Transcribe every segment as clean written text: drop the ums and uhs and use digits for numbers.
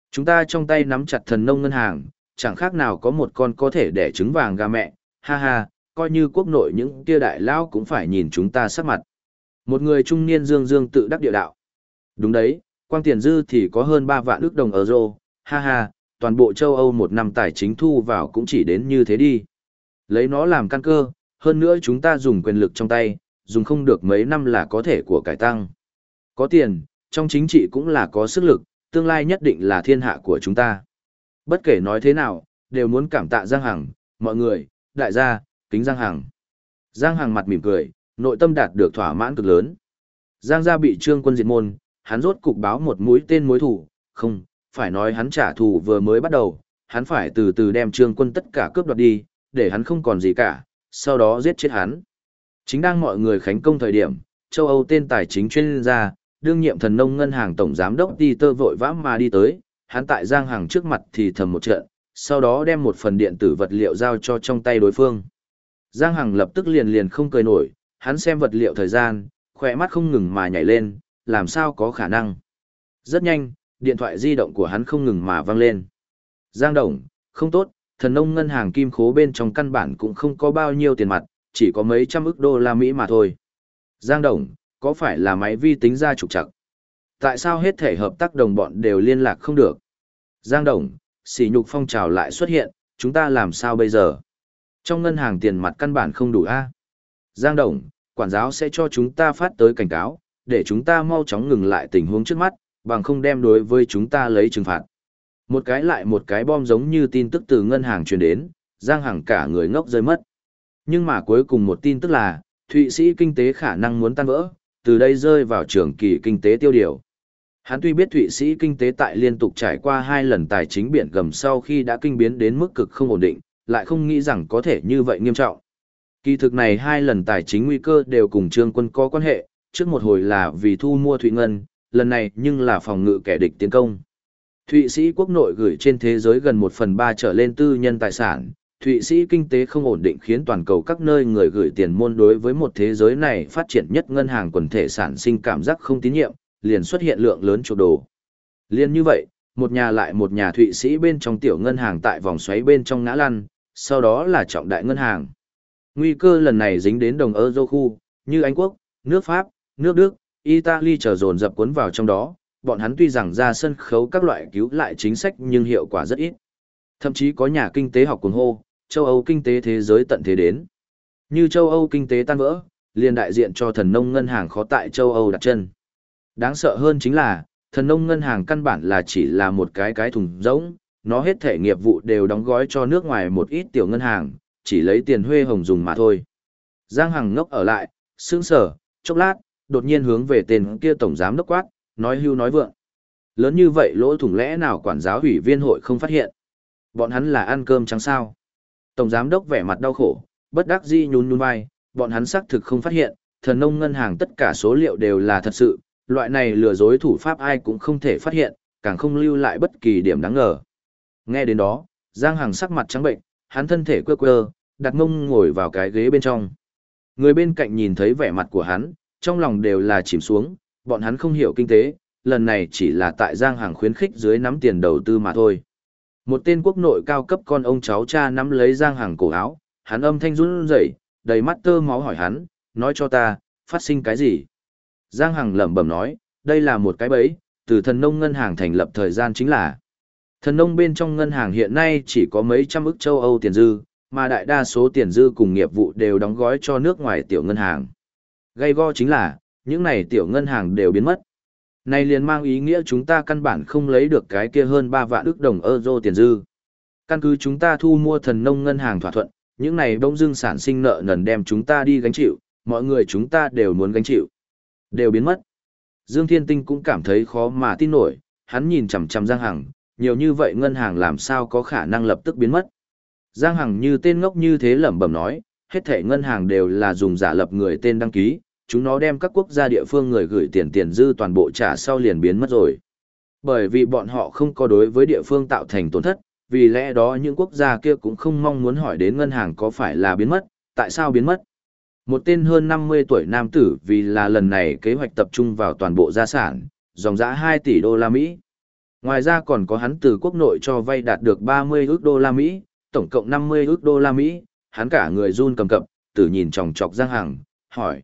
Chúng ta trong tay nắm chặt thần nông ngân hàng, chẳng khác nào có một con có thể đẻ trứng vàng gà mẹ, ha ha, coi như quốc nội những kia đại lao cũng phải nhìn chúng ta sắc mặt. Một người trung niên dương dương tự đắc địa đạo. Đúng đấy, quang tiền dư thì có hơn 3 vạn ức đồng euro, ha ha, toàn bộ châu Âu một năm tài chính thu vào cũng chỉ đến như thế đi. Lấy nó làm căn cơ, hơn nữa chúng ta dùng quyền lực trong tay, dùng không được mấy năm là có thể của cải tăng. Có tiền, trong chính trị cũng là có sức lực, tương lai nhất định là thiên hạ của chúng ta. Bất kể nói thế nào, đều muốn cảm tạ Giang Hằng, mọi người, đại gia, kính Giang Hằng. Giang Hằng mặt mỉm cười, nội tâm đạt được thỏa mãn cực lớn. Giang gia bị Trương Quân diệt môn, hắn rốt cục báo một mũi tên mối thù, không, phải nói hắn trả thù vừa mới bắt đầu, hắn phải từ từ đem Trương Quân tất cả cướp đoạt đi, để hắn không còn gì cả, sau đó giết chết hắn. Chính đang mọi người khánh công thời điểm, châu Âu tên tài chính chuyên gia, đương nhiệm thần nông ngân hàng tổng giám đốc Peter vội vã mà đi tới, hắn tại Giang Hằng trước mặt thì thầm một trận, sau đó đem một phần điện tử vật liệu giao cho trong tay đối phương. Giang Hằng lập tức liền không cười nổi, hắn xem vật liệu thời gian, khỏe mắt không ngừng mà nhảy lên, làm sao có khả năng. Rất nhanh, điện thoại di động của hắn không ngừng mà vang lên. Giang Đồng, không tốt, thần nông ngân hàng kim khố bên trong căn bản cũng không có bao nhiêu tiền mặt, chỉ có mấy trăm ức đô la Mỹ mà thôi. Giang Đồng, có phải là máy vi tính ra trục trặc? Tại sao hết thể hợp tác đồng bọn đều liên lạc không được? Giang Đồng, sỉ nhục phong trào lại xuất hiện, chúng ta làm sao bây giờ? Trong ngân hàng tiền mặt căn bản không đủ a. Giang Đồng, quản giáo sẽ cho chúng ta phát tới cảnh cáo, để chúng ta mau chóng ngừng lại tình huống trước mắt, bằng không đem đối với chúng ta lấy trừng phạt. Một cái lại một cái bom giống như tin tức từ ngân hàng truyền đến, Giang Hằng cả người ngốc rơi mất. Nhưng mà cuối cùng một tin tức là, Thụy Sĩ kinh tế khả năng muốn tan vỡ, từ đây rơi vào trường kỳ kinh tế tiêu điều. Hắn tuy biết Thụy Sĩ kinh tế tại liên tục trải qua 2 lần tài chính biển gầm sau khi đã kinh biến đến mức cực không ổn định, lại không nghĩ rằng có thể như vậy nghiêm trọng. Kỳ thực này 2 lần tài chính nguy cơ đều cùng Trương Quân có quan hệ, trước một hồi là vì thu mua Thụy Ngân, lần này nhưng là phòng ngự kẻ địch tiến công. Thụy Sĩ quốc nội gửi trên thế giới gần 1/3 trở lên tư nhân tài sản, Thụy Sĩ kinh tế không ổn định khiến toàn cầu các nơi người gửi tiền môn đối với một thế giới này phát triển nhất ngân hàng quần thể sản sinh cảm giác không tín nhiệm, liền xuất hiện lượng lớn chuộc đồ. Liên như vậy, một nhà lại một nhà Thụy Sĩ bên trong tiểu ngân hàng tại vòng xoáy bên trong ngã lăn, sau đó là trọng đại ngân hàng. Nguy cơ lần này dính đến đồng Euro khu, như Anh Quốc, nước Pháp, nước Đức, Italy trở dồn dập cuốn vào trong đó, bọn hắn tuy rằng ra sân khấu các loại cứu lại chính sách nhưng hiệu quả rất ít. Thậm chí có nhà kinh tế học cuồng hô, châu Âu kinh tế thế giới tận thế đến. Như châu Âu kinh tế tan vỡ, liền đại diện cho thần nông ngân hàng khó tại châu Âu đặt chân. Đáng sợ hơn chính là, thần nông ngân hàng căn bản là chỉ là một cái thùng rỗng, nó hết thể nghiệp vụ đều đóng gói cho nước ngoài một ít tiểu ngân hàng, chỉ lấy tiền huê hồng dùng mà thôi. Giang Hằng ngốc ở lại, sững sờ, chốc lát, đột nhiên hướng về tên kia tổng giám đốc quát, nói hưu nói vượng. Lớn như vậy lỗ thủng lẽ nào quản giáo ủy viên hội không phát hiện? Bọn hắn là ăn cơm trắng sao? Tổng giám đốc vẻ mặt đau khổ, bất đắc dĩ nhún nhún vai, bọn hắn xác thực không phát hiện, thần nông ngân hàng tất cả số liệu đều là thật sự, loại này lừa dối thủ pháp ai cũng không thể phát hiện, càng không lưu lại bất kỳ điểm đáng ngờ. Nghe đến đó, Giang Hằng sắc mặt trắng bệnh, hắn thân thể quơ quơ, đặt mông ngồi vào cái ghế bên trong. Người bên cạnh nhìn thấy vẻ mặt của hắn, trong lòng đều là chìm xuống, bọn hắn không hiểu kinh tế, lần này chỉ là tại Giang Hằng khuyến khích dưới nắm tiền đầu tư mà thôi. Một tên quốc nội cao cấp con ông cháu cha nắm lấy Giang Hằng cổ áo, hắn âm thanh run rẩy, đầy mắt tơ máu hỏi hắn, nói cho ta, phát sinh cái gì? Giang Hằng lẩm bẩm nói, đây là một cái bẫy, từ thần nông ngân hàng thành lập thời gian chính là. Thần nông bên trong ngân hàng hiện nay chỉ có mấy trăm ức châu Âu tiền dư, mà đại đa số tiền dư cùng nghiệp vụ đều đóng gói cho nước ngoài tiểu ngân hàng. Gây go chính là, những này tiểu ngân hàng đều biến mất. Này liền mang ý nghĩa chúng ta căn bản không lấy được cái kia hơn 3 vạn ức đồng euro tiền dư. Căn cứ chúng ta thu mua thần nông ngân hàng thỏa thuận, những này bỗng dưng sản sinh nợ nần đem chúng ta đi gánh chịu, mọi người chúng ta đều muốn gánh chịu. Đều biến mất. Dương Thiên Tinh cũng cảm thấy khó mà tin nổi, hắn nhìn chằm chằm Giang Hằng, nhiều như vậy ngân hàng làm sao có khả năng lập tức biến mất. Giang Hằng như tên ngốc như thế lẩm bẩm nói, hết thảy ngân hàng đều là dùng giả lập người tên đăng ký, chúng nó đem các quốc gia địa phương người gửi tiền dư toàn bộ trả sau liền biến mất rồi. Bởi vì bọn họ không có đối với địa phương tạo thành tổn thất, vì lẽ đó những quốc gia kia cũng không mong muốn hỏi đến ngân hàng có phải là biến mất, tại sao biến mất. Một tên hơn 50 tuổi nam tử vì là lần này kế hoạch tập trung vào toàn bộ gia sản, dòng dã 2 tỷ đô la Mỹ. Ngoài ra còn có hắn từ quốc nội cho vay đạt được 30 ức đô la Mỹ, tổng cộng 50 ức đô la Mỹ, hắn cả người run cầm cập, tử nhìn chòng chọc Giang Hằng, hỏi,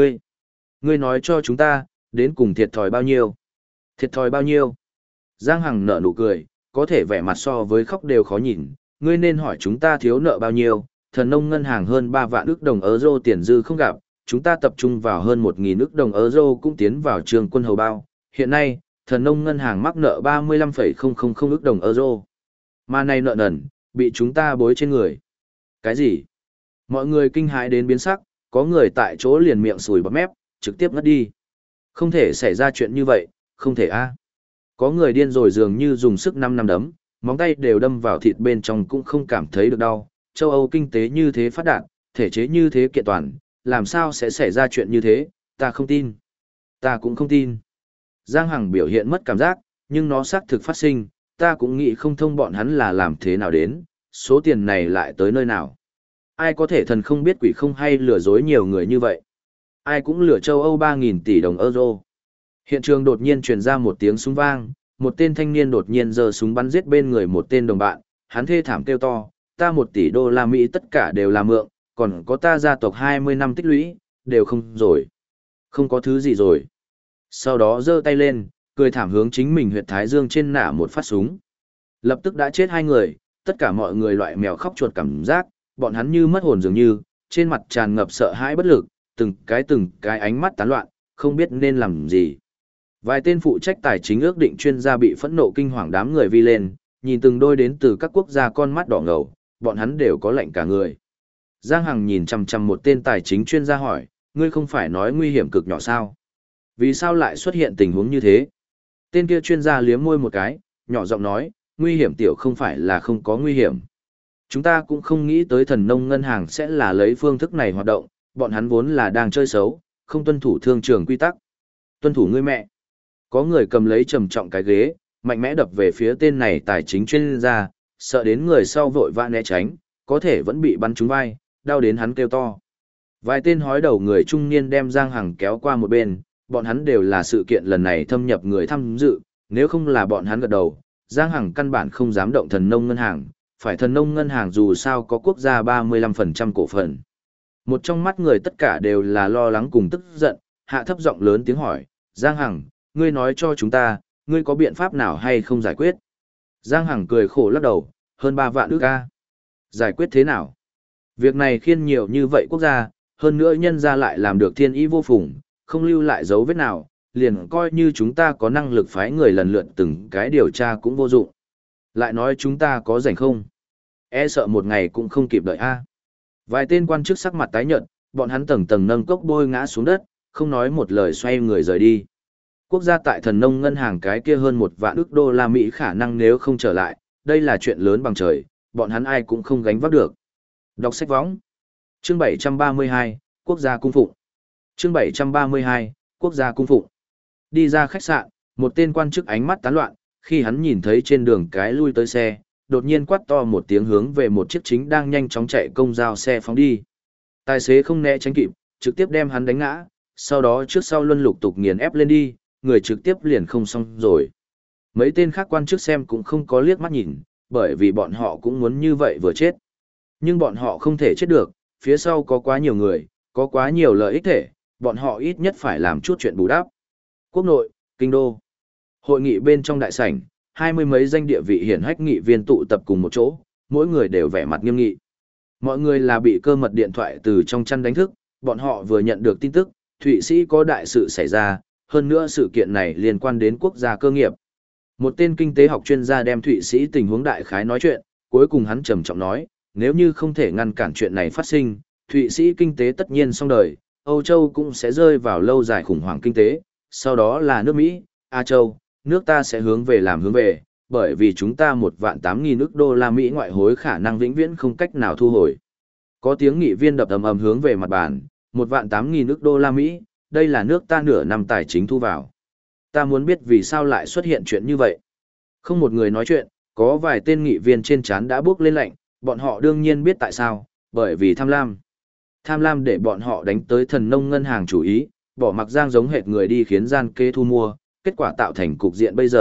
ngươi nói cho chúng ta, đến cùng thiệt thòi bao nhiêu? Thiệt thòi bao nhiêu? Giang Hằng nở nụ cười, có thể vẻ mặt so với khóc đều khó nhìn, ngươi nên hỏi chúng ta thiếu nợ bao nhiêu, thần nông ngân hàng hơn 3 vạn ức đồng euro tiền dư không gặp, chúng ta tập trung vào hơn 1.000 ức đồng euro cũng tiến vào trường quân hầu bao, hiện nay, thần nông ngân hàng mắc nợ 35,000 ức đồng euro. Mà này nợ nần, bị chúng ta bối trên người. Cái gì? Mọi người kinh hãi đến biến sắc, có người tại chỗ liền miệng sùi bọt mép, trực tiếp ngất đi. Không thể xảy ra chuyện như vậy, không thể a. Có người điên rồi dường như dùng sức năm đấm, móng tay đều đâm vào thịt bên trong cũng không cảm thấy được đau. Châu Âu kinh tế như thế phát đạt, thể chế như thế kiện toàn, làm sao sẽ xảy ra chuyện như thế, ta không tin. Ta cũng không tin. Giang Hằng biểu hiện mất cảm giác, nhưng nó xác thực phát sinh, ta cũng nghĩ không thông bọn hắn là làm thế nào đến, số tiền này lại tới nơi nào. Ai có thể thần không biết quỷ không hay lừa dối nhiều người như vậy. Ai cũng lừa châu Âu 3.000 tỷ đồng euro. Hiện trường đột nhiên truyền ra một tiếng súng vang, một tên thanh niên đột nhiên giơ súng bắn giết bên người một tên đồng bạn, hắn thê thảm kêu to, ta 1 tỷ đô la Mỹ tất cả đều là mượn, còn có ta gia tộc 20 năm tích lũy, đều không rồi. Không có thứ gì rồi. Sau đó giơ tay lên, cười thảm hướng chính mình huyệt thái dương trên nã một phát súng. Lập tức đã chết 2 người, tất cả mọi người loại mèo khóc chuột cảm giác, bọn hắn như mất hồn dường như, trên mặt tràn ngập sợ hãi bất lực, từng cái ánh mắt tán loạn, không biết nên làm gì. Vài tên phụ trách tài chính ước định chuyên gia bị phẫn nộ kinh hoàng đám người vi lên, nhìn từng đôi đến từ các quốc gia con mắt đỏ ngầu, bọn hắn đều có lạnh cả người. Giang Hằng nhìn chằm chằm một tên tài chính chuyên gia hỏi, ngươi không phải nói nguy hiểm cực nhỏ sao? Vì sao lại xuất hiện tình huống như thế? Tên kia chuyên gia liếm môi một cái, nhỏ giọng nói, nguy hiểm tiểu không phải là không có nguy hiểm. Chúng ta cũng không nghĩ tới thần nông ngân hàng sẽ là lấy phương thức này hoạt động, bọn hắn vốn là đang chơi xấu, không tuân thủ thương trường quy tắc. Tuân thủ ngươi mẹ. Có người cầm lấy trầm trọng cái ghế, mạnh mẽ đập về phía tên này tài chính chuyên gia, sợ đến người sau vội vã né tránh, có thể vẫn bị bắn trúng vai, đau đến hắn kêu to. Vài tên hói đầu người trung niên đem Giang Hằng kéo qua một bên, bọn hắn đều là sự kiện lần này thâm nhập người tham dự, nếu không là bọn hắn gật đầu, Giang Hằng căn bản không dám động thần nông ngân hàng, phải thần nông ngân hàng dù sao có quốc gia 35% cổ phần. Một trong mắt người tất cả đều là lo lắng cùng tức giận, hạ thấp giọng lớn tiếng hỏi, Giang Hằng, ngươi nói cho chúng ta, ngươi có biện pháp nào hay không giải quyết? Giang Hằng cười khổ lắc đầu, hơn 3 vạn ức a. Giải quyết thế nào? Việc này khiên nhiều như vậy quốc gia, hơn nữa nhân gia lại làm được thiên ý vô phùng, không lưu lại dấu vết nào, liền coi như chúng ta có năng lực phái người lần lượt từng cái điều tra cũng vô dụng. Lại nói chúng ta có rảnh không? E sợ một ngày cũng không kịp đợi a. Vài tên quan chức sắc mặt tái nhợt, bọn hắn tầng tầng nâng cốc bôi ngã xuống đất, không nói một lời xoay người rời đi. Quốc gia tại thần nông ngân hàng cái kia hơn 1 vạn ức đô la Mỹ khả năng nếu không trở lại, đây là chuyện lớn bằng trời, bọn hắn ai cũng không gánh vác được. Đọc sách võng. Chương 732, Quốc gia cung phụng. Chương 732, Quốc gia cung phụng. Đi ra khách sạn, một tên quan chức ánh mắt tán loạn, khi hắn nhìn thấy trên đường cái lui tới xe, đột nhiên quát to một tiếng hướng về một chiếc chính đang nhanh chóng chạy công giao xe phóng đi. Tài xế không né tránh kịp, trực tiếp đem hắn đánh ngã, sau đó trước sau luân lục tục nghiền ép lên đi, người trực tiếp liền không xong rồi. Mấy tên khác quan chức xem cũng không có liếc mắt nhìn, bởi vì bọn họ cũng muốn như vậy vừa chết. Nhưng bọn họ không thể chết được, phía sau có quá nhiều người, có quá nhiều lợi ích thể, bọn họ ít nhất phải làm chút chuyện bù đắp. Quốc nội, kinh đô. Hội nghị bên trong đại sảnh, 20 mấy danh địa vị hiển hách nghị viên tụ tập cùng một chỗ, mỗi người đều vẻ mặt nghiêm nghị. Mọi người là bị cơ mật điện thoại từ trong chăn đánh thức, bọn họ vừa nhận được tin tức, Thụy Sĩ có đại sự xảy ra, hơn nữa sự kiện này liên quan đến quốc gia cơ nghiệp. Một tên kinh tế học chuyên gia đem Thụy Sĩ tình huống đại khái nói chuyện, cuối cùng hắn trầm trọng nói, nếu như không thể ngăn cản chuyện này phát sinh, Thụy Sĩ kinh tế tất nhiên xong đời, Âu Châu cũng sẽ rơi vào lâu dài khủng hoảng kinh tế, sau đó là nước Mỹ, Á Châu, nước ta sẽ hướng về, bởi vì chúng ta 1.800.000 ức đô la Mỹ ngoại hối khả năng vĩnh viễn không cách nào thu hồi. Có tiếng nghị viên đập ầm ầm hướng về mặt bàn, 1.800.000 ức đô la Mỹ, đây là nước ta nửa năm tài chính thu vào. Ta muốn biết vì sao lại xuất hiện chuyện như vậy. Không một người nói chuyện, có vài tên nghị viên trên trán đã bước lên lạnh, bọn họ đương nhiên biết tại sao, bởi vì tham lam. Tham lam để bọn họ đánh tới thần nông ngân hàng chủ ý, bỏ mặc Giang giống hệt người đi khiến gian kê thu mua, kết quả tạo thành cục diện bây giờ,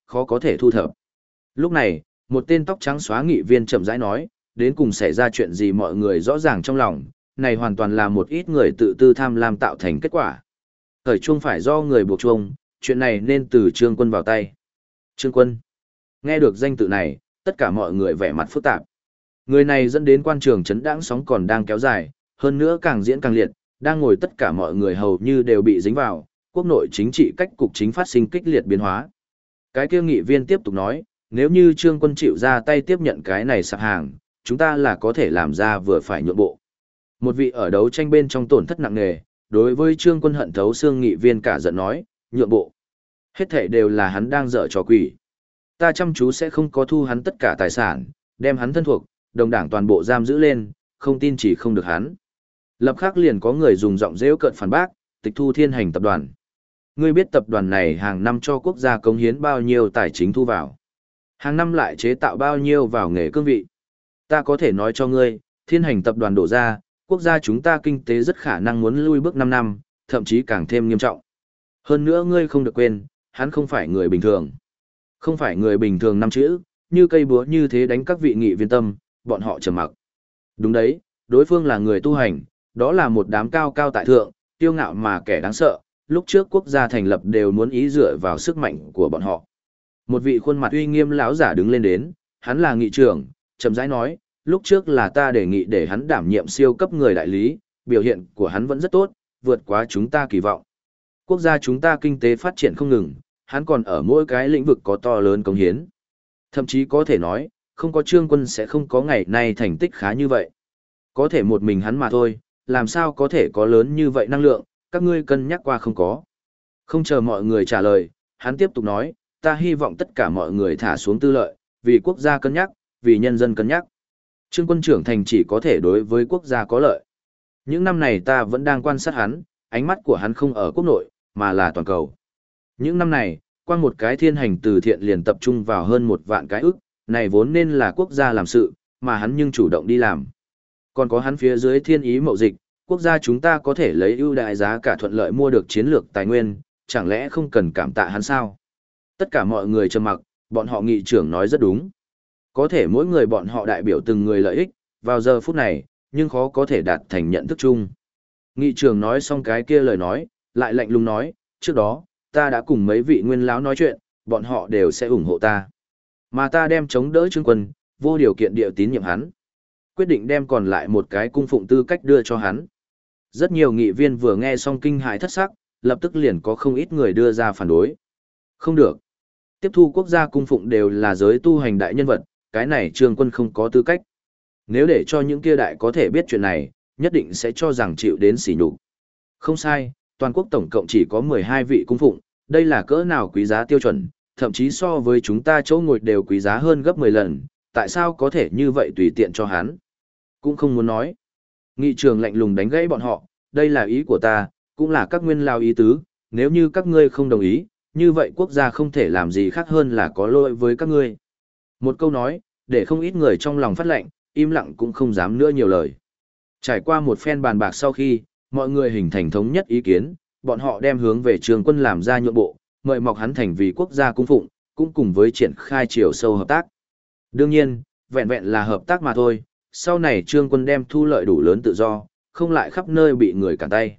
khó có thể thu thập. Lúc này, một tên tóc trắng xóa nghị viên chậm rãi nói, đến cùng xảy ra chuyện gì mọi người rõ ràng trong lòng, này hoàn toàn là một ít người tự tư tham lam tạo thành kết quả. Thời chuông phải do người buộc chuông, chuyện này nên từ Trương Quân vào tay. Trương Quân. Nghe được danh tự này, tất cả mọi người vẻ mặt phức tạp. Người này dẫn đến quan trường chấn đãng sóng còn đang kéo dài, hơn nữa càng diễn càng liệt, đang ngồi tất cả mọi người hầu như đều bị dính vào, quốc nội chính trị cách cục chính phát sinh kích liệt biến hóa. Cái kia nghị viên tiếp tục nói, nếu như Trương Quân chịu ra tay tiếp nhận cái này sạp hàng, chúng ta là có thể làm ra vừa phải nhượng bộ. Một vị ở đấu tranh bên trong tổn thất nặng nề, đối với Trương Quân hận thấu xương nghị viên cả giận nói, nhượng bộ. Hết thảy đều là hắn đang dở trò quỷ. Ta chăm chú sẽ không có thu hắn tất cả tài sản, đem hắn thân thuộc, đồng đảng toàn bộ giam giữ lên, không tin chỉ không được hắn. Lập khắc liền có người dùng giọng rêu cợt phản bác, tịch thu Thiên Hành tập đoàn. Ngươi biết tập đoàn này hàng năm cho quốc gia cống hiến bao nhiêu tài chính thu vào. Hàng năm lại chế tạo bao nhiêu vào nghề cương vị. Ta có thể nói cho ngươi, Thiên Hành tập đoàn đổ ra, quốc gia chúng ta kinh tế rất khả năng muốn lui bước 5 năm, thậm chí càng thêm nghiêm trọng. Hơn nữa ngươi không được quên, hắn không phải người bình thường. Không phải người bình thường năm chữ, như cây búa như thế đánh các vị nghị viên tâm, bọn họ trầm mặc. Đúng đấy, đối phương là người tu hành, đó là một đám cao cao tại thượng, tiêu ngạo mà kẻ đáng sợ, lúc trước quốc gia thành lập đều muốn ý dựa vào sức mạnh của bọn họ. Một vị khuôn mặt uy nghiêm lão giả đứng lên đến, hắn là nghị trưởng, chậm rãi nói, lúc trước là ta đề nghị để hắn đảm nhiệm siêu cấp người đại lý, biểu hiện của hắn vẫn rất tốt, vượt quá chúng ta kỳ vọng. Quốc gia chúng ta kinh tế phát triển không ngừng, hắn còn ở mỗi cái lĩnh vực có to lớn cống hiến. Thậm chí có thể nói, không có Trương Quân sẽ không có ngày nay thành tích khá như vậy. Có thể một mình hắn mà thôi, làm sao có thể có lớn như vậy năng lượng, các ngươi cân nhắc qua không có. Không chờ mọi người trả lời, hắn tiếp tục nói, ta hy vọng tất cả mọi người thả xuống tư lợi, vì quốc gia cân nhắc, vì nhân dân cân nhắc. Trương Quân trưởng thành chỉ có thể đối với quốc gia có lợi. Những năm này ta vẫn đang quan sát hắn, ánh mắt của hắn không ở quốc nội, mà là toàn cầu. Những năm này, qua một cái Thiên Hành từ thiện liền tập trung vào hơn 1 vạn cái ức, này vốn nên là quốc gia làm sự, mà hắn nhưng chủ động đi làm. Còn có hắn phía dưới Thiên Ý mậu dịch, quốc gia chúng ta có thể lấy ưu đại giá cả thuận lợi mua được chiến lược tài nguyên, chẳng lẽ không cần cảm tạ hắn sao? Tất cả mọi người trầm mặc, bọn họ nghị trưởng nói rất đúng. Có thể mỗi người bọn họ đại biểu từng người lợi ích, vào giờ phút này, nhưng khó có thể đạt thành nhận thức chung. Nghị trưởng nói xong cái kia lời nói, lại lạnh lùng nói, trước đó, ta đã cùng mấy vị nguyên lão nói chuyện, bọn họ đều sẽ ủng hộ ta. Mà ta đem chống đỡ Trương Quân, vô điều kiện địa tín nhiệm hắn. Quyết định đem còn lại một cái cung phụng tư cách đưa cho hắn. Rất nhiều nghị viên vừa nghe xong kinh hãi thất sắc, lập tức liền có không ít người đưa ra phản đối. Không được. Tiếp thu quốc gia cung phụng đều là giới tu hành đại nhân vật, cái này Trương Quân không có tư cách. Nếu để cho những kia đại có thể biết chuyện này, nhất định sẽ cho rằng chịu đến sỉ nhục. Không sai, toàn quốc tổng cộng chỉ có 12 vị cung phụng, đây là cỡ nào quý giá tiêu chuẩn, thậm chí so với chúng ta chỗ ngồi đều quý giá hơn gấp 10 lần, tại sao có thể như vậy tùy tiện cho hắn? Cũng không muốn nói. Nghị trường lạnh lùng đánh gãy bọn họ, đây là ý của ta, cũng là các nguyên lao ý tứ, nếu như các ngươi không đồng ý, như vậy quốc gia không thể làm gì khác hơn là có lỗi với các ngươi. Một câu nói, để không ít người trong lòng phát lệnh, im lặng cũng không dám nữa nhiều lời. Trải qua một phen bàn bạc sau khi, mọi người hình thành thống nhất ý kiến, bọn họ đem hướng về Trương Quân làm ra nhượng bộ, mời mọc hắn thành vì quốc gia cung phụng, cũng cùng với triển khai chiều sâu hợp tác. Đương nhiên, vẹn vẹn là hợp tác mà thôi, sau này Trương Quân đem thu lợi đủ lớn tự do, không lại khắp nơi bị người cản tay.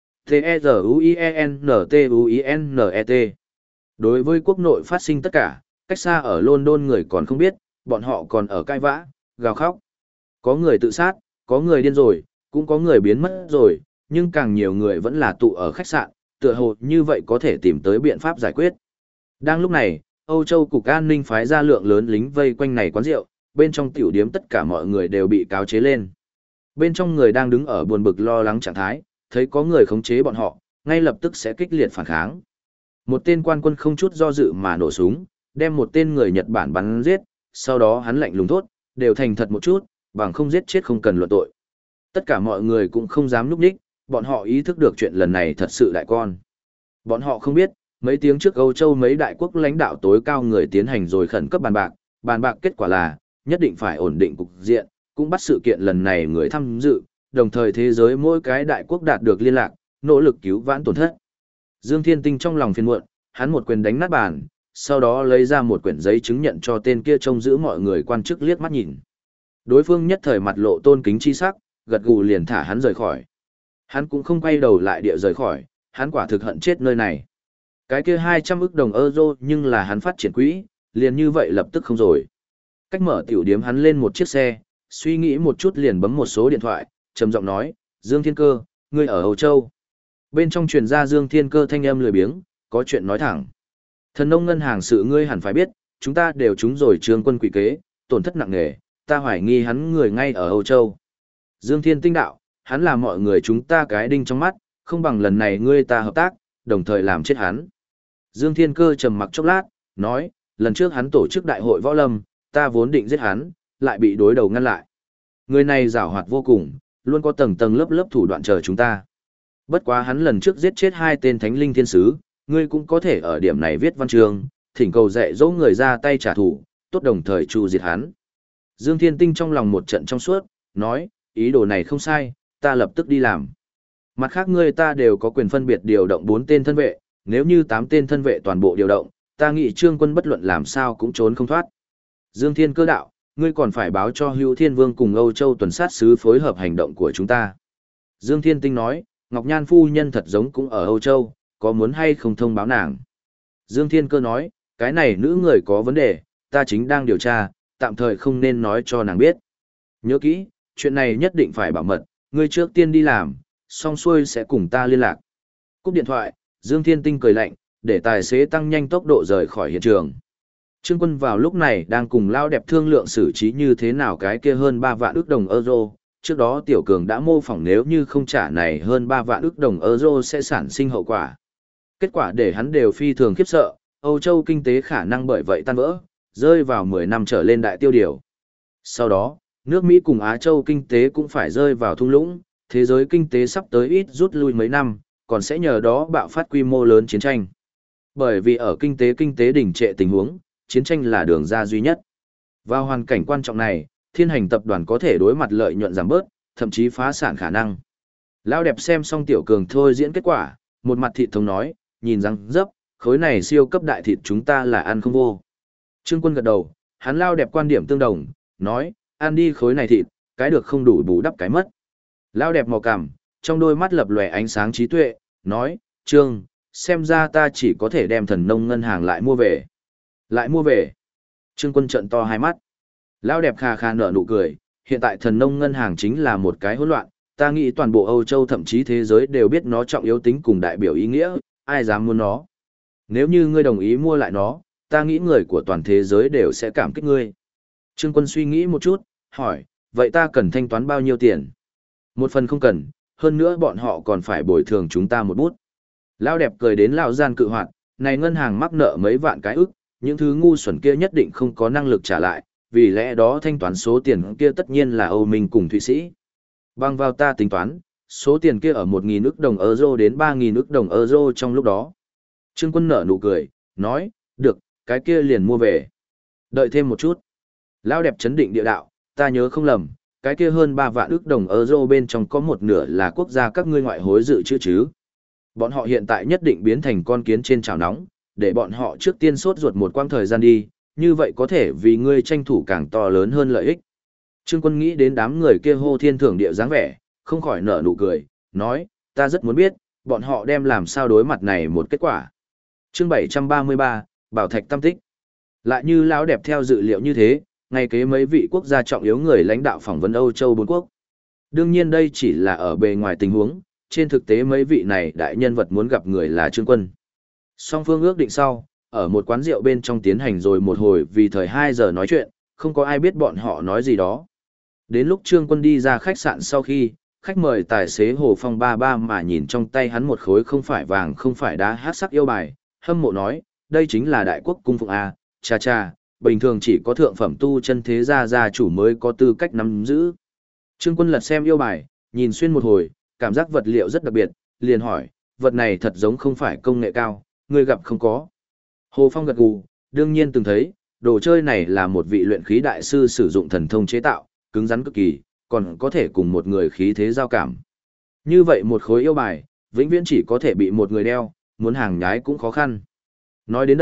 T-E-Z-U-I-E-N-T-U-I-N-E-T. Đối với quốc nội phát sinh tất cả, cách xa ở London người còn không biết, bọn họ còn ở cãi vã, gào khóc. Có người tự sát, có người điên rồi, cũng có người biến mất rồi, nhưng càng nhiều người vẫn là tụ ở khách sạn, tựa hồ như vậy có thể tìm tới biện pháp giải quyết. Đang lúc này, Âu Châu Cục An ninh phái ra lượng lớn lính vây quanh này quán rượu, bên trong tiểu điếm tất cả mọi người đều bị cáo chế lên. Bên trong người đang đứng ở buồn bực lo lắng trạng thái, thấy có người khống chế bọn họ, ngay lập tức sẽ kích liệt phản kháng. Một tên quan quân không chút do dự mà nổ súng, đem một tên người Nhật Bản bắn giết, sau đó hắn lạnh lùng thốt, đều thành thật một chút, bằng không giết chết không cần luận tội. Tất cả mọi người cũng không dám núp đích, bọn họ ý thức được chuyện lần này thật sự đại con. Bọn họ không biết, mấy tiếng trước Âu Châu mấy đại quốc lãnh đạo tối cao người tiến hành rồi khẩn cấp bàn bạc kết quả là, nhất định phải ổn định cục diện, cũng bắt sự kiện lần này người tham dự, đồng thời thế giới mỗi cái đại quốc đạt được liên lạc, nỗ lực cứu vãn tổn thất. Dương Thiên Tinh trong lòng phiền muộn, hắn một quyền đánh nát bàn, sau đó lấy ra một quyển giấy chứng nhận cho tên kia trông giữ mọi người quan chức liếc mắt nhìn. Đối phương nhất thời mặt lộ tôn kính chi sắc, gật gù liền thả hắn rời khỏi. Hắn cũng không quay đầu lại địa rời khỏi, hắn quả thực hận chết nơi này. Cái kia 200 ức đồng euro nhưng là hắn phát triển quỹ, liền như vậy lập tức không rồi. Cách mở tiểu điếm hắn lên một chiếc xe, suy nghĩ một chút liền bấm một số điện thoại, trầm giọng nói, Dương Thiên Cơ, ngươi ở Âu Châu. Bên trong truyền ra Dương Thiên Cơ thanh âm lười biếng, có chuyện nói thẳng. Thần nông ngân hàng sự ngươi hẳn phải biết, chúng ta đều trúng rồi Trương Quân quỷ kế, tổn thất nặng nề, ta hoài nghi hắn người ngay ở Âu Châu. Dương Thiên Tinh đạo, hắn là mọi người chúng ta cái đinh trong mắt, không bằng lần này ngươi ta hợp tác, đồng thời làm chết hắn. Dương Thiên Cơ trầm mặc chốc lát, nói, lần trước hắn tổ chức đại hội võ lâm, ta vốn định giết hắn, lại bị đối đầu ngăn lại. Người này giảo hoạt vô cùng, luôn có tầng tầng lớp lớp thủ đoạn chờ chúng ta. Bất quá hắn lần trước giết chết 2 tên thánh linh thiên sứ, ngươi cũng có thể ở điểm này viết văn chương, thỉnh cầu dạy dỗ người ra tay trả thù, tốt đồng thời tru diệt hắn. Dương Thiên Tinh trong lòng một trận trong suốt, nói, ý đồ này không sai, ta lập tức đi làm. Mặt khác ngươi ta đều có quyền phân biệt điều động 4 tên thân vệ, nếu như 8 tên thân vệ toàn bộ điều động, ta nghĩ Trương Quân bất luận làm sao cũng trốn không thoát. Dương Thiên Cơ đạo, ngươi còn phải báo cho Hữu Thiên Vương cùng Âu Châu tuần sát sứ phối hợp hành động của chúng ta. Dương Thiên Tinh nói, Ngọc Nhan phu nhân thật giống cũng ở Âu Châu, có muốn hay không thông báo nàng. Dương Thiên Cơ nói, cái này nữ người có vấn đề, ta chính đang điều tra, tạm thời không nên nói cho nàng biết. Nhớ kỹ, chuyện này nhất định phải bảo mật, ngươi trước tiên đi làm, xong xuôi sẽ cùng ta liên lạc. Cúp điện thoại, Dương Thiên Tinh cười lạnh, để tài xế tăng nhanh tốc độ rời khỏi hiện trường. Trương Quân vào lúc này đang cùng Lao Đẹp thương lượng xử trí như thế nào cái kia hơn 3 vạn ức đồng euro. Trước đó Tiểu Cường đã mô phỏng nếu như không trả này hơn 3 vạn ức đồng euro sẽ sản sinh hậu quả. Kết quả để hắn đều phi thường khiếp sợ, Âu Châu kinh tế khả năng bởi vậy tan vỡ, rơi vào 10 năm trở lên đại tiêu điều. Sau đó, nước Mỹ cùng Á Châu kinh tế cũng phải rơi vào thung lũng, thế giới kinh tế sắp tới ít rút lui mấy năm, còn sẽ nhờ đó bạo phát quy mô lớn chiến tranh. Bởi vì ở kinh tế đỉnh trệ tình huống, chiến tranh là đường ra duy nhất. Vào hoàn cảnh quan trọng này, Thiên Hành tập đoàn có thể đối mặt lợi nhuận giảm bớt, thậm chí phá sản khả năng. Lão Đẹp xem xong Tiểu Cường thôi diễn kết quả, một mặt thịt thống nói, nhìn răng dấp, khối này siêu cấp đại thịt chúng ta là ăn không vô. Trương Quân gật đầu, hắn Lão Đẹp quan điểm tương đồng, nói, ăn đi khối này thịt, cái được không đủ bù đắp cái mất. Lão Đẹp mò cằm, trong đôi mắt lập lòe ánh sáng trí tuệ, nói, Trương, xem ra ta chỉ có thể đem thần nông ngân hàng lại mua về. Lại mua về. Trương Quân trợn to hai mắt. Lão Đẹp kha kha nở nụ cười, hiện tại thần nông ngân hàng chính là một cái hỗn loạn, ta nghĩ toàn bộ Âu Châu thậm chí thế giới đều biết nó trọng yếu tính cùng đại biểu ý nghĩa, ai dám mua nó. Nếu như ngươi đồng ý mua lại nó, ta nghĩ người của toàn thế giới đều sẽ cảm kích ngươi. Trương Quân suy nghĩ một chút, hỏi, vậy ta cần thanh toán bao nhiêu tiền? Một phần không cần, hơn nữa bọn họ còn phải bồi thường chúng ta một bút. Lão Đẹp cười đến lão gian cự hoạt, này ngân hàng mắc nợ mấy vạn cái ức, những thứ ngu xuẩn kia nhất định không có năng lực trả lại, vì lẽ đó thanh toán số tiền kia tất nhiên là Âu Minh cùng Thụy Sĩ. Bằng vào ta tính toán, số tiền kia ở 1.000 ức đồng euro đến 3.000 ức đồng euro trong lúc đó. Trương Quân nở nụ cười, nói, được, cái kia liền mua về. Đợi thêm một chút. Lão Đẹp chấn định địa đạo, ta nhớ không lầm, cái kia hơn 3 vạn ức đồng euro bên trong có một nửa là quốc gia các ngươi ngoại hối dự trữ chứ. Bọn họ hiện tại nhất định biến thành con kiến trên chảo nóng, để bọn họ trước tiên sốt ruột một quãng thời gian đi, như vậy có thể vì ngươi tranh thủ càng to lớn hơn lợi ích. Trương Quân nghĩ đến đám người kia hô thiên thưởng địa dáng vẻ, không khỏi nở nụ cười, nói, ta rất muốn biết, bọn họ đem làm sao đối mặt này một kết quả. Chương 733, Bảo Thạch Tam Tích. Lại như Lão Đẹp theo dự liệu như thế, ngay kế mấy vị quốc gia trọng yếu người lãnh đạo phỏng vấn Âu Châu 4 quốc. Đương nhiên đây chỉ là ở bề ngoài tình huống, trên thực tế mấy vị này đại nhân vật muốn gặp người là Trương Quân. Song phương ước định sau, ở một quán rượu bên trong tiến hành rồi một hồi vì thời 2 giờ nói chuyện, không có ai biết bọn họ nói gì đó. Đến lúc Trương Quân đi ra khách sạn sau khi, khách mời tài xế Hồ Phong ba ba mà nhìn trong tay hắn một khối không phải vàng không phải đá hát sắc yêu bài, hâm mộ nói, đây chính là đại quốc cung phụng A, cha cha, bình thường chỉ có thượng phẩm tu chân thế gia gia chủ mới có tư cách nắm giữ. Trương Quân lật xem yêu bài, nhìn xuyên một hồi, cảm giác vật liệu rất đặc biệt, liền hỏi, vật này thật giống không phải công nghệ cao, ngươi gặp không có. Hồ Phong gật gù, đương nhiên từng thấy, đồ chơi này là một vị luyện khí đại sư sử dụng thần thông chế tạo, cứng rắn cực kỳ, còn có thể cùng một người khí thế giao cảm. Như vậy một khối yêu bài, vĩnh viễn chỉ có thể bị một người đeo, muốn hàng nhái cũng khó khăn. Nói đến đây,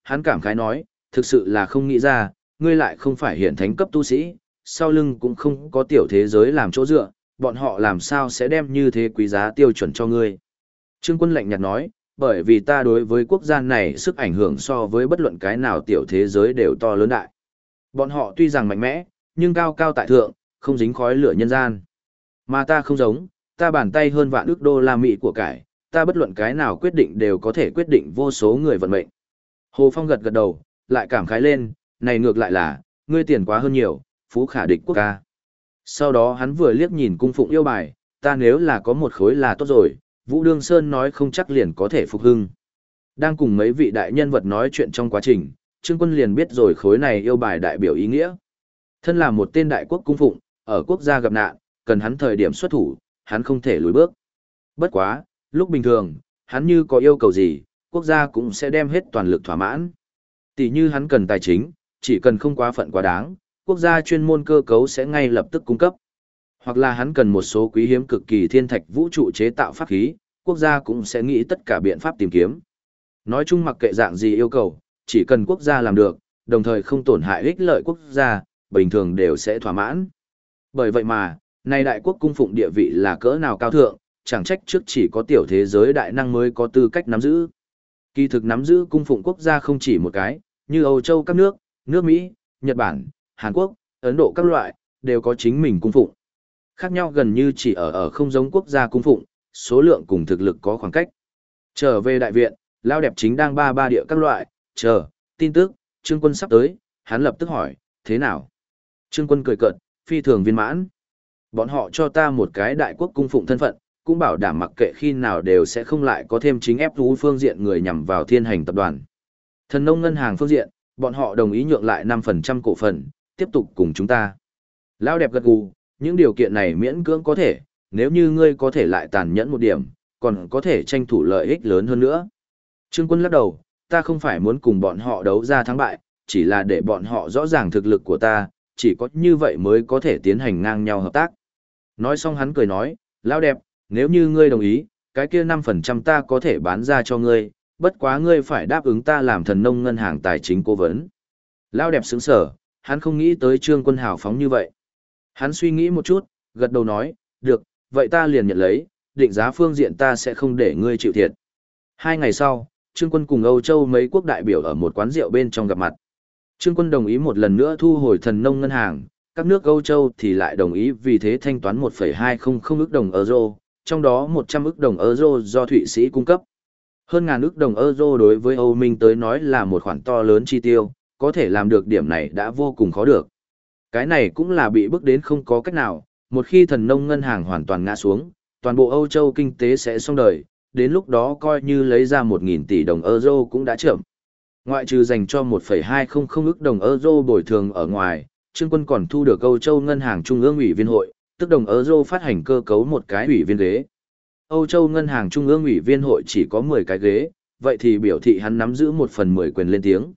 hắn cảm khái nói, thực sự là không nghĩ ra, ngươi lại không phải hiện thánh cấp tu sĩ, sau lưng cũng không có tiểu thế giới làm chỗ dựa, bọn họ làm sao sẽ đem như thế quý giá tiêu chuẩn cho ngươi. Trương Quân lạnh nhạt nói, bởi vì ta đối với quốc gia này sức ảnh hưởng so với bất luận cái nào tiểu thế giới đều to lớn đại. Bọn họ tuy rằng mạnh mẽ, nhưng cao cao tại thượng, không dính khói lửa nhân gian. Mà ta không giống, ta bàn tay hơn vạn ức đô la Mỹ của cải, ta bất luận cái nào quyết định đều có thể quyết định vô số người vận mệnh. Hồ Phong gật gật đầu, lại cảm khái lên, này ngược lại là, ngươi tiền quá hơn nhiều, phú khả địch quốc ca. Sau đó hắn vừa liếc nhìn cung phụng yêu bài, ta nếu là có một khối là tốt rồi, Vũ Đương Sơn nói không chắc liền có thể phục hưng. Đang cùng mấy vị đại nhân vật nói chuyện trong quá trình, Trương Quân liền biết rồi khối này yêu bài đại biểu ý nghĩa. Thân là một tên đại quốc cung phụng, ở quốc gia gặp nạn, cần hắn thời điểm xuất thủ, hắn không thể lùi bước. Bất quá, lúc bình thường, hắn như có yêu cầu gì, quốc gia cũng sẽ đem hết toàn lực thỏa mãn. Tỷ như hắn cần tài chính, chỉ cần không quá phận quá đáng, quốc gia chuyên môn cơ cấu sẽ ngay lập tức cung cấp. Hoặc là hắn cần một số quý hiếm cực kỳ thiên thạch vũ trụ chế tạo pháp khí, quốc gia cũng sẽ nghĩ tất cả biện pháp tìm kiếm. Nói chung mặc kệ dạng gì yêu cầu, chỉ cần quốc gia làm được, đồng thời không tổn hại ích lợi quốc gia, bình thường đều sẽ thỏa mãn. Bởi vậy mà, nay đại quốc cung phụng địa vị là cỡ nào cao thượng, chẳng trách trước chỉ có tiểu thế giới đại năng mới có tư cách nắm giữ. Kỳ thực nắm giữ cung phụng quốc gia không chỉ một cái, như Âu Châu các nước, nước Mỹ, Nhật Bản, Hàn Quốc, Ấn Độ các loại, đều có chính mình cung phụng. Khác nhau gần như chỉ ở không giống quốc gia cung phụng, số lượng cùng thực lực có khoảng cách. Trở về đại viện, Lao Đẹp chính đang ba địa các loại, chờ, tin tức, Trương Quân sắp tới, hắn lập tức hỏi, thế nào? Trương Quân cười cợt, phi thường viên mãn. Bọn họ cho ta một cái đại quốc cung phụng thân phận, cũng bảo đảm mặc kệ khi nào đều sẽ không lại có thêm chính ép thú phương diện người nhằm vào thiên hành tập đoàn. Thần nông ngân hàng phương diện, bọn họ đồng ý nhượng lại 5% cổ phần, tiếp tục cùng chúng ta. Lao Đẹp gật gù, những điều kiện này miễn cưỡng có thể, nếu như ngươi có thể lại tàn nhẫn một điểm, còn có thể tranh thủ lợi ích lớn hơn nữa. Trương Quân lắc đầu, ta không phải muốn cùng bọn họ đấu ra thắng bại, chỉ là để bọn họ rõ ràng thực lực của ta, chỉ có như vậy mới có thể tiến hành ngang nhau hợp tác. Nói xong hắn cười nói, Lao Đẹp, nếu như ngươi đồng ý, cái kia 5% ta có thể bán ra cho ngươi, bất quá ngươi phải đáp ứng ta làm thần nông ngân hàng tài chính cố vấn. Lao Đẹp sững sở, hắn không nghĩ tới Trương Quân hào phóng như vậy. Hắn suy nghĩ một chút, gật đầu nói, được, vậy ta liền nhận lấy, định giá phương diện ta sẽ không để ngươi chịu thiệt. 2 ngày sau, Trương Quân cùng Âu Châu mấy quốc đại biểu ở một quán rượu bên trong gặp mặt. Trương Quân đồng ý một lần nữa thu hồi thần nông ngân hàng, các nước Âu Châu thì lại đồng ý vì thế thanh toán 1,200 ức đồng euro, trong đó 100 ức đồng euro do Thụy Sĩ cung cấp. Hơn ngàn ức đồng euro đối với Âu Minh tới nói là một khoản to lớn chi tiêu, có thể làm được điểm này đã vô cùng khó được. Cái này cũng là bị bức đến không có cách nào, một khi thần nông ngân hàng hoàn toàn ngã xuống, toàn bộ Âu Châu kinh tế sẽ xong đời, đến lúc đó coi như lấy ra 1.000 tỷ đồng euro cũng đã chậm. Ngoại trừ dành cho 1,200 ức đồng euro bồi thường ở ngoài, Trương Quân còn thu được Âu Châu Ngân hàng Trung ương ủy viên hội, tức đồng euro phát hành cơ cấu một cái ủy viên ghế. Âu Châu Ngân hàng Trung ương ủy viên hội chỉ có 10 cái ghế, vậy thì biểu thị hắn nắm giữ 1/10 quyền lên tiếng.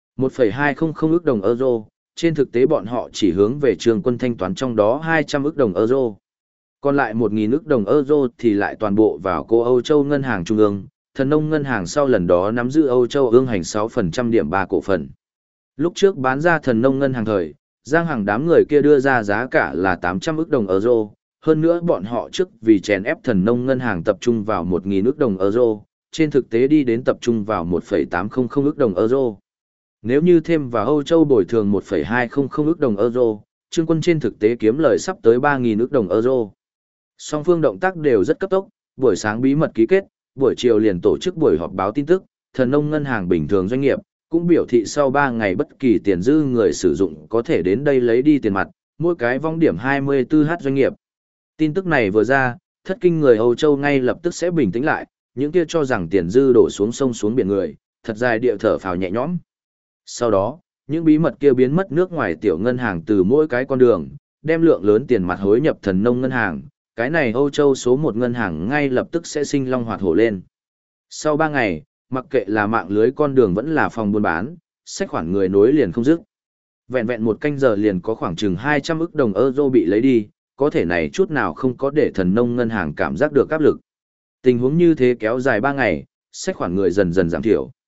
1,200 ức đồng euro, trên thực tế bọn họ chỉ hướng về Trương Quân thanh toán trong đó 200 ức đồng euro. Còn lại 1.000 ức đồng euro thì lại toàn bộ vào cô Âu Châu Ngân hàng Trung ương, thần nông ngân hàng sau lần đó nắm giữ Âu Châu ương hành 6% điểm 3 cổ phần. Lúc trước bán ra thần nông ngân hàng thời, Giang Hằng đám người kia đưa ra giá cả là 800 ức đồng euro, hơn nữa bọn họ trước vì chèn ép thần nông ngân hàng tập trung vào 1.000 ức đồng euro, trên thực tế đi đến tập trung vào 1,800 ức đồng euro. Nếu như thêm vào Âu Châu bồi thường 1,200 ức đồng euro, Trương Quân trên thực tế kiếm lời sắp tới 3.000 ức đồng euro. Song phương động tác đều rất cấp tốc, buổi sáng bí mật ký kết, buổi chiều liền tổ chức buổi họp báo tin tức, thần nông ngân hàng bình thường doanh nghiệp, cũng biểu thị sau 3 ngày bất kỳ tiền dư người sử dụng có thể đến đây lấy đi tiền mặt, mỗi cái vong điểm 24h doanh nghiệp. Tin tức này vừa ra, thất kinh người Âu Châu ngay lập tức sẽ bình tĩnh lại, những kia cho rằng tiền dư đổ xuống sông xuống biển người, thật dài địa thở phào nhẹ nhõm. Sau đó, những bí mật kia biến mất nước ngoài tiểu ngân hàng từ mỗi cái con đường, đem lượng lớn tiền mặt hối nhập thần nông ngân hàng, cái này Âu Châu số 1 ngân hàng ngay lập tức sẽ sinh long hoạt hổ lên. Sau 3 ngày, mặc kệ là mạng lưới con đường vẫn là phòng buôn bán, sách khoản người nối liền không dứt. Vẹn vẹn một canh giờ liền có khoảng chừng 200 ức đồng euro bị lấy đi, có thể này chút nào không có để thần nông ngân hàng cảm giác được áp lực. Tình huống như thế kéo dài 3 ngày, sách khoản người dần dần giảm thiểu.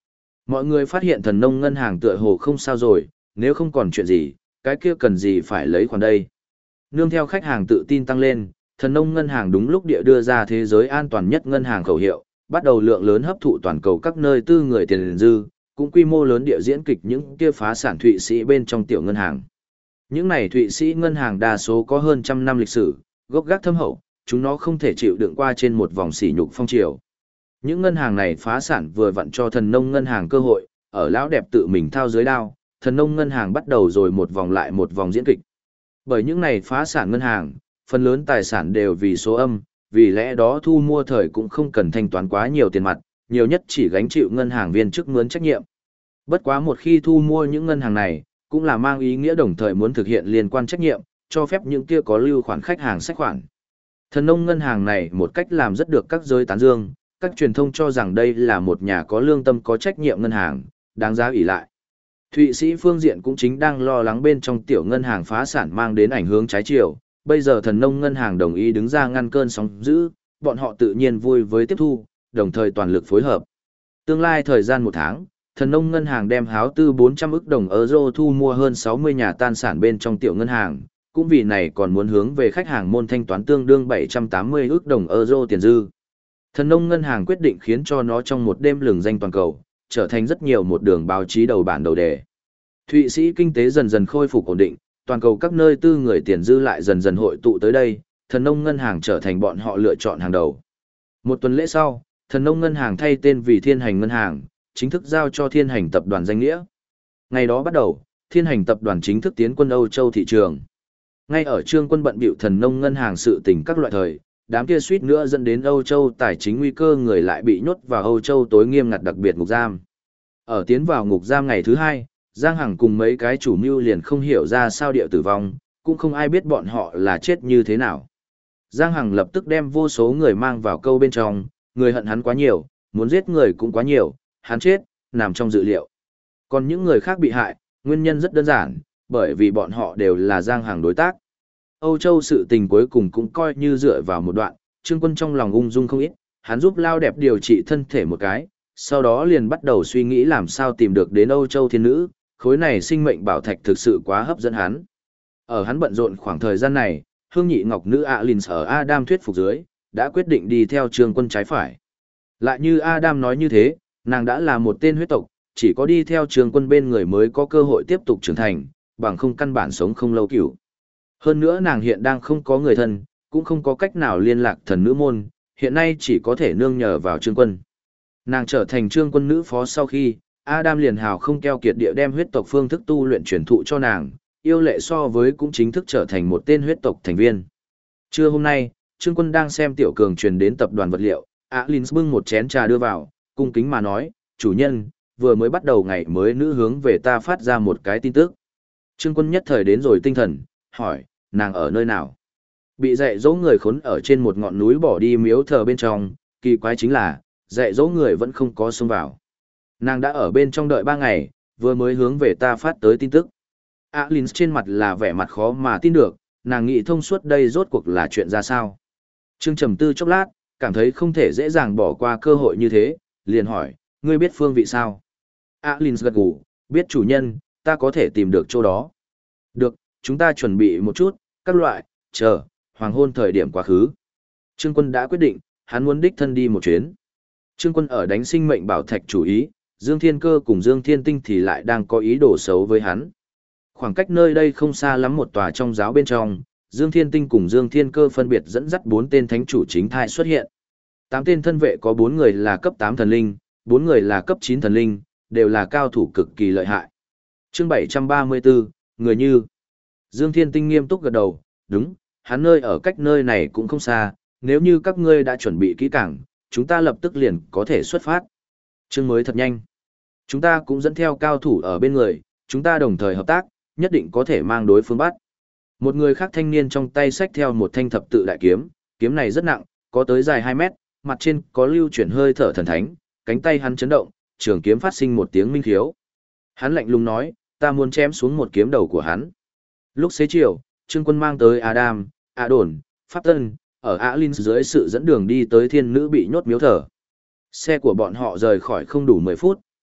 Mọi người phát hiện thần nông ngân hàng tựa hồ không sao rồi, nếu không còn chuyện gì, cái kia cần gì phải lấy khoản đây. Nương theo khách hàng tự tin tăng lên, thần nông ngân hàng đúng lúc địa đưa ra thế giới an toàn nhất ngân hàng khẩu hiệu, bắt đầu lượng lớn hấp thụ toàn cầu các nơi tư người tiền dư, cũng quy mô lớn địa diễn kịch những kia phá sản Thụy Sĩ bên trong tiểu ngân hàng. Những này Thụy Sĩ ngân hàng đa số có hơn trăm năm lịch sử, gốc gác thâm hậu, chúng nó không thể chịu đựng qua trên một vòng sỉ nhục phong triều. Những ngân hàng này phá sản vừa vặn cho thần nông ngân hàng cơ hội, ở lão đẹp tự mình thao dưới đao, thần nông ngân hàng bắt đầu rồi một vòng lại một vòng diễn kịch. Bởi những này phá sản ngân hàng, phần lớn tài sản đều vì số âm, vì lẽ đó thu mua thời cũng không cần thanh toán quá nhiều tiền mặt, nhiều nhất chỉ gánh chịu ngân hàng viên chức mướn trách nhiệm. Bất quá một khi thu mua những ngân hàng này, cũng là mang ý nghĩa đồng thời muốn thực hiện liên quan trách nhiệm, cho phép những kia có lưu khoản khách hàng sách khoản. Thần nông ngân hàng này một cách làm rất được các giới tán dương, các truyền thông cho rằng đây là một nhà có lương tâm có trách nhiệm ngân hàng, đáng giá ỷ lại. Thụy Sĩ phương diện cũng chính đang lo lắng bên trong tiểu ngân hàng phá sản mang đến ảnh hưởng trái chiều, bây giờ thần nông ngân hàng đồng ý đứng ra ngăn cơn sóng dữ, bọn họ tự nhiên vui với tiếp thu, đồng thời toàn lực phối hợp. Tương lai thời gian một tháng, thần nông ngân hàng đem háo tư 400 ức đồng euro thu mua hơn 60 nhà tan sản bên trong tiểu ngân hàng, cũng vì này còn muốn hướng về khách hàng môn thanh toán tương đương 780 ức đồng euro tiền dư. Thần nông ngân hàng quyết định khiến cho nó trong một đêm lừng danh toàn cầu, trở thành rất nhiều một đường báo chí đầu bản đầu đề. Thụy Sĩ kinh tế dần dần khôi phục ổn định, toàn cầu các nơi tư người tiền dư lại dần dần hội tụ tới đây, thần nông ngân hàng trở thành bọn họ lựa chọn hàng đầu. Một tuần lễ sau, thần nông ngân hàng thay tên vì Thiên Hành ngân hàng, chính thức giao cho Thiên Hành tập đoàn danh nghĩa. Ngày đó bắt đầu, Thiên Hành tập đoàn chính thức tiến quân Âu Châu thị trường. Ngay ở Trương Quân bận bịu thần nông ngân hàng sự tình các loại thời, đám kia suýt nữa dẫn đến Âu Châu tài chính nguy cơ người lại bị nhốt vào Âu Châu tối nghiêm ngặt đặc biệt ngục giam. Ở tiến vào ngục giam ngày thứ hai, Giang Hằng cùng mấy cái chủ mưu liền không hiểu ra sao địa tử vong, cũng không ai biết bọn họ là chết như thế nào. Giang Hằng lập tức đem vô số người mang vào câu bên trong, người hận hắn quá nhiều, muốn giết người cũng quá nhiều, hắn chết, nằm trong dự liệu. Còn những người khác bị hại, nguyên nhân rất đơn giản, bởi vì bọn họ đều là Giang Hằng đối tác. Âu Châu sự tình cuối cùng cũng coi như dựa vào một đoạn, Trương Quân trong lòng ung dung không ít, hắn giúp Lao Đẹp điều trị thân thể một cái, sau đó liền bắt đầu suy nghĩ làm sao tìm được đến Âu Châu thiên nữ, khối này sinh mệnh bảo thạch thực sự quá hấp dẫn hắn. Ở hắn bận rộn khoảng thời gian này, hương nhị ngọc nữ Alins ở Adam thuyết phục dưới, đã quyết định đi theo Trương Quân trái phải. Lại như Adam nói như thế, nàng đã là một tên huyết tộc, chỉ có đi theo Trương Quân bên người mới có cơ hội tiếp tục trưởng thành, bằng không căn bản sống không lâu cửu. Hơn nữa nàng hiện đang không có người thân, cũng không có cách nào liên lạc thần nữ môn, hiện nay chỉ có thể nương nhờ vào Trương Quân. Nàng trở thành Trương Quân nữ phó sau khi, Adam liền hào không keo kiệt địa đem huyết tộc phương thức tu luyện truyền thụ cho nàng, yêu lệ so với cũng chính thức trở thành một tên huyết tộc thành viên. Trưa hôm nay, Trương Quân đang xem Tiểu Cường truyền đến tập đoàn vật liệu, Alins bưng một chén trà đưa vào, cung kính mà nói, chủ nhân, vừa mới bắt đầu ngày mới nữ hướng về ta phát ra một cái tin tức. Trương Quân nhất thời đến rồi tinh thần, hỏi, nàng ở nơi nào? Bị dạy dỗ người khốn ở trên một ngọn núi bỏ đi miếu thờ bên trong, kỳ quái chính là, dạy dỗ người vẫn không có xông vào. Nàng đã ở bên trong đợi 3 ngày, vừa mới hướng về ta phát tới tin tức. Alins trên mặt là vẻ mặt khó mà tin được, nàng nghĩ thông suốt đây rốt cuộc là chuyện ra sao. Trương trầm tư chốc lát, cảm thấy không thể dễ dàng bỏ qua cơ hội như thế, liền hỏi, ngươi biết phương vị sao? Alins gật gù, biết chủ nhân, ta có thể tìm được chỗ đó. Được, chúng ta chuẩn bị một chút, các loại, chờ, hoàng hôn thời điểm quá khứ. Trương Quân đã quyết định, hắn muốn đích thân đi một chuyến. Trương Quân ở đánh sinh mệnh bảo thạch chủ ý, Dương Thiên Cơ cùng Dương Thiên Tinh thì lại đang có ý đồ xấu với hắn. Khoảng cách nơi đây không xa lắm một tòa trong giáo bên trong, Dương Thiên Tinh cùng Dương Thiên Cơ phân biệt dẫn dắt 4 tên thánh chủ chính thai xuất hiện. 8 tên thân vệ có 4 người là cấp 8 thần linh, 4 người là cấp 9 thần linh, đều là cao thủ cực kỳ lợi hại. Chương 734, người như. Dương Thiên Tinh nghiêm túc gật đầu, đúng, hắn nơi ở cách nơi này cũng không xa, nếu như các ngươi đã chuẩn bị kỹ càng, chúng ta lập tức liền có thể xuất phát. Chương mới thật nhanh. Chúng ta cũng dẫn theo cao thủ ở bên người, chúng ta đồng thời hợp tác, nhất định có thể mang đối phương bắt. Một người khác thanh niên trong tay xách theo một thanh thập tự đại kiếm, kiếm này rất nặng, có tới dài 2 mét, mặt trên có lưu chuyển hơi thở thần thánh, cánh tay hắn chấn động, trường kiếm phát sinh một tiếng minh khiếu. Hắn lạnh lùng nói, ta muốn chém xuống một kiếm đầu của hắn. Lúc xế chiều, Trương Quân mang tới Adam, A Đồn, Pháp Tân, ở Alins dưới sự dẫn đường đi tới thiên nữ bị nhốt miếu thờ. Xe của bọn họ rời khỏi không đủ 10 phút,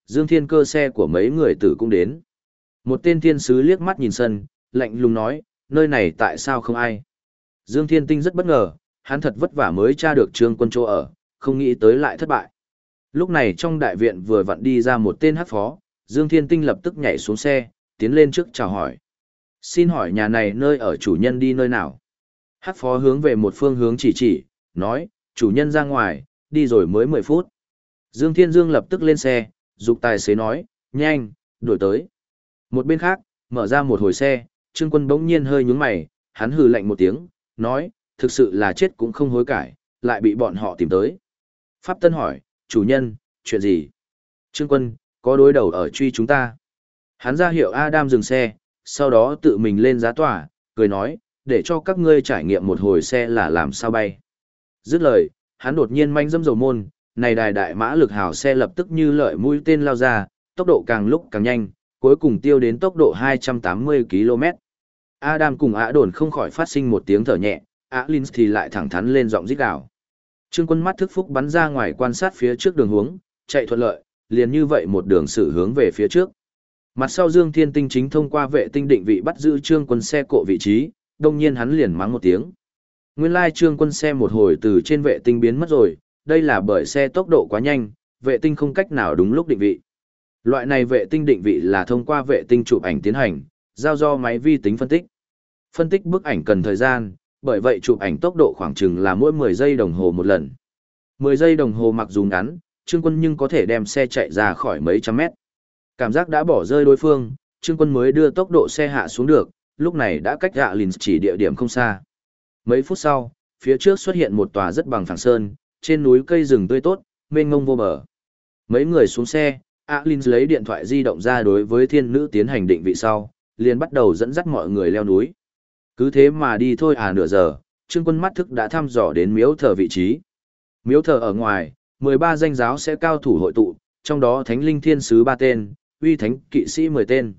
Dương Thiên Cơ xe của mấy người tử cũng đến. Một tên thiên sứ liếc mắt nhìn sân, lạnh lùng nói, nơi này tại sao không ai? Dương Thiên Tinh rất bất ngờ, hắn thật vất vả mới tra được Trương Quân chỗ ở, không nghĩ tới lại thất bại. Lúc này trong đại viện vừa vặn đi ra một tên hắc phó, Dương Thiên Tinh lập tức nhảy xuống xe, tiến lên trước chào hỏi. Xin hỏi nhà này nơi ở chủ nhân đi nơi nào? Hắc phó hướng về một phương hướng chỉ, nói, chủ nhân ra ngoài, đi rồi mới 10 phút. Dương Thiên Dương lập tức lên xe, dục tài xế nói, nhanh, đuổi tới. Một bên khác, mở ra một hồi xe, Trương Quân bỗng nhiên hơi nhướng mày, hắn hừ lạnh một tiếng, nói, thực sự là chết cũng không hối cải, lại bị bọn họ tìm tới. Pháp Tân hỏi, chủ nhân, chuyện gì? Trương Quân, có đối đầu ở truy chúng ta. Hắn ra hiệu Adam dừng xe, sau đó tự mình lên giá tỏa, cười nói, để cho các ngươi trải nghiệm một hồi xe là làm sao bay. Dứt lời, hắn đột nhiên manh dâm dầu môn, này đài đại mã lực hào xe lập tức như lợi mũi tên lao ra, tốc độ càng lúc càng nhanh, cuối cùng tiêu đến tốc độ 280 km. Adam cùng Ả Đồn không khỏi phát sinh một tiếng thở nhẹ, Ả Linh thì lại thẳng thắn lên giọng rít gào. Trương Quân mắt thức phúc bắn ra ngoài quan sát phía trước đường hướng, chạy thuận lợi, liền như vậy một đường sử hướng về phía trước. Mặt sau Dương Thiên Tinh chính thông qua vệ tinh định vị bắt giữ Trương Quân xe cộ vị trí, đồng nhiên hắn liền mắng một tiếng. Nguyên lai Trương Quân xe một hồi từ trên vệ tinh biến mất rồi, đây là bởi xe tốc độ quá nhanh, vệ tinh không cách nào đúng lúc định vị. Loại này vệ tinh định vị là thông qua vệ tinh chụp ảnh tiến hành, giao do máy vi tính phân tích. Phân tích bức ảnh cần thời gian, bởi vậy chụp ảnh tốc độ khoảng chừng là mỗi 10 giây đồng hồ một lần. 10 giây đồng hồ mặc dù ngắn, Trương Quân nhưng có thể đem xe chạy ra khỏi mấy trăm mét. Cảm giác đã bỏ rơi đối phương, Trương Quân mới đưa tốc độ xe hạ xuống được, lúc này đã cách Gạ Lìn chỉ địa điểm không xa. Mấy phút sau, phía trước xuất hiện một tòa rất bằng phẳng sơn, trên núi cây rừng tươi tốt, mênh mông vô bờ. Mấy người xuống xe, Alin lấy điện thoại di động ra đối với thiên nữ tiến hành định vị sau, liền bắt đầu dẫn dắt mọi người leo núi. Cứ thế mà đi thôi nửa giờ, Trương Quân mắt thức đã thăm dò đến miếu thờ vị trí. Miếu thờ ở ngoài, 13 danh giáo sẽ cao thủ hội tụ, trong đó thánh linh thiên sứ 3 tên, uy thánh kỵ sĩ 10 tên.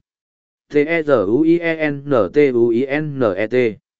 T-E-Z-U-I-E-N-T-U-I-N-E-T.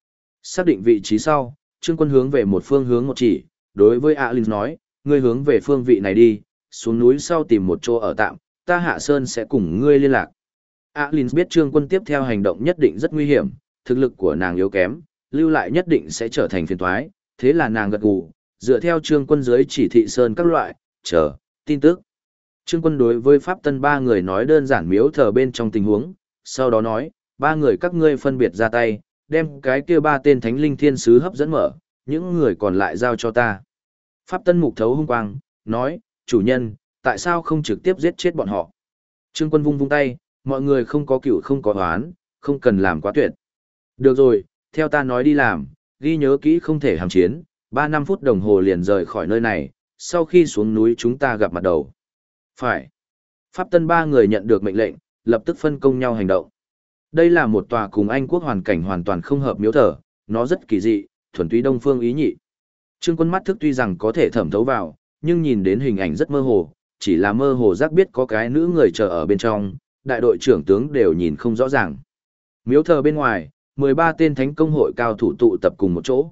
Xác định vị trí sau, Trương Quân hướng về một phương hướng một chỉ, đối với Alin nói, ngươi hướng về phương vị này đi, xuống núi sau tìm một chỗ ở tạm, ta hạ sơn sẽ cùng ngươi liên lạc. Alin biết Trương Quân tiếp theo hành động nhất định rất nguy hiểm, thực lực của nàng yếu kém, lưu lại nhất định sẽ trở thành phiền toái, thế là nàng gật gù, dựa theo Trương Quân dưới chỉ thị sơn các loại, chờ tin tức. Trương Quân đối với Pháp Tân ba người nói đơn giản miếu thờ bên trong tình huống, sau đó nói, ba người các ngươi phân biệt ra tay, đem cái kia 3 tên thánh linh thiên sứ hấp dẫn mở, những người còn lại giao cho ta. Pháp Tân mục thấu hung quang, nói, chủ nhân, tại sao không trực tiếp giết chết bọn họ? Trương Quân vung vung tay, mọi người không có cựu không có oán, không cần làm quá tuyệt. Được rồi, theo ta nói đi làm, ghi nhớ kỹ không thể hàm chiến, 3-5 phút đồng hồ liền rời khỏi nơi này, sau khi xuống núi chúng ta gặp mặt đầu. Phải. Pháp Tân ba người nhận được mệnh lệnh, lập tức phân công nhau hành động. Đây là một tòa cùng Anh quốc hoàn cảnh hoàn toàn không hợp miếu thờ, nó rất kỳ dị, thuần túy đông phương ý nhị. Trương Quân mắt thức tuy rằng có thể thẩm thấu vào, nhưng nhìn đến hình ảnh rất mơ hồ, chỉ là mơ hồ giác biết có cái nữ người chờ ở bên trong, đại đội trưởng tướng đều nhìn không rõ ràng. Miếu thờ bên ngoài, 13 tên thánh công hội cao thủ tụ tập cùng một chỗ.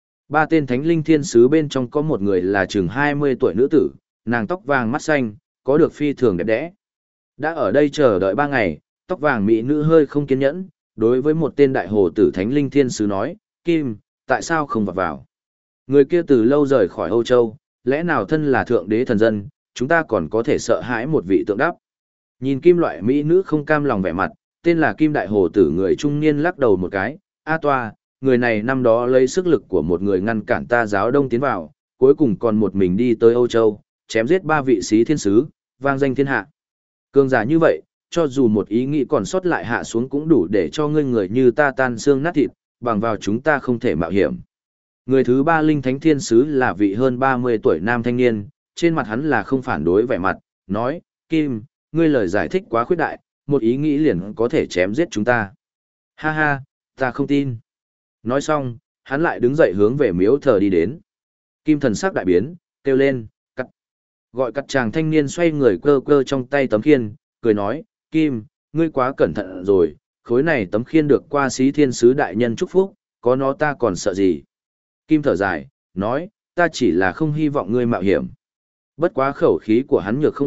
3 tên thánh linh thiên sứ bên trong có một người là chừng 20 tuổi nữ tử, nàng tóc vàng mắt xanh, có được phi thường đẹp đẽ. Đã ở đây chờ đợi 3 ngày, tóc vàng mỹ nữ hơi không kiên nhẫn, đối với một tên đại hồ tử thánh linh thiên sứ nói, Kim, tại sao không vào? Người kia từ lâu rời khỏi Âu Châu, lẽ nào thân là thượng đế thần dân, chúng ta còn có thể sợ hãi một vị tượng đắp. Nhìn Kim loại mỹ nữ không cam lòng vẻ mặt, tên là Kim đại hồ tử người trung niên lắc đầu một cái, A toa, người này năm đó lấy sức lực của một người ngăn cản ta giáo đông tiến vào, cuối cùng còn một mình đi tới Âu Châu, chém giết 3 vị sĩ thiên sứ, vang danh thiên hạ. Cường giả như vậy, cho dù một ý nghĩ còn sót lại hạ xuống cũng đủ để cho ngươi người như ta tan xương nát thịt, bằng vào chúng ta không thể mạo hiểm. Người thứ 3 linh thánh thiên sứ là vị hơn 30 tuổi nam thanh niên, trên mặt hắn là không phản đối vẻ mặt, nói, Kim, ngươi lời giải thích quá khuyết đại, một ý nghĩ liền có thể chém giết chúng ta. Ha ha, ta không tin. Nói xong, hắn lại đứng dậy hướng về miếu thờ đi đến. Kim thần sắc đại biến, kêu lên, cắt. Gọi cắt chàng thanh niên xoay người cơ cơ trong tay tấm khiên, cười nói, Kim, ngươi quá cẩn thận rồi, khối này tấm khiên được qua xí thiên sứ đại nhân chúc phúc, có nó ta còn sợ gì. Kim thở dài, nói, ta chỉ là không hy vọng ngươi mạo hiểm. Bất quá khẩu khí của hắn nhược không ít,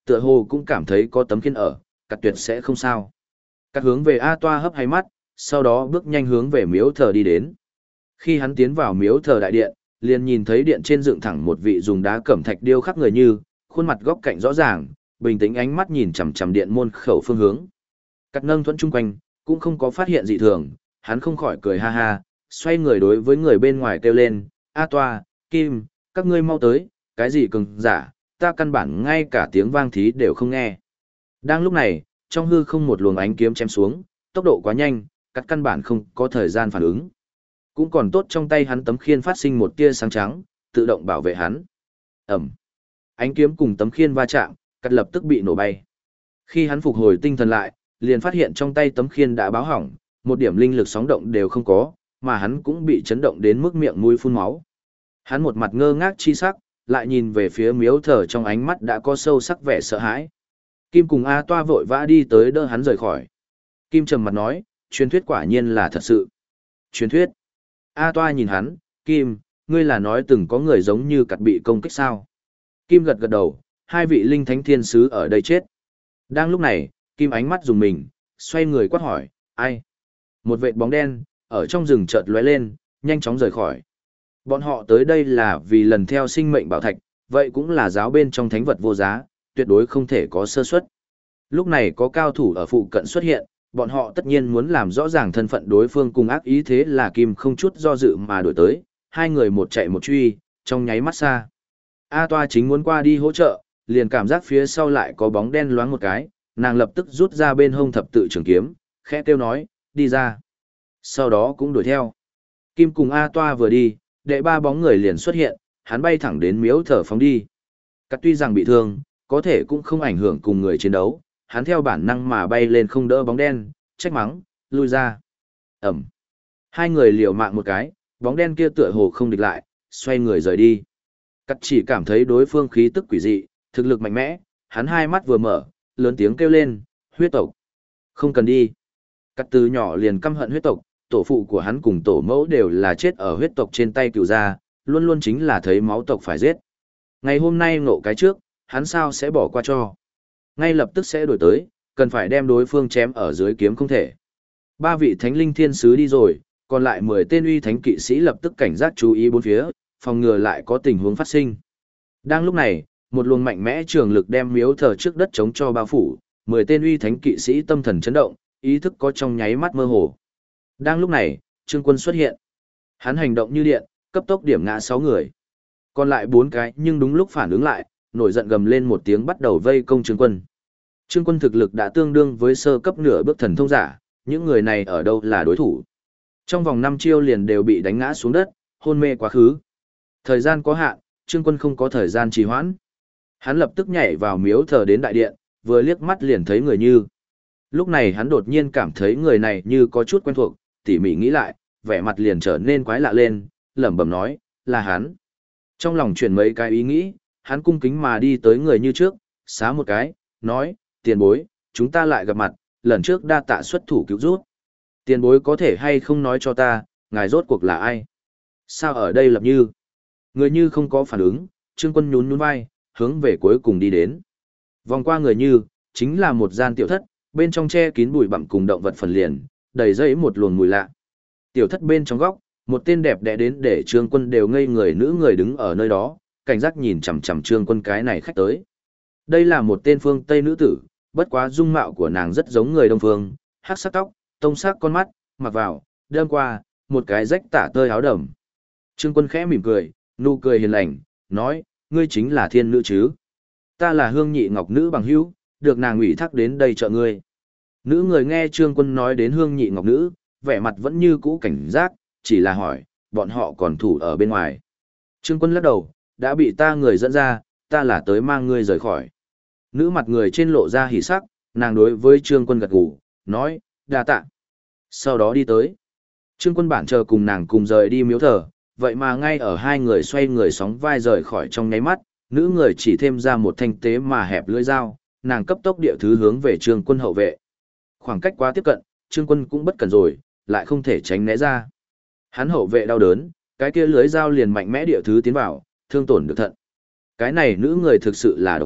tựa hồ cũng cảm thấy có tấm khiên ở, cắt tuyệt sẽ không sao. Cắt hướng về A Toa hấp hay mắt, sau đó bước nhanh hướng về miếu thờ đi đến. Khi hắn tiến vào miếu thờ đại điện, liền nhìn thấy điện trên dựng thẳng một vị dùng đá cẩm thạch điêu khắc người như, khuôn mặt góc cạnh rõ ràng, bình tĩnh ánh mắt nhìn chằm chằm điện môn khẩu phương hướng. Cắt nâng thuẫn chung quanh, cũng không có phát hiện dị thường, hắn không khỏi cười ha ha, xoay người đối với người bên ngoài kêu lên, A Toa, Kim, các ngươi mau tới, cái gì cường giả, ta căn bản ngay cả tiếng vang thí đều không nghe. Đang lúc này, trong hư không một luồng ánh kiếm chém xuống, tốc độ quá nhanh, cắt căn bản không có thời gian phản ứng. Cũng còn tốt trong tay hắn tấm khiên phát sinh một tia sáng trắng, tự động bảo vệ hắn. Ẩm. Ánh kiếm cùng tấm khiên va chạm, cắt lập tức bị nổ bay. Khi hắn phục hồi tinh thần lại, liền phát hiện trong tay tấm khiên đã báo hỏng, một điểm linh lực sóng động đều không có, mà hắn cũng bị chấn động đến mức miệng mũi phun máu. Hắn một mặt ngơ ngác chi sắc, lại nhìn về phía miếu thờ, trong ánh mắt đã có sâu sắc vẻ sợ hãi. Kim cùng A Toa vội vã đi tới đỡ hắn rời khỏi. Kim trầm mặt nói, truyền thuyết quả nhiên là thật sự. Truyền thuyết. A Toa nhìn hắn, Kim, ngươi là nói từng có người giống như cặt bị công kích sao? Kim gật gật đầu, hai vị linh thánh thiên sứ ở đây chết. Đang lúc này, Kim ánh mắt dùng mình, xoay người quát hỏi, ai? Một vệt bóng đen, ở trong rừng chợt lóe lên, nhanh chóng rời khỏi. Bọn họ tới đây là vì lần theo sinh mệnh bảo thạch, vậy cũng là giáo bên trong thánh vật vô giá, tuyệt đối không thể có sơ suất. Lúc này có cao thủ ở phụ cận xuất hiện, bọn họ tất nhiên muốn làm rõ ràng thân phận đối phương cùng ác ý, thế là Kim không chút do dự mà đổi tới, hai người một chạy một truy, trong nháy mắt xa. A Toa chính muốn qua đi hỗ trợ, liền cảm giác phía sau lại có bóng đen loáng một cái, nàng lập tức rút ra bên hông thập tự trường kiếm, khẽ kêu nói, đi ra. Sau đó cũng đuổi theo. Kim cùng A Toa vừa đi, đệ ba bóng người liền xuất hiện, hắn bay thẳng đến miếu thờ phóng đi. Cắt tuy rằng bị thương, có thể cũng không ảnh hưởng cùng người chiến đấu, hắn theo bản năng mà bay lên không đỡ bóng đen, trách mắng, lui ra. Ẩm. Hai người liều mạng một cái, bóng đen kia tựa hồ không địch lại, xoay người rời đi. Cắt chỉ cảm thấy đối phương khí tức quỷ dị, thực lực mạnh mẽ, hắn hai mắt vừa mở, lớn tiếng kêu lên, huyết tộc. Không cần đi. Cắt từ nhỏ liền căm hận huyết tộc, tổ phụ của hắn cùng tổ mẫu đều là chết ở huyết tộc trên tay cựu gia, luôn luôn chính là thấy máu tộc phải giết. Ngày hôm nay ngộ cái trước, hắn sao sẽ bỏ qua cho. Ngay lập tức sẽ đổi tới, cần phải đem đối phương chém ở dưới kiếm không thể. Ba vị thánh linh thiên sứ đi rồi, còn lại 10 tên uy thánh kỵ sĩ lập tức cảnh giác chú ý bốn phía, phòng ngừa lại có tình huống phát sinh. Đang lúc này, một luồng mạnh mẽ trường lực đem miếu thờ trước đất chống cho bao phủ, 10 tên uy thánh kỵ sĩ tâm thần chấn động, ý thức có trong nháy mắt mơ hồ. Đang lúc này, Trương Quân xuất hiện. Hắn hành động như điện, cấp tốc điểm ngã 6 người. Còn lại 4 cái nhưng đúng lúc phản ứng lại, nổi giận gầm lên một tiếng bắt đầu vây công Trương Quân. Trương Quân thực lực đã tương đương với sơ cấp nửa bước thần thông giả, những người này ở đâu là đối thủ. Trong vòng 5 chiêu liền đều bị đánh ngã xuống đất, hôn mê quá khứ. Thời gian có hạn, Trương Quân không có thời gian trì hoãn. Hắn lập tức nhảy vào miếu thờ đến đại điện, vừa liếc mắt liền thấy người như. Lúc này hắn đột nhiên cảm thấy người này như có chút quen thuộc, tỉ mỉ nghĩ lại, vẻ mặt liền trở nên quái lạ lên, lẩm bẩm nói, là hắn. Trong lòng chuyển mấy cái ý nghĩ, hắn cung kính mà đi tới người như trước, xá một cái, nói, tiền bối, chúng ta lại gặp mặt, lần trước đa tạ xuất thủ cứu rút. Tiền bối có thể hay không nói cho ta, ngài rốt cuộc là ai? Sao ở đây lập như? Người như không có phản ứng, Trương Quân nhún nhún vai, hướng về cuối cùng đi đến. Vòng qua người như, chính là một gian tiểu thất, bên trong che kín bụi bặm cùng động vật phần liền, đầy dẫy một luồng mùi lạ. Tiểu thất bên trong góc, một tên đẹp đẽ đến để Trương Quân đều ngây người nữ người đứng ở nơi đó, cảnh giác nhìn chằm chằm Trương Quân cái này khách tới. Đây là một tên phương Tây nữ tử, bất quá dung mạo của nàng rất giống người Đông phương, hắc sắc tóc, tông sắc con mắt, mặc vào, đơm qua, một cái rách tả tơi áo đầm. Trương Quân khẽ mỉm cười, nụ cười hiền lành, nói, ngươi chính là thiên nữ chứ? Ta là Hương Nhị Ngọc nữ bằng hữu, được nàng ủy thác đến đây trợ ngươi. Nữ người nghe Trương Quân nói đến Hương Nhị Ngọc nữ, vẻ mặt vẫn như cũ cảnh giác, chỉ là hỏi, bọn họ còn thủ ở bên ngoài. Trương Quân lắc đầu, đã bị ta người dẫn ra, ta là tới mang ngươi rời khỏi. Nữ mặt người trên lộ ra hỉ sắc, nàng đối với Trương Quân gật gù, nói, đa tạ. Sau đó đi tới. Trương Quân bản chờ cùng nàng cùng rời đi miếu thờ, vậy mà ngay ở hai người xoay người sóng vai rời khỏi trong nháy mắt, nữ người chỉ thêm ra một thanh tế mà hẹp lưỡi dao, nàng cấp tốc địa thứ hướng về Trương Quân hậu vệ. Khoảng cách quá tiếp cận, Trương Quân cũng bất cần rồi, lại không thể tránh né ra. Hắn hậu vệ đau đớn, cái kia lưới dao liền mạnh mẽ địa thứ tiến vào, thương tổn được thận. Cái này nữ người thực sự là độc ác,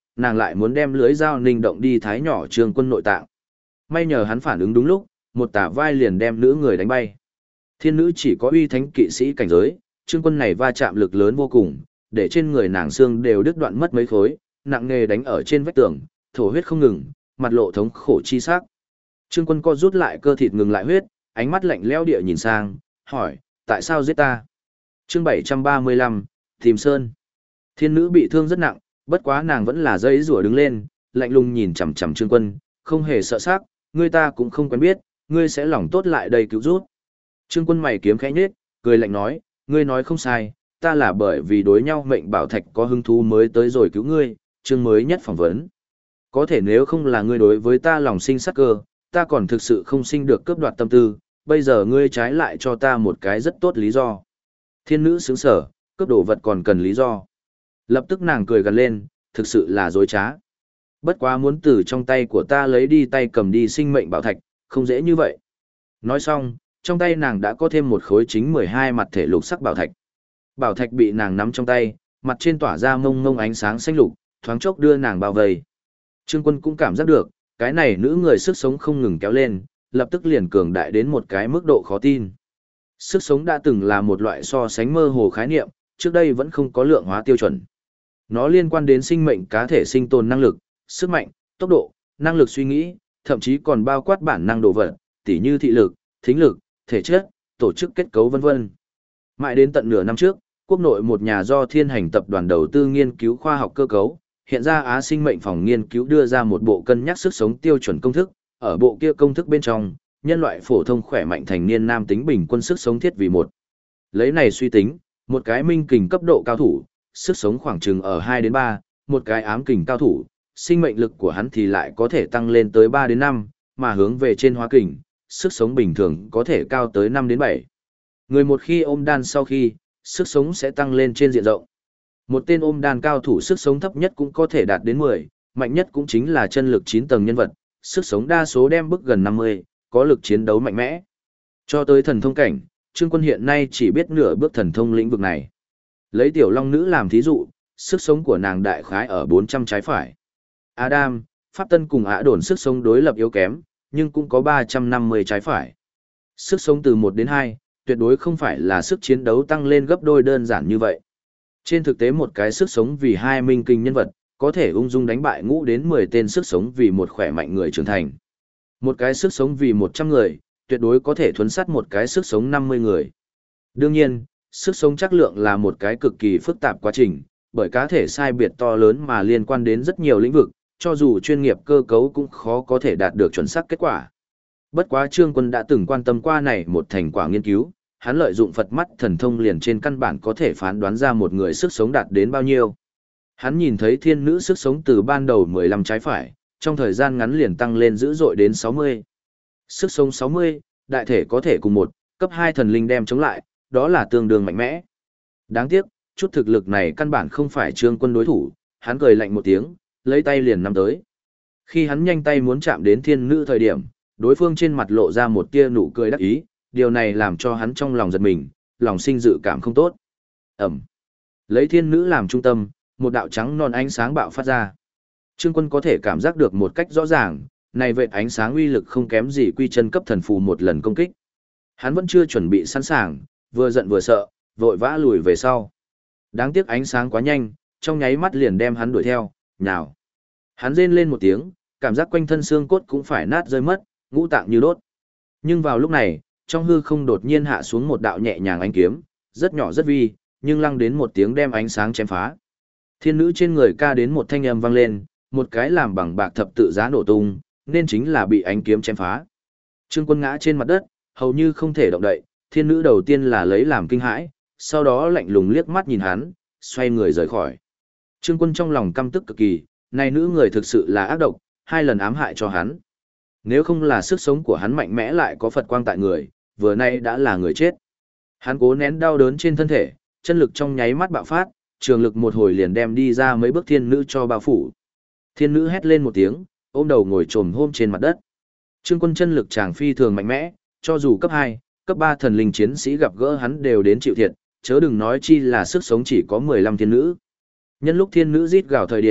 nàng lại muốn đem lưới dao ninh động đi thái nhỏ Trương Quân nội tạng. May nhờ hắn phản ứng đúng lúc, một tả vai liền đem nữ người đánh bay. Thiên nữ chỉ có uy thánh kỵ sĩ cảnh giới, Trương Quân này va chạm lực lớn vô cùng, để trên người nàng xương đều đứt đoạn mất mấy khối, nặng nề đánh ở trên vách tường, thổ huyết không ngừng, mặt lộ thống khổ chi sắc. Trương Quân co rút lại cơ thịt ngừng lại huyết, ánh mắt lạnh lẽo địa nhìn sang, hỏi, tại sao giết ta? Chương 735, Tìm Sơn. Thiên nữ bị thương rất nặng, bất quá nàng vẫn là dây rủa đứng lên, lạnh lùng nhìn chằm chằm Trương Quân, không hề sợ sắc, ngươi ta cũng không quen biết, ngươi sẽ lòng tốt lại đây cứu rút. Trương Quân mày kiếm khẽ nhếch, cười lạnh nói, ngươi nói không sai, ta là bởi vì đối nhau mệnh bảo thạch có hứng thú mới tới rồi cứu ngươi, chương mới nhất phỏng vấn. Có thể nếu không là ngươi đối với ta lòng sinh sắc cơ, ta còn thực sự không sinh được cướp đoạt tâm tư, bây giờ ngươi trái lại cho ta một cái rất tốt lý do. Thiên nữ sướng sở, cướp đồ vật còn cần lý do. Lập tức nàng cười gần lên, thực sự là dối trá. Bất quá muốn từ trong tay của ta lấy đi tay cầm đi sinh mệnh bảo thạch, không dễ như vậy. Nói xong, trong tay nàng đã có thêm một khối chính 12 mặt thể lục sắc bảo thạch. Bảo thạch bị nàng nắm trong tay, mặt trên tỏa ra mông mông ánh sáng xanh lục, thoáng chốc đưa nàng bao vây. Trương Quân cũng cảm giác được, cái này nữ người sức sống không ngừng kéo lên, lập tức liền cường đại đến một cái mức độ khó tin. Sức sống đã từng là một loại so sánh mơ hồ khái niệm, trước đây vẫn không có lượng hóa tiêu chuẩn. Nó liên quan đến sinh mệnh cá thể sinh tồn năng lực, sức mạnh, tốc độ, năng lực suy nghĩ, thậm chí còn bao quát bản năng đồ vật, tỉ như thị lực, thính lực, thể chất, tổ chức kết cấu vân vân. Mãi đến tận nửa năm trước, quốc nội một nhà do Thiên Hành tập đoàn đầu tư nghiên cứu khoa học cơ cấu, hiện ra Á Sinh mệnh phòng nghiên cứu đưa ra một bộ cân nhắc sức sống tiêu chuẩn công thức, ở bộ kia công thức bên trong, nhân loại phổ thông khỏe mạnh thành niên nam tính bình quân sức sống thiết vì một. Lấy này suy tính, một cái minh kình cấp độ cao thủ, sức sống khoảng chừng ở 2 đến 3, một cái ám kình cao thủ, sinh mệnh lực của hắn thì lại có thể tăng lên tới 3 đến 5, mà hướng về trên hóa kình, sức sống bình thường có thể cao tới 5 đến 7. Người một khi ôm đan sau khi, sức sống sẽ tăng lên trên diện rộng. Một tên ôm đan cao thủ sức sống thấp nhất cũng có thể đạt đến 10, mạnh nhất cũng chính là chân lực 9 tầng nhân vật, sức sống đa số đem bước gần 50, có lực chiến đấu mạnh mẽ. Cho tới thần thông cảnh, Trương Quân hiện nay chỉ biết nửa bước thần thông lĩnh vực này. Lấy tiểu long nữ làm thí dụ, sức sống của nàng đại khái ở 400 trái phải. Adam, Pháp Tân cùng Ả Đồn sức sống đối lập yếu kém, nhưng cũng có 350 trái phải. Sức sống từ 1 đến 2, tuyệt đối không phải là sức chiến đấu tăng lên gấp đôi đơn giản như vậy. Trên thực tế một cái sức sống vì 2 minh kinh nhân vật, có thể ung dung đánh bại ngũ đến 10 tên sức sống vì một khỏe mạnh người trưởng thành. Một cái sức sống vì 100 người, tuyệt đối có thể thuấn sát một cái sức sống 50 người. Đương nhiên, sức sống chắc lượng là một cái cực kỳ phức tạp quá trình, bởi cá thể sai biệt to lớn mà liên quan đến rất nhiều lĩnh vực, cho dù chuyên nghiệp cơ cấu cũng khó có thể đạt được chuẩn xác kết quả. Bất quá Trương Quân đã từng quan tâm qua này một thành quả nghiên cứu, hắn lợi dụng Phật mắt thần thông liền trên căn bản có thể phán đoán ra một người sức sống đạt đến bao nhiêu. Hắn nhìn thấy thiên nữ sức sống từ ban đầu 15 trái phải, trong thời gian ngắn liền tăng lên dữ dội đến 60. Sức sống 60, đại thể có thể cùng một cấp 2 thần linh đem chống lại, đó là tương đương mạnh mẽ. Đáng tiếc, chút thực lực này căn bản không phải Trương Quân đối thủ, hắn cười lạnh một tiếng, lấy tay liền nắm tới. Khi hắn nhanh tay muốn chạm đến thiên nữ thời điểm, đối phương trên mặt lộ ra một tia nụ cười đắc ý, điều này làm cho hắn trong lòng giật mình, lòng sinh dự cảm không tốt. Ẩm. Lấy thiên nữ làm trung tâm, một đạo trắng non ánh sáng bạo phát ra. Trương Quân có thể cảm giác được một cách rõ ràng, này vệt ánh sáng uy lực không kém gì quy chân cấp thần phù một lần công kích. Hắn vẫn chưa chuẩn bị sẵn sàng, vừa giận vừa sợ, vội vã lùi về sau. Đáng tiếc ánh sáng quá nhanh, trong nháy mắt liền đem hắn đuổi theo, nhào. Hắn rên lên một tiếng, cảm giác quanh thân xương cốt cũng phải nát rơi mất, ngũ tạng như đốt. Nhưng vào lúc này, trong hư không đột nhiên hạ xuống một đạo nhẹ nhàng ánh kiếm, rất nhỏ rất vi, nhưng lăng đến một tiếng đem ánh sáng chém phá. Thiên nữ trên người ca đến một thanh âm vang lên, một cái làm bằng bạc thập tự giá nổ tung, nên chính là bị ánh kiếm chém phá. Trương Quân ngã trên mặt đất, hầu như không thể động đậy, thiên nữ đầu tiên là lấy làm kinh hãi, sau đó lạnh lùng liếc mắt nhìn hắn, xoay người rời khỏi. Trương Quân trong lòng căm tức cực kỳ, này nữ người thực sự là ác độc, 2 lần ám hại cho hắn. Nếu không là sức sống của hắn mạnh mẽ lại có Phật quang tại người, vừa nay đã là người chết. Hắn cố nén đau đớn trên thân thể, chân lực trong nháy mắt bạo phát, trường lực một hồi liền đem đi ra mấy bước thiên nữ cho bao phủ. Thiên nữ hét lên một tiếng, ôm đầu ngồi trồm hôm trên mặt đất. Trương Quân chân lực chàng phi thường mạnh mẽ, cho dù cấp 2, cấp 3 thần linh chiến sĩ gặp gỡ hắn đều đến chịu thiệt, chớ đừng nói chi là sức sống chỉ có 15 thiên nữ. Nhân lúc thiên nữ rít gào thời điểm,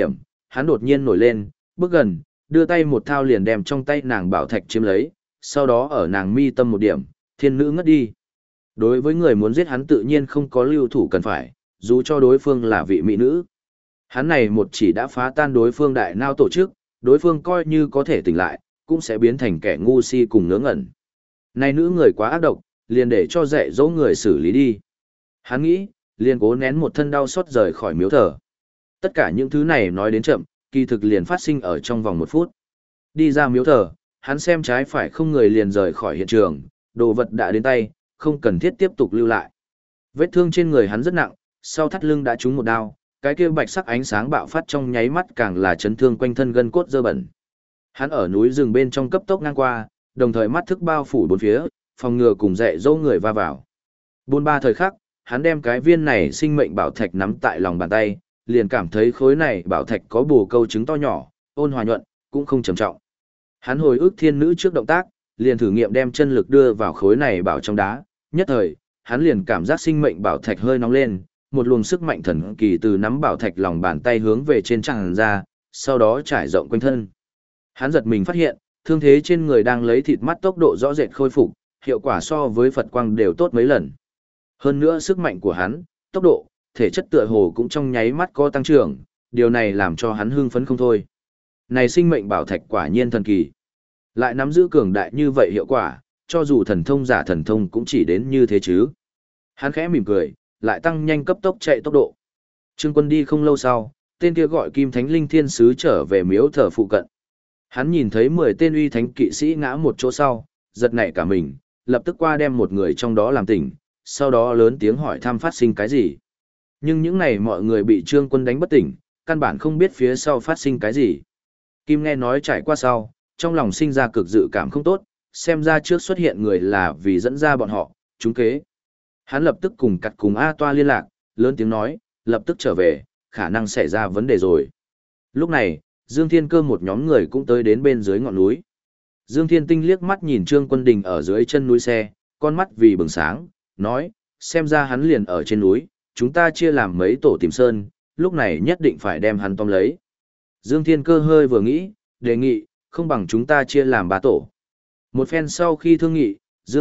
hắn đột nhiên nổi lên, bước gần, đưa tay một thao liền đem trong tay nàng bảo thạch chiếm lấy, sau đó ở nàng mi tâm một điểm, thiên nữ ngất đi. Đối với người muốn giết hắn tự nhiên không có lưu thủ cần phải, dù cho đối phương là vị mỹ nữ. Hắn này một chỉ đã phá tan đối phương đại nao tổ chức, đối phương coi như có thể tỉnh lại, cũng sẽ biến thành kẻ ngu si cùng ngớ ngẩn. Này nữ người quá ác độc, liền để cho dạy dỗ người xử lý đi. Hắn nghĩ, liền cố nén một thân đau xót rời khỏi miếu thờ. Tất cả những thứ này nói đến chậm, kỳ thực liền phát sinh ở trong vòng 1 phút. Đi ra miếu thờ, hắn xem trái phải không người liền rời khỏi hiện trường, đồ vật đã đến tay, không cần thiết tiếp tục lưu lại. Vết thương trên người hắn rất nặng, sau thắt lưng đã trúng một đao, cái kia bạch sắc ánh sáng bạo phát trong nháy mắt càng là chấn thương quanh thân gân cốt dơ bẩn. Hắn ở núi rừng bên trong cấp tốc ngang qua, đồng thời mắt thức bao phủ bốn phía, phòng ngừa cùng dạy dỗ người va vào. Buôn ba thời khắc, hắn đem cái viên này sinh mệnh bảo thạch nắm tại lòng bàn tay, liền cảm thấy khối này bảo thạch có bồ câu trứng to nhỏ, ôn hòa nhuận, cũng không trầm trọng. Hắn hồi ức thiên nữ trước động tác, liền thử nghiệm đem chân lực đưa vào khối này bảo trong đá, nhất thời, hắn liền cảm giác sinh mệnh bảo thạch hơi nóng lên, một luồng sức mạnh thần kỳ từ nắm bảo thạch lòng bàn tay hướng về trên tràn ra, sau đó trải rộng quanh thân. Hắn giật mình phát hiện, thương thế trên người đang lấy thịt mắt tốc độ rõ rệt khôi phục, hiệu quả so với Phật quang đều tốt mấy lần. Hơn nữa sức mạnh của hắn, tốc độ, thể chất tựa hồ cũng trong nháy mắt có tăng trưởng, điều này làm cho hắn hưng phấn không thôi. Này sinh mệnh bảo thạch quả nhiên thần kỳ. Lại nắm giữ cường đại như vậy hiệu quả, cho dù thần thông giả thần thông cũng chỉ đến như thế chứ. Hắn khẽ mỉm cười, lại tăng nhanh cấp tốc chạy tốc độ. Trương Quân đi không lâu sau, tên kia gọi Kim Thánh Linh Thiên Sứ trở về miếu thờ phụ cận. Hắn nhìn thấy 10 tên uy thánh kỵ sĩ ngã một chỗ sau, giật nảy cả mình, lập tức qua đem một người trong đó làm tỉnh, sau đó lớn tiếng hỏi thăm phát sinh cái gì. Nhưng những này mọi người bị Trương Quân đánh bất tỉnh, căn bản không biết phía sau phát sinh cái gì. Kim nghe nói trải qua sau, trong lòng sinh ra cực dự cảm không tốt, xem ra trước xuất hiện người là vì dẫn ra bọn họ, trúng kế. Hắn lập tức cùng cặt cùng A Toa liên lạc, lớn tiếng nói, lập tức trở về, khả năng xảy ra vấn đề rồi. Lúc này, Dương Thiên Cơ một nhóm người cũng tới đến bên dưới ngọn núi. Dương Thiên Tinh liếc mắt nhìn Trương Quân Đình ở dưới chân núi xe, con mắt vì bừng sáng, nói, xem ra hắn liền ở trên núi, chúng ta chia làm mấy tổ tìm sơn, lúc này nhất định phải đem hắn tóm lấy. Dương Thiên Cơ hơi vừa nghĩ, đề nghị, không bằng chúng ta chia làm 3 tổ. Một phen sau khi thương nghị,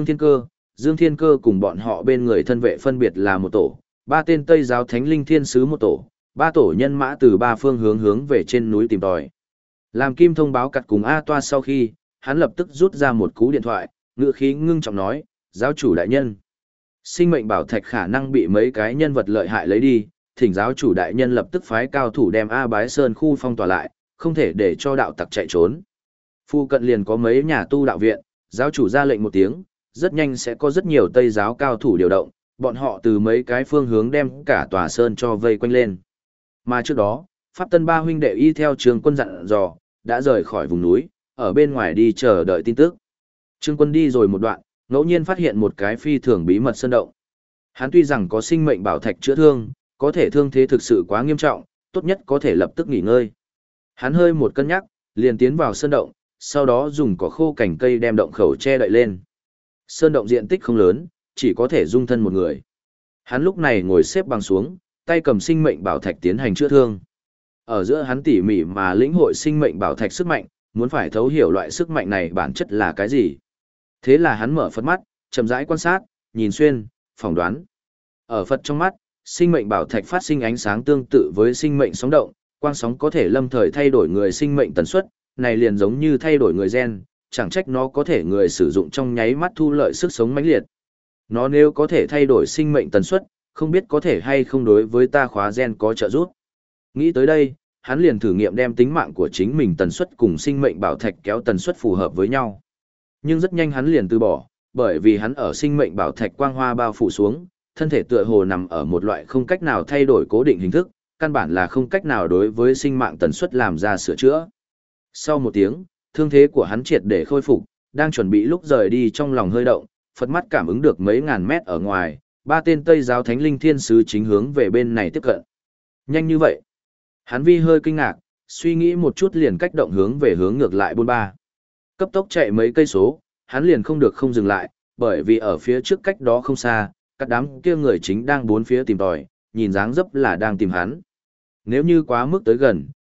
Dương Thiên Cơ cùng bọn họ bên người thân vệ phân biệt là một tổ, 3 tên Tây giáo Thánh Linh Thiên Sứ một tổ, 3 tổ nhân mã từ 3 phương hướng về trên núi tìm tòi. Làm Kim thông báo cặt cùng A Toa sau khi, hắn lập tức rút ra một cú điện thoại, ngữ khí ngưng trọng nói, giáo chủ đại nhân. Sinh mệnh bảo thạch khả năng bị mấy cái nhân vật lợi hại lấy đi, thỉnh giáo chủ đại nhân lập tức phái cao thủ đem A Bái Sơn khu phong tỏa lại, không thể để cho đạo tặc chạy trốn. Phu cận liền có mấy nhà tu đạo viện, giáo chủ ra lệnh một tiếng, rất nhanh sẽ có rất nhiều Tây giáo cao thủ điều động, bọn họ từ mấy cái phương hướng đem cả tòa sơn cho vây quanh lên. Mà trước đó, Pháp Tân ba huynh đệ y theo Trương Quân dặn dò, đã rời khỏi vùng núi, ở bên ngoài đi chờ đợi tin tức. Trương Quân đi rồi một đoạn, ngẫu nhiên phát hiện một cái phi thường bí mật sơn động. Hắn tuy rằng có sinh mệnh bảo thạch chữa thương, có thể thương thế thực sự quá nghiêm trọng, tốt nhất có thể lập tức nghỉ ngơi. Hắn hơi một cân nhắc, liền tiến vào sơn động, sau đó dùng cỏ khô cành cây đem động khẩu che đậy lên. Sơn động diện tích không lớn, chỉ có thể dung thân một người. Hắn lúc này ngồi xếp bằng xuống, tay cầm sinh mệnh bảo thạch tiến hành chữa thương. Ở giữa hắn tỉ mỉ mà lĩnh hội sinh mệnh bảo thạch sức mạnh, muốn phải thấu hiểu loại sức mạnh này bản chất là cái gì. Thế là hắn mở Phật mắt, chậm rãi quan sát, nhìn xuyên, phỏng đoán. Ở Phật trong mắt, sinh mệnh bảo thạch phát sinh ánh sáng tương tự với sinh mệnh sóng động, quang sóng có thể lâm thời thay đổi người sinh mệnh tần suất, này liền giống như thay đổi người gen, chẳng trách nó có thể người sử dụng trong nháy mắt thu lợi sức sống mãnh liệt. Nó nếu có thể thay đổi sinh mệnh tần suất, không biết có thể hay không đối với ta khóa gen có trợ giúp. Nghĩ tới đây, hắn liền thử nghiệm đem tính mạng của chính mình tần suất cùng sinh mệnh bảo thạch kéo tần suất phù hợp với nhau. Nhưng rất nhanh hắn liền từ bỏ, bởi vì hắn ở sinh mệnh bảo thạch quang hoa bao phủ xuống, thân thể tựa hồ nằm ở một loại không cách nào thay đổi cố định hình thức, căn bản là không cách nào đối với sinh mạng tần suất làm ra sửa chữa. Sau một tiếng, thương thế của hắn triệt để khôi phục, đang chuẩn bị lúc rời đi trong lòng hơi động, Phật mắt cảm ứng được mấy ngàn mét ở ngoài, 3 tên Tây giáo Thánh Linh Thiên Sứ chính hướng về bên này tiếp cận. Nhanh như vậy. Hắn vi hơi kinh ngạc, suy nghĩ một chút liền cách động hướng về hướng ngược lại 43. Cấp tốc chạy mấy cây số, hắn liền không được không dừng lại, bởi vì ở phía trước cách đó không xa, các đám kia người chính đang bốn phía tìm tòi, nhìn dáng dấp là đang tìm hắn. Nếu như quá mức tới gần,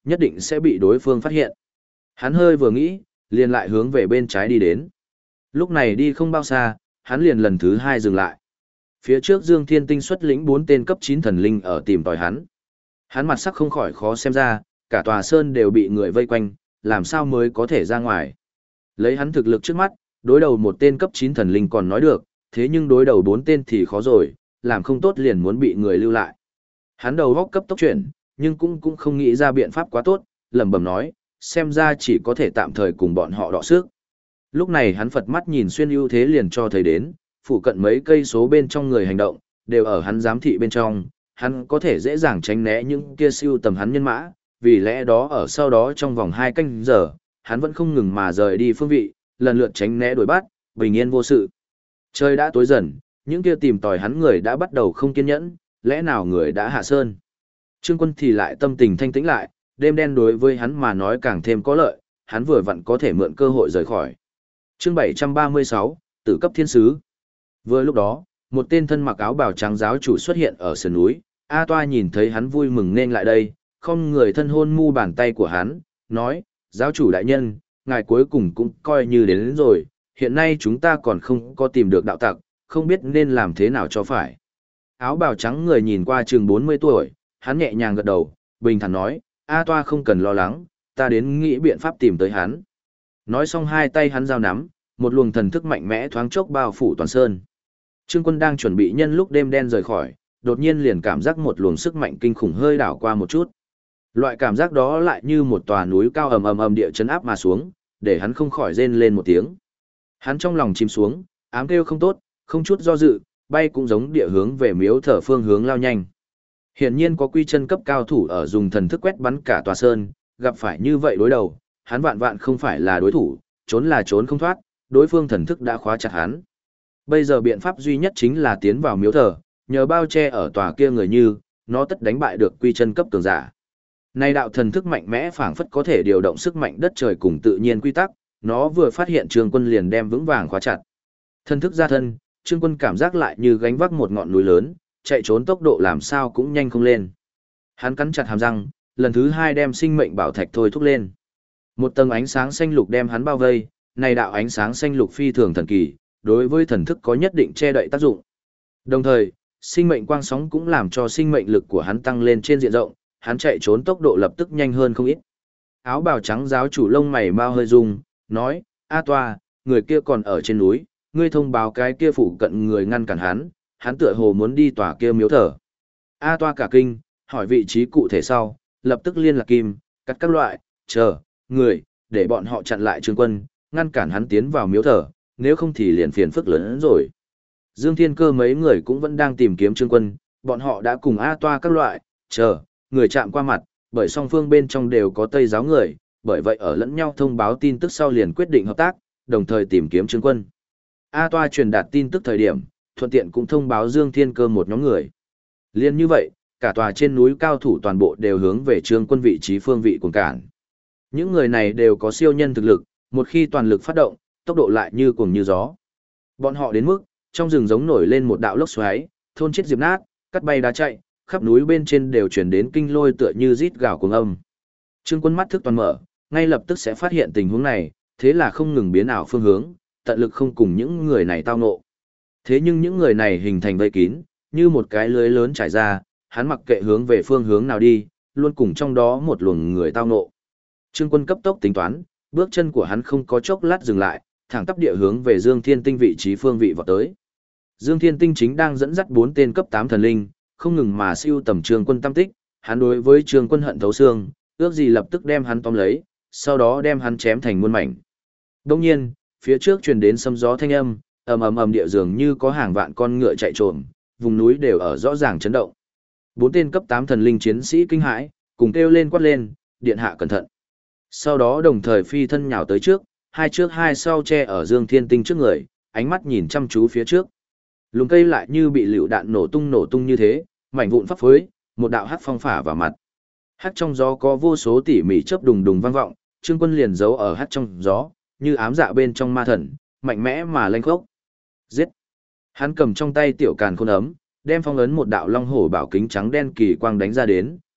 nhất định sẽ bị đối phương phát hiện. Hắn hơi vừa nghĩ, liền lại hướng về bên trái đi đến. Lúc này đi không bao xa, hắn liền lần thứ 2 dừng lại. Phía trước Dương Thiên Tinh xuất lĩnh 4 tên cấp 9 thần linh ở tìm tòi hắn. Hắn mặt sắc không khỏi khó xem ra, cả tòa sơn đều bị người vây quanh, làm sao mới có thể ra ngoài. Lấy hắn thực lực trước mắt, đối đầu một tên cấp 9 thần linh còn nói được, thế nhưng đối đầu 4 tên thì khó rồi, làm không tốt liền muốn bị người lưu lại. Hắn đầu góc cấp tốc chuyển, nhưng cũng không nghĩ ra biện pháp quá tốt, lẩm bẩm nói, xem ra chỉ có thể tạm thời cùng bọn họ đọ sức. Lúc này hắn phật mắt nhìn xuyên ưu thế liền cho thấy đến, phụ cận mấy cây số bên trong người hành động, đều ở hắn giám thị bên trong, hắn có thể dễ dàng tránh né những kia siêu tầm hắn nhân mã, vì lẽ đó ở sau đó trong vòng 2 canh giờ, hắn vẫn không ngừng mà rời đi phương vị, lần lượt tránh né đuổi bắt, bình yên vô sự. Trời đã tối dần, những kia tìm tòi hắn người đã bắt đầu không kiên nhẫn, lẽ nào người đã hạ sơn. Trương Quân thì lại tâm tình thanh tĩnh lại, đêm đen đối với hắn mà nói càng thêm có lợi, hắn vừa vặn có thể mượn cơ hội rời khỏi. Chương 736, Tử cấp thiên sứ. Vừa lúc đó, một tên thân mặc áo bào trắng giáo chủ xuất hiện ở sườn núi, A Toa nhìn thấy hắn vui mừng nên lại đây, không người thân hôn mu bàn tay của hắn, nói, giáo chủ đại nhân, ngài cuối cùng cũng coi như đến rồi, hiện nay chúng ta còn không có tìm được đạo tặc, không biết nên làm thế nào cho phải. Áo bào trắng người nhìn qua chừng 40 tuổi, hắn nhẹ nhàng gật đầu, bình thản nói, A Toa không cần lo lắng, ta đến nghĩ biện pháp tìm tới hắn. Nói xong hai tay hắn giao nắm, một luồng thần thức mạnh mẽ thoáng chốc bao phủ toàn sơn. Trương Quân đang chuẩn bị nhân lúc đêm đen rời khỏi, đột nhiên liền cảm giác một luồng sức mạnh kinh khủng hơi đảo qua một chút. Loại cảm giác đó lại như một tòa núi cao ầm địa chấn áp mà xuống, để hắn không khỏi rên lên một tiếng. Hắn trong lòng chìm xuống, ám kêu không tốt, không chút do dự, bay cũng giống địa hướng về miếu thờ phương hướng lao nhanh. Hiển nhiên có quy chân cấp cao thủ ở dùng thần thức quét bắn cả tòa sơn, gặp phải như vậy đối đầu, hắn vạn vạn không phải là đối thủ, trốn là trốn không thoát, đối phương thần thức đã khóa chặt hắn. Bây giờ biện pháp duy nhất chính là tiến vào miếu thờ, nhờ bao che ở tòa kia người như, nó tất đánh bại được quy chân cấp cường giả. Nay đạo thần thức mạnh mẽ phảng phất có thể điều động sức mạnh đất trời cùng tự nhiên quy tắc, nó vừa phát hiện Trương Quân liền đem vững vàng khóa chặt. Thần thức ra thân, Trương Quân cảm giác lại như gánh vác một ngọn núi lớn, chạy trốn tốc độ làm sao cũng nhanh không lên. Hắn cắn chặt hàm răng, lần thứ 2 đem sinh mệnh bảo thạch thôi thúc lên. Một tầng ánh sáng xanh lục đem hắn bao vây, này đạo ánh sáng xanh lục phi thường thần kỳ, đối với thần thức có nhất định che đậy tác dụng. Đồng thời, sinh mệnh quang sóng cũng làm cho sinh mệnh lực của hắn tăng lên trên diện rộng, hắn chạy trốn tốc độ lập tức nhanh hơn không ít. Áo bào trắng giáo chủ lông mày mau hơi rung, nói, A Toa, người kia còn ở trên núi, ngươi thông báo cái kia phụ cận người ngăn cản hắn tựa hồ muốn đi tòa kia miếu thờ. A Toa cả kinh, hỏi vị trí cụ thể sau, lập tức liên lạc kim, cắt các loại, người, để bọn họ chặn lại Trương Quân, ngăn cản hắn tiến vào miếu thờ, nếu không thì liền phiền phức lớn hơn rồi. Dương Thiên Cơ mấy người cũng vẫn đang tìm kiếm Trương Quân, bọn họ đã cùng A Toa các loại, người chạm qua mặt, bởi song phương bên trong đều có Tây giáo người, bởi vậy ở lẫn nhau thông báo tin tức sau liền quyết định hợp tác, đồng thời tìm kiếm Trương Quân. A Toa truyền đạt tin tức thời điểm, thuận tiện cũng thông báo Dương Thiên Cơ một nhóm người. Liên như vậy, cả tòa trên núi cao thủ toàn bộ đều hướng về Trương Quân vị trí phương vị cuồng cản. Những người này đều có siêu nhân thực lực, một khi toàn lực phát động, tốc độ lại như cuồng như gió. Bọn họ đến mức, trong rừng giống nổi lên một đạo lốc xoáy, thôn chết diệp nát, cắt bay đá chạy, khắp núi bên trên đều truyền đến kinh lôi tựa như rít gào cuồng âm. Trương Quân mắt thức toàn mở, ngay lập tức sẽ phát hiện tình huống này, thế là không ngừng biến ảo phương hướng, tận lực không cùng những người này tao ngộ. Thế nhưng những người này hình thành vây kín, như một cái lưới lớn trải ra, hắn mặc kệ hướng về phương hướng nào đi, luôn cùng trong đó một luồng người tao ngộ. Trương Quân cấp tốc tính toán, bước chân của hắn không có chốc lát dừng lại, thẳng tắp địa hướng về Dương Thiên Tinh vị trí phương vị vọt tới. Dương Thiên Tinh chính đang dẫn dắt 4 tên cấp 8 thần linh, không ngừng mà siêu tầm Trương Quân tâm tích, hắn đối với Trương Quân hận thấu xương, ước gì lập tức đem hắn tóm lấy, sau đó đem hắn chém thành muôn mảnh. Đương nhiên, phía trước truyền đến sấm gió thanh âm, ầm địa dường như có hàng vạn con ngựa chạy trồm, vùng núi đều ở rõ ràng chấn động. 4 tên cấp 8 thần linh chiến sĩ kinh hãi, cùng kêu lên quát lên, điện hạ cẩn thận. Sau đó đồng thời phi thân nhào tới trước hai sau che ở Dương Thiên Tinh trước người, ánh mắt nhìn chăm chú phía trước. Lùm cây lại như bị lựu đạn nổ tung như thế, mảnh vụn phấp phới, một đạo hắc phong phả vào mặt. Hắc trong gió có vô số tỉ mỉ chớp đùng đùng vang vọng, Trương Quân liền giấu ở hắc trong gió, như ám dạ bên trong ma thần, mạnh mẽ mà lanh khốc. Giết! Hắn cầm trong tay tiểu càn khôn ấm, đem phong ấn một đạo long hổ bảo kính trắng đen kỳ quang đánh ra đến,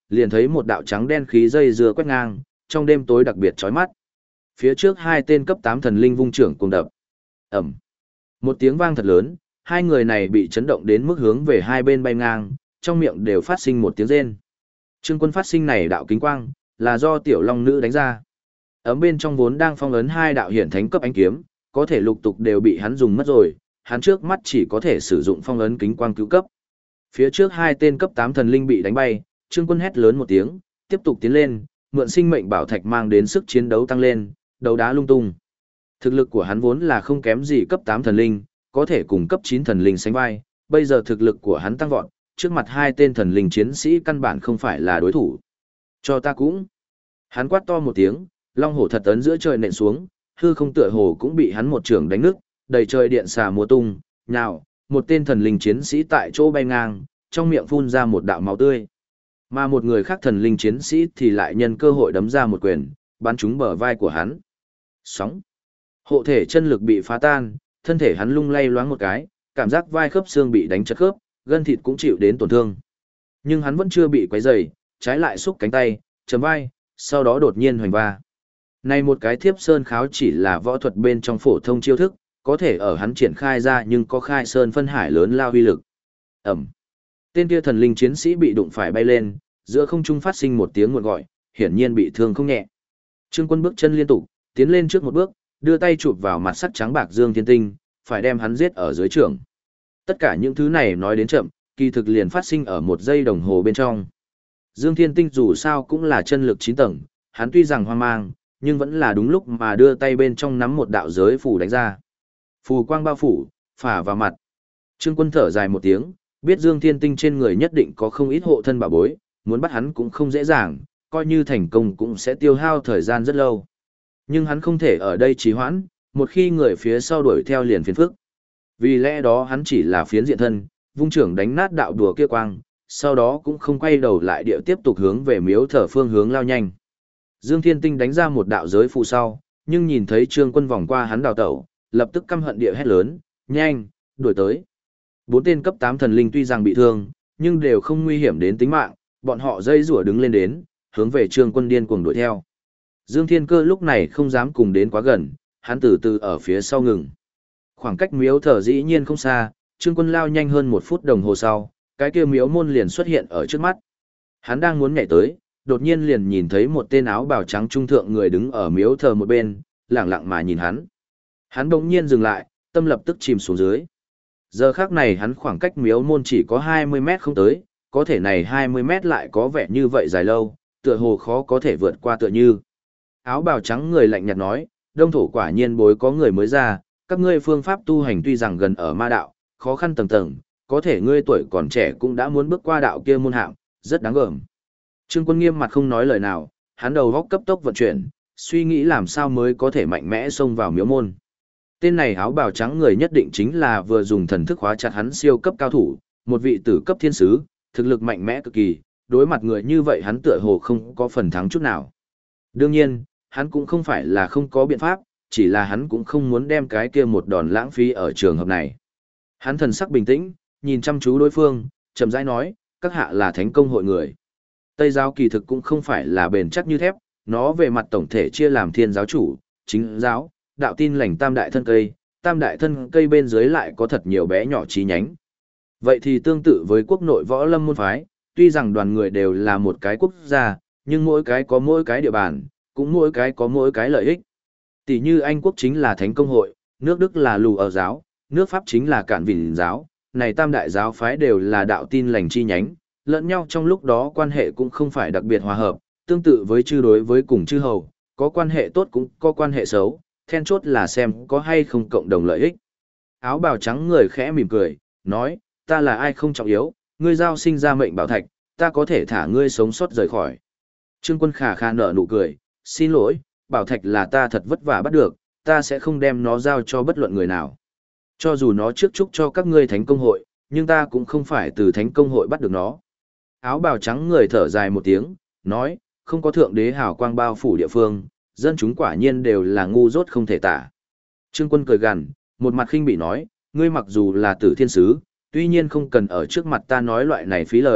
liền thấy một đạo trắng đen khí dây dưa quét ngang, trong đêm tối đặc biệt chói mắt. Phía trước hai tên cấp 8 thần linh vung trưởng cùng đập. Ầm. Một tiếng vang thật lớn, hai người này bị chấn động đến mức hướng về hai bên bay ngang, trong miệng đều phát sinh một tiếng rên. Trương Quân phát sinh này đạo kính quang, là do tiểu long nữ đánh ra. Ấm bên trong vốn đang phong ấn hai đạo hiển thánh cấp ánh kiếm, có thể lục tục đều bị hắn dùng mất rồi, hắn trước mắt chỉ có thể sử dụng phong ấn kính quang cứu cấp. Phía trước hai tên cấp 8 thần linh bị đánh bay, Trương Quân hét lớn một tiếng, tiếp tục tiến lên, mượn sinh mệnh bảo thạch mang đến sức chiến đấu tăng lên, đấu đá lung tung. Thực lực của hắn vốn là không kém gì cấp 8 thần linh, có thể cùng cấp 9 thần linh sánh vai, bây giờ thực lực của hắn tăng vọt, trước mặt hai tên thần linh chiến sĩ căn bản không phải là đối thủ. Cho ta cũng. Hắn quát to một tiếng, long hổ thật ấn giữa trời nện xuống, hư không tựa hồ cũng bị hắn một trường đánh nứt, đầy trời điện xà múa tung, nhào, một tên thần linh chiến sĩ tại chỗ bay ngang, trong miệng phun ra một đạo máu tươi. Mà một người khác thần linh chiến sĩ thì lại nhân cơ hội đấm ra một quyền, bắn trúng bờ vai của hắn. Sóng. Hộ thể chân lực bị phá tan, thân thể hắn lung lay loáng một cái, cảm giác vai khớp xương bị đánh chật khớp, gân thịt cũng chịu đến tổn thương. Nhưng hắn vẫn chưa bị quấy rầy, trái lại xúc cánh tay, chấm vai, sau đó đột nhiên hoành va. Này một cái thiếp sơn kháo chỉ là võ thuật bên trong phổ thông chiêu thức, có thể ở hắn triển khai ra nhưng có khai sơn phân hải lớn lao uy lực. Ẩm. Tên kia thần linh chiến sĩ bị đụng phải bay lên, giữa không trung phát sinh một tiếng nguồn gọi, hiển nhiên bị thương không nhẹ. Trương Quân bước chân liên tục, tiến lên trước một bước, đưa tay chụp vào mặt sắt trắng bạc Dương Thiên Tinh, phải đem hắn giết ở dưới trường. Tất cả những thứ này nói đến chậm, kỳ thực liền phát sinh ở một giây đồng hồ bên trong. Dương Thiên Tinh dù sao cũng là chân lực 9 tầng, hắn tuy rằng hoang mang, nhưng vẫn là đúng lúc mà đưa tay bên trong nắm một đạo giới phù đánh ra. Phù quang bao phủ, phả vào mặt. Trương Quân thở dài một tiếng, biết Dương Thiên Tinh trên người nhất định có không ít hộ thân bảo bối, muốn bắt hắn cũng không dễ dàng, coi như thành công cũng sẽ tiêu hao thời gian rất lâu. Nhưng hắn không thể ở đây trì hoãn, một khi người phía sau đuổi theo liền phiền phức. Vì lẽ đó hắn chỉ là phiến diện thân, vung trưởng đánh nát đạo đùa kia quang, sau đó cũng không quay đầu lại địa tiếp tục hướng về miếu thờ phương hướng lao nhanh. Dương Thiên Tinh đánh ra một đạo giới phù sau, nhưng nhìn thấy Trương Quân vòng qua hắn đào tẩu, lập tức căm hận địa hét lớn, nhanh, đuổi tới. Bốn tên cấp 8 thần linh tuy rằng bị thương, nhưng đều không nguy hiểm đến tính mạng, bọn họ dây rủa đứng lên đến, hướng về Trương Quân điên cuồng đuổi theo. Dương Thiên Cơ lúc này không dám cùng đến quá gần, hắn từ từ ở phía sau ngừng. Khoảng cách miếu thờ dĩ nhiên không xa, Trương Quân lao nhanh hơn 1 phút đồng hồ sau, cái kia miếu môn liền xuất hiện ở trước mắt. Hắn đang muốn nhảy tới, đột nhiên liền nhìn thấy một tên áo bào trắng trung thượng người đứng ở miếu thờ một bên, lẳng lặng mà nhìn hắn. Hắn bỗng nhiên dừng lại, tâm lập tức chìm xuống dưới. Giờ khắc này hắn khoảng cách miếu môn chỉ có 20 mét không tới, có thể này 20 mét lại có vẻ như vậy dài lâu, tựa hồ khó có thể vượt qua tựa như. Áo bào trắng người lạnh nhạt nói, đông thổ quả nhiên bối có người mới ra, các ngươi phương pháp tu hành tuy rằng gần ở ma đạo, khó khăn tầng tầng, có thể ngươi tuổi còn trẻ cũng đã muốn bước qua đạo kia môn hạng, rất đáng gờm. Trương Quân nghiêm mặt không nói lời nào, hắn đầu góc cấp tốc vận chuyển, suy nghĩ làm sao mới có thể mạnh mẽ xông vào miếu môn. Tên này áo bào trắng người nhất định chính là vừa dùng thần thức khóa chặt hắn siêu cấp cao thủ, một vị tử cấp thiên sứ, thực lực mạnh mẽ cực kỳ, đối mặt người như vậy hắn tựa hồ không có phần thắng chút nào. Đương nhiên, hắn cũng không phải là không có biện pháp, chỉ là hắn cũng không muốn đem cái kia một đòn lãng phí ở trường hợp này. Hắn thần sắc bình tĩnh, nhìn chăm chú đối phương, chậm rãi nói, các hạ là thánh công hội người. Tây giáo kỳ thực cũng không phải là bền chắc như thép, nó về mặt tổng thể chia làm thiên giáo chủ, chính giáo, đạo tin lành tam đại thân cây, tam đại thân cây bên dưới lại có thật nhiều bé nhỏ chi nhánh. Vậy thì tương tự với quốc nội võ lâm môn phái, tuy rằng đoàn người đều là một cái quốc gia, nhưng mỗi cái có mỗi cái địa bàn, cũng mỗi cái có mỗi cái lợi ích. Tỷ như Anh quốc chính là thánh công hội, nước Đức là lù ở giáo, nước Pháp chính là cản vỉn giáo, này tam đại giáo phái đều là đạo tin lành chi nhánh, lẫn nhau trong lúc đó quan hệ cũng không phải đặc biệt hòa hợp, tương tự với chư đối với cùng chư hầu, có quan hệ tốt cũng có quan hệ xấu, then chốt là xem có hay không cộng đồng lợi ích. Áo bào trắng người khẽ mỉm cười, nói, ta là ai không trọng yếu, ngươi giao sinh ra mệnh bảo thạch, ta có thể thả ngươi sống sót rời khỏi. Trương Quân khà khà nở nụ cười, xin lỗi, bảo thạch là ta thật vất vả bắt được, ta sẽ không đem nó giao cho bất luận người nào. Cho dù nó trước chúc cho các ngươi thánh công hội, nhưng ta cũng không phải từ thánh công hội bắt được nó. Áo bào trắng người thở dài một tiếng, nói, không có thượng đế hào quang bao phủ địa phương, dân chúng quả nhiên đều là ngu dốt không thể tả. Trương Quân cười gằn, một mặt khinh bị nói, ngươi mặc dù là tử thiên sứ, tuy nhiên không cần ở trước mặt ta nói loại này phí lời,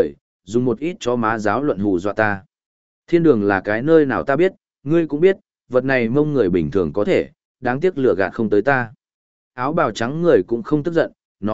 dùng một ít chó má giáo luận hù dọa ta. Thiên đường là cái nơi nào ta biết, ngươi cũng biết, vật này mông người bình thường có thể, đáng tiếc lửa gạt không tới ta. Áo bào trắng người cũng không tức giận,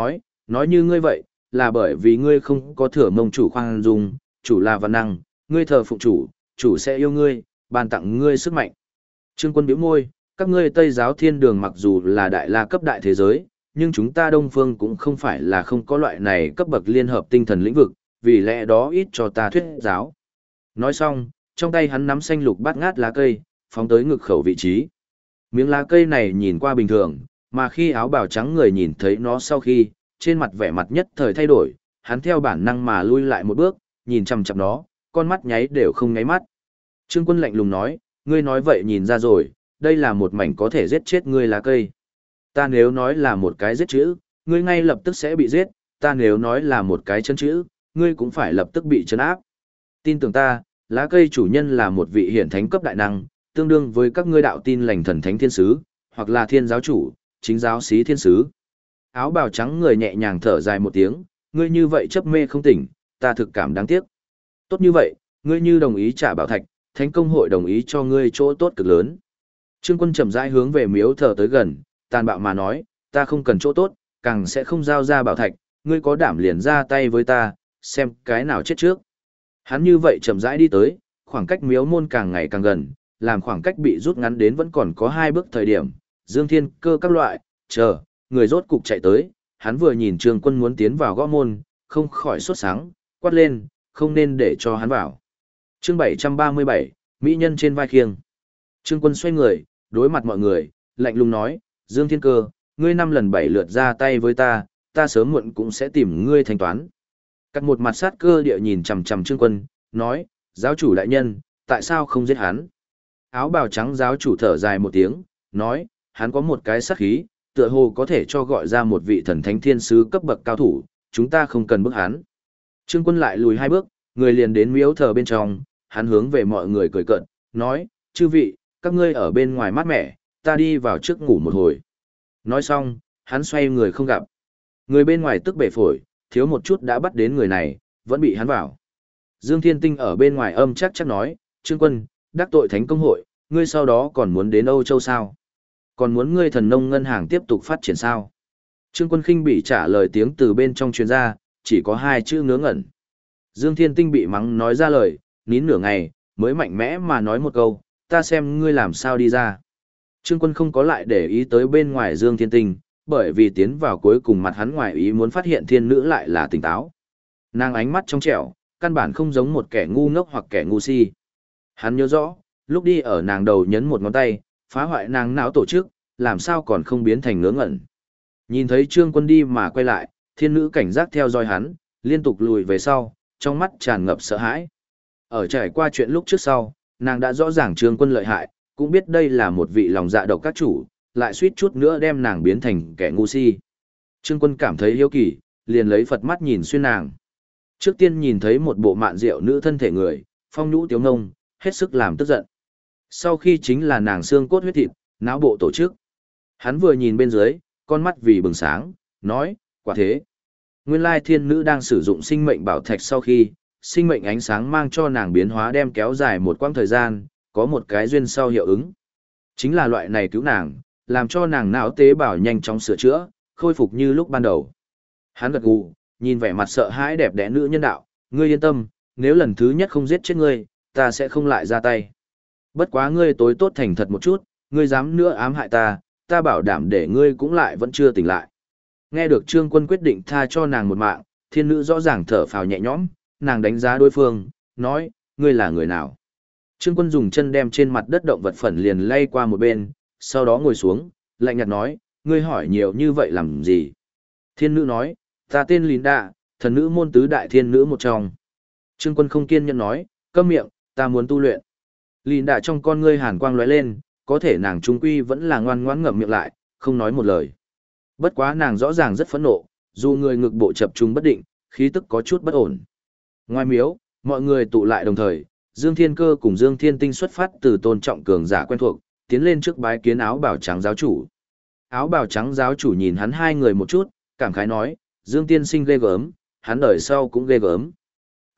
nói như ngươi vậy, là bởi vì ngươi không có thừa mông chủ khoan dung, chủ là văn năng, ngươi thờ phụng chủ, chủ sẽ yêu ngươi, ban tặng ngươi sức mạnh. Trương Quân bĩu môi, các ngươi Tây giáo thiên đường mặc dù là đại la cấp đại thế giới, nhưng chúng ta Đông Phương cũng không phải là không có loại này cấp bậc liên hợp tinh thần lĩnh vực, vì lẽ đó ít cho ta thuyết giáo. Nói xong, trong tay hắn nắm xanh lục bát ngát lá cây, phóng tới ngực khẩu vị trí. Miếng lá cây này nhìn qua bình thường, mà khi áo bào trắng người nhìn thấy nó sau khi, trên mặt vẻ mặt nhất thời thay đổi, hắn theo bản năng mà lui lại một bước, nhìn chằm chằm nó, con mắt nháy đều không nháy mắt. Trương Quân lạnh lùng nói, ngươi nói vậy nhìn ra rồi, đây là một mảnh có thể giết chết ngươi lá cây. Ta nếu nói là một cái giết chữ, ngươi ngay lập tức sẽ bị giết, ta nếu nói là một cái chân chữ, ngươi cũng phải lập tức bị trấn áp. Tin tưởng ta, lá cây chủ nhân là một vị hiển thánh cấp đại năng, tương đương với các ngươi đạo tin lành thần thánh thiên sứ, hoặc là thiên giáo chủ, chính giáo sĩ thiên sứ. Áo bào trắng người nhẹ nhàng thở dài một tiếng, ngươi như vậy chấp mê không tỉnh, ta thực cảm đáng tiếc. Tốt như vậy, ngươi như đồng ý trả bảo thạch, thánh công hội đồng ý cho ngươi chỗ tốt cực lớn. Trương Quân chậm rãi hướng về miếu thờ tới gần, tàn bạo mà nói, ta không cần chỗ tốt, càng sẽ không giao ra bảo thạch, ngươi có đảm liền ra tay với ta, xem cái nào chết trước. Hắn như vậy chậm rãi đi tới, khoảng cách miếu môn càng ngày càng gần, làm khoảng cách bị rút ngắn đến vẫn còn có 2 bước thời điểm, Dương Thiên Cơ các loại, chờ, người rốt cục chạy tới, hắn vừa nhìn Trương Quân muốn tiến vào gõ môn, không khỏi sốt sáng, quát lên, không nên để cho hắn vào. Chương 737, Mỹ nhân trên vai khiêng. Trương Quân xoay người, đối mặt mọi người, lạnh lùng nói, Dương Thiên Cơ, ngươi 5 lần 7 lượt ra tay với ta, ta sớm muộn cũng sẽ tìm ngươi thanh toán. Cắt một mặt sát cơ địa nhìn chằm chằm Trương Quân, nói, giáo chủ đại nhân, tại sao không giết hắn? Áo bào trắng giáo chủ thở dài một tiếng, nói, hắn có một cái sát khí, tựa hồ có thể cho gọi ra một vị thần thánh thiên sứ cấp bậc cao thủ, chúng ta không cần bức hắn. Trương Quân lại lùi 2 bước, người liền đến miếu thờ bên trong, hắn hướng về mọi người cười cợt, nói, chư vị, các ngươi ở bên ngoài mát mẻ, ta đi vào trước ngủ một hồi. Nói xong, hắn xoay người không gặp. Người bên ngoài tức bể phổi, thiếu một chút đã bắt đến người này, vẫn bị hắn vào. Dương Thiên Tinh ở bên ngoài âm chắc nói, Trương Quân, đắc tội thánh công hội, ngươi sau đó còn muốn đến Âu Châu sao? Còn muốn ngươi thần nông ngân hàng tiếp tục phát triển sao? Trương Quân khinh bị trả lời tiếng từ bên trong truyền ra, chỉ có 2 chữ ngớ ngẩn. Dương Thiên Tinh bị mắng nói ra lời, nín nửa ngày, mới mạnh mẽ mà nói một câu, ta xem ngươi làm sao đi ra. Trương Quân không có lại để ý tới bên ngoài Dương Thiên Tinh, bởi vì tiến vào cuối cùng mặt hắn ngoài ý muốn phát hiện thiên nữ lại là tỉnh táo. Nàng ánh mắt trong trẻo, căn bản không giống một kẻ ngu ngốc hoặc kẻ ngu si. Hắn nhớ rõ, lúc đi ở nàng đầu nhấn một ngón tay, phá hoại nàng não tổ chức, làm sao còn không biến thành ngớ ngẩn. Nhìn thấy Trương Quân đi mà quay lại, thiên nữ cảnh giác theo dõi hắn, liên tục lùi về sau, trong mắt tràn ngập sợ hãi. Ở trải qua chuyện lúc trước sau, nàng đã rõ ràng Trương Quân lợi hại, cũng biết đây là một vị lòng dạ độc các chủ, lại suýt chút nữa đem nàng biến thành kẻ ngu si. Trương Quân cảm thấy hiếu kỳ, liền lấy Phật mắt nhìn xuyên nàng. Trước tiên nhìn thấy một bộ mạn rượu nữ thân thể người, phong nhũ tiếu ngông, hết sức làm tức giận. Sau khi chính là nàng xương cốt huyết thịt, não bộ tổ chức. Hắn vừa nhìn bên dưới, con mắt vì bừng sáng, nói, quả thế. Nguyên lai thiên nữ đang sử dụng sinh mệnh bảo thạch sau khi, sinh mệnh ánh sáng mang cho nàng biến hóa đem kéo dài một quãng thời gian, có một cái duyên sau hiệu ứng. Chính là loại này cứu nàng, làm cho nàng não tế bào nhanh chóng sửa chữa, khôi phục như lúc ban đầu. Hắn gật gù, nhìn vẻ mặt sợ hãi đẹp đẽ nữ nhân đạo, ngươi yên tâm, nếu lần thứ nhất không giết chết ngươi, ta sẽ không lại ra tay. Bất quá ngươi tối tốt thành thật một chút, ngươi dám nữa ám hại ta, ta bảo đảm để ngươi cũng lại vẫn chưa tỉnh lại. Nghe được Trương Quân quyết định tha cho nàng một mạng, thiên nữ rõ ràng thở phào nhẹ nhõm, nàng đánh giá đối phương, nói, ngươi là người nào? Trương Quân dùng chân đem trên mặt đất động vật phẩn liền lay qua một bên, sau đó ngồi xuống, lạnh nhạt nói, ngươi hỏi nhiều như vậy làm gì? Thiên nữ nói, ta tên Linda, thần nữ môn tứ đại thiên nữ một trong. Trương Quân không kiên nhẫn nói, câm miệng, ta muốn tu luyện. Linda trong con ngươi hàn quang lóe lên, có thể nàng trung quy vẫn là ngoan ngoãn ngậm miệng lại, không nói một lời. Bất quá nàng rõ ràng rất phẫn nộ, dù người ngực bộ chập trung bất định, khí tức có chút bất ổn. Ngoài miếu, mọi người tụ lại đồng thời, Dương Thiên Cơ cùng Dương Thiên Tinh xuất phát từ tôn trọng cường giả quen thuộc, tiến lên trước bái kiến áo bào trắng giáo chủ. Áo bào trắng giáo chủ nhìn hắn 2 người một chút, cảm khái nói, Dương tiên sinh ghê gớm, hắn đời sau cũng ghê gớm.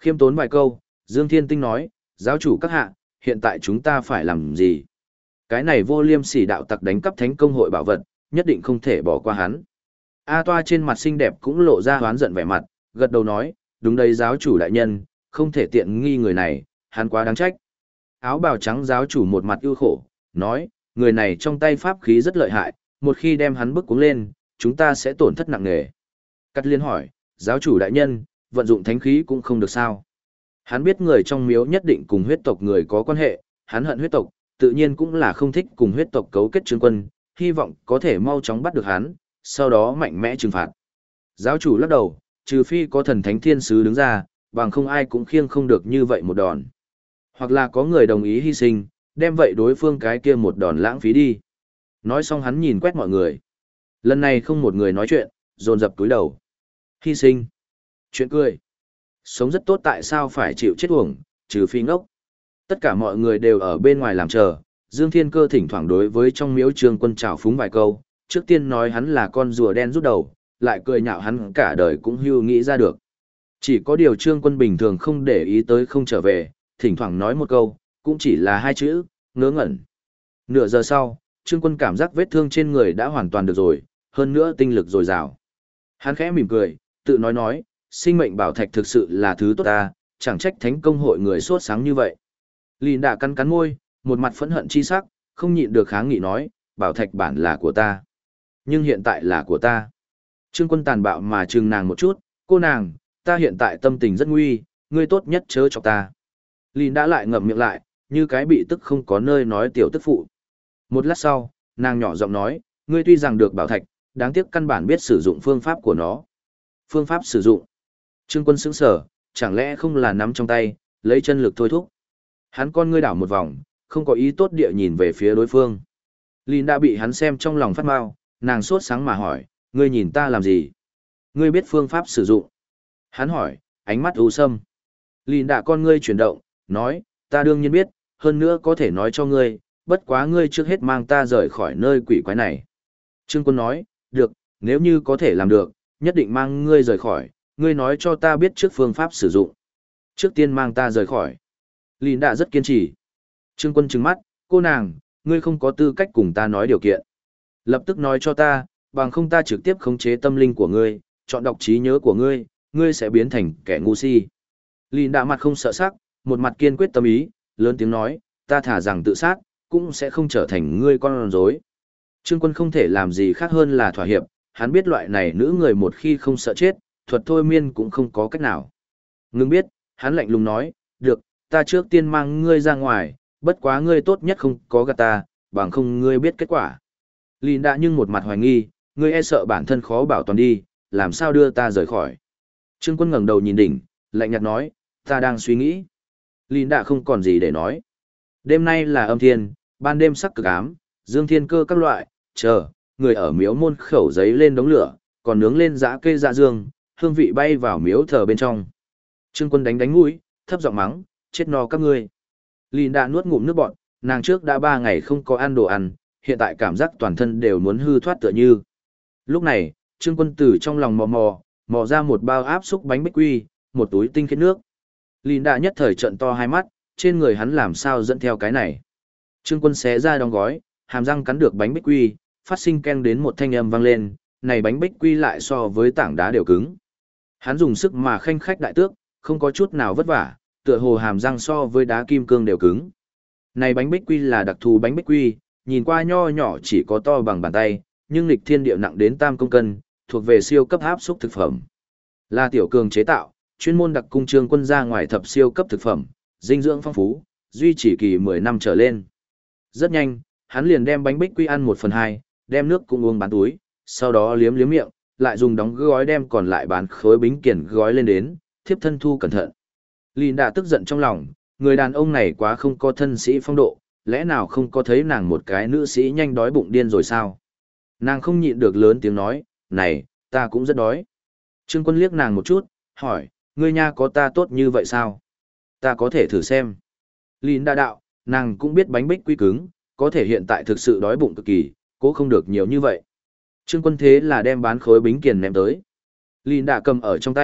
Khiêm tốn vài câu, Dương Thiên Tinh nói, giáo chủ các hạ, hiện tại chúng ta phải làm gì? Cái này vô liêm sỉ đạo tặc đánh cắp thánh công hội bảo vật, nhất định không thể bỏ qua hắn. A Toa trên mặt xinh đẹp cũng lộ ra hoán giận vẻ mặt, gật đầu nói, đúng đây giáo chủ đại nhân, không thể tiện nghi người này, hắn quá đáng trách. Áo bào trắng giáo chủ một mặt ưu khổ, nói, người này trong tay pháp khí rất lợi hại, một khi đem hắn bức cuống lên, chúng ta sẽ tổn thất nặng nề. Cát Liên hỏi, giáo chủ đại nhân, vận dụng thánh khí cũng không được sao. Hắn biết người trong miếu nhất định cùng huyết tộc người có quan hệ, hắn hận huyết tộc, tự nhiên cũng là không thích cùng huyết tộc cấu kết Trương Quân, hy vọng có thể mau chóng bắt được hắn, sau đó mạnh mẽ trừng phạt. Giáo chủ lắc đầu, trừ phi có thần thánh thiên sứ đứng ra, bằng không ai cũng khiêng không được như vậy một đòn. Hoặc là có người đồng ý hy sinh, đem vậy đối phương cái kia một đòn lãng phí đi. Nói xong hắn nhìn quét mọi người. Lần này không một người nói chuyện, dồn dập túi đầu. Hy sinh. Chuyện cười. Sống rất tốt tại sao phải chịu chết uổng, trừ phi ngốc. Tất cả mọi người đều ở bên ngoài làm chờ. Dương Thiên Cơ thỉnh thoảng đối với trong miếu Trương Quân trào phúng vài câu. Trước tiên nói hắn là con rùa đen rút đầu, lại cười nhạo hắn cả đời cũng hưu nghĩ ra được. Chỉ có điều Trương Quân bình thường không để ý tới không trở về, thỉnh thoảng nói một câu, cũng chỉ là hai chữ, ngớ ngẩn. Nửa giờ sau, Trương Quân cảm giác vết thương trên người đã hoàn toàn được rồi, hơn nữa tinh lực dồi dào. Hắn khẽ mỉm cười, tự nói, sinh mệnh bảo thạch thực sự là thứ tốt ta, chẳng trách thánh công hội người sốt sáng như vậy. Lìn đã cắn môi, một mặt phẫn hận chi sắc, không nhịn được kháng nghị nói, bảo thạch bản là của ta. Nhưng hiện tại là của ta. Trương Quân tàn bạo mà trừng nàng một chút, cô nàng, ta hiện tại tâm tình rất nguy, ngươi tốt nhất chớ chọc ta. Lìn đã lại ngậm miệng lại, như cái bị tức không có nơi nói tiểu tức phụ. Một lát sau, nàng nhỏ giọng nói, ngươi tuy rằng được bảo thạch, đáng tiếc căn bản biết sử dụng phương pháp của nó. Phương pháp sử dụng. Trương Quân sững sờ, chẳng lẽ không là nắm trong tay, lấy chân lực thôi thúc. Hắn con ngươi đảo một vòng, không có ý tốt địa nhìn về phía đối phương. Lìn đã bị hắn xem trong lòng phát mau, nàng sốt sáng mà hỏi, ngươi nhìn ta làm gì? Ngươi biết phương pháp sử dụng. Hắn hỏi, ánh mắt u sâm. Lìn đã con ngươi chuyển động, nói, ta đương nhiên biết, hơn nữa có thể nói cho ngươi, bất quá ngươi trước hết mang ta rời khỏi nơi quỷ quái này. Trương Quân nói, được, nếu như có thể làm được, nhất định mang ngươi rời khỏi, ngươi nói cho ta biết trước phương pháp sử dụng. Trước tiên mang ta rời khỏi. Lìn đã rất kiên trì. Trương Quân trừng mắt, cô nàng, ngươi không có tư cách cùng ta nói điều kiện. Lập tức nói cho ta, bằng không ta trực tiếp khống chế tâm linh của ngươi, chọn đọc trí nhớ của ngươi, ngươi sẽ biến thành kẻ ngu si. Lìn đã mặt không sợ sắc, một mặt kiên quyết tâm ý, lớn tiếng nói, ta thả rằng tự sát, cũng sẽ không trở thành ngươi con rối. Trương Quân không thể làm gì khác hơn là thỏa hiệp, hắn biết loại này nữ người một khi không sợ chết, thuật thôi miên cũng không có cách nào. Ngưng biết, hắn lạnh lùng nói, được, ta trước tiên mang ngươi ra ngoài, bất quá ngươi tốt nhất không có gạt ta, bằng không ngươi biết kết quả. Lìn đã nhưng một mặt hoài nghi, ngươi e sợ bản thân khó bảo toàn đi, làm sao đưa ta rời khỏi. Trương Quân ngẩng đầu nhìn đỉnh, lạnh nhạt nói, ta đang suy nghĩ. Lìn đã không còn gì để nói. Đêm nay là âm thiên, ban đêm sắc cực ám, dương thiên cơ các loại, chờ, người ở miếu môn khẩu giấy lên đống lửa, còn nướng lên dã cây dạ dương, hương vị bay vào miếu thờ bên trong. Trương Quân đánh mũi, thấp giọng mắng, chết no các ngươi. Lìn đã nuốt ngụm nước bọt, nàng trước đã 3 ngày không có ăn đồ ăn, hiện tại cảm giác toàn thân đều muốn hư thoát tựa như. Lúc này, Trương Quân từ trong lòng mò ra một bao áp xúc bánh bích quy, một túi tinh khiết nước. Lìn đã nhất thời trận to hai mắt, trên người hắn làm sao dẫn theo cái này. Trương Quân xé ra đóng gói, hàm răng cắn được bánh bích quy, phát sinh keng đến một thanh âm vang lên, này bánh bích quy lại so với tảng đá đều cứng. Hắn dùng sức mà khanh khách đại tước, không có chút nào vất vả, tựa hồ hàm răng so với đá kim cương đều cứng. Này bánh bích quy là đặc thù bánh bích quy, nhìn qua nho nhỏ chỉ có to bằng bàn tay, nhưng nghịch thiên địa nặng đến 3 công cân, thuộc về siêu cấp áp xúc thực phẩm. Là tiểu cường chế tạo, chuyên môn đặc cung Trương Quân ra ngoài thập siêu cấp thực phẩm, dinh dưỡng phong phú, duy trì kỳ 10 năm trở lên. Rất nhanh, hắn liền đem bánh bích quy ăn 1/2, đem nước cũng uống bán túi, sau đó liếm liếm miệng, lại dùng đóng gói đem còn lại bán khối bính kiển gói lên đến, thiếp thân thu cẩn thận. Lìn đã tức giận trong lòng, người đàn ông này quá không có thân sĩ phong độ, lẽ nào không có thấy nàng một cái nữ sĩ nhanh đói bụng điên rồi sao? Nàng không nhịn được lớn tiếng nói, này, ta cũng rất đói. Trương Quân liếc nàng một chút, hỏi, ngươi nha có ta tốt như vậy sao? Ta có thể thử xem. Lìn đã đạo, nàng cũng biết bánh bích quy cứng, có thể hiện tại thực sự đói bụng cực kỳ, cố không được nhiều như vậy. Trương Quân thế là đem bán khối bính kiền ném tới. Lìn đã cầm ở trong tay,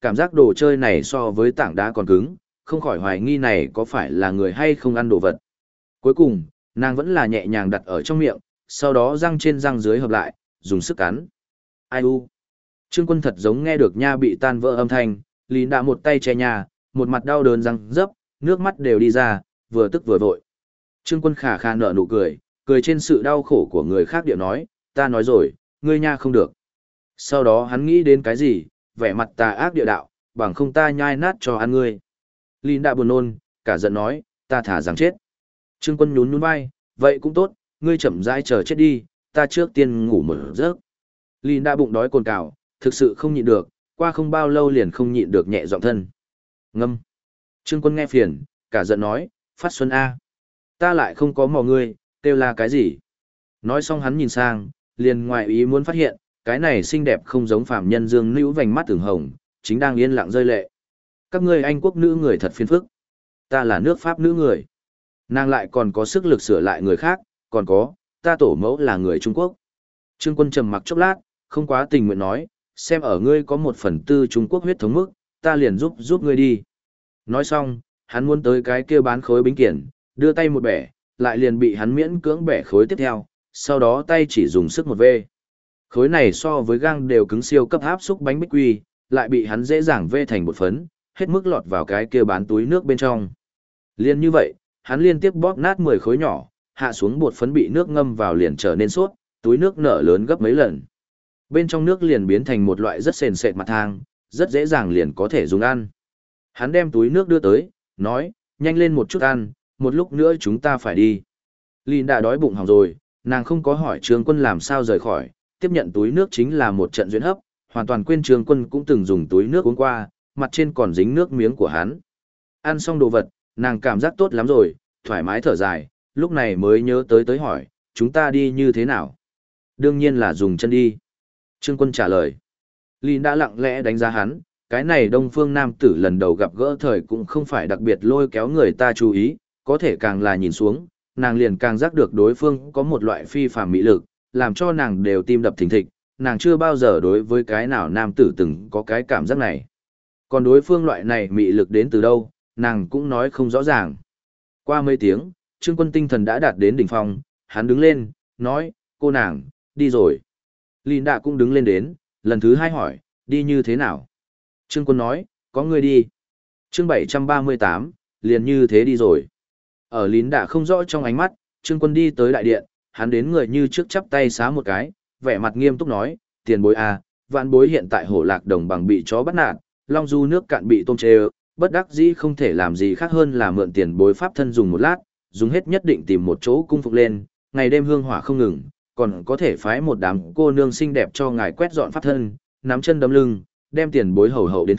Cảm giác đồ chơi này so với tảng đá còn cứng, không khỏi hoài nghi này có phải là người hay không ăn đồ vật. Cuối cùng, nàng vẫn là nhẹ nhàng đặt ở trong miệng, sau đó răng trên răng dưới hợp lại, dùng sức cắn. Ai u? Trương Quân thật giống nghe được nha bị tan vỡ âm thanh, Lý đã một tay che nhà, một mặt đau đớn răng rấp, nước mắt đều đi ra, vừa tức vừa vội. Trương Quân khà khà nở nụ cười, cười trên sự đau khổ của người khác điệu nói, ta nói rồi, ngươi nha không được. Sau đó hắn nghĩ đến cái gì, vẻ mặt tà ác địa đạo, bằng không ta nhai nát cho ăn ngươi. Lý đã buồn nôn, cả giận nói, ta thả rằng chết. Trương Quân nhún nhún vai, vậy cũng tốt, ngươi chậm rãi chờ chết đi, ta trước tiên ngủ một giấc. Lý đã bụng đói cồn cào, thực sự không nhịn được, qua không bao lâu liền không nhịn được nhẹ giọng thân. Ngâm. Trương Quân nghe phiền, cả giận nói, Phát Xuân A. Ta lại không có mò ngươi, kêu là cái gì? Nói xong hắn nhìn sang, liền ngoài ý muốn phát hiện, cái này xinh đẹp không giống phàm nhân dương nữ vành mắt từng hồng, chính đang yên lặng rơi lệ. Các ngươi Anh quốc nữ người thật phiền phức. Ta là nước Pháp nữ người. Nàng lại còn có sức lực sửa lại người khác, còn có, ta tổ mẫu là người Trung Quốc. Trương Quân trầm mặc chốc lát, không quá tình nguyện nói, xem ở ngươi có 1/4 Trung Quốc huyết thống mức, ta liền giúp ngươi đi. Nói xong, hắn muốn tới cái kia bán khối bính kiển, đưa tay một bẻ, lại liền bị hắn miễn cưỡng bẻ khối tiếp theo, sau đó tay chỉ dùng sức một vê. Khối này so với gang đều cứng siêu cấp áp xúc bánh bích quy, lại bị hắn dễ dàng vê thành bột phấn, hết mức lọt vào cái kia bán túi nước bên trong. Liên như vậy, hắn liên tiếp bóp nát 10 khối nhỏ, hạ xuống bột phấn bị nước ngâm vào liền trở nên suốt, túi nước nở lớn gấp mấy lần. Bên trong nước liền biến thành một loại rất sền sệt mặt thang, rất dễ dàng liền có thể dùng ăn. Hắn đem túi nước đưa tới, nói, nhanh lên một chút ăn, một lúc nữa chúng ta phải đi. Linh đã đói bụng hỏng rồi, nàng không có hỏi Trương Quân làm sao rời khỏi, tiếp nhận túi nước chính là một trận duyên hấp, hoàn toàn quên Trương Quân cũng từng dùng túi nước uống qua, mặt trên còn dính nước miếng của hắn. Ăn xong đồ vật, nàng cảm giác tốt lắm rồi, thoải mái thở dài, lúc này mới nhớ tới hỏi, chúng ta đi như thế nào? Đương nhiên là dùng chân đi. Trương Quân trả lời. Linh đã lặng lẽ đánh giá hắn, cái này Đông Phương nam tử lần đầu gặp gỡ thời cũng không phải đặc biệt lôi kéo người ta chú ý, có thể càng là nhìn xuống, nàng liền càng giác được đối phương có một loại phi phàm mỹ lực, làm cho nàng đều tim đập thình thịch, nàng chưa bao giờ đối với cái nào nam tử từng có cái cảm giác này. Còn đối phương loại này mỹ lực đến từ đâu, nàng cũng nói không rõ ràng. Qua mấy tiếng, Trương Quân tinh thần đã đạt đến đỉnh phong, hắn đứng lên, nói, cô nàng, đi rồi. Linh Đạ cũng đứng lên đến, lần thứ hai hỏi, đi như thế nào? Trương Quân nói, có người đi. Chương 738, liền như thế đi rồi. Ở Lín Đạ không rõ trong ánh mắt, Trương Quân đi tới đại điện, hắn đến người như trước chắp tay xá một cái, vẻ mặt nghiêm túc nói, tiền bối à, vạn bối hiện tại hổ lạc đồng bằng bị chó bắt nạt, long du nước cạn bị tôm chê, bất đắc dĩ không thể làm gì khác hơn là mượn tiền bối pháp thân dùng một lát, dùng hết nhất định tìm một chỗ cung phục lên, ngày đêm hương hỏa không ngừng, còn có thể phái một đám cô nương xinh đẹp cho ngài quét dọn pháp thân, nắm chân đấm lưng, đem tiền bối hầu hậu đến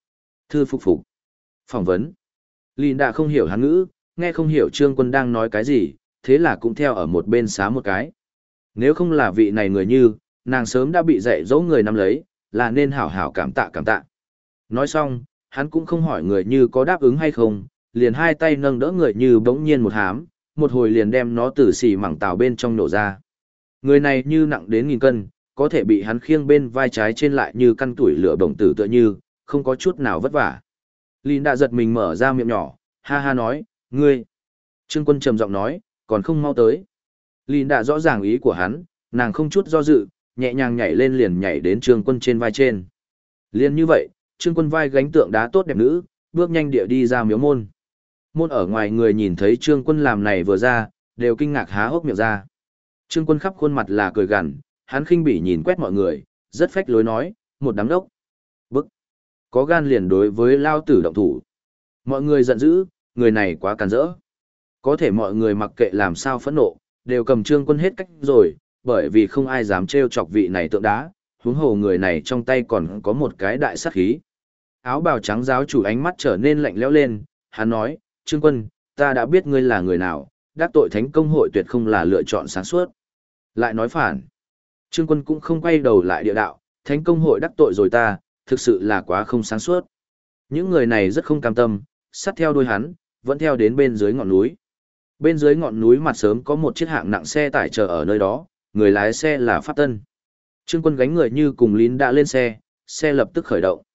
thư phục phục. Phỏng vấn. Linh đã không hiểu hán ngữ, nghe không hiểu Trương Quân đang nói cái gì, thế là cũng theo ở một bên xá một cái. Nếu không là vị này người như, nàng sớm đã bị dạy dỗ người nắm lấy, là nên hảo hảo cảm tạ cảm tạ. Nói xong, hắn cũng không hỏi người như có đáp ứng hay không, liền hai tay nâng đỡ người như bỗng nhiên một hám, một hồi liền đem nó từ xì mảng tàu bên trong nổ ra. Người này như nặng đến 1000 cân, có thể bị hắn khiêng bên vai trái trên lại như căn tuổi lửa bổng tử tựa như, không có chút nào vất vả. Linh đã giật mình mở ra miệng nhỏ, ha ha nói, ngươi. Trương Quân trầm giọng nói, còn không mau tới. Linh đã rõ ràng ý của hắn, nàng không chút do dự, nhẹ nhàng nhảy lên liền nhảy đến Trương Quân trên vai trên. Liên như vậy, Trương Quân vai gánh tượng đá tốt đẹp nữ, bước nhanh địa đi ra miếu môn. Môn ở ngoài người nhìn thấy Trương Quân làm này vừa ra, đều kinh ngạc há hốc miệng ra. Trương Quân khắp khuôn mặt là cười gằn, hắn khinh bỉ nhìn quét mọi người, rất phách lối nói, một đám đốc. Bức. Có gan liền đối với lao tử động thủ. Mọi người giận dữ, người này quá càn rỡ. Có thể mọi người mặc kệ làm sao phẫn nộ, đều cầm Trương Quân hết cách rồi, bởi vì không ai dám trêu chọc vị này tượng đá, huống hồ người này trong tay còn có một cái đại sát khí. Áo bào trắng giáo chủ ánh mắt trở nên lạnh lẽo lên, hắn nói, Trương Quân, ta đã biết ngươi là người nào, đắc tội thánh công hội tuyệt không là lựa chọn sáng suốt. Lại nói phản. Trương Quân cũng không quay đầu lại địa đạo, thánh công hội đắc tội rồi ta, thực sự là quá không sáng suốt. Những người này rất không cam tâm, sát theo đuôi hắn, vẫn theo đến bên dưới ngọn núi. Bên dưới ngọn núi mặt sớm có một chiếc hạng nặng xe tải chờ ở nơi đó, người lái xe là Pháp Tân. Trương Quân gánh người như cùng lín đã lên xe, xe lập tức khởi động.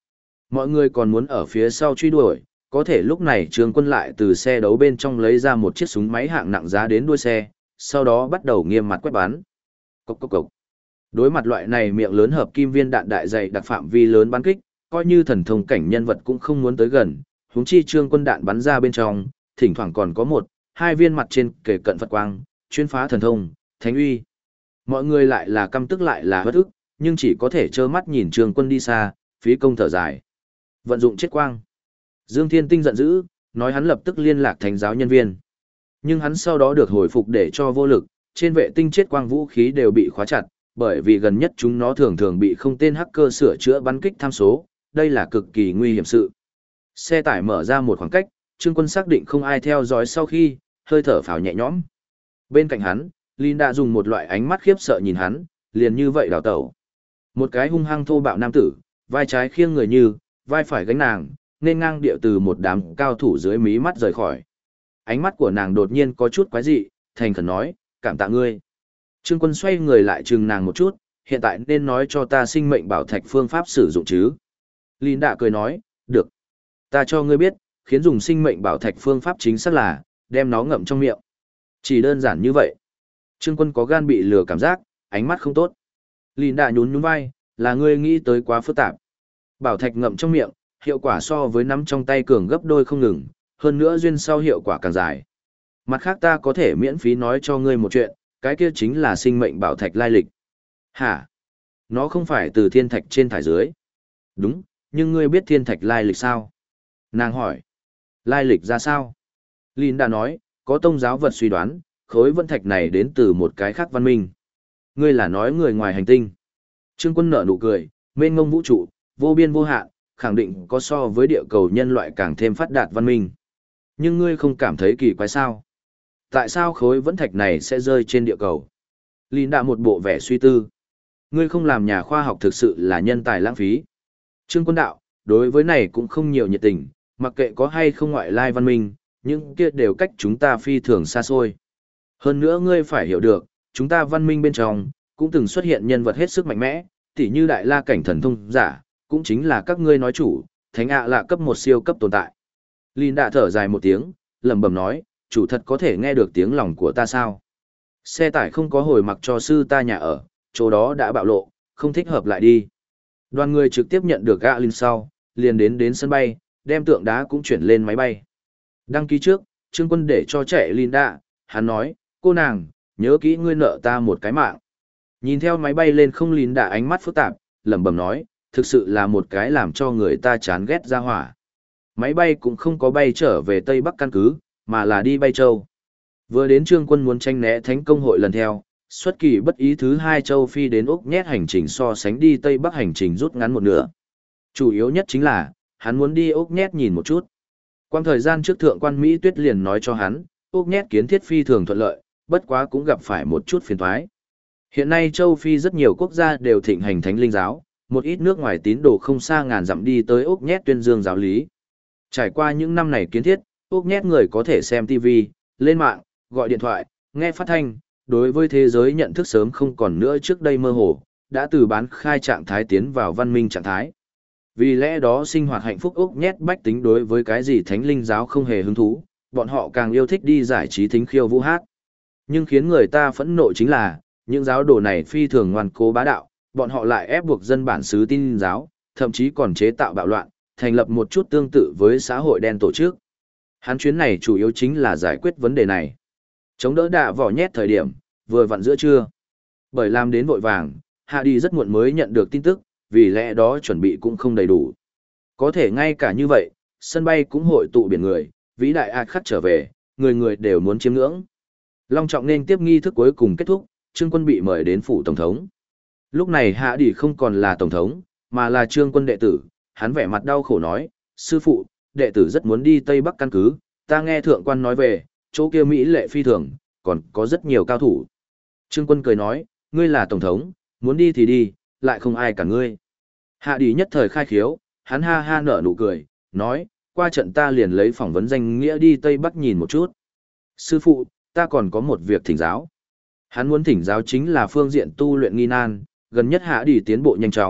Mọi người còn muốn ở phía sau truy đuổi, có thể lúc này Trương Quân lại từ xe đấu bên trong lấy ra một chiếc súng máy hạng nặng giá đến đuôi xe, sau đó bắt đầu nghiêm mặt quét bắn. Cốc cốc cốc. Đối mặt loại này miệng lớn hợp kim viên đạn đại dày đặc phạm vi lớn bắn kích, coi như thần thông cảnh nhân vật cũng không muốn tới gần, huống chi Trương Quân đạn bắn ra bên trong, thỉnh thoảng còn có một, hai viên mặt trên kề cận Phật quang, chuyên phá thần thông, thánh uy. Mọi người lại là căm tức lại là bất ức, nhưng chỉ có thể trơ mắt nhìn Trương Quân đi xa, phí công thở dài. Vận dụng chết quang. Dương Thiên Tinh giận dữ, nói hắn lập tức liên lạc thánh giáo nhân viên. Nhưng hắn sau đó được hồi phục để cho vô lực, trên vệ tinh chết quang vũ khí đều bị khóa chặt, bởi vì gần nhất chúng nó thường thường bị không tên hacker sửa chữa bắn kích tham số, đây là cực kỳ nguy hiểm sự. Xe tải mở ra một khoảng cách, Trương Quân xác định không ai theo dõi sau khi, hơi thở phào nhẹ nhõm. Bên cạnh hắn, Linda dùng một loại ánh mắt khiếp sợ nhìn hắn, liền như vậy đào tẩu. Một cái hung hăng thô bạo nam tử, vai trái khiêng người như, vai phải gánh nàng, nên ngang điệu từ một đám cao thủ dưới mí mắt rời khỏi. Ánh mắt của nàng đột nhiên có chút quái dị, thành khẩn nói, cảm tạ ngươi. Trương Quân xoay người lại chừng nàng một chút, hiện tại nên nói cho ta sinh mệnh bảo thạch phương pháp sử dụng chứ. Linda cười nói, được. Ta cho ngươi biết, khiến dùng sinh mệnh bảo thạch phương pháp chính xác là, đem nó ngậm trong miệng. Chỉ đơn giản như vậy. Trương Quân có gan bị lừa cảm giác, ánh mắt không tốt. Linda nhún nhún vai, là ngươi nghĩ tới quá phức tạp. Bảo thạch ngậm trong miệng, hiệu quả so với nắm trong tay cường gấp đôi không ngừng, hơn nữa duyên sau hiệu quả càng dài. Mặt khác ta có thể miễn phí nói cho ngươi một chuyện, cái kia chính là sinh mệnh bảo thạch lai lịch. Hả? Nó không phải từ thiên thạch trên thải dưới. Đúng, nhưng ngươi biết thiên thạch lai lịch sao? Nàng hỏi. Lai lịch ra sao? Linda nói, có tông giáo vật suy đoán, khối vân thạch này đến từ một cái khác văn minh. Ngươi là nói người ngoài hành tinh. Trương Quân nở nụ cười, mênh ngông vũ trụ, vô biên vô hạn, khẳng định có so với địa cầu nhân loại càng thêm phát đạt văn minh. Nhưng ngươi không cảm thấy kỳ quái sao? Tại sao khối vân thạch này sẽ rơi trên địa cầu? Linda một bộ vẻ suy tư. Ngươi không làm nhà khoa học thực sự là nhân tài lãng phí. Trương Quân đạo, đối với này cũng không nhiều nhiệt tình, mặc kệ có hay không ngoại lai văn minh, những kia đều cách chúng ta phi thường xa xôi. Hơn nữa ngươi phải hiểu được, chúng ta văn minh bên trong, cũng từng xuất hiện nhân vật hết sức mạnh mẽ, tỉ như đại la cảnh thần thông giả, cũng chính là các ngươi nói chủ, thánh ạ là cấp một siêu cấp tồn tại. Linda thở dài một tiếng, lẩm bẩm nói, chủ thật có thể nghe được tiếng lòng của ta sao? Xe tải không có hồi mặc cho sư ta nhà ở, chỗ đó đã bạo lộ, không thích hợp lại đi. Đoàn người trực tiếp nhận được gạ linh sau, liền đến sân bay, đem tượng đá cũng chuyển lên máy bay. Đăng ký trước, Trương Quân để cho trẻ Linda, hắn nói, cô nàng, nhớ kỹ ngươi nợ ta một cái mạng. Nhìn theo máy bay lên không Linda ánh mắt phức tạp, lẩm bẩm nói, thực sự là một cái làm cho người ta chán ghét ra hỏa. Máy bay cũng không có bay trở về Tây Bắc căn cứ, mà là đi bay châu. Vừa đến Trương Quân muốn tranh né thánh công hội lần theo, xuất kỳ bất ý thứ hai châu Phi đến Úc nhét hành trình so sánh đi Tây Bắc hành trình rút ngắn một nửa. Chủ yếu nhất chính là, hắn muốn đi Úc nhét nhìn một chút. Quang thời gian trước thượng quan Mỹ Tuyết liền nói cho hắn, Úc nhét kiến thiết phi thường thuận lợi, bất quá cũng gặp phải một chút phiền toái. Hiện nay châu Phi rất nhiều quốc gia đều thịnh hành thánh linh giáo, một ít nước ngoài tín đồ không xa ngàn dặm đi tới Úc nhét tuyên dương giáo lý. Trải qua những năm này kiến thiết, Úc nhét người có thể xem TV, lên mạng, gọi điện thoại, nghe phát thanh, đối với thế giới nhận thức sớm không còn nữa trước đây mơ hồ, đã từ bán khai trạng thái tiến vào văn minh trạng thái. Vì lẽ đó sinh hoạt hạnh phúc Úc nhét bách tính đối với cái gì thánh linh giáo không hề hứng thú, bọn họ càng yêu thích đi giải trí thính khiêu vũ hát. Nhưng khiến người ta phẫn nộ chính là, những giáo đồ này phi thường ngoan cố bá đạo, bọn họ lại ép buộc dân bản xứ tin giáo, thậm chí còn chế tạo bạo loạn, thành lập một chút tương tự với xã hội đen tổ chức. Hắn chuyến này chủ yếu chính là giải quyết vấn đề này. Chống đỡ đạ vỏ nhét thời điểm, vừa vặn giữa trưa. Bởi làm đến vội vàng, Hạ đi rất muộn mới nhận được tin tức, vì lẽ đó chuẩn bị cũng không đầy đủ. Có thể ngay cả như vậy, sân bay cũng hội tụ biển người, vĩ đại ạt khắc trở về, người người đều muốn chiêm ngưỡng. Long trọng nên tiếp nghi thức cuối cùng kết thúc, Trương Quân bị mời đến phủ tổng thống. Lúc này Hạ đi không còn là tổng thống, mà là Trương Quân đệ tử, hắn vẻ mặt đau khổ nói, sư phụ, đệ tử rất muốn đi Tây Bắc căn cứ, ta nghe thượng quan nói về, chỗ kia Mỹ lệ phi thường, còn có rất nhiều cao thủ. Trương Quân cười nói, ngươi là tổng thống, muốn đi thì đi, lại không ai cả ngươi. Hạ đi nhất thời khai khiếu, hắn ha ha nở nụ cười, nói, qua trận ta liền lấy phỏng vấn danh nghĩa đi Tây Bắc nhìn một chút. Sư phụ, ta còn có một việc thỉnh giáo. Hắn muốn thỉnh giáo chính là phương diện tu luyện nghi nan, gần nhất Hạ đi tiến bộ nhanh chóng,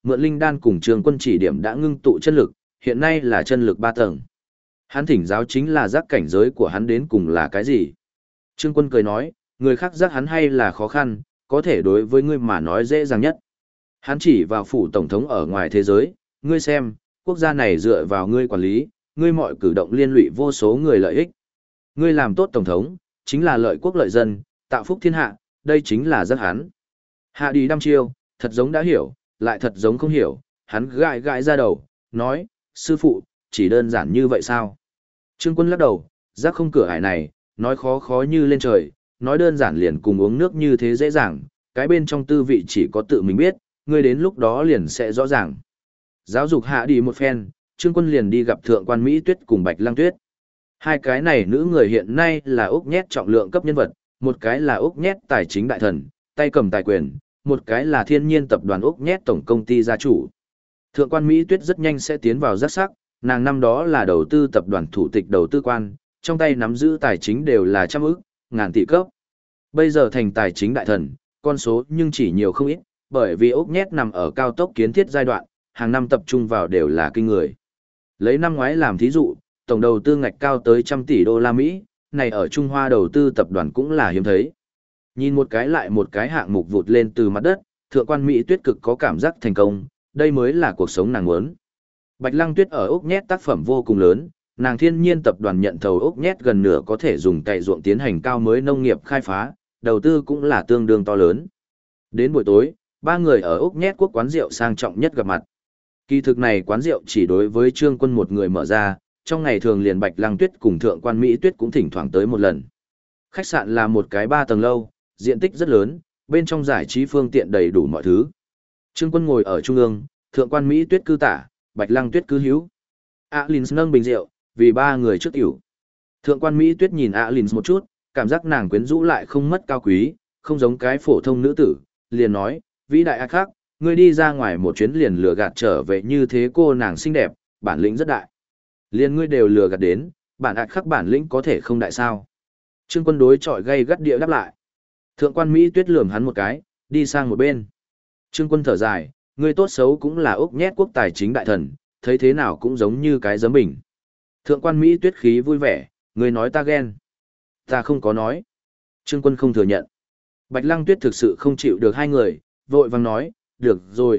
mượn linh đan cùng Trương Quân chỉ điểm đã ngưng tụ chân lực, hiện nay là chân lực 3 tầng. Hắn thỉnh giáo chính là giác cảnh giới của hắn đến cùng là cái gì. Trương Quân cười nói, người khác giác hắn hay là khó khăn, có thể đối với ngươi mà nói dễ dàng nhất. Hắn chỉ vào phủ tổng thống ở ngoài thế giới, ngươi xem, quốc gia này dựa vào ngươi quản lý, ngươi mọi cử động liên lụy vô số người lợi ích. Ngươi làm tốt tổng thống, chính là lợi quốc lợi dân, tạo phúc thiên hạ, đây chính là giác hắn. Hạ đi đăm chiêu, thật giống đã hiểu, lại thật giống không hiểu, hắn gãi gãi ra đầu, nói, sư phụ, chỉ đơn giản như vậy sao? Trương Quân lắc đầu, giác không cửa ải này, nói khó khó như lên trời, nói đơn giản liền cùng uống nước như thế dễ dàng, cái bên trong tư vị chỉ có tự mình biết, ngươi đến lúc đó liền sẽ rõ ràng. Giáo dục hạ đi một phen, Trương Quân liền đi gặp Thượng quan Mỹ Tuyết cùng Bạch Lăng Tuyết. Hai cái này nữ người hiện nay là Úc Nhét trọng lượng cấp nhân vật, một cái là Úc Nhét tài chính đại thần, tay cầm tài quyền, một cái là thiên nhiên tập đoàn Úc Nhét tổng công ty gia chủ. Thượng quan Mỹ Tuyết rất nhanh sẽ tiến vào giác sắc, nàng năm đó là đầu tư tập đoàn thủ tịch đầu tư quan, trong tay nắm giữ tài chính đều là trăm ức, ngàn tỷ cấp. Bây giờ thành tài chính đại thần, con số nhưng chỉ nhiều không ít, bởi vì Úc Nhét nằm ở cao tốc kiến thiết giai đoạn, hàng năm tập trung vào đều là kinh người. Lấy năm ngoái làm thí dụ, tổng đầu tư ngạch cao tới 100 tỷ đô la Mỹ, này ở Trung Hoa đầu tư tập đoàn cũng là hiếm thấy. Nhìn một cái lại một cái hạng mục vụt lên từ mặt đất, Thượng quan Mỹ Tuyết cực có cảm giác thành công, đây mới là cuộc sống nàng muốn. Bạch Lăng Tuyết ở Úc Nhét tác phẩm vô cùng lớn, nàng thiên nhiên tập đoàn nhận thầu Úc Nhét gần nửa có thể dùng cày ruộng tiến hành cao mới nông nghiệp khai phá, đầu tư cũng là tương đương to lớn. Đến buổi tối, ba người ở Úc Nhét quốc quán rượu sang trọng nhất gặp mặt. Kỳ thực này quán rượu chỉ đối với Trương Quân một người mở ra, trong ngày thường liền Bạch Lăng Tuyết cùng Thượng quan Mỹ Tuyết cũng thỉnh thoảng tới một lần. Khách sạn là một cái 3 tầng lâu, diện tích rất lớn, bên trong giải trí phương tiện đầy đủ mọi thứ. Trương Quân ngồi ở trung ương, Thượng quan Mỹ Tuyết cư tả, Bạch Lăng Tuyết cứ hữu. Alins nâng bình rượu, vì ba người trước tiểu. Thượng quan Mỹ Tuyết nhìn Alins một chút, cảm giác nàng quyến rũ lại không mất cao quý, không giống cái phổ thông nữ tử, liền nói, vĩ đại khác, ngươi đi ra ngoài một chuyến liền lừa gạt trở về như thế cô nàng xinh đẹp, bản lĩnh rất đại. Liền ngươi đều lừa gạt đến, bản khắc bản lĩnh có thể không đại sao. Trương Quân đối chọi gây gắt địa đáp lại. Thượng quan Mỹ Tuyết lườm hắn một cái, đi sang một bên. Trương Quân thở dài, ngươi tốt xấu cũng là Úc Nhét quốc tài chính đại thần, thấy thế nào cũng giống như cái giấm bình. Thượng quan Mỹ Tuyết khí vui vẻ, ngươi nói ta ghen. Ta không có nói. Trương Quân không thừa nhận. Bạch Lăng Tuyết thực sự không chịu được hai người, vội vàng nói, được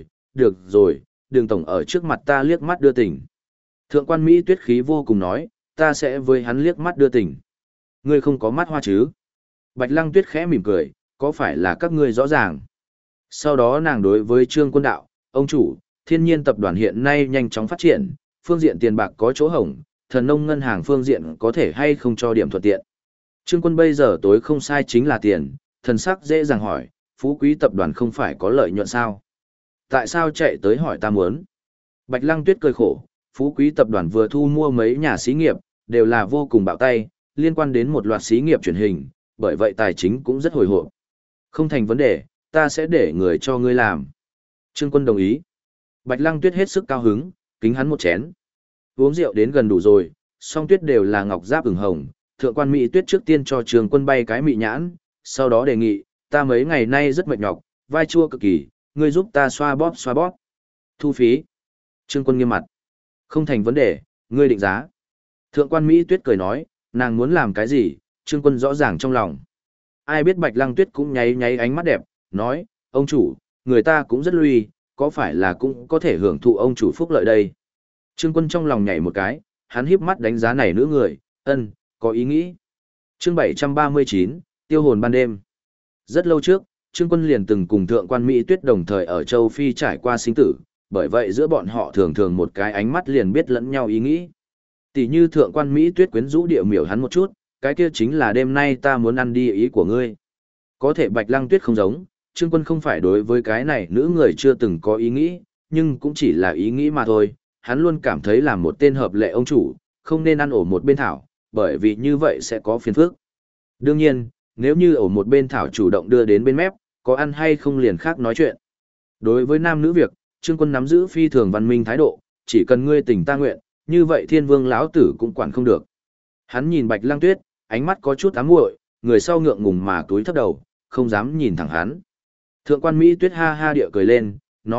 rồi, đường tổng ở trước mặt ta liếc mắt đưa tình. Thượng quan Mỹ Tuyết khí vô cùng nói, ta sẽ với hắn liếc mắt đưa tình. Ngươi không có mắt hoa chứ? Bạch Lăng Tuyết khẽ mỉm cười, có phải là các ngươi rõ ràng? Sau đó nàng đối với Trương Quân đạo, ông chủ, thiên nhiên tập đoàn hiện nay nhanh chóng phát triển, phương diện tiền bạc có chỗ hổng, thần nông ngân hàng phương diện có thể hay không cho điểm thuận tiện. Trương Quân bây giờ tối không sai chính là tiền, thần sắc dễ dàng hỏi, phú quý tập đoàn không phải có lợi nhuận sao? Tại sao chạy tới hỏi ta muốn? Bạch Lăng Tuyết cười khổ, phú quý tập đoàn vừa thu mua mấy nhà xí nghiệp, đều là vô cùng bạo tay, liên quan đến một loạt xí nghiệp truyền hình, bởi vậy tài chính cũng rất hồi hộp. Không thành vấn đề, ta sẽ để người cho ngươi làm. Trương Quân đồng ý. Bạch Lăng Tuyết hết sức cao hứng, kính hắn một chén. Uống rượu đến gần đủ rồi, song tuyết đều là ngọc giáp ửng hồng, Thượng quan Mỹ Tuyết trước tiên cho Trương Quân bay cái mị nhãn, sau đó đề nghị, ta mấy ngày nay rất mệt nhọc, vai chua cực kỳ, ngươi giúp ta xoa bóp xoa bóp. Thu phí. Trương Quân nghiêm mặt. Không thành vấn đề, ngươi định giá. Thượng quan Mỹ Tuyết cười nói, nàng muốn làm cái gì, Trương Quân rõ ràng trong lòng. Ai biết Bạch Lăng Tuyết cũng nháy nháy ánh mắt đẹp, nói, ông chủ, người ta cũng rất lui, có phải là cũng có thể hưởng thụ ông chủ phúc lợi đây. Trương Quân trong lòng nhảy một cái, hắn híp mắt đánh giá này nữ người, có ý nghĩ. Chương 739, tiêu hồn ban đêm. Rất lâu trước, Trương Quân liền từng cùng Thượng quan Mỹ Tuyết đồng thời ở châu Phi trải qua sinh tử, bởi vậy giữa bọn họ thường thường một cái ánh mắt liền biết lẫn nhau ý nghĩ. Tỷ như Thượng quan Mỹ Tuyết quyến rũ điệu miểu hắn một chút, cái kia chính là đêm nay ta muốn ăn đi ý của ngươi. Có thể Bạch Lăng Tuyết không giống, Trương Quân không phải đối với cái này nữ người chưa từng có ý nghĩ, nhưng cũng chỉ là ý nghĩ mà thôi, hắn luôn cảm thấy là một tên hợp lệ ông chủ, không nên ăn ổ một bên thảo, bởi vì như vậy sẽ có phiền phức. Đương nhiên, nếu như ổ một bên thảo chủ động đưa đến bên mép, có ăn hay không liền khác nói chuyện. Đối với nam nữ việc, Trương Quân nắm giữ phi thường văn minh thái độ, chỉ cần ngươi tình ta nguyện, như vậy Thiên Vương lão tử cũng quản không được. Hắn nhìn Bạch Lăng Tuyết, ánh mắt có chút ám muội, người sau ngượng ngùng mà túi thấp đầu, không dám nhìn thẳng hắn. Thượng quan Mỹ Tuyết ha ha địa cười lên, nói,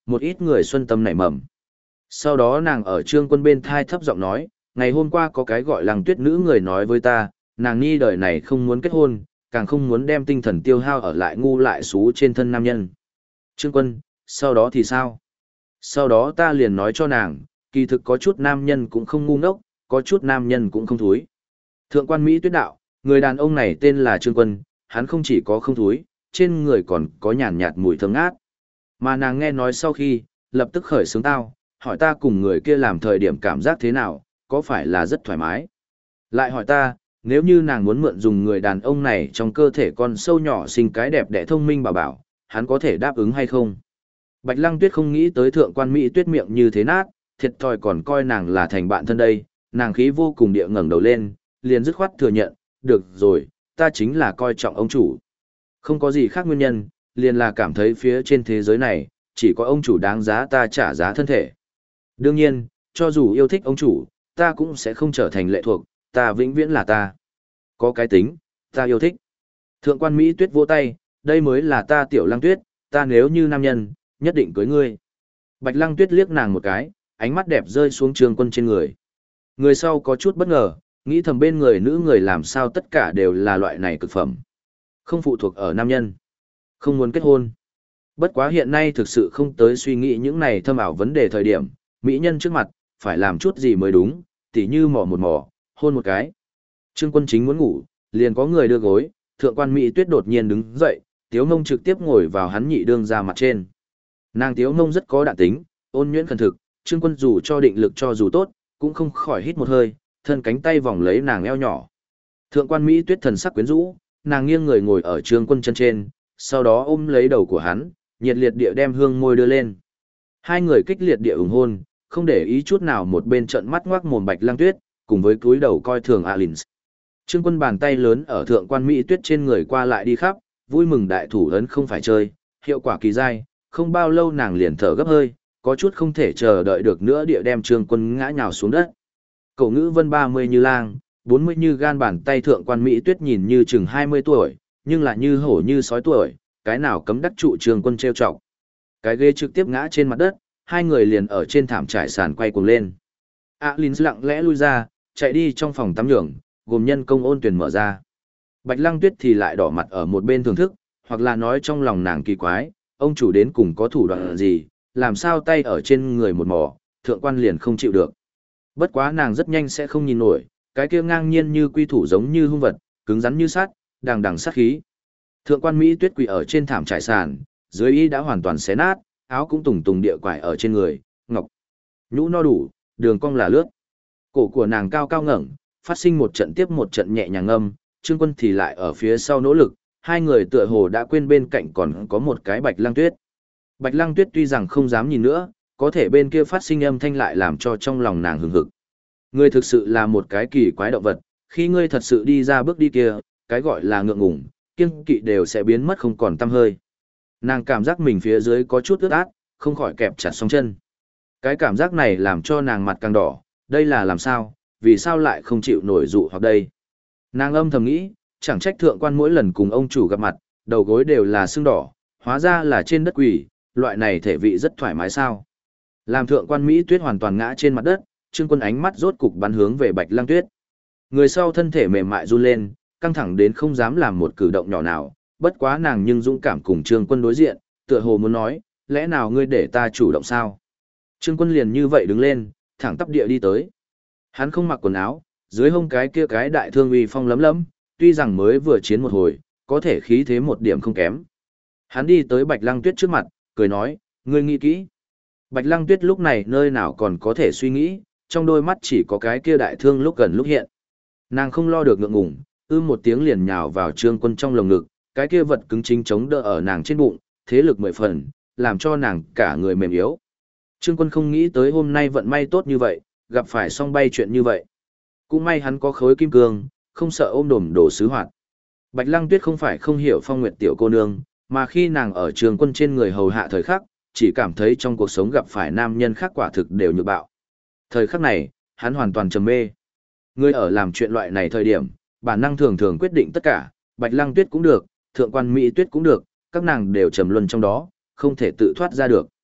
một ít người xuân tâm nảy mầm. Sau đó nàng ở Trương Quân bên thai thấp giọng nói, ngày hôm qua có cái gọi Lăng Tuyết nữ người nói với ta, nàng nhi đời này không muốn kết hôn, càng không muốn đem tinh thần tiêu hao ở lại ngu lại xú trên thân nam nhân. Trương Quân, sau đó thì sao? Sau đó ta liền nói cho nàng, kỳ thực có chút nam nhân cũng không ngu ngốc, có chút nam nhân cũng không thúi. Thượng quan Mỹ Tuyết đạo, người đàn ông này tên là Trương Quân, hắn không chỉ có không thúi, trên người còn có nhàn nhạt mùi thơm ngát. Mà nàng nghe nói sau khi, lập tức khởi sướng tao, hỏi ta cùng người kia làm thời điểm cảm giác thế nào, có phải là rất thoải mái. Lại hỏi ta, nếu như nàng muốn mượn dùng người đàn ông này trong cơ thể con sâu nhỏ sinh cái đẹp đẽ thông minh bảo bảo, hắn có thể đáp ứng hay không? Bạch Lăng Tuyết không nghĩ tới thượng quan Mỹ Tuyết miệng như thế nát, thiệt thòi còn coi nàng là thành bạn thân đây, nàng khí vô cùng địa ngẩng đầu lên, liền dứt khoát thừa nhận, được rồi, ta chính là coi trọng ông chủ. Không có gì khác nguyên nhân, liền là cảm thấy phía trên thế giới này, chỉ có ông chủ đáng giá ta trả giá thân thể. Đương nhiên, cho dù yêu thích ông chủ, ta cũng sẽ không trở thành lệ thuộc, ta vĩnh viễn là ta. Có cái tính, ta yêu thích. Thượng quan Mỹ Tuyết vỗ tay, đây mới là ta Tiểu Lăng Tuyết, ta nếu như nam nhân, nhất định cưới ngươi. Bạch Lăng Tuyết liếc nàng một cái, ánh mắt đẹp rơi xuống Trương Quân trên người. Người sau có chút bất ngờ, nghĩ thầm bên người nữ người làm sao tất cả đều là loại này cực phẩm. Không phụ thuộc ở nam nhân. Không muốn kết hôn. Bất quá hiện nay thực sự không tới suy nghĩ những này thâm ảo vấn đề thời điểm, mỹ nhân trước mặt, phải làm chút gì mới đúng, tỉ như mò một mò, hôn một cái. Trương Quân chính muốn ngủ, liền có người đưa gối, thượng quan Mỹ Tuyết đột nhiên đứng dậy, Tiếu Mông trực tiếp ngồi vào hắn nhị đương ra mặt trên. Nàng Tiếu Mông rất có đạn tính, ôn nhuyễn khẩn thực, Trương Quân dù cho định lực cho dù tốt, cũng không khỏi hít một hơi, thân cánh tay vòng lấy nàng eo nhỏ. Thượng quan Mỹ Tuyết thần sắc quyến rũ, nàng nghiêng người ngồi ở Trương Quân chân trên, sau đó ôm lấy đầu của hắn, nhiệt liệt địa đem hương môi đưa lên. Hai người kích liệt địa ủng hôn, không để ý chút nào một bên trận mắt ngoác mồm Bạch Lăng Tuyết, cùng với cúi đầu coi thường Alins. Trương Quân bàn tay lớn ở thượng quan Mỹ Tuyết trên người qua lại đi khắp, vui mừng đại thủ ấn không phải chơi, hiệu quả kỳ dai, không bao lâu nàng liền thở gấp hơi, có chút không thể chờ đợi được nữa địa đem Trương Quân ngã nhào xuống đất. Cổ ngữ vân 30 như lang, 40 như gan, bàn tay thượng quan Mỹ Tuyết nhìn như chừng 20 tuổi, nhưng lại như hổ như sói tuổi, cái nào cấm đắc trụ Trương Quân trêu chọc. Cái ghế trực tiếp ngã trên mặt đất, hai người liền ở trên thảm trải sàn quay cuồng lên. Alins lặng lẽ lui ra, chạy đi trong phòng tắm nhường, gồm nhân công ôn tuyển mở ra. Bạch Lăng Tuyết thì lại đỏ mặt ở một bên thưởng thức, hoặc là nói trong lòng nàng kỳ quái, ông chủ đến cùng có thủ đoạn gì, làm sao tay ở trên người một mỏ, thượng quan liền không chịu được. Bất quá nàng rất nhanh sẽ không nhìn nổi, cái kia ngang nhiên như quy thủ giống như hung vật, cứng rắn như sắt, đằng đằng sát khí. Thượng quan Mỹ Tuyết quỳ ở trên thảm trải sàn, dưới y đã hoàn toàn xé nát, áo cũng tùng tùng địa quải ở trên người, ngọc nhũ no đủ, đường cong là lướt. Cổ của nàng cao cao ngẩng, phát sinh một trận tiếp một trận nhẹ nhàng âm, Trương Quân thì lại ở phía sau nỗ lực, hai người tựa hồ đã quên bên cạnh còn có một cái Bạch Lăng Tuyết. Bạch Lăng Tuyết tuy rằng không dám nhìn nữa, có thể bên kia phát sinh âm thanh lại làm cho trong lòng nàng hừng hực. Ngươi thực sự là một cái kỳ quái động vật, khi ngươi thật sự đi ra bước đi kia, cái gọi là ngượng ngùng, kiêng kỵ đều sẽ biến mất không còn tăm hơi. Nàng cảm giác mình phía dưới có chút ướt át, không khỏi kẹp chặt song chân. Cái cảm giác này làm cho nàng mặt càng đỏ, đây là làm sao, vì sao lại không chịu nổi dụ hoặc đây. Nàng âm thầm nghĩ, chẳng trách thượng quan mỗi lần cùng ông chủ gặp mặt, đầu gối đều là sưng đỏ, hóa ra là trên đất quỷ, loại này thể vị rất thoải mái sao. Làm thượng quan Mỹ Tuyết hoàn toàn ngã trên mặt đất, Trương Quân ánh mắt rốt cục bắn hướng về Bạch Lăng Tuyết. Người sau thân thể mềm mại run lên, căng thẳng đến không dám làm một cử động nhỏ nào, bất quá nàng nhưng dũng cảm cùng Trương Quân đối diện, tựa hồ muốn nói, lẽ nào ngươi để ta chủ động sao? Trương Quân liền như vậy đứng lên, thẳng tắp địa đi tới. Hắn không mặc quần áo, dưới hông cái kia cái đại thương uy phong lấm lấm, tuy rằng mới vừa chiến một hồi, có thể khí thế một điểm không kém. Hắn đi tới Bạch Lăng Tuyết trước mặt, cười nói, ngươi nghĩ kỹ. Bạch Lăng Tuyết lúc này nơi nào còn có thể suy nghĩ, trong đôi mắt chỉ có cái kia đại thương lúc gần lúc hiện. Nàng không lo được ngượng ngùng, một tiếng liền nhào vào Trương Quân trong lồng ngực, cái kia vật cứng chính chống đỡ ở nàng trên bụng, thế lực mười phần, làm cho nàng cả người mềm yếu. Trương Quân không nghĩ tới hôm nay vận may tốt như vậy, gặp phải song bay chuyện như vậy. Cũng may hắn có khối kim cương, không sợ ôm đồm đổ sứ hoạt. Bạch Lăng Tuyết không phải không hiểu Phong Nguyệt tiểu cô nương, mà khi nàng ở Trương Quân trên người hầu hạ thời khắc, chỉ cảm thấy trong cuộc sống gặp phải nam nhân khác quả thực đều như bạo. Thời khắc này, hắn hoàn toàn trầm mê. Người ở làm chuyện loại này thời điểm, bản năng thường thường quyết định tất cả, Bạch Lăng Tuyết cũng được, Thượng quan Mỹ Tuyết cũng được, các nàng đều trầm luân trong đó, không thể tự thoát ra được.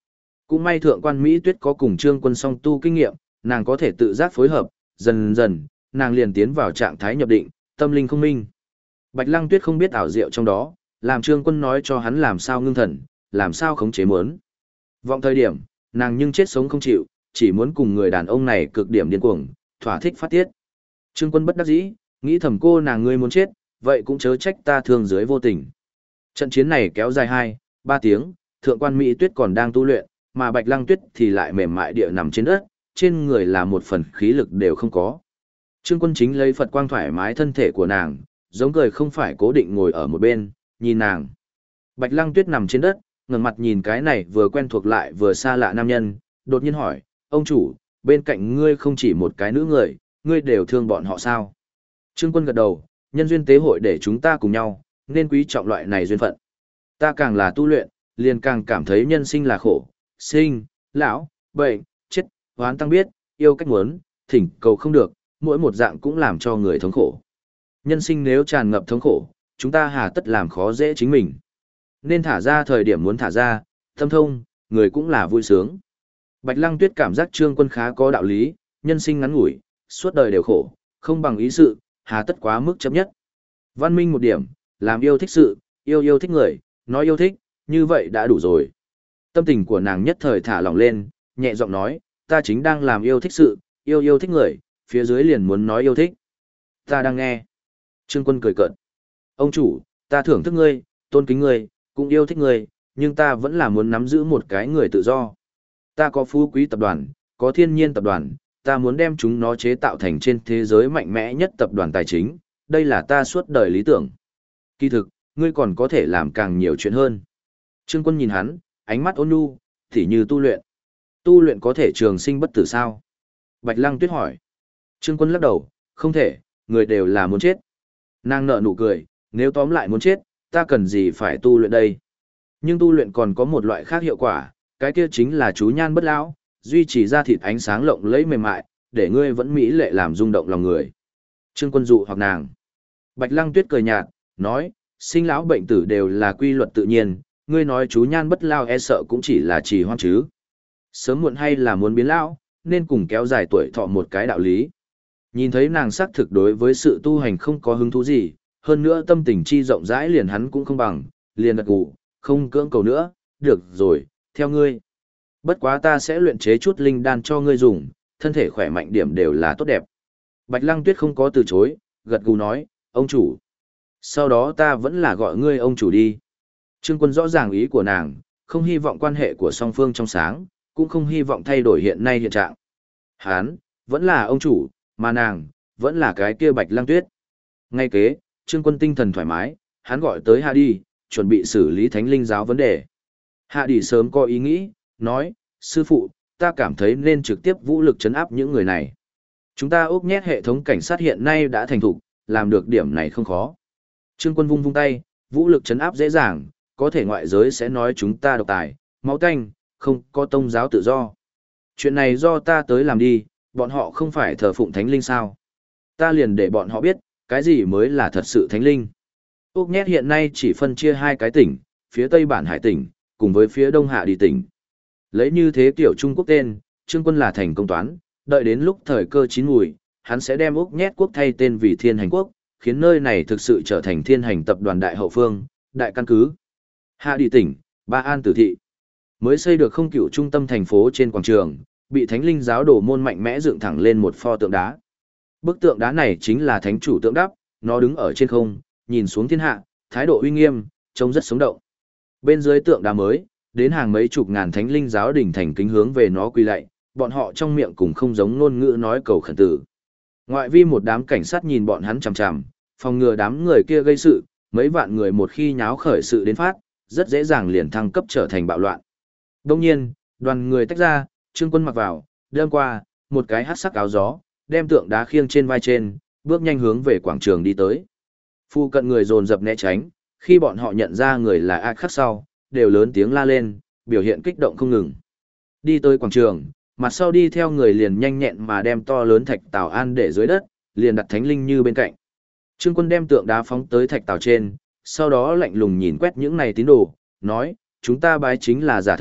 Cũng may thượng quan Mỹ Tuyết có cùng Trương Quân song tu kinh nghiệm, nàng có thể tự giác phối hợp, dần dần, nàng liền tiến vào trạng thái nhập định, tâm linh không minh. Bạch Lăng Tuyết không biết ảo diệu trong đó, làm Trương Quân nói cho hắn làm sao ngưng thần, làm sao khống chế mớn. Vọng thời điểm, nàng nhưng chết sống không chịu, chỉ muốn cùng người đàn ông này cực điểm điên cuồng, thỏa thích phát tiết. Trương Quân bất đắc dĩ, nghĩ thầm cô nàng ngươi muốn chết, vậy cũng chớ trách ta thương dưới vô tình. Trận chiến này kéo dài 2-3 tiếng, thượng quan Mỹ Tuyết còn đang tu luyện, mà Bạch Lăng Tuyết thì lại mềm mại địa nằm trên đất, trên người là một phần khí lực đều không có. Trương Quân chính lấy Phật quang thoải mái thân thể của nàng, giống cười không phải cố định ngồi ở một bên, nhìn nàng. Bạch Lăng Tuyết nằm trên đất, ngẩng mặt nhìn cái này vừa quen thuộc lại vừa xa lạ nam nhân, đột nhiên hỏi, ông chủ, bên cạnh ngươi không chỉ một cái nữ người, ngươi đều thương bọn họ sao? Trương Quân gật đầu, nhân duyên tế hội để chúng ta cùng nhau, nên quý trọng loại này duyên phận. Ta càng là tu luyện, liền càng cảm thấy nhân sinh là khổ, sinh, lão, bệnh, chết, hoán tăng biết, yêu cách muốn, thỉnh cầu không được, mỗi một dạng cũng làm cho người thống khổ. Nhân sinh nếu tràn ngập thống khổ, chúng ta hà tất làm khó dễ chính mình. Nên thả ra thời điểm muốn thả ra, tâm thông, người cũng là vui sướng. Bạch Lăng Tuyết cảm giác Trương Quân khá có đạo lý, nhân sinh ngắn ngủi, suốt đời đều khổ, không bằng ý sự, hà tất quá mức chấp nhất. Văn minh một điểm, làm yêu thích sự, yêu thích người, nói yêu thích, như vậy đã đủ rồi. Tâm tình của nàng nhất thời thả lỏng lên, nhẹ giọng nói, ta chính đang làm yêu thích sự, yêu thích người, phía dưới liền muốn nói yêu thích. Ta đang nghe. Trương Quân cười cợt. Ông chủ, ta thưởng thức ngươi, tôn kính ngươi, cũng yêu thích ngươi, nhưng ta vẫn là muốn nắm giữ một cái người tự do. Ta có phú quý tập đoàn, có thiên nhiên tập đoàn, ta muốn đem chúng nó chế tạo thành trên thế giới mạnh mẽ nhất tập đoàn tài chính, đây là ta suốt đời lý tưởng. Kỳ thực, ngươi còn có thể làm càng nhiều chuyện hơn. Trương Quân nhìn hắn, ánh mắt ôn nhu, thì như tu luyện. Tu luyện có thể trường sinh bất tử sao? Bạch Lăng Tuyết hỏi. Trương Quân lắc đầu, không thể, người đều là muốn chết. Nàng nở nụ cười, nếu tóm lại muốn chết, ta cần gì phải tu luyện đây? Nhưng tu luyện còn có một loại khác hiệu quả, cái kia chính là chú nhan bất lão, duy trì ra thịt ánh sáng lộng lẫy mềm mại, để ngươi vẫn mỹ lệ làm rung động lòng người. Trương Quân dụ hoặc nàng. Bạch Lăng Tuyết cười nhạt, nói, sinh lão bệnh tử đều là quy luật tự nhiên, ngươi nói chú nhan bất lao e sợ cũng chỉ là trì hoãn chứ. Sớm muộn hay là muốn biến lão, nên cùng kéo dài tuổi thọ một cái đạo lý. Nhìn thấy nàng xác thực đối với sự tu hành không có hứng thú gì, hơn nữa tâm tình chi rộng rãi liền hắn cũng không bằng, liền gật gù, không cưỡng cầu nữa, được rồi, theo ngươi. Bất quá ta sẽ luyện chế chút linh đan cho ngươi dùng, thân thể khỏe mạnh điểm đều là tốt đẹp. Bạch Lăng Tuyết không có từ chối, gật gù nói, ông chủ. Sau đó ta vẫn là gọi ngươi ông chủ đi. Trương Quân rõ ràng ý của nàng, không hy vọng quan hệ của song phương trong sáng, cũng không hy vọng thay đổi hiện nay hiện trạng. Hán, vẫn là ông chủ, mà nàng, vẫn là cái kia Bạch Lăng Tuyết. Ngay kế, Trương Quân tinh thần thoải mái, hắn gọi tới Hạ Đi, chuẩn bị xử lý thánh linh giáo vấn đề. Hạ Đi sớm có ý nghĩ, nói, sư phụ, ta cảm thấy nên trực tiếp vũ lực trấn áp những người này. Chúng ta úp nhét hệ thống cảnh sát hiện nay đã thành thục, làm được điểm này không khó. Trương Quân vung vung tay, vũ lực trấn áp dễ dàng, có thể ngoại giới sẽ nói chúng ta độc tài, máu tanh, không có tôn giáo tự do. Chuyện này do ta tới làm đi, bọn họ không phải thờ phụng thánh linh sao. Ta liền để bọn họ biết, cái gì mới là thật sự thánh linh. Úc nhét hiện nay chỉ phân chia 2 cái tỉnh, phía Tây Bản Hải tỉnh, cùng với phía Đông Hạ Đi tỉnh. Lấy như thế kiểu Trung Quốc tên, Trương Quân là thành công toán, đợi đến lúc thời cơ chín mùi, hắn sẽ đem Úc nhét quốc thay tên vì Thiên Hành Quốc, khiến nơi này thực sự trở thành Thiên Hành tập đoàn đại hậu phương, đại căn cứ. Hạ Đi tỉnh, Ba An Tử Thị. Mới xây được không cựu trung tâm thành phố trên quảng trường, bị thánh linh giáo đồ môn mạnh mẽ dựng thẳng lên một pho tượng đá. Bức tượng đá này chính là thánh chủ tượng đắp, nó đứng ở trên không, nhìn xuống thiên hạ, thái độ uy nghiêm, trông rất sống động. Bên dưới tượng đá mới, đến hàng mấy chục ngàn thánh linh giáo đỉnh thành kính hướng về nó quỳ lạy, bọn họ trong miệng cùng không giống ngôn ngữ nói cầu khẩn tử. Ngoại vi một đám cảnh sát nhìn bọn hắn chằm chằm, phòng ngừa đám người kia gây sự, mấy vạn người một khi nháo khởi sự đến phát, rất dễ dàng liền thăng cấp trở thành bạo loạn. Đông nhiên, đoàn người tách ra, Trương Quân mặc vào, đâm qua, một cái hắc sắc áo gió, đem tượng đá khiêng trên vai trên, bước nhanh hướng về quảng trường đi tới. Phu cận người dồn dập né tránh, khi bọn họ nhận ra người là ai khác sau, đều lớn tiếng la lên, biểu hiện kích động không ngừng. Đi tới quảng trường, mặt sau đi theo người liền nhanh nhẹn mà đem to lớn thạch tảo an để dưới đất, liền đặt thánh linh như bên cạnh. Trương Quân đem tượng đá phóng tới thạch tảo trên, sau đó lạnh lùng nhìn quét những này tín đồ, nói, chúng ta bái chính là giả thần,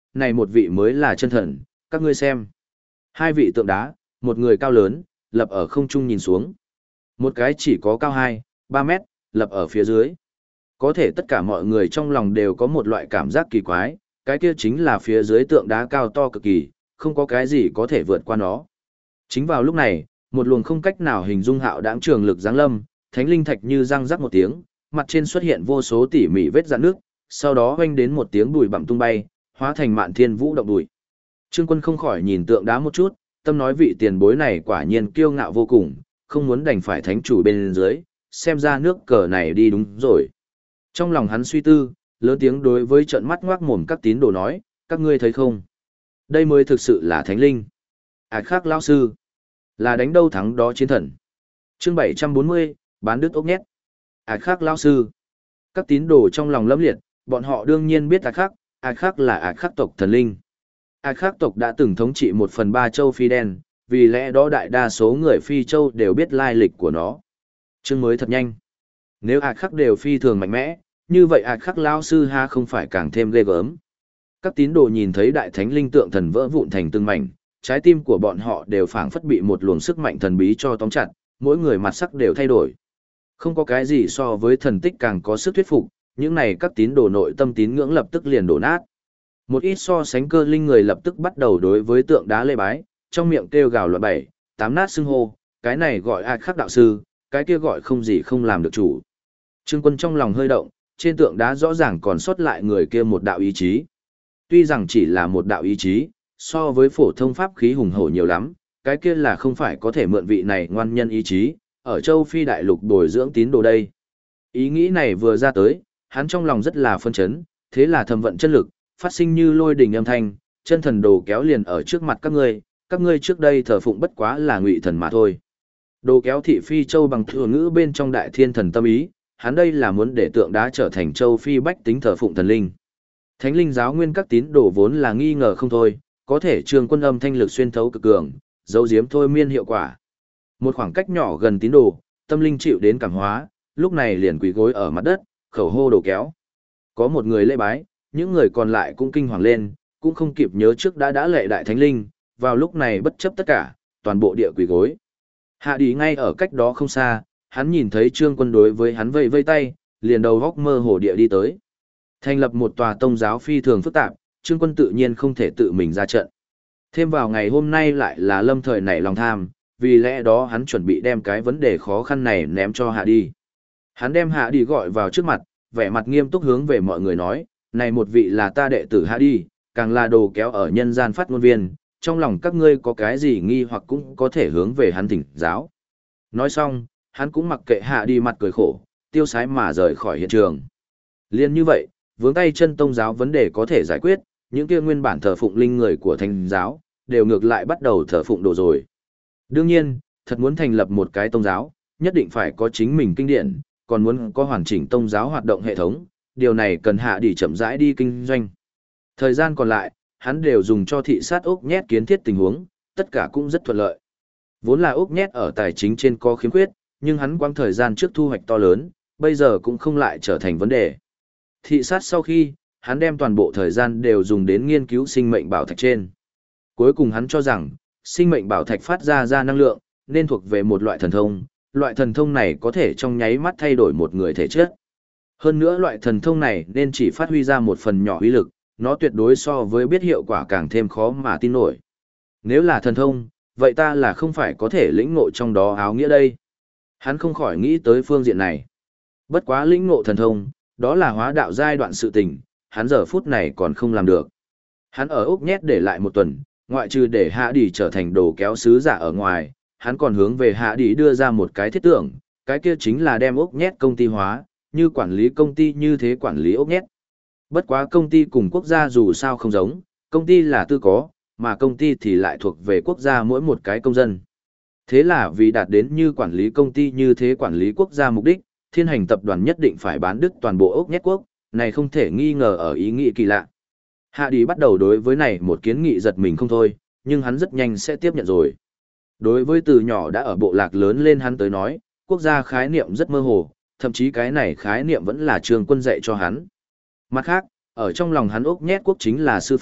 này một vị mới là chân thần, các ngươi xem. Hai vị tượng đá, một người cao lớn, lập ở không trung nhìn xuống. Một cái chỉ có cao 2, 3 mét, lập ở phía dưới. Có thể tất cả mọi người trong lòng đều có một loại cảm giác kỳ quái, cái kia chính là phía dưới tượng đá cao to cực kỳ, không có cái gì có thể vượt qua nó. Chính vào lúc này, một luồng không cách nào hình dung hạo đãng trường lực giáng lâm, thánh linh thạch như răng rắc một tiếng, mặt trên xuất hiện vô số tỉ mỉ vết rạn nước, sau đó hoanh đến một tiếng bụi bặm tung bay, hóa thành mạn thiên vũ động bụi. Trương Quân không khỏi nhìn tượng đá một chút, tâm nói vị tiền bối này quả nhiên kiêu ngạo vô cùng, không muốn đành phải thánh chủ bên dưới, xem ra nước cờ này đi đúng rồi. Trong lòng hắn suy tư, lớn tiếng đối với trận mắt ngoác mồm các tín đồ nói, các ngươi thấy không? Đây mới thực sự là thánh linh. Khác lão sư, là đánh đâu thắng đó chiến thần. Chương 740, bán đứt ốc nhét. Khác lão sư. Các tín đồ trong lòng lẫm liệt, bọn họ đương nhiên biết khác là khác tộc thần linh. Khác tộc đã từng thống trị 1/3 châu Phi đen, vì lẽ đó đại đa số người Phi châu đều biết lai lịch của nó. Chương mới thật nhanh. Nếu khác đều phi thường mạnh mẽ, như vậy khác lão sư ha không phải càng thêm ghê gớm. Các tín đồ nhìn thấy đại thánh linh tượng thần vỡ vụn thành từng mảnh, trái tim của bọn họ đều phảng phất bị một luồng sức mạnh thần bí cho tóm chặt, mỗi người mặt sắc đều thay đổi. Không có cái gì so với thần tích càng có sức thuyết phục, những này các tín đồ nội tâm tín ngưỡng lập tức liền đổ nát. Một ít so sánh cơ linh người lập tức bắt đầu đối với tượng đá lễ bái, trong miệng kêu gào loạn 7, 8 nát xưng hô, cái này gọi khắc đạo sư, cái kia gọi không gì không làm được chủ. Trương Quân trong lòng hơi động, trên tượng đá rõ ràng còn sót lại người kia một đạo ý chí. Tuy rằng chỉ là một đạo ý chí, so với phổ thông pháp khí hùng hổ nhiều lắm, cái kia là không phải có thể mượn vị này ngoan nhân ý chí, ở châu Phi đại lục bồi dưỡng tín đồ đây. Ý nghĩ này vừa ra tới, hắn trong lòng rất là phân chấn, thế là thầm vận chân lực, phát sinh như lôi đình âm thanh, chân thần đồ kéo liền ở trước mặt các ngươi trước đây thờ phụng bất quá là ngụy thần mà thôi. Đồ kéo thị Phi châu bằng thừa ngữ bên trong đại thiên thần tâm ý, hắn đây là muốn để tượng đá trở thành châu Phi bách tính thờ phụng thần linh. Thánh linh giáo nguyên các tín đồ vốn là nghi ngờ không thôi, có thể Trương Quân âm thanh lực xuyên thấu cực cường, dấu diếm thôi miên hiệu quả. Một khoảng cách nhỏ gần tín đồ, tâm linh chịu đến cảm hóa, lúc này liền quỳ gối ở mặt đất, khẩu hô đồ kéo. Có một người lễ bái, những người còn lại cũng kinh hoàng lên, cũng không kịp nhớ trước đã lệ đại thánh linh, vào lúc này bất chấp tất cả, toàn bộ địa quỳ gối. Hạ đi ngay ở cách đó không xa, hắn nhìn thấy Trương Quân đối với hắn vây vây tay, liền đầu góc mơ hồ địa đi tới. Thành lập một tòa tông giáo phi thường phức tạp, Trương Quân tự nhiên không thể tự mình ra trận. Thêm vào ngày hôm nay lại là lâm thời nảy lòng tham, vì lẽ đó hắn chuẩn bị đem cái vấn đề khó khăn này ném cho Hạ đi. Hắn đem Hạ đi gọi vào trước mặt, vẻ mặt nghiêm túc hướng về mọi người nói, này một vị là ta đệ tử Hạ đi, càng là đồ kéo ở nhân gian phát ngôn viên, trong lòng các ngươi có cái gì nghi hoặc cũng có thể hướng về hắn thỉnh giáo. Nói xong, hắn cũng mặc kệ Hạ đi mặt cười khổ, tiêu sái mà rời khỏi hiện trường. Liên như vậy, vướng tay chân tông giáo vấn đề có thể giải quyết, những kia nguyên bản thờ phụng linh người của thánh giáo, đều ngược lại bắt đầu thờ phụng đồ rồi. Đương nhiên, thật muốn thành lập một cái tông giáo, nhất định phải có chính mình kinh điển, còn muốn có hoàn chỉnh tông giáo hoạt động hệ thống, điều này cần Hạ đi chậm rãi đi kinh doanh. Thời gian còn lại, hắn đều dùng cho thị sát ốc nhét kiến thiết tình huống, tất cả cũng rất thuận lợi. Vốn là ốc nhét ở tài chính trên có khiếm khuyết, nhưng hắn quang thời gian trước thu hoạch to lớn, bây giờ cũng không lại trở thành vấn đề. Thị sát sau khi, hắn đem toàn bộ thời gian đều dùng đến nghiên cứu sinh mệnh bảo thạch trên. Cuối cùng hắn cho rằng, sinh mệnh bảo thạch phát ra năng lượng, nên thuộc về một loại thần thông này có thể trong nháy mắt thay đổi một người thể chất. Hơn nữa loại thần thông này nên chỉ phát huy ra một phần nhỏ uy lực, nó tuyệt đối so với biết hiệu quả càng thêm khó mà tin nổi. Nếu là thần thông, vậy ta là không phải có thể lĩnh ngộ trong đó áo nghĩa đây. Hắn không khỏi nghĩ tới phương diện này. Bất quá lĩnh ngộ thần thông, đó là hóa đạo giai đoạn sự tình, hắn giờ phút này còn không làm được. Hắn ở ốc nhét để lại một tuần, ngoại trừ để Hạ đi trở thành đồ kéo sứ giả ở ngoài, hắn còn hướng về Hạ đi đưa ra một cái thiết tưởng, cái kia chính là đem ốc nhét công ty hóa, như quản lý công ty như thế quản lý ốc nhét. Bất quá công ty cùng quốc gia dù sao không giống, công ty là tư có, mà công ty thì lại thuộc về quốc gia mỗi một cái công dân. Thế là vì đạt đến như quản lý công ty như thế quản lý quốc gia mục đích, Thiên Hành tập đoàn nhất định phải bán đứt toàn bộ ốc nhét quốc, này không thể nghi ngờ ở ý nghĩ kỳ lạ. Hạ đi bắt đầu đối với này một kiến nghị giật mình không thôi, nhưng hắn rất nhanh sẽ tiếp nhận rồi. Đối với từ nhỏ đã ở bộ lạc lớn lên hắn tới nói, quốc gia khái niệm rất mơ hồ, thậm chí cái này khái niệm vẫn là Trương Quân dạy cho hắn. Mặt khác, ở trong lòng hắn ốc nhét quốc chính là sư phụ,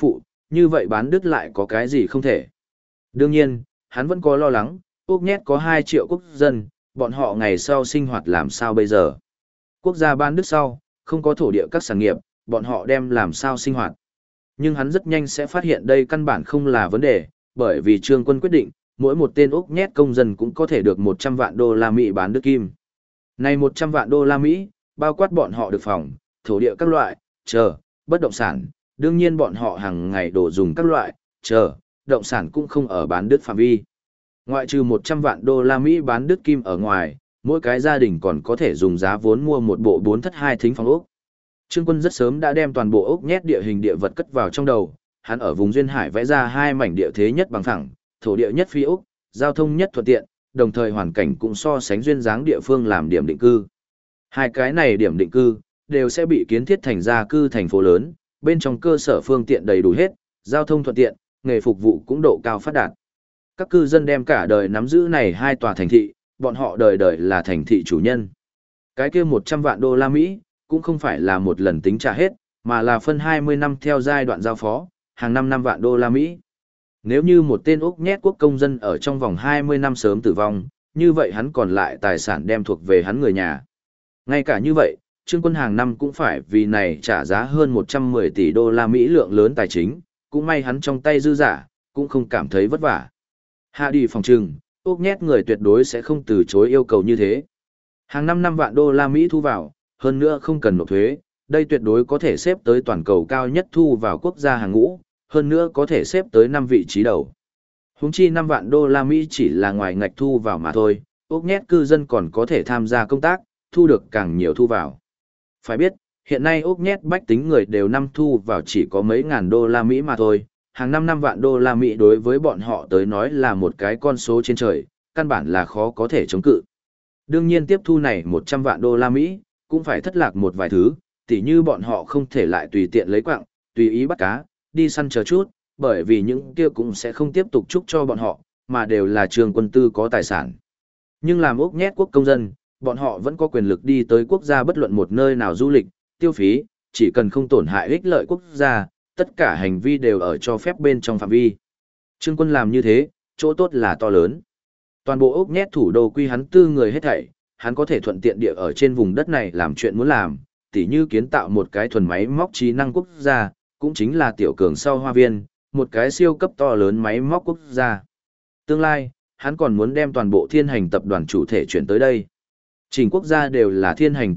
như vậy bán đứt lại có cái gì không thể. Đương nhiên, hắn vẫn có lo lắng, Úc Nhét có 2 triệu quốc dân, bọn họ ngày sau sinh hoạt làm sao bây giờ. Quốc gia bán đứt sau, không có thổ địa các sản nghiệp, bọn họ đem làm sao sinh hoạt. Nhưng hắn rất nhanh sẽ phát hiện đây căn bản không là vấn đề, bởi vì Trương Quân quyết định, mỗi một tên Úc Nhét công dân cũng có thể được 100 vạn đô la Mỹ bán đứt kim. Này 100 vạn đô la Mỹ, bao quát bọn họ được phòng, thổ địa các loại, bất động sản, đương nhiên bọn họ hàng ngày đồ dùng các loại, động sản cũng không ở bán đứt phạm vi. Ngoại trừ 100 vạn đô la Mỹ bán đứt kim ở ngoài, mỗi cái gia đình còn có thể dùng giá vốn mua một bộ 4 thất 2 thính phòng ốc. Trương Quân rất sớm đã đem toàn bộ ốc nhét địa hình địa vật cất vào trong đầu, hắn ở vùng duyên hải vẽ ra 2 mảnh địa thế nhất bằng phẳng, thổ địa nhất phi ốc, giao thông nhất thuận tiện, đồng thời hoàn cảnh cũng so sánh duyên dáng địa phương làm điểm định cư. Hai cái này điểm định cư đều sẽ bị kiến thiết thành gia cư thành phố lớn, bên trong cơ sở phương tiện đầy đủ hết, giao thông thuận tiện, nghề phục vụ cũng độ cao phát đạt. Các cư dân đem cả đời nắm giữ này 2 tòa thành thị, bọn họ đời đời là thành thị chủ nhân. Cái kia 100 vạn đô la Mỹ, cũng không phải là một lần tính trả hết, mà là phân 20 năm theo giai đoạn giao phó, hàng 5 vạn đô la Mỹ. Nếu như một tên Úc Nhét quốc công dân ở trong vòng 20 năm sớm tử vong, như vậy hắn còn lại tài sản đem thuộc về hắn người nhà. Ngay cả như vậy, Trương Quân hàng năm cũng phải vì này trả giá hơn 110 tỷ đô la Mỹ lượng lớn tài chính, cũng may hắn trong tay dư giả, cũng không cảm thấy vất vả. Hạ đi phòng trừng, Úc Nhét người tuyệt đối sẽ không từ chối yêu cầu như thế. Hàng năm 5 vạn đô la Mỹ thu vào, hơn nữa không cần nộp thuế, đây tuyệt đối có thể xếp tới toàn cầu cao nhất thu vào quốc gia hàng ngũ, hơn nữa có thể xếp tới 5 vị trí đầu. Huống chi 5 vạn đô la Mỹ chỉ là ngoài ngạch thu vào mà thôi, Úc Nhét cư dân còn có thể tham gia công tác, thu được càng nhiều thu vào. Phải biết, hiện nay Úc Nhét bách tính người đều năm thu vào chỉ có mấy ngàn đô la Mỹ mà thôi, hàng năm 5 vạn đô la Mỹ đối với bọn họ tới nói là một cái con số trên trời, căn bản là khó có thể chống cự. Đương nhiên tiếp thu này 100 vạn đô la Mỹ, cũng phải thất lạc một vài thứ, tỉ như bọn họ không thể lại tùy tiện lấy quặng, tùy ý bắt cá, đi săn chờ chút, bởi vì những kia cũng sẽ không tiếp tục chúc cho bọn họ, mà đều là Trương Quân tư có tài sản. Nhưng làm Úc Nhét quốc công dân, bọn họ vẫn có quyền lực đi tới quốc gia bất luận một nơi nào du lịch, tiêu phí, chỉ cần không tổn hại ích lợi quốc gia, tất cả hành vi đều ở cho phép bên trong phạm vi. Trương Quân làm như thế, chỗ tốt là to lớn. Toàn bộ Úc Nhét thủ đô quy hắn tư người hết thảy, hắn có thể thuận tiện địa ở trên vùng đất này làm chuyện muốn làm, tỉ như kiến tạo một cái thuần máy móc trí năng quốc gia, cũng chính là tiểu cường sau hoa viên, một cái siêu cấp to lớn máy móc quốc gia. Tương lai, hắn còn muốn đem toàn bộ thiên hành tập đoàn chủ thể chuyển tới đây. Chỉnh quốc gia đều là thiên hành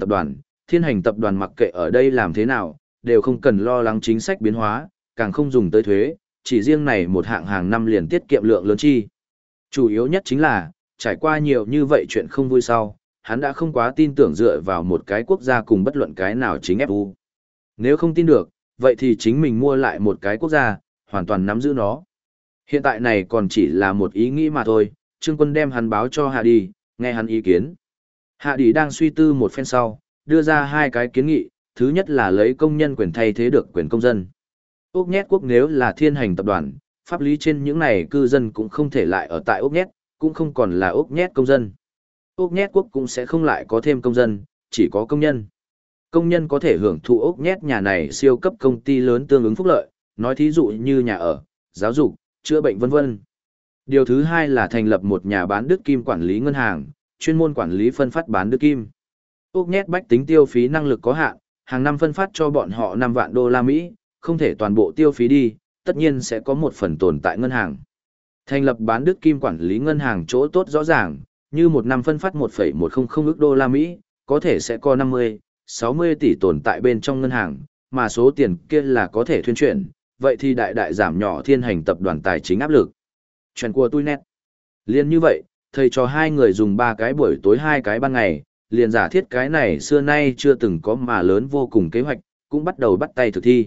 tập đoàn mặc kệ ở đây làm thế nào, đều không cần lo lắng chính sách biến hóa, càng không dùng tới thuế, chỉ riêng này một hạng hàng năm liền tiết kiệm lượng lớn chi. Chủ yếu nhất chính là, trải qua nhiều như vậy chuyện không vui sau, hắn đã không quá tin tưởng dựa vào một cái quốc gia cùng bất luận cái nào chính FU. Nếu không tin được, vậy thì chính mình mua lại một cái quốc gia, hoàn toàn nắm giữ nó. Hiện tại này còn chỉ là một ý nghĩ mà thôi, Trương Quân đem hắn báo cho Hạ Đi, nghe hắn ý kiến. Hạ Đi đang suy tư một phen sau, đưa ra 2 cái kiến nghị, thứ nhất là lấy công nhân quyền thay thế được quyền công dân. Úc Nhét quốc nếu là thiên hành tập đoàn, pháp lý trên những này cư dân cũng không thể lại ở tại Úc Nhét, cũng không còn là Úc Nhét công dân. Úc Nhét quốc cũng sẽ không lại có thêm công dân, chỉ có công nhân. Công nhân có thể hưởng thụ Úc Nhét nhà này siêu cấp công ty lớn tương ứng phúc lợi, nói thí dụ như nhà ở, giáo dục, chữa bệnh vân vân. Điều thứ 2 là thành lập một nhà bán đứt kim quản lý ngân hàng, chuyên môn quản lý phân phát bán đứt kim. Úc Nhét bách tính tiêu phí năng lực có hạn, hàng năm phân phát cho bọn họ 5 vạn đô la Mỹ, không thể toàn bộ tiêu phí đi, tất nhiên sẽ có một phần tồn tại ngân hàng. Thành lập bán đứt kim quản lý ngân hàng chỗ tốt rõ ràng, như một năm phân phát 1,100 ức đô la Mỹ, có thể sẽ có 50, 60 tỷ tồn tại bên trong ngân hàng, mà số tiền kia là có thể thuyên chuyển, vậy thì đại đại giảm nhỏ thiên hành tập đoàn tài chính áp lực. Chuyện của tôi nét. Liên như vậy, thầy cho 2 người dùng 3 cái buổi tối 2 cái ban ngày, liền giả thiết cái này xưa nay chưa từng có mà lớn vô cùng kế hoạch, cũng bắt đầu bắt tay thực thi.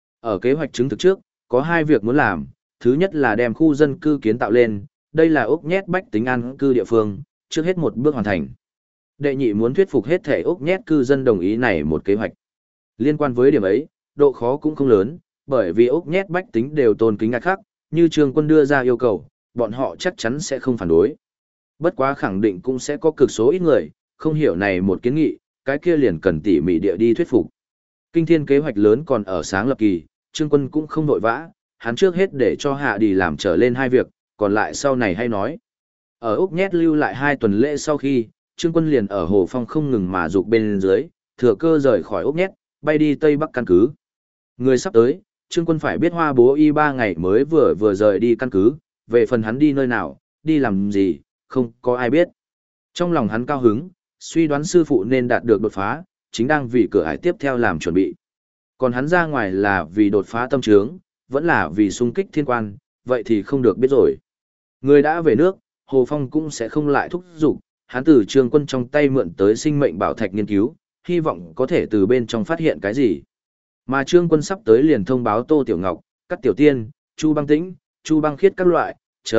Ở kế hoạch chứng thực trước, có 2 việc muốn làm, thứ nhất là đem khu dân cư kiến tạo lên, đây là Úc Nhét bách tính an cư địa phương, trước hết một bước hoàn thành. Đệ nhị muốn thuyết phục hết thể Úc Nhét cư dân đồng ý này một kế hoạch. Liên quan với điểm ấy, độ khó cũng không lớn, bởi vì Úc Nhét bách tính đều tôn kính ngạc khắc, như Trương Quân đưa ra yêu cầu, bọn họ chắc chắn sẽ không phản đối. Bất quá khẳng định cũng sẽ có cực số ít người, không hiểu này một kiến nghị, cái kia liền cần tỉ mỉ địa đi thuyết phục. Kinh thiên kế hoạch lớn còn ở sáng lập kỳ, Trương Quân cũng không nội vã, hắn trước hết để cho Hạ đi làm trở lên hai việc, còn lại sau này hay nói. Ở Úc Nhét lưu lại 2 tuần lễ sau khi, Trương Quân liền ở Hồ Phong không ngừng mà dục bên dưới, thừa cơ rời khỏi Úc Nhét, bay đi Tây Bắc căn cứ. Người sắp tới, Trương Quân phải biết Hoa Bố Y 3 ngày mới vừa rời đi căn cứ, về phần hắn đi nơi nào, đi làm gì, không có ai biết. Trong lòng hắn cao hứng, suy đoán sư phụ nên đạt được đột phá, chính đang vì cửa ải tiếp theo làm chuẩn bị. Còn hắn ra ngoài là vì đột phá tâm trướng, vẫn là vì xung kích thiên quan, vậy thì không được biết rồi. Người đã về nước, Hồ Phong cũng sẽ không lại thúc giục, hắn từ Trương Quân trong tay mượn tới sinh mệnh bảo thạch nghiên cứu, hy vọng có thể từ bên trong phát hiện cái gì. Mà Trương Quân sắp tới liền thông báo Tô Tiểu Ngọc, Cát Tiểu Tiên, Chu Băng Tĩnh, Chu Băng Khiết các loại,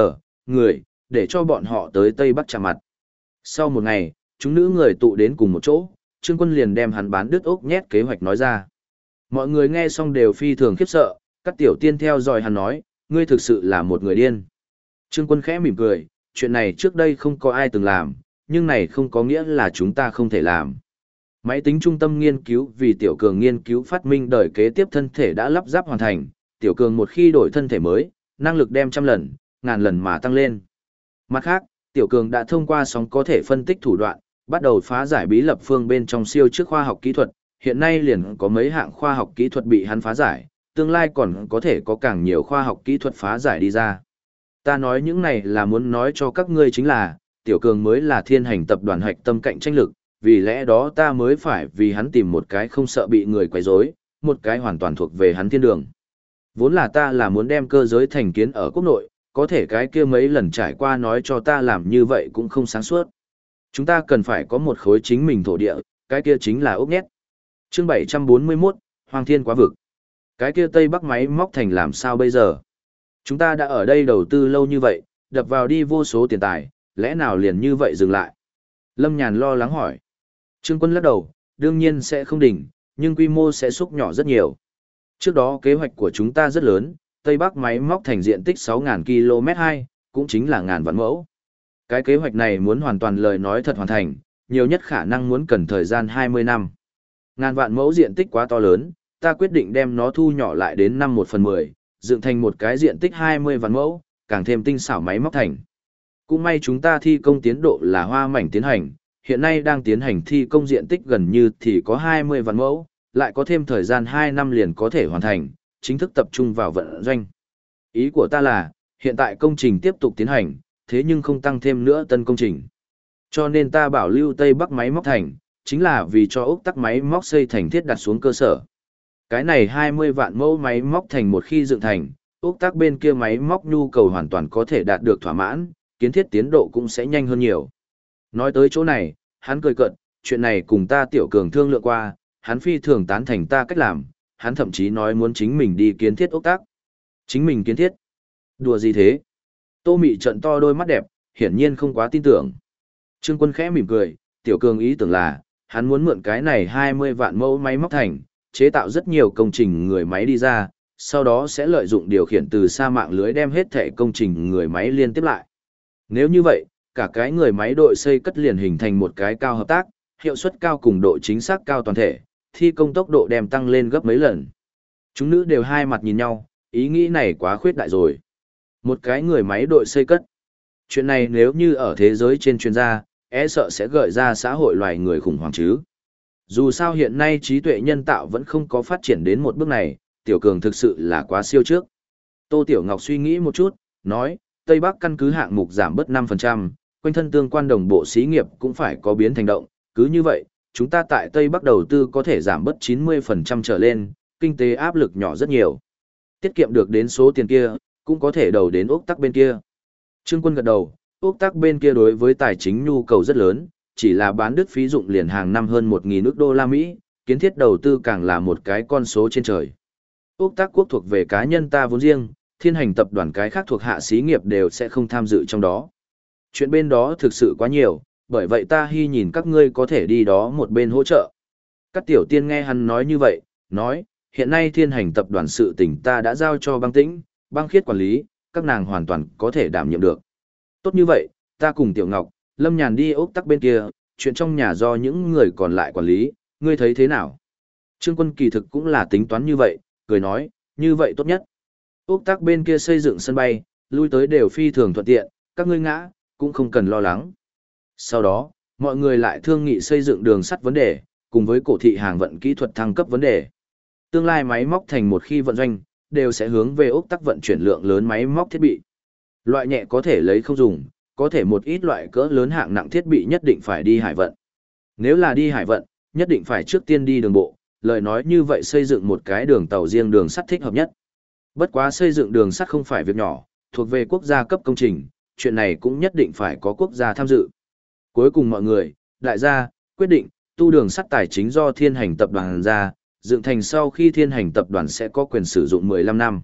người, để cho bọn họ tới Tây Bắc chạm mặt. Sau một ngày, chúng nữ người tụ đến cùng một chỗ, Trương Quân liền đem hắn bán đứt ốc nhét kế hoạch nói ra. Mọi người nghe xong đều phi thường khiếp sợ, Cát Tiểu Tiên theo dõi hắn nói, ngươi thực sự là một người điên. Trương Quân khẽ mỉm cười, chuyện này trước đây không có ai từng làm, nhưng này không có nghĩa là chúng ta không thể làm. Máy tính trung tâm nghiên cứu vì Tiểu Cường nghiên cứu phát minh đời kế tiếp thân thể đã lắp ráp hoàn thành, Tiểu Cường một khi đổi thân thể mới, năng lực đem 100 lần, ngàn lần mà tăng lên. Mặt khác, Tiểu Cường đã thông qua sóng có thể phân tích thủ đoạn, bắt đầu phá giải bí lập phương bên trong siêu trước khoa học kỹ thuật, hiện nay liền có mấy hạng khoa học kỹ thuật bị hắn phá giải, tương lai còn có thể có càng nhiều khoa học kỹ thuật phá giải đi ra. Ta nói những này là muốn nói cho các ngươi chính là, Tiểu Cường mới là thiên hành tập đoàn hạch tâm cạnh tranh lực, vì lẽ đó ta mới phải vì hắn tìm một cái không sợ bị người quấy rối, một cái hoàn toàn thuộc về hắn thiên đường. Vốn là ta là muốn đem cơ giới thành kiến ở quốc nội, có thể cái kia mấy lần trải qua nói cho ta làm như vậy cũng không sáng suốt. Chúng ta cần phải có một khối chính mình thổ địa, cái kia chính là ốc nhét. Chương 741, Hoàng Thiên Quá Vực. Cái kia Tây Bắc máy móc thành làm sao bây giờ? Chúng ta đã ở đây đầu tư lâu như vậy, đập vào đi vô số tiền tài, lẽ nào liền như vậy dừng lại? Lâm Nhàn lo lắng hỏi. Trương Quân lắc đầu, đương nhiên sẽ không đỉnh, nhưng quy mô sẽ xúc nhỏ rất nhiều. Trước đó kế hoạch của chúng ta rất lớn, Tây Bắc máy móc thành diện tích 6.000 km2, cũng chính là ngàn vạn mẫu. Cái kế hoạch này muốn hoàn toàn lời nói thật hoàn thành, nhiều nhất khả năng muốn cần thời gian 20 năm. Ngàn vạn mẫu diện tích quá to lớn, ta quyết định đem nó thu nhỏ lại đến 1/10, dựng thành một cái diện tích 20 vạn mẫu, càng thêm tinh xảo máy móc thành. Cũng may chúng ta thi công tiến độ là hoa mảnh tiến hành, hiện nay đang tiến hành thi công diện tích gần như thì có 20 vạn mẫu, lại có thêm thời gian 2 năm liền có thể hoàn thành, chính thức tập trung vào vận doanh. Ý của ta là, hiện tại công trình tiếp tục tiến hành, thế nhưng không tăng thêm nữa tân công trình. Cho nên ta bảo lưu Tây Bắc máy móc thành, chính là vì cho ốc tắc máy móc xây thành thiết đặt xuống cơ sở. Cái này 20 vạn mẫu máy móc thành một khi dựng thành, ốc tắc bên kia máy móc nhu cầu hoàn toàn có thể đạt được thỏa mãn, kiến thiết tiến độ cũng sẽ nhanh hơn nhiều. Nói tới chỗ này, hắn cười cợt, chuyện này cùng ta Tiểu Cường thương lượng qua, hắn phi thường tán thành ta cách làm, hắn thậm chí nói muốn chính mình đi kiến thiết ốc tắc. Chính mình kiến thiết? Đùa gì thế? Tô Mị trận to đôi mắt đẹp, hiển nhiên không quá tin tưởng. Trương Quân khẽ mỉm cười, Tiểu Cường ý tưởng là, hắn muốn mượn cái này 20 vạn mẫu máy móc thành, chế tạo rất nhiều công trình người máy đi ra, sau đó sẽ lợi dụng điều khiển từ xa mạng lưới đem hết thể công trình người máy liên tiếp lại. Nếu như vậy, cả cái người máy đội xây cất liền hình thành một cái cao hợp tác, hiệu suất cao cùng độ chính xác cao toàn thể, thi công tốc độ đem tăng lên gấp mấy lần. Chúng nữ đều hai mặt nhìn nhau, ý nghĩ này quá khuyết đại rồi. Một cái người máy đội xây cất. Chuyện này nếu như ở thế giới trên chuyên gia, e sợ sẽ gợi ra xã hội loài người khủng hoảng chứ. Dù sao hiện nay trí tuệ nhân tạo vẫn không có phát triển đến một bước này, Tiểu Cường thực sự là quá siêu trước. Tô Tiểu Ngọc suy nghĩ một chút, nói, Tây Bắc căn cứ hạng mục giảm bớt 5%, quanh thân tương quan đồng bộ xí nghiệp cũng phải có biến thành động, cứ như vậy, chúng ta tại Tây Bắc đầu tư có thể giảm bớt 90% trở lên, kinh tế áp lực nhỏ rất nhiều. Tiết kiệm được đến số tiền kia, cũng có thể đầu đến ốc tắc bên kia. Trương Quân gật đầu, ốc tắc bên kia đối với tài chính nhu cầu rất lớn, chỉ là bán đứt phí dụng liền hàng năm hơn 1.000 ức đô la Mỹ, kiến thiết đầu tư càng là một cái con số trên trời. Ốc tắc quốc thuộc về cá nhân ta vốn riêng, thiên hành tập đoàn cái khác thuộc hạ xí nghiệp đều sẽ không tham dự trong đó. Chuyện bên đó thực sự quá nhiều, bởi vậy ta hy nhìn các ngươi có thể đi đó một bên hỗ trợ. Các tiểu tiên nghe hắn nói như vậy, nói, hiện nay thiên hành tập đoàn sự tình ta đã giao cho băng tĩnh, băng khiết quản lý, các nàng hoàn toàn có thể đảm nhiệm được. Tốt như vậy, ta cùng Tiểu Ngọc, Lâm Nhàn đi ốc tắc bên kia, chuyện trong nhà do những người còn lại quản lý, ngươi thấy thế nào? Trương Quân kỳ thực cũng là tính toán như vậy, cười nói, như vậy tốt nhất. Úc Tắc bên kia xây dựng sân bay, lui tới đều phi thường thuận tiện, các ngươi ngã, cũng không cần lo lắng. Sau đó, mọi người lại thương nghị xây dựng đường sắt vấn đề, cùng với cổ thị hàng vận kỹ thuật thăng cấp vấn đề. Tương lai máy móc thành một khi vận doanh, đều sẽ hướng về Úc Tắc vận chuyển lượng lớn máy móc thiết bị. Loại nhẹ có thể lấy không dùng, có thể một ít loại cỡ lớn hạng nặng thiết bị nhất định phải đi hải vận. Nếu là đi hải vận, nhất định phải trước tiên đi đường bộ, lời nói như vậy xây dựng một cái đường tàu riêng đường sắt thích hợp nhất. Bất quá xây dựng đường sắt không phải việc nhỏ, thuộc về quốc gia cấp công trình, chuyện này cũng nhất định phải có quốc gia tham dự. Cuối cùng mọi người, đại gia, quyết định, tu đường sắt tài chính do Thiên Hành tập đoàn ra, dựng thành sau khi Thiên Hành tập đoàn sẽ có quyền sử dụng 15 năm.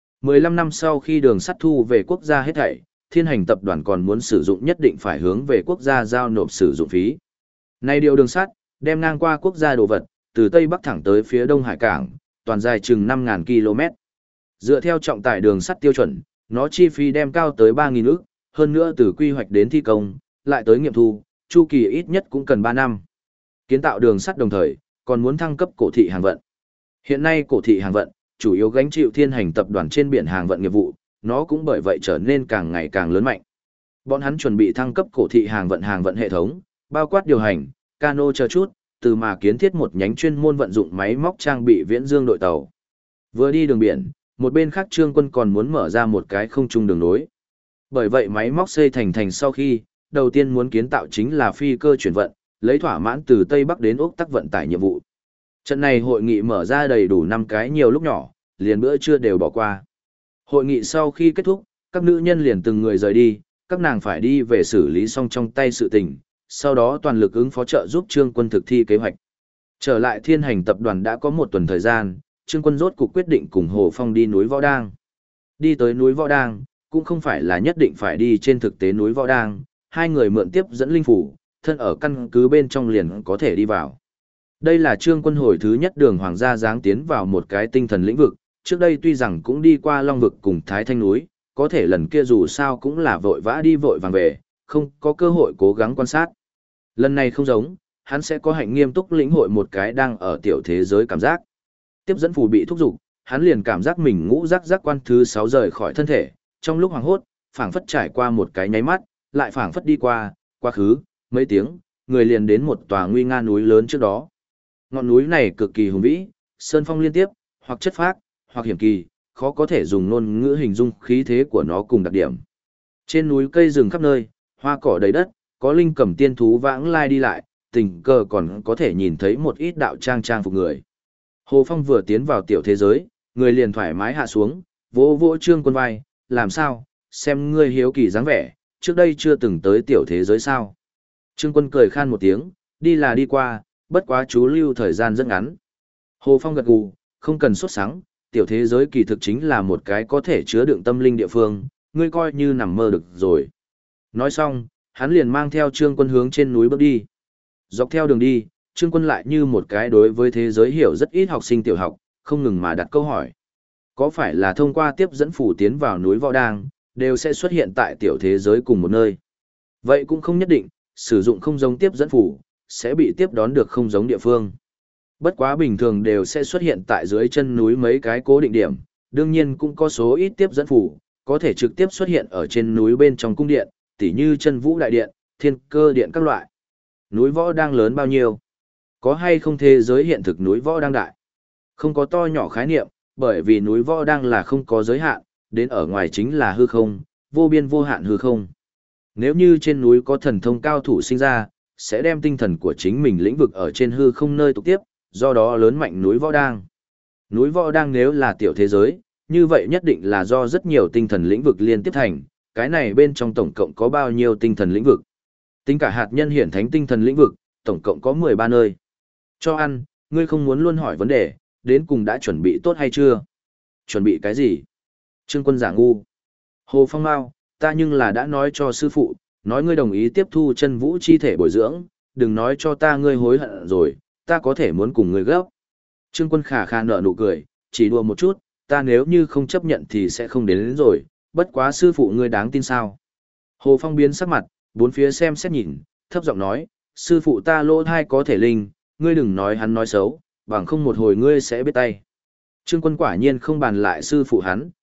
15 năm sau khi đường sắt thu về quốc gia hết thảy, Thiên Hành tập đoàn còn muốn sử dụng nhất định phải hướng về quốc gia giao nộp sử dụng phí. Này điều đường sắt, đem ngang qua quốc gia đồ vật, từ Tây Bắc thẳng tới phía Đông Hải Cảng, toàn dài chừng 5.000 km. Dựa theo trọng tải đường sắt tiêu chuẩn, nó chi phí đem cao tới 3.000 ức, hơn nữa từ quy hoạch đến thi công, lại tới nghiệm thu, chu kỳ ít nhất cũng cần 3 năm. Kiến tạo đường sắt đồng thời, còn muốn thăng cấp cổ thị hàng vận. Hiện nay cổ thị hàng vận, chủ yếu gánh chịu Thiên Hành tập đoàn trên biển hàng vận nghiệp vụ, nó cũng bởi vậy trở nên càng ngày càng lớn mạnh. Bọn hắn chuẩn bị thăng cấp cổ thị hàng vận hệ thống, bao quát điều hành, cano chờ chút, từ mà kiến thiết một nhánh chuyên môn vận dụng máy móc trang bị viễn dương đội tàu. Vừa đi đường biển, một bên khác Trương Quân còn muốn mở ra một cái không trung đường nối. Bởi vậy máy móc xây thành sau khi, đầu tiên muốn kiến tạo chính là phi cơ chuyển vận, lấy thỏa mãn từ Tây Bắc đến Úc Tắc vận tải nhiệm vụ. Trận này hội nghị mở ra đầy đủ 5 cái nhiều lúc nhỏ, liền bữa trưa đều bỏ qua. Hội nghị sau khi kết thúc, các nữ nhân liền từng người rời đi, các nàng phải đi về xử lý xong trong tay sự tình, sau đó toàn lực ứng phó trợ giúp Trương Quân thực thi kế hoạch. Trở lại Thiên Hành tập đoàn đã có một tuần thời gian, Trương Quân rốt cuộc quyết định cùng Hồ Phong đi núi Võ Đang. Đi tới núi Võ Đang, cũng không phải là nhất định phải đi trên thực tế núi Võ Đang, hai người mượn tiếp dẫn linh phủ, thân ở căn cứ bên trong liền có thể đi vào. Đây là Trương Quân hồi thứ nhất đường hoàng gia giáng tiến vào một cái tinh thần lĩnh vực, trước đây tuy rằng cũng đi qua Long vực cùng Thái Thanh núi, có thể lần kia dù sao cũng là vội vã đi vội vàng về, không có cơ hội cố gắng quan sát. Lần này không giống, hắn sẽ có hạnh nghiêm túc lĩnh hội một cái đang ở tiểu thế giới cảm giác. Tiếp dẫn phù bị thúc giục, hắn liền cảm giác mình ngũ giác giác quan thứ 6 rời khỏi thân thể, trong lúc hoảng hốt, phảng phất trải qua một cái nháy mắt, lại phảng phất đi qua, quá khứ, mấy tiếng, người liền đến một tòa nguy nga núi lớn trước đó. Ngọn núi này cực kỳ hùng vĩ, sơn phong liên tiếp, hoặc chất phác, hoặc hiểm kỳ, khó có thể dùng ngôn ngữ hình dung khí thế của nó cùng đặc điểm. Trên núi cây rừng khắp nơi, hoa cỏ đầy đất, có linh cầm tiên thú vãng lai đi lại, tình cờ còn có thể nhìn thấy một ít đạo trang phục người. Hồ Phong vừa tiến vào tiểu thế giới, người liền thoải mái hạ xuống, vỗ vỗ Trương Quân vai, làm sao, xem ngươi hiếu kỳ dáng vẻ, trước đây chưa từng tới tiểu thế giới sao. Trương Quân cười khan một tiếng, đi là đi qua, bất quá chú lưu thời gian rất ngắn. Hồ Phong gật gù, không cần sốt sắng, tiểu thế giới kỳ thực chính là một cái có thể chứa đựng tâm linh địa phương, ngươi coi như nằm mơ được rồi. Nói xong, hắn liền mang theo Trương Quân hướng trên núi bước đi. Dọc theo đường đi, Trương Quân lại như một cái đối với thế giới hiểu rất ít học sinh tiểu học, không ngừng mà đặt câu hỏi. Có phải là thông qua tiếp dẫn phủ tiến vào núi Võ Đang, đều sẽ xuất hiện tại tiểu thế giới cùng một nơi? Vậy cũng không nhất định, sử dụng không giống tiếp dẫn phủ, sẽ bị tiếp đón được không giống địa phương. Bất quá bình thường đều sẽ xuất hiện tại dưới chân núi mấy cái cố định điểm, đương nhiên cũng có số ít tiếp dẫn phủ, có thể trực tiếp xuất hiện ở trên núi bên trong cung điện, tỉ như Chân Vũ Đại Điện, Thiên Cơ Điện các loại. Núi Võ Đang lớn bao nhiêu? Có hay không thế giới hiện thực núi Võ Đang đại? Không có to nhỏ khái niệm, bởi vì núi Võ Đang là không có giới hạn, đến ở ngoài chính là hư không, vô biên vô hạn hư không. Nếu như trên núi có thần thông cao thủ sinh ra, sẽ đem tinh thần của chính mình lĩnh vực ở trên hư không nơi tục tiếp, do đó lớn mạnh núi Võ Đang. Núi Võ Đang nếu là tiểu thế giới, như vậy nhất định là do rất nhiều tinh thần lĩnh vực liên tiếp thành, cái này bên trong tổng cộng có bao nhiêu tinh thần lĩnh vực. Tính cả hạt nhân hiển thánh tinh thần lĩnh vực, tổng cộng có 13 nơi. Cho ăn, ngươi không muốn luôn hỏi vấn đề, đến cùng đã chuẩn bị tốt hay chưa? Chuẩn bị cái gì? Trương Quân giả ngu. Hồ Phong Mao, ta nhưng là đã nói cho sư phụ, nói ngươi đồng ý tiếp thu Chân Vũ chi thể bồi dưỡng, đừng nói cho ta ngươi hối hận rồi, ta có thể muốn cùng ngươi gấp. Trương Quân khà khà nở nụ cười, chỉ đùa một chút, ta nếu như không chấp nhận thì sẽ không đến rồi, bất quá sư phụ ngươi đáng tin sao? Hồ Phong biến sắc mặt, bốn phía xem xét nhìn, thấp giọng nói, sư phụ ta lỗ thai có thể linh, ngươi đừng nói hắn nói xấu, bằng không một hồi ngươi sẽ biết tay. Trương Quân quả nhiên không bàn lại sư phụ hắn,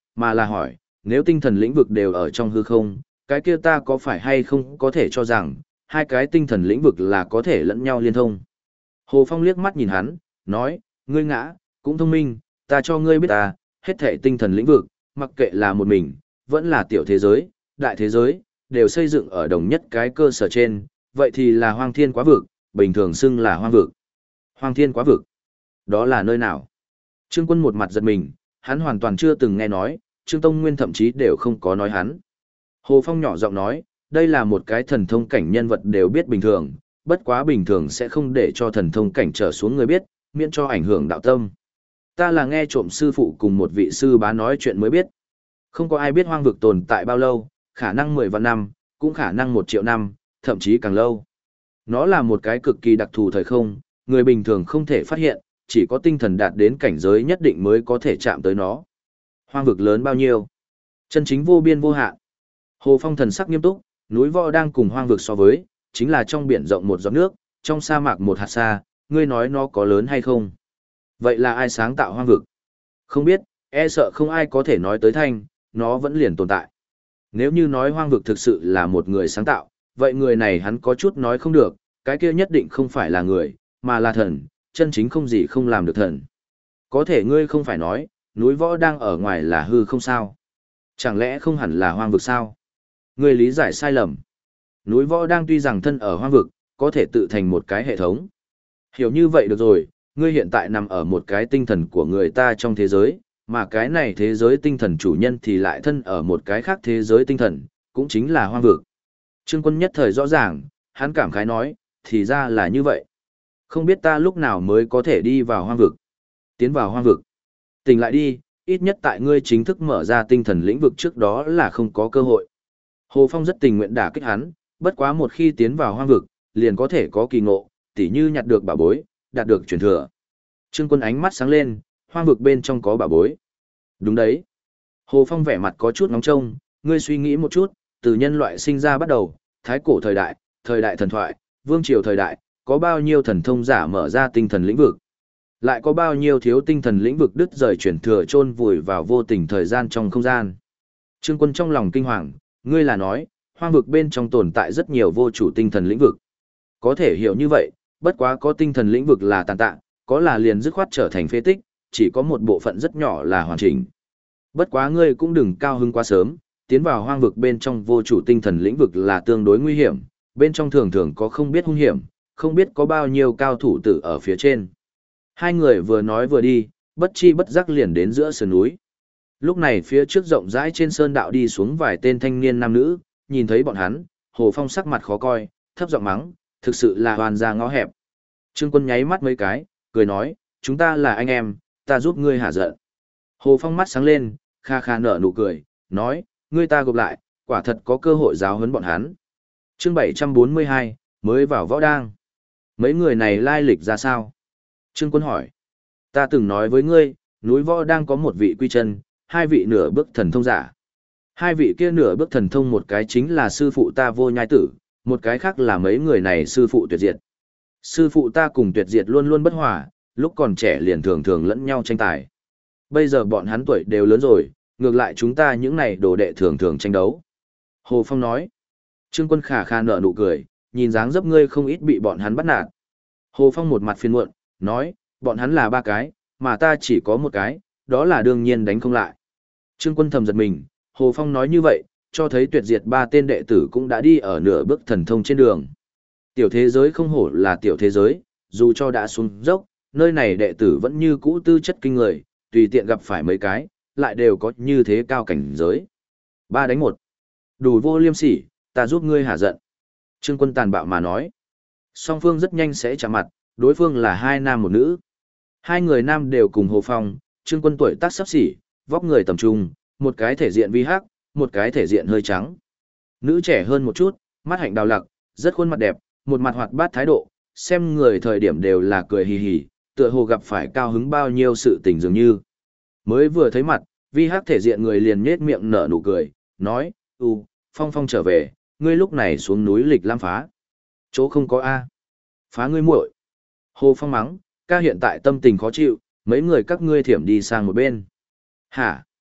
mà là hỏi, nếu tinh thần lĩnh vực đều ở trong hư không, cái kia ta có phải hay không có thể cho rằng, hai cái tinh thần lĩnh vực là có thể lẫn nhau liên thông. Hồ Phong liếc mắt nhìn hắn, nói, ngươi ngã, cũng thông minh, ta cho ngươi biết ta, hết thảy tinh thần lĩnh vực, mặc kệ là một mình, vẫn là tiểu thế giới, đại thế giới, đều xây dựng ở đồng nhất cái cơ sở trên, vậy thì là hoang thiên quá vực, bình thường xưng là hoang vực. Hoang thiên quá vực, đó là nơi nào? Trương Quân một mặt giật mình, hắn hoàn toàn chưa từng nghe nói, Trương Tông Nguyên thậm chí đều không có nói hắn. Hồ Phong nhỏ giọng nói, đây là một cái thần thông cảnh nhân vật đều biết bình thường, bất quá bình thường sẽ không để cho thần thông cảnh trở xuống người biết, miễn cho ảnh hưởng đạo tâm. Ta là nghe trộm sư phụ cùng một vị sư bá nói chuyện mới biết. Không có ai biết hoang vực tồn tại bao lâu, khả năng 10 vạn năm, cũng khả năng 1 triệu năm, thậm chí càng lâu. Nó là một cái cực kỳ đặc thù thời không, người bình thường không thể phát hiện, chỉ có tinh thần đạt đến cảnh giới nhất định mới có thể chạm tới nó. Hoang vực lớn bao nhiêu? Chân chính vô biên vô hạn. Hồ Phong thần sắc nghiêm túc, núi Võ đang cùng hoang vực so với, chính là trong biển rộng một giọt nước, trong sa mạc một hạt sa, ngươi nói nó có lớn hay không? Vậy là ai sáng tạo hoang vực? Không biết, e sợ không ai có thể nói tới thanh, nó vẫn liền tồn tại. Nếu như nói hoang vực thực sự là một người sáng tạo, vậy người này hắn có chút nói không được, cái kia nhất định không phải là người, mà là thần, chân chính không gì không làm được thần. Có thể ngươi không phải nói, núi Võ đang ở ngoài là hư không sao? Chẳng lẽ không hẳn là hoang vực sao? Ngươi lý giải sai lầm. Núi Võ đang tuy rằng thân ở hoang vực, có thể tự thành một cái hệ thống. Hiểu như vậy được rồi, ngươi hiện tại nằm ở một cái tinh thần của người ta trong thế giới, mà cái này thế giới tinh thần chủ nhân thì lại thân ở một cái khác thế giới tinh thần, cũng chính là hoang vực. Trương Quân nhất thời rõ ràng, hắn cảm khái nói, thì ra là như vậy. Không biết ta lúc nào mới có thể đi vào hoang vực. Tiến vào hoang vực. Tỉnh lại đi, ít nhất tại ngươi chính thức mở ra tinh thần lĩnh vực trước đó là không có cơ hội. Hồ Phong rất tình nguyện đả kích hắn, bất quá một khi tiến vào hoang vực, liền có thể có kỳ ngộ, tỉ như nhặt được bảo bối, đạt được truyền thừa. Trương Quân ánh mắt sáng lên, hoang vực bên trong có bảo bối. Đúng đấy. Hồ Phong vẻ mặt có chút ngóng trông, ngươi suy nghĩ một chút, từ nhân loại sinh ra bắt đầu, thái cổ thời đại thần thoại, vương triều thời đại, có bao nhiêu thần thông giả mở ra tinh thần lĩnh vực. Lại có bao nhiêu thiếu tinh thần lĩnh vực đứt rời chuyển thừa chôn vùi vào vô tình thời gian trong không gian. Trương Quân trong lòng kinh hoàng, ngươi là nói, hoang vực bên trong tồn tại rất nhiều vô chủ tinh thần lĩnh vực. Có thể hiểu như vậy, bất quá có tinh thần lĩnh vực là tàn tạ, có là liền dứt khoát trở thành phế tích, chỉ có một bộ phận rất nhỏ là hoàn chỉnh. Bất quá ngươi cũng đừng cao hứng quá sớm, tiến vào hoang vực bên trong vô chủ tinh thần lĩnh vực là tương đối nguy hiểm, bên trong thường thường có không biết hung hiểm, không biết có bao nhiêu cao thủ tử ở phía trên. Hai người vừa nói vừa đi, bất chi bất giác liền đến giữa sườn núi. Lúc này phía trước rộng rãi trên sơn đạo đi xuống vài tên thanh niên nam nữ, nhìn thấy bọn hắn, Hồ Phong sắc mặt khó coi, thấp giọng mắng, thực sự là hoàn ra ngõ hẹp. Trương Quân nháy mắt mấy cái, cười nói, chúng ta là anh em, ta giúp ngươi hả giận. Hồ Phong mắt sáng lên, kha kha nở nụ cười, nói, ngươi ta gộp lại, quả thật có cơ hội giáo huấn bọn hắn. Chương 742, mới vào võ đang. Mấy người này lai lịch ra sao? Trương Quân hỏi. Ta từng nói với ngươi, núi võ đang có một vị quy chân, hai vị nửa bước thần thông giả. Hai vị kia nửa bước thần thông một cái chính là sư phụ ta Vô Nhai Tử, một cái khác là mấy người này sư phụ Tuyệt Diệt. Sư phụ ta cùng Tuyệt Diệt luôn luôn bất hòa, lúc còn trẻ liền thường thường lẫn nhau tranh tài. Bây giờ bọn hắn tuổi đều lớn rồi, ngược lại chúng ta những này đồ đệ thường thường tranh đấu. Hồ Phong nói. Trương Quân khả khả nở nụ cười, nhìn dáng dấp ngươi không ít bị bọn hắn bắt nạt. Hồ Phong một mặt phiền muộn, nói, bọn hắn là ba cái, mà ta chỉ có một cái, đó là đương nhiên đánh không lại. Trương Quân thầm giật mình, Hồ Phong nói như vậy, cho thấy Tuyệt Diệt ba tên đệ tử cũng đã đi ở nửa bước thần thông trên đường. Tiểu thế giới không hổ là tiểu thế giới, dù cho đã xuống dốc, nơi này đệ tử vẫn như cũ tư chất kinh người, tùy tiện gặp phải mấy cái, lại đều có như thế cao cảnh giới. 3-1. Đủ vô liêm sỉ, ta giúp ngươi hả giận. Trương Quân tàn bạo mà nói. Song phương rất nhanh sẽ chạm mặt, đối phương là hai nam một nữ. Hai người nam đều cùng Hồ Phong, Trương Quân tuổi tác sắp xỉ, vóc người tầm trung, một cái thể diện vi hắc, một cái thể diện hơi trắng. Nữ trẻ hơn một chút, mắt hạnh đào lặc, rất khuôn mặt đẹp, một mặt hoạt bát thái độ, xem người thời điểm đều là cười hì hì, tựa hồ gặp phải cao hứng bao nhiêu sự tình dường như. Mới vừa thấy mặt, vi hắc thể diện người liền nhếch miệng nở nụ cười, nói, Phong Phong trở về, ngươi lúc này xuống núi lịch lam phá. Chỗ không có A. Phá ngươi muội. Hồ Phong mắng, ca hiện tại tâm tình khó chịu, mấy người các ngươi thiểm đi sang một bên. Hả?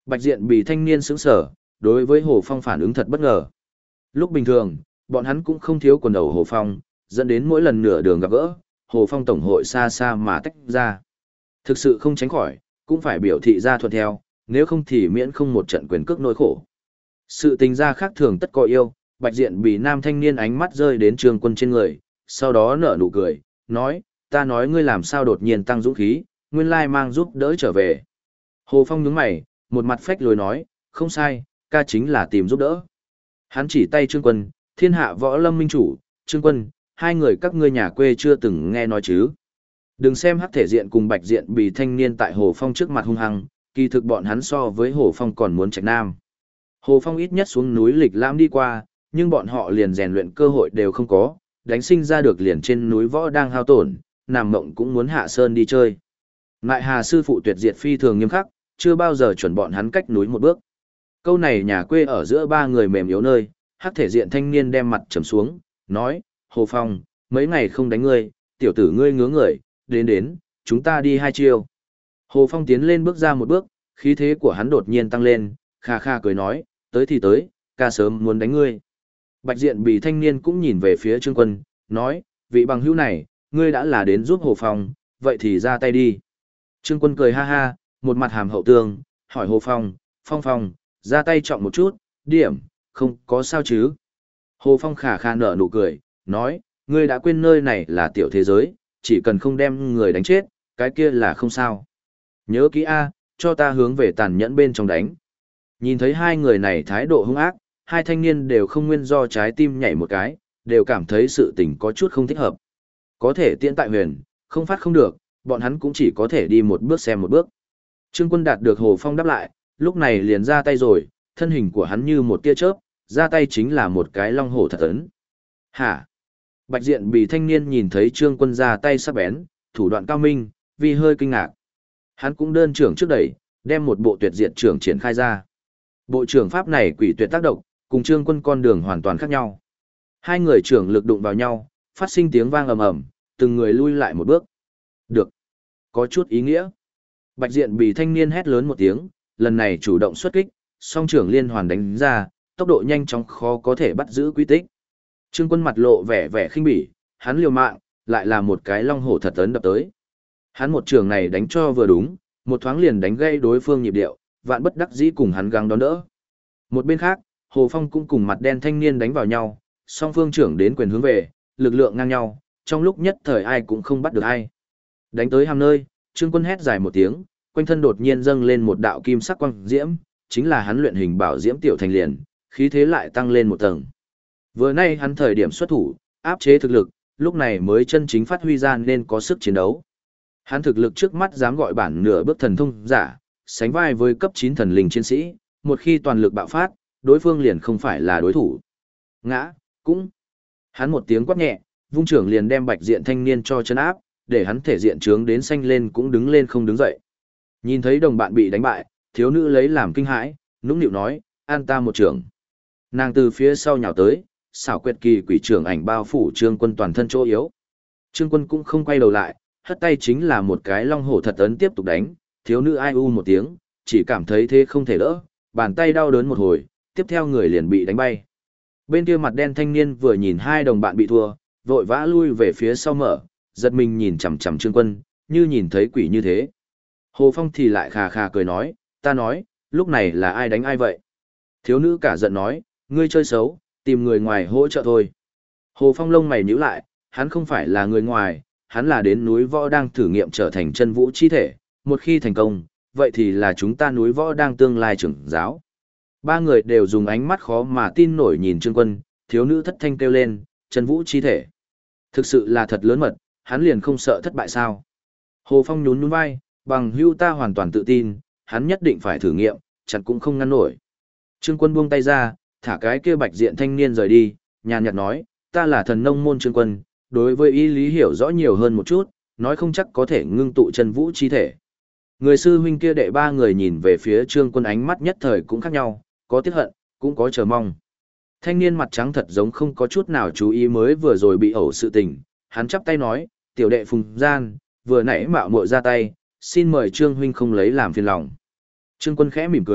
Bạch diện bị thanh niên sững sở, đối với Hồ Phong phản ứng thật bất ngờ. Lúc bình thường, bọn hắn cũng không thiếu quần đầu Hồ Phong, dẫn đến mỗi lần nửa đường gặp gỡ, Hồ Phong tổng hội xa xa mà tách ra. Thực sự không tránh khỏi, cũng phải biểu thị ra thuận theo, nếu không thì miễn không một trận quyền cước nỗi khổ. Sự tình ra khác thường tất có yêu, bạch diện bị nam thanh niên ánh mắt rơi đến Trương Quân trên người, sau đó nở nụ cười, nói, ta nói ngươi làm sao đột nhiên tăng dũng khí, nguyên lai mang giúp đỡ trở về. Hồ Phong nhướng mày, một mặt phách lối nói, không sai, ca chính là tìm giúp đỡ. Hắn chỉ tay Trương Quân, thiên hạ võ lâm minh chủ, Trương Quân, hai người các ngươi nhà quê chưa từng nghe nói chứ. Đừng xem hắc thể diện cùng bạch diện bị thanh niên tại Hồ Phong trước mặt hung hăng, kỳ thực bọn hắn so với Hồ Phong còn muốn trạch nam. Hồ Phong ít nhất xuống núi lịch lãm đi qua, nhưng bọn họ liền rèn luyện cơ hội đều không có, đánh sinh ra được liền trên núi võ đang hao tổn, nằm mộng cũng muốn hạ sơn đi chơi. Ngại Hà sư phụ tuyệt diệt phi thường nghiêm khắc, chưa bao giờ chuẩn bọn hắn cách núi một bước. Câu này nhà quê ở giữa ba người mềm yếu nơi, hắc thể diện thanh niên đem mặt trầm xuống, nói, Hồ Phong, mấy ngày không đánh ngươi, tiểu tử ngươi ngứa người, đến, chúng ta đi hai chiêu. Hồ Phong tiến lên bước ra một bước, khí thế của hắn đột nhiên tăng lên, kha kha cười nói, tới thì tới, ca sớm muốn đánh ngươi. Bạch diện bị thanh niên cũng nhìn về phía Trương Quân, nói, vị bằng hữu này, ngươi đã là đến giúp Hồ Phong, vậy thì ra tay đi. Trương Quân cười ha ha, một mặt hàm hậu tương, hỏi Hồ Phong, Phong, ra tay trọng một chút, điểm, không có sao chứ. Hồ Phong khả khả nở nụ cười, nói, ngươi đã quên nơi này là tiểu thế giới, chỉ cần không đem người đánh chết, cái kia là không sao. Nhớ kỹ A, cho ta hướng về tàn nhẫn bên trong đánh. Nhìn thấy hai người này thái độ hung ác, hai thanh niên đều không nguyên do trái tim nhảy một cái, đều cảm thấy sự tình có chút không thích hợp. Có thể tiễn tại huyền, không phát không được, bọn hắn cũng chỉ có thể đi một bước xem một bước. Trương Quân đạt được Hồ Phong đáp lại, lúc này liền ra tay rồi, thân hình của hắn như một tia chớp, ra tay chính là một cái long hổ thật ấn. Hả? Bạch diện bị thanh niên nhìn thấy Trương Quân ra tay sắc bén, thủ đoạn cao minh, vì hơi kinh ngạc. Hắn cũng đơn trưởng trước đẩy, đem một bộ tuyệt diệt trưởng triển khai ra. Bộ trưởng pháp này quỷ tuyệt tác động, cùng Trương Quân con đường hoàn toàn khác nhau. Hai người trưởng lực đụng vào nhau, phát sinh tiếng vang ầm ầm, từng người lui lại một bước. Được. Có chút ý nghĩa. Bạch diện bị thanh niên hét lớn một tiếng, lần này chủ động xuất kích, song trưởng liên hoàn đánh ra, tốc độ nhanh chóng khó có thể bắt giữ quy tích. Trương Quân mặt lộ vẻ khinh bỉ, hắn liều mạng, lại là một cái long hổ thật ấn đập tới. Hắn một trường này đánh cho vừa đúng, một thoáng liền đánh gây đối phương nhịp điệu, vạn bất đắc dĩ cùng hắn gắng đón đỡ. Một bên khác, Hồ Phong cũng cùng mặt đen thanh niên đánh vào nhau, song phương trưởng đến quyền hướng về, lực lượng ngang nhau, trong lúc nhất thời ai cũng không bắt được ai. Đánh tới hàm nơi, Trương Quân hét dài một tiếng, quanh thân đột nhiên dâng lên một đạo kim sắc quang diễm, chính là hắn luyện hình bảo diễm tiểu thành liền, khí thế lại tăng lên một tầng. Vừa nay hắn thời điểm xuất thủ, áp chế thực lực, lúc này mới chân chính phát huy ra nên có sức chiến đấu. Hắn thực lực trước mắt dám gọi bản nửa bước thần thông giả, sánh vai với cấp 9 thần linh chiến sĩ, một khi toàn lực bạo phát, đối phương liền không phải là đối thủ. Ngã, cũng. Hắn một tiếng quát nhẹ, vung trưởng liền đem bạch diện thanh niên cho chân áp, để hắn thể diện trướng đến xanh lên cũng đứng lên không đứng dậy. Nhìn thấy đồng bạn bị đánh bại, thiếu nữ lấy làm kinh hãi, nũng nịu nói, an ta một trưởng. Nàng từ phía sau nhào tới, xảo quyệt kỳ quỷ trưởng ảnh bao phủ Trương Quân toàn thân chỗ yếu. Trương Quân cũng không quay đầu lại, hất tay chính là một cái long hổ thật ấn tiếp tục đánh, thiếu nữ ai u một tiếng, chỉ cảm thấy thế không thể đỡ, bàn tay đau đớn một hồi, tiếp theo người liền bị đánh bay. Bên kia mặt đen thanh niên vừa nhìn hai đồng bạn bị thua, vội vã lui về phía sau mở, giật mình nhìn chằm chằm Trương Quân, như nhìn thấy quỷ như thế. Hồ Phong thì lại khà khà cười nói, ta nói, lúc này là ai đánh ai vậy? Thiếu nữ cả giận nói, ngươi chơi xấu, tìm người ngoài hỗ trợ thôi. Hồ Phong lông mày nhíu lại, hắn không phải là người ngoài, hắn là đến núi võ đang thử nghiệm trở thành chân vũ chi thể, một khi thành công, vậy thì là chúng ta núi võ đang tương lai trưởng giáo. Ba người đều dùng ánh mắt khó mà tin nổi nhìn Trương Quân, thiếu nữ thất thanh kêu lên, chân vũ chi thể. Thực sự là thật lớn mật, hắn liền không sợ thất bại sao? Hồ Phong nhún nhún vai, bằng hưu ta hoàn toàn tự tin, hắn nhất định phải thử nghiệm, chặt cũng không ngăn nổi. Trương Quân buông tay ra, thả cái kia bạch diện thanh niên rời đi, nhàn nhạt nói, ta là thần nông môn Trương Quân, đối với ý lý hiểu rõ nhiều hơn một chút, nói không chắc có thể ngưng tụ chân vũ chi thể. Người sư huynh kia đệ ba người nhìn về phía Trương Quân ánh mắt nhất thời cũng khác nhau, có tiếc hận, cũng có chờ mong. Thanh niên mặt trắng thật giống không có chút nào chú ý mới vừa rồi bị ẩu sự tình, hắn chắp tay nói, tiểu đệ Phùng Gian, vừa nãy mạo muội ra tay, xin mời Trương huynh không lấy làm phiền lòng. Trương Quân khẽ mỉm cười,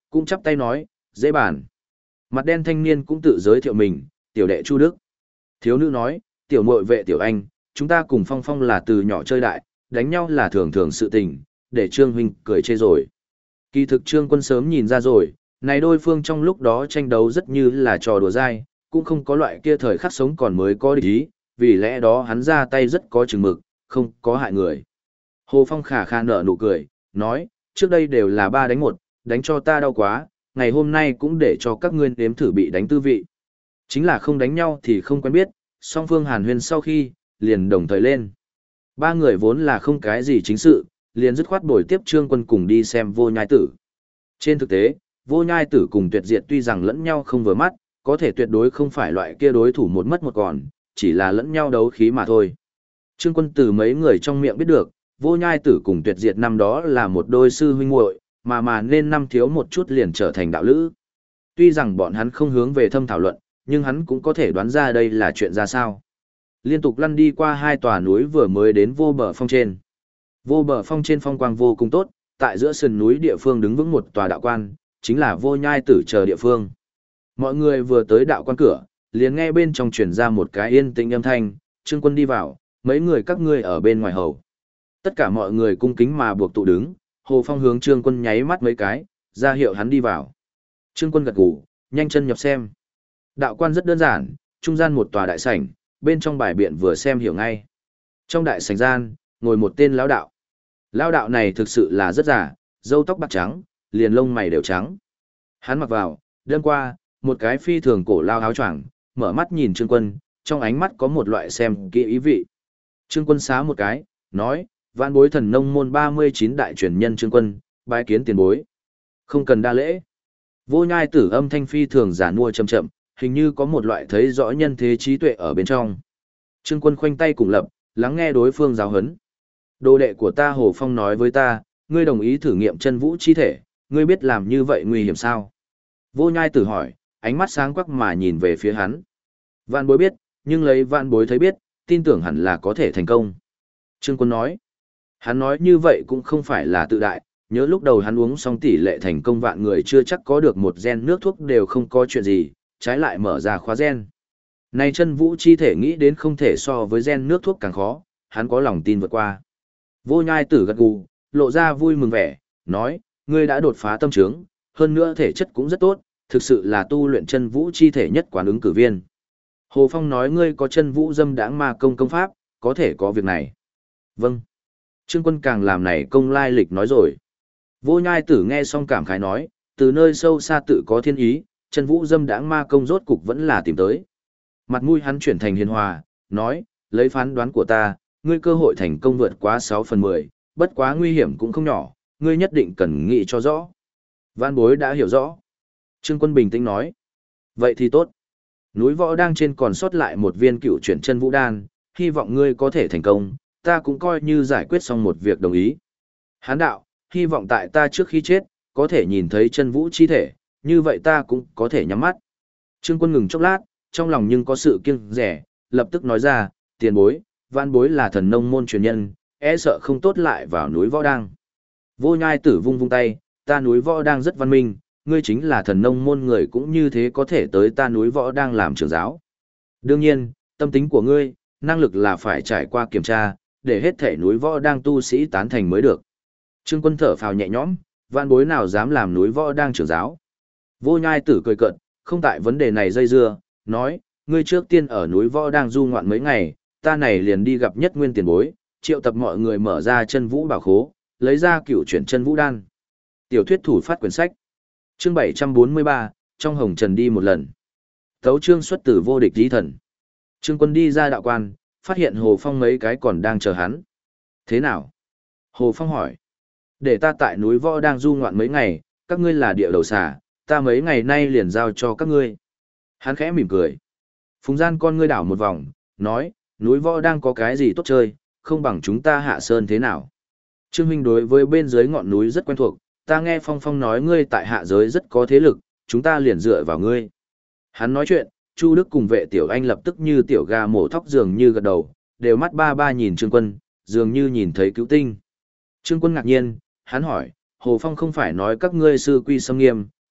cũng chắp tay nói, dễ bàn. Mặt đen thanh niên cũng tự giới thiệu mình, tiểu đệ Chu Đức. Thiếu nữ nói, tiểu muội vệ tiểu anh, chúng ta cùng Phong Phong là từ nhỏ chơi đại, đánh nhau là thường thường sự tình, để Trương huynh cười chê rồi. Kỳ thực Trương Quân sớm nhìn ra rồi, này đôi phương trong lúc đó tranh đấu rất như là trò đùa dai, cũng không có loại kia thời khắc sống còn mới có địch ý, vì lẽ đó hắn ra tay rất có chừng mực, không có hại người. Hồ Phong khà khà nở nụ cười, nói, trước đây đều là 3 đánh 1, đánh cho ta đau quá, ngày hôm nay cũng để cho các ngươi nếm thử bị đánh tư vị. Chính là không đánh nhau thì không quen biết, song phương hàn huyên sau khi, liền đồng thời lên. 3 người vốn là không cái gì chính sự, liền dứt khoát bồi tiếp Trương Quân cùng đi xem Vô Nhai Tử. Trên thực tế, Vô Nhai Tử cùng Tuyệt Diệt tuy rằng lẫn nhau không vừa mắt, có thể tuyệt đối không phải loại kia đối thủ một mất một còn, chỉ là lẫn nhau đấu khí mà thôi. Trương Quân từ mấy người trong miệng biết được, Vô Nhai Tử cùng Tuyệt Diệt năm đó là một đôi sư huynh muội, mà nên năm thiếu một chút liền trở thành đạo lữ. Tuy rằng bọn hắn không hướng về thâm thảo luận, nhưng hắn cũng có thể đoán ra đây là chuyện ra sao. Liên tục lăn đi qua 2 tòa núi vừa mới đến Vô Bờ Phong trên. Vô Bờ Phong trên phong quang vô cùng tốt, tại giữa sườn núi địa phương đứng vững một tòa đạo quan, chính là Vô Nhai Tử chờ địa phương. Mọi người vừa tới đạo quan cửa, liền nghe bên trong truyền ra một cái yên tĩnh âm thanh, Trương Quân đi vào, mấy người các ngươi ở bên ngoài hầu. Tất cả mọi người cung kính mà buộc tụ đứng, Hồ Phong hướng Trương Quân nháy mắt mấy cái, ra hiệu hắn đi vào. Trương Quân gật gù, nhanh chân nhập xem. Đạo quan rất đơn giản, trung gian một tòa đại sảnh, bên trong bài biện vừa xem hiểu ngay. Trong đại sảnh gian, ngồi một tên lão đạo. Lão đạo này thực sự là rất già, râu tóc bạc trắng, liền lông mày đều trắng. Hắn mặc vào, đêm qua, một cái phi thường cổ lao áo choàng, mở mắt nhìn Trương Quân, trong ánh mắt có một loại xem kỹ ý vị. Trương Quân xá một cái, nói, vạn bối thần nông môn 39 đại truyền nhân Trương Quân, bái kiến tiền bối. Không cần đa lễ. Vô Nhai Tử âm thanh phi thường giả nua chậm chậm, hình như có một loại thấy rõ nhân thế trí tuệ ở bên trong. Trương Quân khoanh tay cùng lập, lắng nghe đối phương giáo huấn. Đồ đệ của ta Hồ Phong nói với ta, ngươi đồng ý thử nghiệm chân vũ chi thể, ngươi biết làm như vậy nguy hiểm sao? Vô Nhai Tử hỏi, ánh mắt sáng quắc mà nhìn về phía hắn. Vạn bối biết, nhưng lấy vạn bối thấy biết, tin tưởng hẳn là có thể thành công. Trương Quân nói, hắn nói như vậy cũng không phải là tự đại, nhớ lúc đầu hắn uống xong tỷ lệ thành công vạn người chưa chắc có được một gen nước thuốc đều không có chuyện gì, trái lại mở ra khóa gen. Này chân vũ chi thể nghĩ đến không thể so với gen nước thuốc càng khó, hắn có lòng tin vượt qua. Vô Nhai Tử gật gù, lộ ra vui mừng vẻ, nói, ngươi đã đột phá tâm trướng, hơn nữa thể chất cũng rất tốt, thực sự là tu luyện chân vũ chi thể nhất quán ứng cử viên. Hồ Phong nói ngươi có chân vũ dâm đãng ma công công pháp, có thể có việc này. Vâng. Trương Quân càng làm này công lai lịch nói rồi. Vô Nhai Tử nghe xong cảm khái nói, từ nơi sâu xa tự có thiên ý, chân vũ dâm đãng ma công rốt cục vẫn là tìm tới. Mặt mũi hắn chuyển thành hiền hòa, nói, lấy phán đoán của ta, ngươi cơ hội thành công vượt quá 6/10, bất quá nguy hiểm cũng không nhỏ, ngươi nhất định cần nghĩ cho rõ. Vạn bối đã hiểu rõ. Trương Quân bình tĩnh nói, vậy thì tốt. Núi Võ đang trên còn sót lại một viên cựu chuyển chân vũ đan, hy vọng ngươi có thể thành công, ta cũng coi như giải quyết xong một việc đồng ý. Hán đạo, hy vọng tại ta trước khi chết, có thể nhìn thấy chân vũ chi thể, như vậy ta cũng có thể nhắm mắt. Trương Quân ngừng chốc lát, trong lòng nhưng có sự kiêng rẻ, lập tức nói ra, tiền bối, vạn bối là thần nông môn truyền nhân, e sợ không tốt lại vào núi Võ đang. Vô Nhai Tử vung vung tay, ta núi Võ đang rất văn minh, ngươi chính là thần nông môn người cũng như thế có thể tới ta núi Võ đang làm trưởng giáo. Đương nhiên, tâm tính của ngươi, năng lực là phải trải qua kiểm tra, để hết thể núi Võ đang tu sĩ tán thành mới được. Trương Quân thở phào nhẹ nhõm, vạn bối nào dám làm núi Võ đang trưởng giáo. Vô Nhai Tử cười cợt, không tại vấn đề này dây dưa, nói, ngươi trước tiên ở núi Võ đang du ngoạn mấy ngày, ta này liền đi gặp Nhất Nguyên tiền bối, triệu tập mọi người mở ra chân vũ bảo khố, lấy ra cựu chuyển chân vũ đan. Tiểu thuyết thủ phát quyển sách. Chương 743, trong hồng trần đi một lần. Tấu chương xuất từ vô địch chí thần. Trương Quân đi ra đạo quan, phát hiện Hồ Phong mấy cái còn đang chờ hắn. Thế nào? Hồ Phong hỏi. Để ta tại núi Võ đang du ngoạn mấy ngày, các ngươi là địa đầu xà, ta mấy ngày nay liền giao cho các ngươi. Hắn khẽ mỉm cười. Phùng gian con ngươi đảo một vòng, nói, núi Võ đang có cái gì tốt chơi, không bằng chúng ta hạ sơn thế nào. Trương huynh đối với bên dưới ngọn núi rất quen thuộc, ta nghe Phong Phong nói ngươi tại hạ giới rất có thế lực, chúng ta liền dựa vào ngươi. Hắn nói chuyện, Chu Đức cùng vệ tiểu anh lập tức như tiểu gà mổ thóc dường như gật đầu, đều mắt ba ba nhìn Trương Quân, dường như nhìn thấy cứu tinh. Trương Quân ngạc nhiên, hắn hỏi, Hồ Phong không phải nói các ngươi sư quy xâm nghiêm,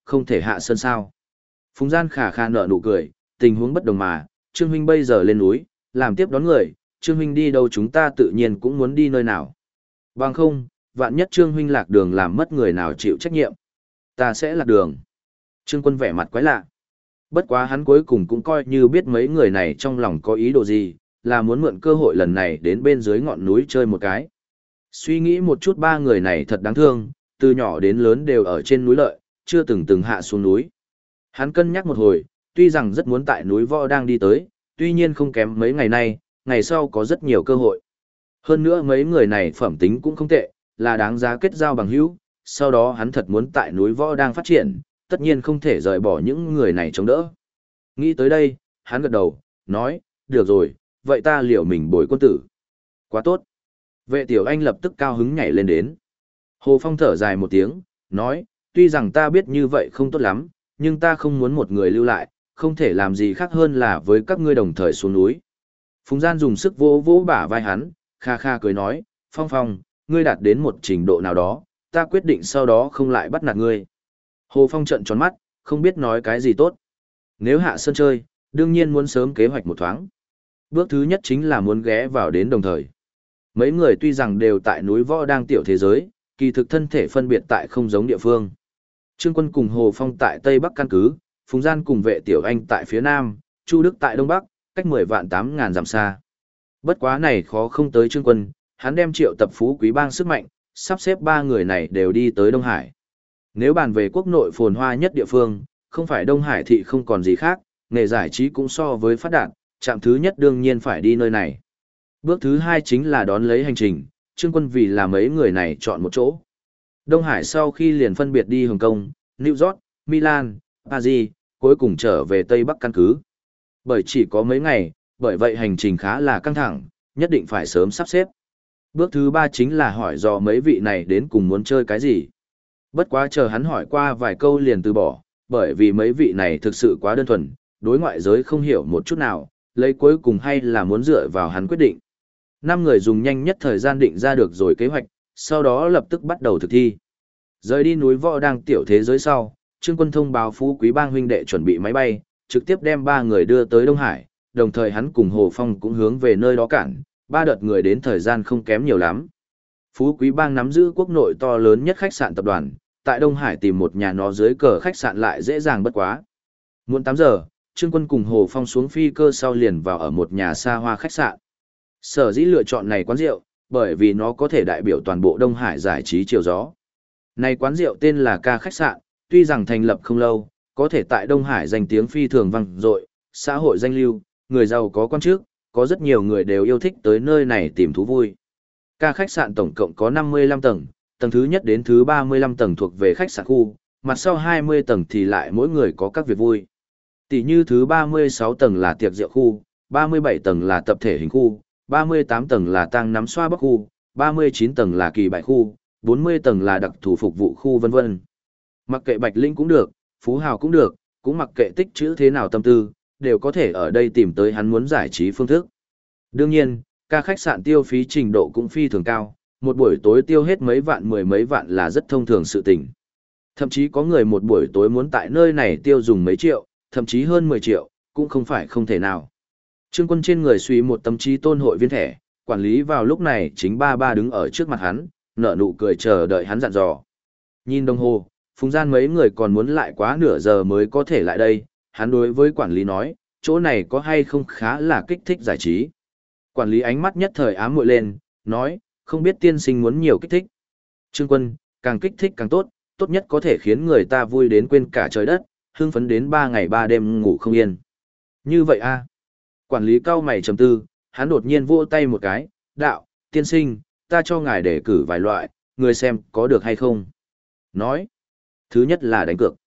không thể hạ sơn sao. Phùng Gian khà khà nở nụ cười, tình huống bất đồng mà, Trương huynh bây giờ lên núi, làm tiếp đón người, Trương huynh đi đâu chúng ta tự nhiên cũng muốn đi nơi nào. Bằng không, vạn nhất Trương huynh lạc đường làm mất người nào chịu trách nhiệm. Ta sẽ lạc đường. Trương Quân vẻ mặt quái lạ. Bất quá hắn cuối cùng cũng coi như biết mấy người này trong lòng có ý đồ gì, là muốn mượn cơ hội lần này đến bên dưới ngọn núi chơi một cái. Suy nghĩ một chút ba người này thật đáng thương, từ nhỏ đến lớn đều ở trên núi lợi, chưa từng hạ xuống núi. Hắn cân nhắc một hồi, tuy rằng rất muốn tại núi Võ đang đi tới, tuy nhiên không kém mấy ngày nay, ngày sau có rất nhiều cơ hội. Hơn nữa mấy người này phẩm tính cũng không tệ, là đáng giá kết giao bằng hữu, sau đó hắn thật muốn tại núi Võ đang phát triển, tất nhiên không thể rời bỏ những người này chống đỡ. Nghĩ tới đây, hắn gật đầu, nói, được rồi, vậy ta liệu mình bồi quân tử. Quá tốt. Vệ tiểu anh lập tức cao hứng nhảy lên đến. Hồ Phong thở dài một tiếng, nói, tuy rằng ta biết như vậy không tốt lắm, nhưng ta không muốn một người lưu lại, không thể làm gì khác hơn là với các ngươi đồng thời xuống núi. Phùng Gian dùng sức vỗ vỗ bả vai hắn, kha kha cười nói, Phong Phong, ngươi đạt đến một trình độ nào đó, ta quyết định sau đó không lại bắt nạt ngươi. Hồ Phong trợn tròn mắt, không biết nói cái gì tốt. Nếu hạ sân chơi, đương nhiên muốn sớm kế hoạch một thoáng. Bước thứ nhất chính là muốn ghé vào đến đồng thời. Mấy người tuy rằng đều tại núi Võ đang tiểu thế giới, kỳ thực thân thể phân biệt tại không giống địa phương. Trương Quân cùng Hồ Phong tại Tây Bắc căn cứ, Phùng Gian cùng Vệ Tiểu Anh tại phía Nam, Chu Đức tại Đông Bắc, cách 10 vạn 8 ngàn dặm xa. Bất quá này khó không tới Trương Quân, hắn đem triệu tập phú quý bang sức mạnh, sắp xếp ba người này đều đi tới Đông Hải. Nếu bàn về quốc nội phồn hoa nhất địa phương, không phải Đông Hải thị không còn gì khác, nghề giải trí cũng so với phát đạt, trạm thứ nhất đương nhiên phải đi nơi này. Bước thứ hai chính là đón lấy hành trình, Trương Quân vì là mấy người này chọn một chỗ. Đông Hải sau khi liền phân biệt đi Hồng Kông, New York, Milan, Paris, cuối cùng trở về Tây Bắc căn cứ. Bởi chỉ có mấy ngày, bởi vậy hành trình khá là căng thẳng, nhất định phải sớm sắp xếp. Bước thứ ba chính là hỏi dò mấy vị này đến cùng muốn chơi cái gì. Bất quá chờ hắn hỏi qua vài câu liền từ bỏ, bởi vì mấy vị này thực sự quá đơn thuần, đối ngoại giới không hiểu một chút nào, lấy cuối cùng hay là muốn dựa vào hắn quyết định. 5 người dùng nhanh nhất thời gian định ra được rồi kế hoạch, sau đó lập tức bắt đầu thực thi. Rời đi núi Võ đang tiểu thế giới sau, Trương Quân thông báo phú quý bang huynh đệ chuẩn bị máy bay, trực tiếp đem 3 người đưa tới Đông Hải, đồng thời hắn cùng Hồ Phong cũng hướng về nơi đó cản, 3 đợt người đến thời gian không kém nhiều lắm. Phú quý bang nắm giữ quốc nội to lớn nhất khách sạn tập đoàn, tại Đông Hải tìm một nhà nó dưới cờ khách sạn lại dễ dàng bất quá. Muộn 8 giờ, Trương Quân cùng Hồ Phong xuống phi cơ sau liền vào ở một nhà xa hoa khách sạn. Sở dĩ lựa chọn này quán rượu, bởi vì nó có thể đại biểu toàn bộ Đông Hải giải trí chiều gió. Này quán rượu tên là Ca khách sạn, tuy rằng thành lập không lâu, có thể tại Đông Hải danh tiếng phi thường vang dội, xã hội danh lưu, người giàu có quan chức, có rất nhiều người đều yêu thích tới nơi này tìm thú vui. Ca khách sạn tổng cộng có 55 tầng, tầng thứ nhất đến thứ 35 tầng thuộc về khách sạn khu, mặt sau 20 tầng thì lại mỗi người có các việc vui. Tỷ như thứ 36 tầng là tiệc rượu khu, 37 tầng là tập thể hình khu, 38 tầng là tang nắm xoa bắc khu, 39 tầng là kỳ bại khu, 40 tầng là đặc thù phục vụ khu vân vân. Mặc kệ Bạch Linh cũng được, Phú Hào cũng được, cũng mặc kệ tích chữ thế nào tâm tư, đều có thể ở đây tìm tới hắn muốn giải trí phương thức. Đương nhiên, ca khách sạn tiêu phí trình độ cũng phi thường cao, một buổi tối tiêu hết mấy vạn mười mấy vạn là rất thông thường sự tình. Thậm chí có người một buổi tối muốn tại nơi này tiêu dùng mấy triệu, thậm chí hơn 10 triệu, cũng không phải không thể nào. Trương Quân trên người suy một tấm trí tôn hội viên thẻ, quản lý vào lúc này chính ba đứng ở trước mặt hắn, nở nụ cười chờ đợi hắn dặn dò. Nhìn đồng hồ, Phùng Gian mấy người còn muốn lại quá nửa giờ mới có thể lại đây, hắn đối với quản lý nói, chỗ này có hay không khá là kích thích giải trí. Quản lý ánh mắt nhất thời ám muội lên, nói, không biết tiên sinh muốn nhiều kích thích. Trương Quân, càng kích thích càng tốt, tốt nhất có thể khiến người ta vui đến quên cả trời đất, hưng phấn đến 3 ngày 3 đêm ngủ không yên. Như vậy a? Quản lý cao mày trầm tư, hắn đột nhiên vỗ tay một cái, đạo, tiên sinh, ta cho ngài đề cử vài loại, người xem có được hay không. Nói, thứ nhất là đánh cược.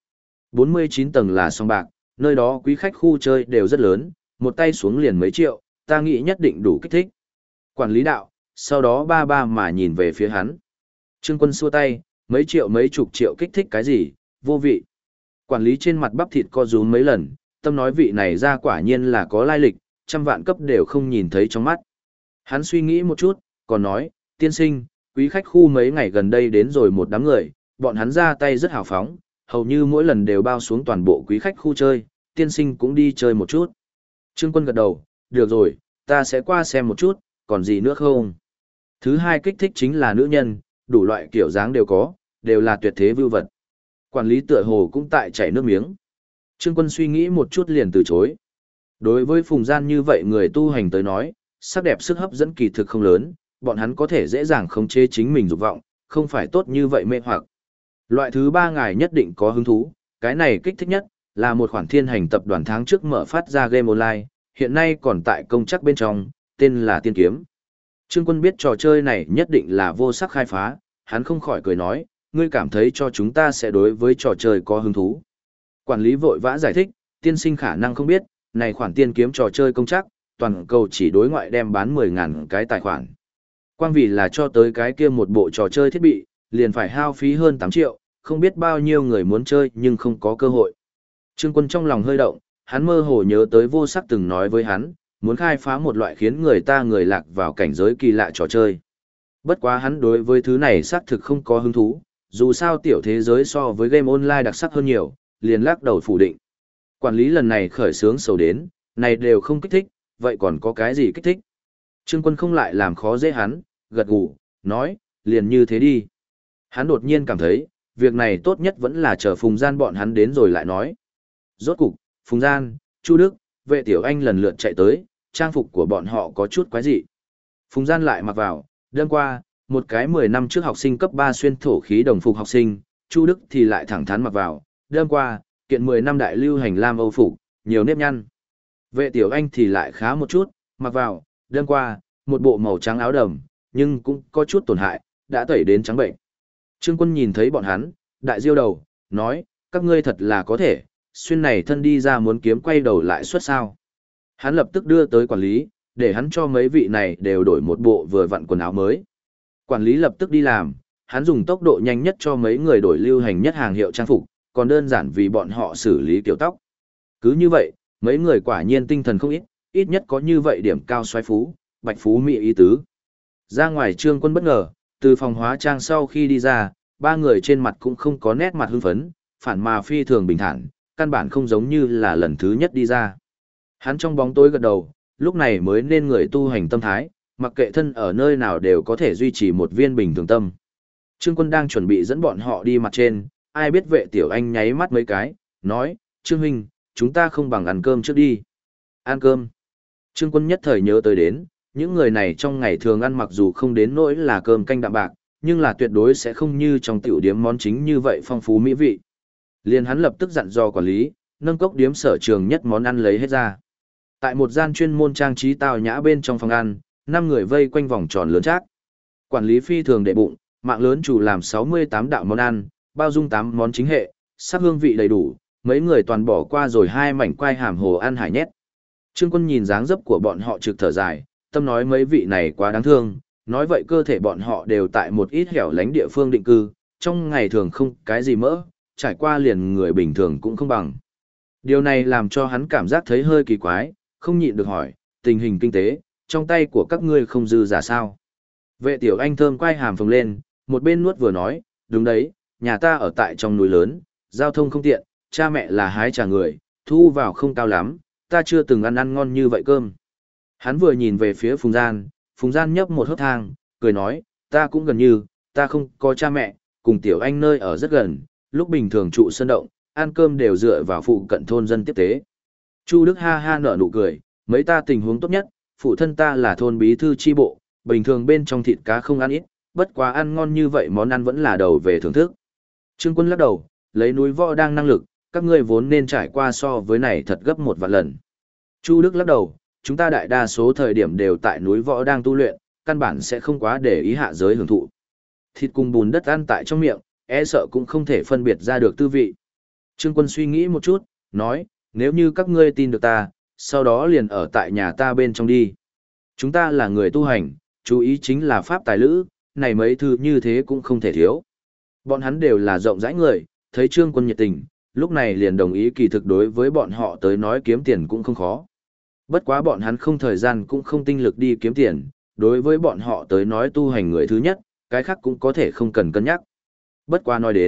49 tầng là sòng bạc, nơi đó quý khách khu chơi đều rất lớn, một tay xuống liền mấy triệu, ta nghĩ nhất định đủ kích thích. Quản lý đạo, sau đó ba mà nhìn về phía hắn. Trương Quân xua tay, mấy triệu mấy chục triệu kích thích cái gì, vô vị. Quản lý trên mặt bắp thịt co rúm mấy lần, tâm nói vị này ra quả nhiên là có lai lịch, trăm vạn cấp đều không nhìn thấy trong mắt. Hắn suy nghĩ một chút, còn nói, tiên sinh, quý khách khu mấy ngày gần đây đến rồi một đám người, bọn hắn ra tay rất hào phóng, hầu như mỗi lần đều bao xuống toàn bộ quý khách khu chơi, tiên sinh cũng đi chơi một chút. Trương Quân gật đầu, được rồi, ta sẽ qua xem một chút, còn gì nữa không? Thứ hai kích thích chính là nữ nhân, đủ loại kiểu dáng đều có, đều là tuyệt thế vưu vật. Quản lý tựa hồ cũng tại chảy nước miếng. Trương Quân suy nghĩ một chút liền từ chối. Đối với Phùng Gian như vậy người tu hành tới nói, sắc đẹp sức hấp dẫn kỳ thực không lớn, bọn hắn có thể dễ dàng khống chế chính mình dục vọng, không phải tốt như vậy mê hoặc. Loại thứ ba ngài nhất định có hứng thú, cái này kích thích nhất, là một khoản thiên hành tập đoàn tháng trước mở phát ra game online, hiện nay còn tại công chắc bên trong, tên là Tiên Kiếm. Trương Quân biết trò chơi này nhất định là vô sắc khai phá, hắn không khỏi cười nói, ngươi cảm thấy cho chúng ta sẽ đối với trò chơi có hứng thú. Quản lý vội vã giải thích, tiên sinh khả năng không biết, này khoản Tiên Kiếm trò chơi công chắc, toàn cầu chỉ đối ngoại đem bán 10.000 cái tài khoản. Quang vì là cho tới cái kia một bộ trò chơi thiết bị, liền phải hao phí hơn 8 triệu, không biết bao nhiêu người muốn chơi nhưng không có cơ hội. Trương Quân trong lòng hơi động, hắn mơ hồ nhớ tới vô sắc từng nói với hắn, muốn khai phá một loại khiến người ta người lạc vào cảnh giới kỳ lạ trò chơi. Bất quá hắn đối với thứ này xác thực không có hứng thú, dù sao tiểu thế giới so với game online đặc sắc hơn nhiều, liền lắc đầu phủ định. Quản lý lần này khởi sướng sầu đến, này đều không kích thích, vậy còn có cái gì kích thích? Trương Quân không lại làm khó dễ hắn, gật gù, nói, liền như thế đi. Hắn đột nhiên cảm thấy, việc này tốt nhất vẫn là chờ Phùng Gian bọn hắn đến rồi lại nói. Rốt cục, Phùng Gian, Chu Đức, Vệ Tiểu Anh lần lượt chạy tới, trang phục của bọn họ có chút quái dị. Phùng Gian lại mặc vào, đêm qua, một cái 10 năm trước học sinh cấp 3 xuyên thổ khí đồng phục học sinh, Chu Đức thì lại thẳng thắn mặc vào, đêm qua, kiện 10 năm đại lưu hành lam Âu phục, nhiều nếp nhăn. Vệ Tiểu Anh thì lại khá một chút, mặc vào, đêm qua, một bộ màu trắng áo đầm, nhưng cũng có chút tổn hại, đã tẩy đến trắng bệnh. Trương Quân nhìn thấy bọn hắn, đại diêu đầu, nói, các ngươi thật là có thể, xuyên này thân đi ra muốn kiếm quay đầu lại suất sao. Hắn lập tức đưa tới quản lý, để hắn cho mấy vị này đều đổi một bộ vừa vặn quần áo mới. Quản lý lập tức đi làm, hắn dùng tốc độ nhanh nhất cho mấy người đổi lưu hành nhất hàng hiệu trang phục, còn đơn giản vì bọn họ xử lý kiểu tóc. Cứ như vậy, mấy người quả nhiên tinh thần không ít, ít nhất có như vậy điểm cao xoáy phú, bạch phú mỹ ý tứ. Ra ngoài Trương Quân bất ngờ, từ phòng hóa trang sau khi đi ra, ba người trên mặt cũng không có nét mặt hưng phấn, phản mà phi thường bình thản, căn bản không giống như là lần thứ nhất đi ra. Hắn trong bóng tối gật đầu, lúc này mới nên người tu hành tâm thái, mặc kệ thân ở nơi nào đều có thể duy trì một viên bình thường tâm. Trương Quân đang chuẩn bị dẫn bọn họ đi mặt trên, ai biết Vệ Tiểu Anh nháy mắt mấy cái, nói, Trương Huynh, chúng ta không bằng ăn cơm trước đi. Ăn cơm. Trương Quân nhất thời nhớ tới đến, những người này trong ngày thường ăn mặc dù không đến nỗi là cơm canh đạm bạc, nhưng là tuyệt đối sẽ không như trong tiểu điếm món chính như vậy phong phú mỹ vị. Liền hắn lập tức dặn dò quản lý, nâng cốc điếm sở trường nhất món ăn lấy hết ra. Tại một gian chuyên môn trang trí tao nhã bên trong phòng ăn, 5 người vây quanh vòng tròn lớn chác. Quản lý phi thường đệ bụng, mạng lớn chủ làm 68 đạo món ăn, bao dung 8 món chính hệ, sắc hương vị đầy đủ, mấy người toàn bỏ qua rồi 2 mảnh quai hàm hồ ăn hải nhét. Trương Quân nhìn dáng dấp của bọn họ trực thở dài, tâm nói mấy vị này quá đáng thương, nói vậy cơ thể bọn họ đều tại một ít hẻo lánh địa phương định cư, trong ngày thường không cái gì mỡ, trải qua liền người bình thường cũng không bằng. Điều này làm cho hắn cảm giác thấy hơi kỳ quái, không nhịn được hỏi, tình hình kinh tế, trong tay của các ngươi không dư giả sao. Vệ Tiểu Anh thơm quay hàm phồng lên, một bên nuốt vừa nói, đúng đấy, nhà ta ở tại trong núi lớn, giao thông không tiện, cha mẹ là hái trà người, thu vào không cao lắm, ta chưa từng ăn ngon như vậy cơm. Hắn vừa nhìn về phía Phùng Gian nhấp một hớp thang, cười nói, ta cũng gần như, ta không có cha mẹ, cùng Tiểu Anh nơi ở rất gần, lúc bình thường trụ sân động, ăn cơm đều dựa vào phụ cận thôn dân tiếp tế. Chu Đức ha ha nở nụ cười, mấy ta tình huống tốt nhất, phụ thân ta là thôn bí thư chi bộ, bình thường bên trong thịt cá không ăn ít, bất quá ăn ngon như vậy món ăn vẫn là đầu về thưởng thức. Trương Quân lắc đầu, lấy núi võ đang năng lực, các ngươi vốn nên trải qua so với này thật gấp 1 vạn lần. Chu Đức lắc đầu, chúng ta đại đa số thời điểm đều tại núi võ đang tu luyện, căn bản sẽ không quá để ý hạ giới hưởng thụ. Thịt cùng bùn đất ăn tại trong miệng, e sợ cũng không thể phân biệt ra được tư vị. Trương Quân suy nghĩ một chút, nói, nếu như các ngươi tin được ta, sau đó liền ở tại nhà ta bên trong đi. Chúng ta là người tu hành, chú ý chính là pháp tài lữ, này mấy thứ như thế cũng không thể thiếu. Bọn hắn đều là rộng rãi người, thấy Trương Quân nhiệt tình, lúc này liền đồng ý kỳ thực đối với bọn họ tới nói kiếm tiền cũng không khó. Bất quá bọn hắn không thời gian cũng không tinh lực đi kiếm tiền, đối với bọn họ tới nói tu hành người thứ nhất, cái khác cũng có thể không cần cân nhắc. Bất quá nói đến,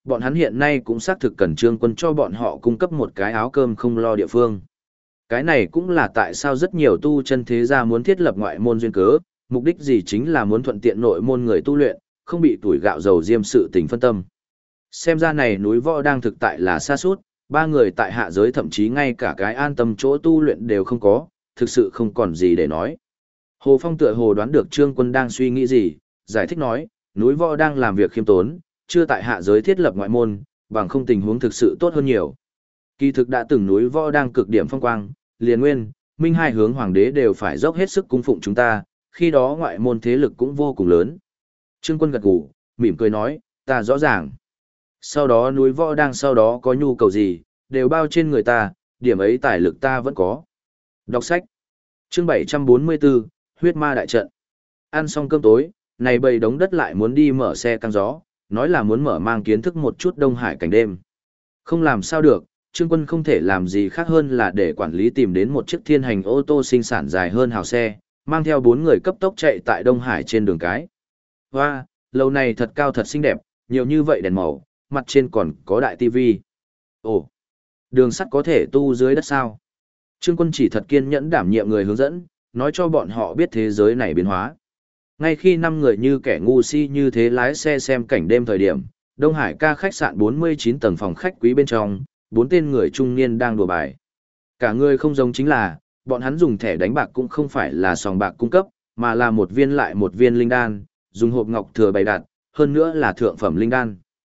bọn hắn hiện nay cũng xác thực cần Trương Quân cho bọn họ cung cấp một cái áo cơm không lo địa phương. Cái này cũng là tại sao rất nhiều tu chân thế gia muốn thiết lập ngoại môn duyên cớ, mục đích gì chính là muốn thuận tiện nội môn người tu luyện, không bị tuổi gạo dầu diêm sự tình phân tâm. Xem ra này núi võ đang thực tại là xa suốt, ba người tại hạ giới thậm chí ngay cả cái an tâm chỗ tu luyện đều không có, thực sự không còn gì để nói. Hồ Phong tựa hồ đoán được Trương Quân đang suy nghĩ gì, giải thích nói, núi võ đang làm việc khiêm tốn, chưa tại hạ giới thiết lập ngoại môn, bằng không tình huống thực sự tốt hơn nhiều. Kỳ thực đã từng núi võ đang cực điểm phong quang, liền nguyên, minh hai hướng hoàng đế đều phải dốc hết sức cung phụng chúng ta, khi đó ngoại môn thế lực cũng vô cùng lớn. Trương Quân gật gù, mỉm cười nói, ta rõ ràng. Sau đó núi võ đang sau đó có nhu cầu gì, đều bao trên người ta, điểm ấy tài lực ta vẫn có. Đọc sách. Chương 744, huyết ma đại trận. Ăn xong cơm tối, này bầy đống đất lại muốn đi mở xe căng gió, nói là muốn mở mang kiến thức một chút Đông Hải cảnh đêm. Không làm sao được, Trương Quân không thể làm gì khác hơn là để quản lý tìm đến một chiếc thiên hành ô tô sinh sản dài hơn hào xe, mang theo 4 người cấp tốc chạy tại Đông Hải trên đường cái. Hoa, lầu này thật cao thật xinh đẹp, nhiều như vậy đèn màu, mặt trên còn có đại tivi. Ồ, đường sắt có thể tu dưới đất sao? Trương Quân chỉ thật kiên nhẫn đảm nhiệm người hướng dẫn, nói cho bọn họ biết thế giới này biến hóa. Ngay khi 5 người như kẻ ngu si như thế lái xe xem cảnh đêm thời điểm, Đông Hải ca khách sạn 49 tầng phòng khách quý bên trong, 4 tên người trung niên đang đùa bài. Cả người không giống chính là, bọn hắn dùng thẻ đánh bạc cũng không phải là sòng bạc cung cấp, mà là một viên lại một viên linh đan, dùng hộp ngọc thừa bày đặt, hơn nữa là thượng phẩm linh đan.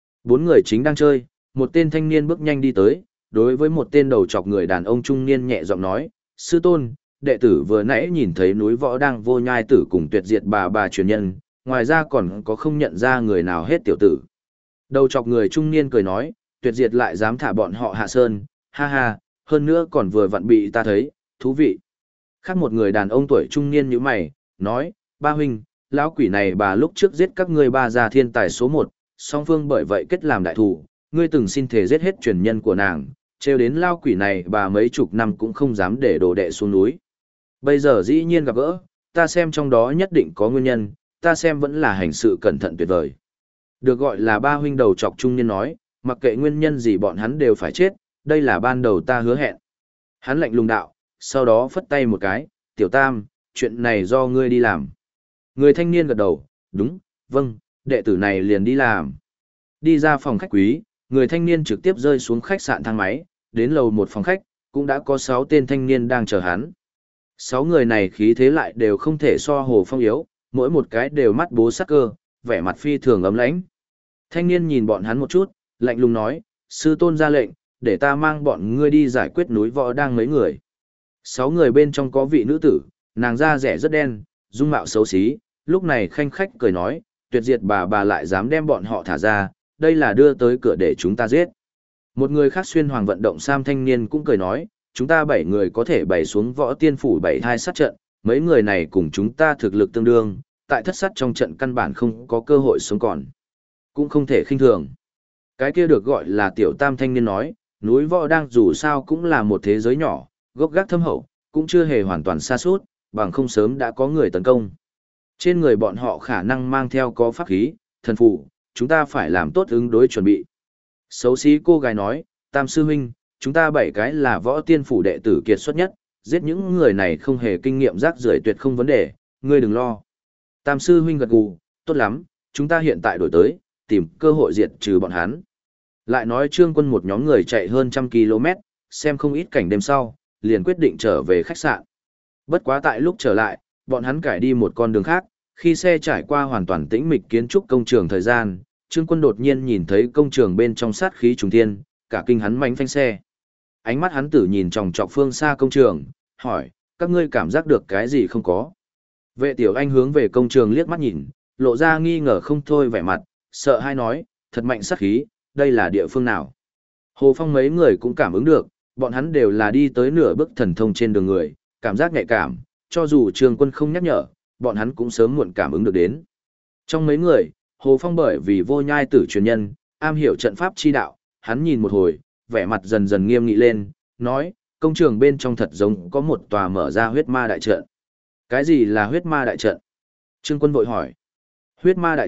4 người chính đang chơi, một tên thanh niên bước nhanh đi tới, đối với một tên đầu chọc người đàn ông trung niên nhẹ giọng nói, sư tôn, đệ tử vừa nãy nhìn thấy núi võ đang vô nhai tử cùng tuyệt diệt bà truyền nhân, ngoài ra còn có không nhận ra người nào hết tiểu tử. Đầu chọc người trung niên cười nói, tuyệt diệt lại dám thả bọn họ hạ sơn, ha ha, hơn nữa còn vừa vặn bị ta thấy, thú vị. Khác một người đàn ông tuổi trung niên như mày, nói, ba huynh, lão quỷ này bà lúc trước giết các ngươi ba gia thiên tài số 1, song phương bởi vậy kết làm đại thủ, ngươi từng xin thể giết hết truyền nhân của nàng, trêu đến lao quỷ này bà mấy chục năm cũng không dám để đồ đệ xuống núi. Bây giờ dĩ nhiên gặp gỡ, ta xem trong đó nhất định có nguyên nhân, ta xem vẫn là hành sự cẩn thận tuyệt vời. Được gọi là ba huynh đầu chọc trung niên nói, mặc kệ nguyên nhân gì bọn hắn đều phải chết, đây là ban đầu ta hứa hẹn. Hắn lạnh lùng đạo, sau đó phất tay một cái, tiểu tam, chuyện này do ngươi đi làm. Người thanh niên gật đầu, đúng, vâng, đệ tử này liền đi làm. Đi ra phòng khách quý, người thanh niên trực tiếp rơi xuống khách sạn thang máy, đến lầu một phòng khách, cũng đã có 6 tên thanh niên đang chờ hắn. 6 người này khí thế lại đều không thể so Hồ Phong yếu, mỗi một cái đều mắt bố sắc cơ, vẻ mặt phi thường ấm lãnh. Thanh niên nhìn bọn hắn một chút, lạnh lùng nói, sư tôn ra lệnh, để ta mang bọn ngươi đi giải quyết núi võ đang mấy người. 6 người bên trong có vị nữ tử, nàng da rẻ rất đen, dung mạo xấu xí, lúc này khanh khách cười nói, tuyệt diệt bà lại dám đem bọn họ thả ra, đây là đưa tới cửa để chúng ta giết. Một người khác xuyên hoàng vận động sam thanh niên cũng cười nói, chúng ta 7 người có thể bày xuống võ tiên phủ 7 thai sát trận, mấy người này cùng chúng ta thực lực tương đương, tại thất sát trong trận căn bản không có cơ hội sống còn. Cũng không thể khinh thường. Cái kia được gọi là tiểu tam thanh niên nói, núi võ đang dù sao cũng là một thế giới nhỏ, gốc gác thâm hậu, cũng chưa hề hoàn toàn xa suốt, bằng không sớm đã có người tấn công. Trên người bọn họ khả năng mang theo có pháp khí, thần phù, chúng ta phải làm tốt ứng đối chuẩn bị. Xấu xí cô gái nói, tam sư huynh, chúng ta 7 cái là võ tiên phủ đệ tử kiệt xuất nhất, giết những người này không hề kinh nghiệm rác rưởi tuyệt không vấn đề, ngươi đừng lo. Tam sư huynh gật gù, tốt lắm, chúng ta hiện tại đổi tới, tìm cơ hội diệt trừ bọn hắn. Lại nói Trương Quân một nhóm người chạy hơn 100 km, xem không ít cảnh đêm sau, liền quyết định trở về khách sạn. Bất quá tại lúc trở lại, bọn hắn cải đi một con đường khác, khi xe trải qua hoàn toàn tĩnh mịch kiến trúc công trường thời gian, Trương Quân đột nhiên nhìn thấy công trường bên trong sát khí trùng thiên, cả kinh hắn mánh phanh xe. Ánh mắt hắn tử nhìn chòng chọc phương xa công trường, hỏi, các ngươi cảm giác được cái gì không có? Vệ tiểu anh hướng về công trường liếc mắt nhìn, lộ ra nghi ngờ không thôi vẻ mặt, sợ hai nói, thật mạnh sát khí, đây là địa phương nào? Hồ Phong mấy người cũng cảm ứng được, bọn hắn đều là đi tới nửa bước thần thông trên đường người, cảm giác nhạy cảm, cho dù Trương Quân không nhắc nhở, bọn hắn cũng sớm muộn cảm ứng được đến. Trong mấy người, Hồ Phong bởi vì vô nhai tử truyền nhân, am hiểu trận pháp chi đạo, hắn nhìn một hồi, vẻ mặt dần dần nghiêm nghị lên, nói, công trường bên trong thật giống có một tòa mở ra huyết ma đại trận. Cái gì là huyết ma đại trận? Trương Quân vội hỏi. Huyết ma đại trận,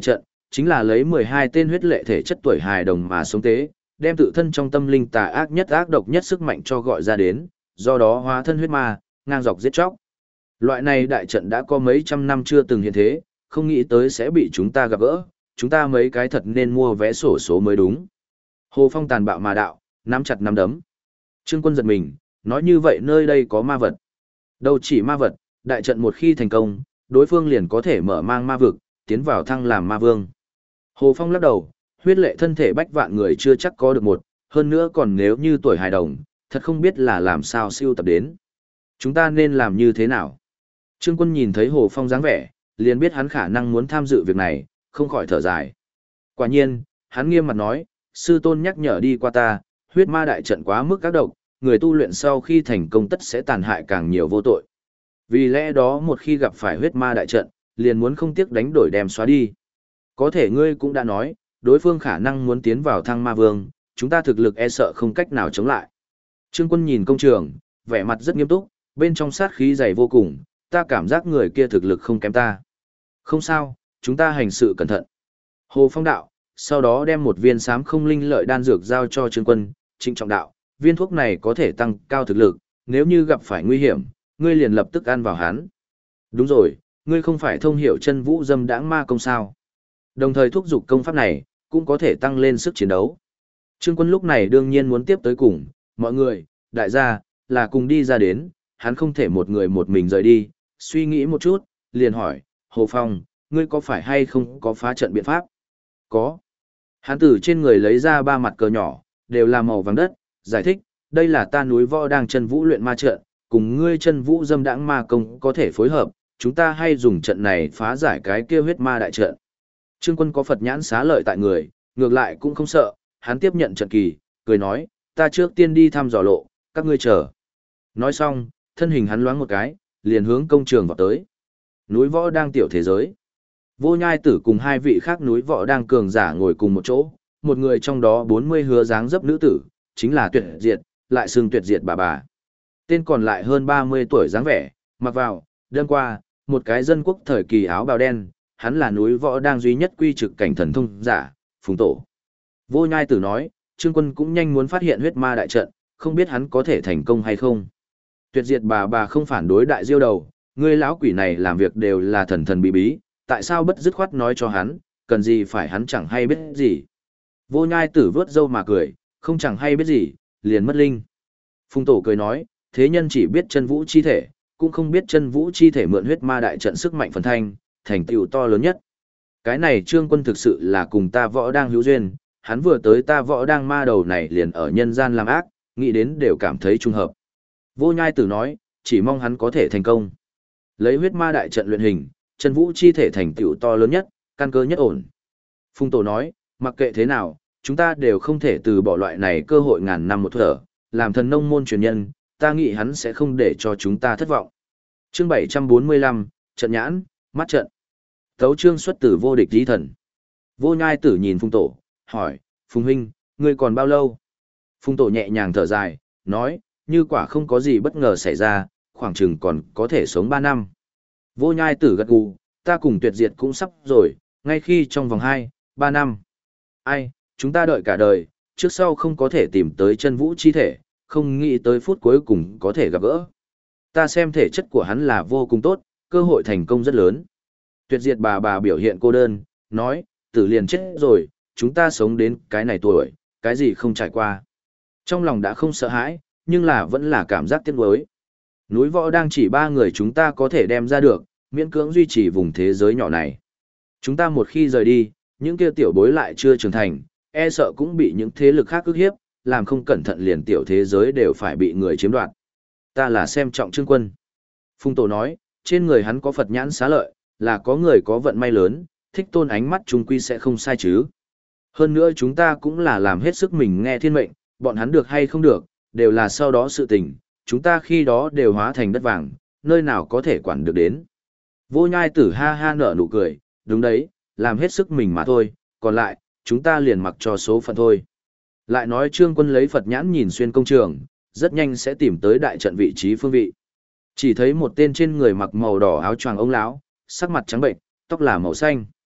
chính là lấy 12 tên huyết lệ thể chất tuổi hài đồng mà sống tế, đem tự thân trong tâm linh tà ác nhất ác độc nhất sức mạnh cho gọi ra đến, do đó hóa thân huyết ma, ngang dọc giết chóc. Loại này đại trận đã có mấy trăm năm chưa từng hiện thế, không nghĩ tới sẽ bị chúng ta gặp gỡ, chúng ta mấy cái thật nên mua vé sổ số mới đúng. Hồ Phong tàn bạo mà đạo, nắm chặt nắm đấm. Trương Quân giật mình, nói như vậy nơi đây có ma vật. Đâu chỉ ma vật, đại trận một khi thành công, đối phương liền có thể mở mang ma vực, tiến vào thăng làm ma vương. Hồ Phong lắc đầu, huyết lệ thân thể bách vạn người chưa chắc có được một, hơn nữa còn nếu như tuổi hài đồng, thật không biết là làm sao siêu tập đến. Chúng ta nên làm như thế nào? Trương Quân nhìn thấy Hồ Phong dáng vẻ, liền biết hắn khả năng muốn tham dự việc này, không khỏi thở dài. Quả nhiên, hắn nghiêm mặt nói, sư tôn nhắc nhở đi qua ta, huyết ma đại trận quá mức các độc, người tu luyện sau khi thành công tất sẽ tàn hại càng nhiều vô tội. Vì lẽ đó một khi gặp phải huyết ma đại trận, liền muốn không tiếc đánh đổi đem xóa đi. Có thể ngươi cũng đã nói, đối phương khả năng muốn tiến vào thăng ma vương, chúng ta thực lực e sợ không cách nào chống lại. Trương Quân nhìn công trường, vẻ mặt rất nghiêm túc, bên trong sát khí dày vô cùng, ta cảm giác người kia thực lực không kém ta. Không sao, chúng ta hành sự cẩn thận. Hồ Phong đạo, sau đó đem một viên xám không linh lợi đan dược giao cho Trương Quân, trịnh trọng đạo, viên thuốc này có thể tăng cao thực lực, nếu như gặp phải nguy hiểm, ngươi liền lập tức ăn vào hắn. Đúng rồi, ngươi không phải thông hiểu chân vũ dâm đãng ma công sao. Đồng thời thúc giục công pháp này, cũng có thể tăng lên sức chiến đấu. Trương Quân lúc này đương nhiên muốn tiếp tới cùng, mọi người, đại gia, là cùng đi ra đến, hắn không thể một người một mình rời đi, suy nghĩ một chút, liền hỏi, Hồ Phong, ngươi có phải hay không có phá trận biện pháp? Có. Hắn từ trên người lấy ra 3 mặt cờ nhỏ, đều là màu vàng đất, giải thích, đây là ta núi võ đang chân vũ luyện ma trận, cùng ngươi chân vũ dâm đãng ma công có thể phối hợp, chúng ta hay dùng trận này phá giải cái kia huyết ma đại trận. Trương Quân có Phật nhãn xá lợi tại người, ngược lại cũng không sợ, hắn tiếp nhận trận kỳ, cười nói, ta trước tiên đi thăm dò lộ, các ngươi chờ. Nói xong, thân hình hắn loáng một cái, liền hướng công trường vào tới. Núi võ đang tiểu thế giới. Vô Nhai Tử cùng 2 vị khác núi võ đang cường giả ngồi cùng một chỗ, một người trong đó 40 hứa dáng dấp nữ tử, chính là Tuyệt Diệt, lại xưng Tuyệt Diệt bà. Tên còn lại hơn 30 tuổi dáng vẻ, mặc vào, đêm qua, một cái dân quốc thời kỳ áo bào đen, hắn là núi võ đang duy nhất quy trực cảnh thần thông giả, Phùng Tổ. Vô Nhai Tử nói, Trương Quân cũng nhanh muốn phát hiện huyết ma đại trận, không biết hắn có thể thành công hay không. Tuyệt Diệt bà không phản đối đại diêu đầu, ngươi lão quỷ này làm việc đều là thần thần bí bí, tại sao bất dứt khoát nói cho hắn, cần gì phải hắn chẳng hay biết gì. Vô Nhai Tử vớt râu mà cười, không chẳng hay biết gì, liền mất linh. Phùng Tổ cười nói, thế nhân chỉ biết chân vũ chi thể, cũng không biết chân vũ chi thể mượn huyết ma đại trận sức mạnh phần thanh, thành tựu to lớn nhất. Cái này Trương Quân thực sự là cùng ta võ đang hữu duyên, hắn vừa tới ta võ đang ma đầu này liền ở nhân gian làm ác, nghĩ đến đều cảm thấy trung hợp. Vô Nhai Tử nói, chỉ mong hắn có thể thành công. Lấy huyết ma đại trận luyện hình, chân vũ chi thể thành tựu to lớn nhất, căn cơ nhất ổn. Phùng Tổ nói, mặc kệ thế nào, chúng ta đều không thể từ bỏ loại này cơ hội ngàn năm một thở, làm thần nông môn truyền nhân, ta nghĩ hắn sẽ không để cho chúng ta thất vọng. Chương 745, trận nhãn, mắt trận. Tấu chương xuất tử vô địch chí thần. Vô Nhai Tử nhìn Phùng Tổ, hỏi, Phùng huynh, ngươi còn bao lâu? Phùng Tổ nhẹ nhàng thở dài, nói, như quả không có gì bất ngờ xảy ra, khoảng chừng còn có thể sống 3 năm. Vô Nhai Tử gật gù, ta cùng Tuyệt Diệt cũng sắp rồi, ngay khi trong vòng 2-3 năm. Ai, chúng ta đợi cả đời, trước sau không có thể tìm tới chân vũ chi thể, không nghĩ tới phút cuối cùng có thể gặp gỡ. Ta xem thể chất của hắn là vô cùng tốt, cơ hội thành công rất lớn. Tuyệt Diệt bà biểu hiện cô đơn, nói, tử liền chết rồi, chúng ta sống đến cái này tuổi, cái gì không trải qua. Trong lòng đã không sợ hãi, nhưng là vẫn là cảm giác tiếc nuối. Núi võ đang chỉ 3 người chúng ta có thể đem ra được, miễn cưỡng duy trì vùng thế giới nhỏ này. Chúng ta một khi rời đi, những kia tiểu bối lại chưa trưởng thành, e sợ cũng bị những thế lực khác ức hiếp, làm không cẩn thận liền tiểu thế giới đều phải bị người chiếm đoạt. Ta là xem trọng Trương Quân. Phùng Tổ nói, trên người hắn có Phật nhãn xá lợi, là có người có vận may lớn, thích tôn ánh mắt chúng quy sẽ không sai chứ. Hơn nữa chúng ta cũng là làm hết sức mình nghe thiên mệnh, bọn hắn được hay không được, đều là sau đó sự tình, chúng ta khi đó đều hóa thành đất vàng, nơi nào có thể quản được đến. Vô Nhai Tử ha ha nở nụ cười, đúng đấy, làm hết sức mình mà thôi, còn lại, chúng ta liền mặc cho số phận thôi. Lại nói Trương Quân lấy Phật nhãn nhìn xuyên công trường, rất nhanh sẽ tìm tới đại trận vị trí phương vị. Chỉ thấy một tên trên người mặc màu đỏ áo choàng ông lão, sắc mặt trắng bệnh, tóc là màu xanh.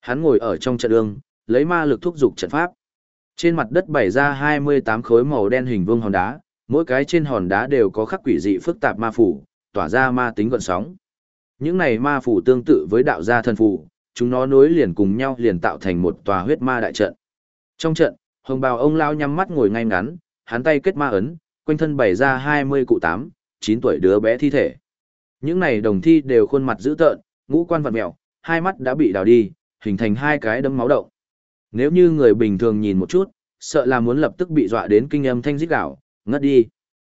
Hắn ngồi ở trong trận ương, lấy ma lực thúc giục trận pháp. Trên mặt đất bày ra 28 khối màu đen hình vuông hòn đá, mỗi cái trên hòn đá đều có khắc quỷ dị phức tạp ma phù, tỏa ra ma tính gợn sóng. Những này ma phù tương tự với đạo gia thần phù, chúng nó nối liền cùng nhau liền tạo thành một tòa huyết ma đại trận. Trong trận, hồng bào ông lão nhắm mắt ngồi ngay ngắn, hắn tay kết ma ấn, quanh thân bày ra 20 cụ 8, 9 tuổi đứa bé thi thể. Những này đồng thi đều khuôn mặt dữ tợn, ngũ quan vặn mèo, hai mắt đã bị đào đi, hình thành hai cái đấm máu động. Nếu như người bình thường nhìn một chút, sợ là muốn lập tức bị dọa đến kinh âm thanh rít gào, ngất đi.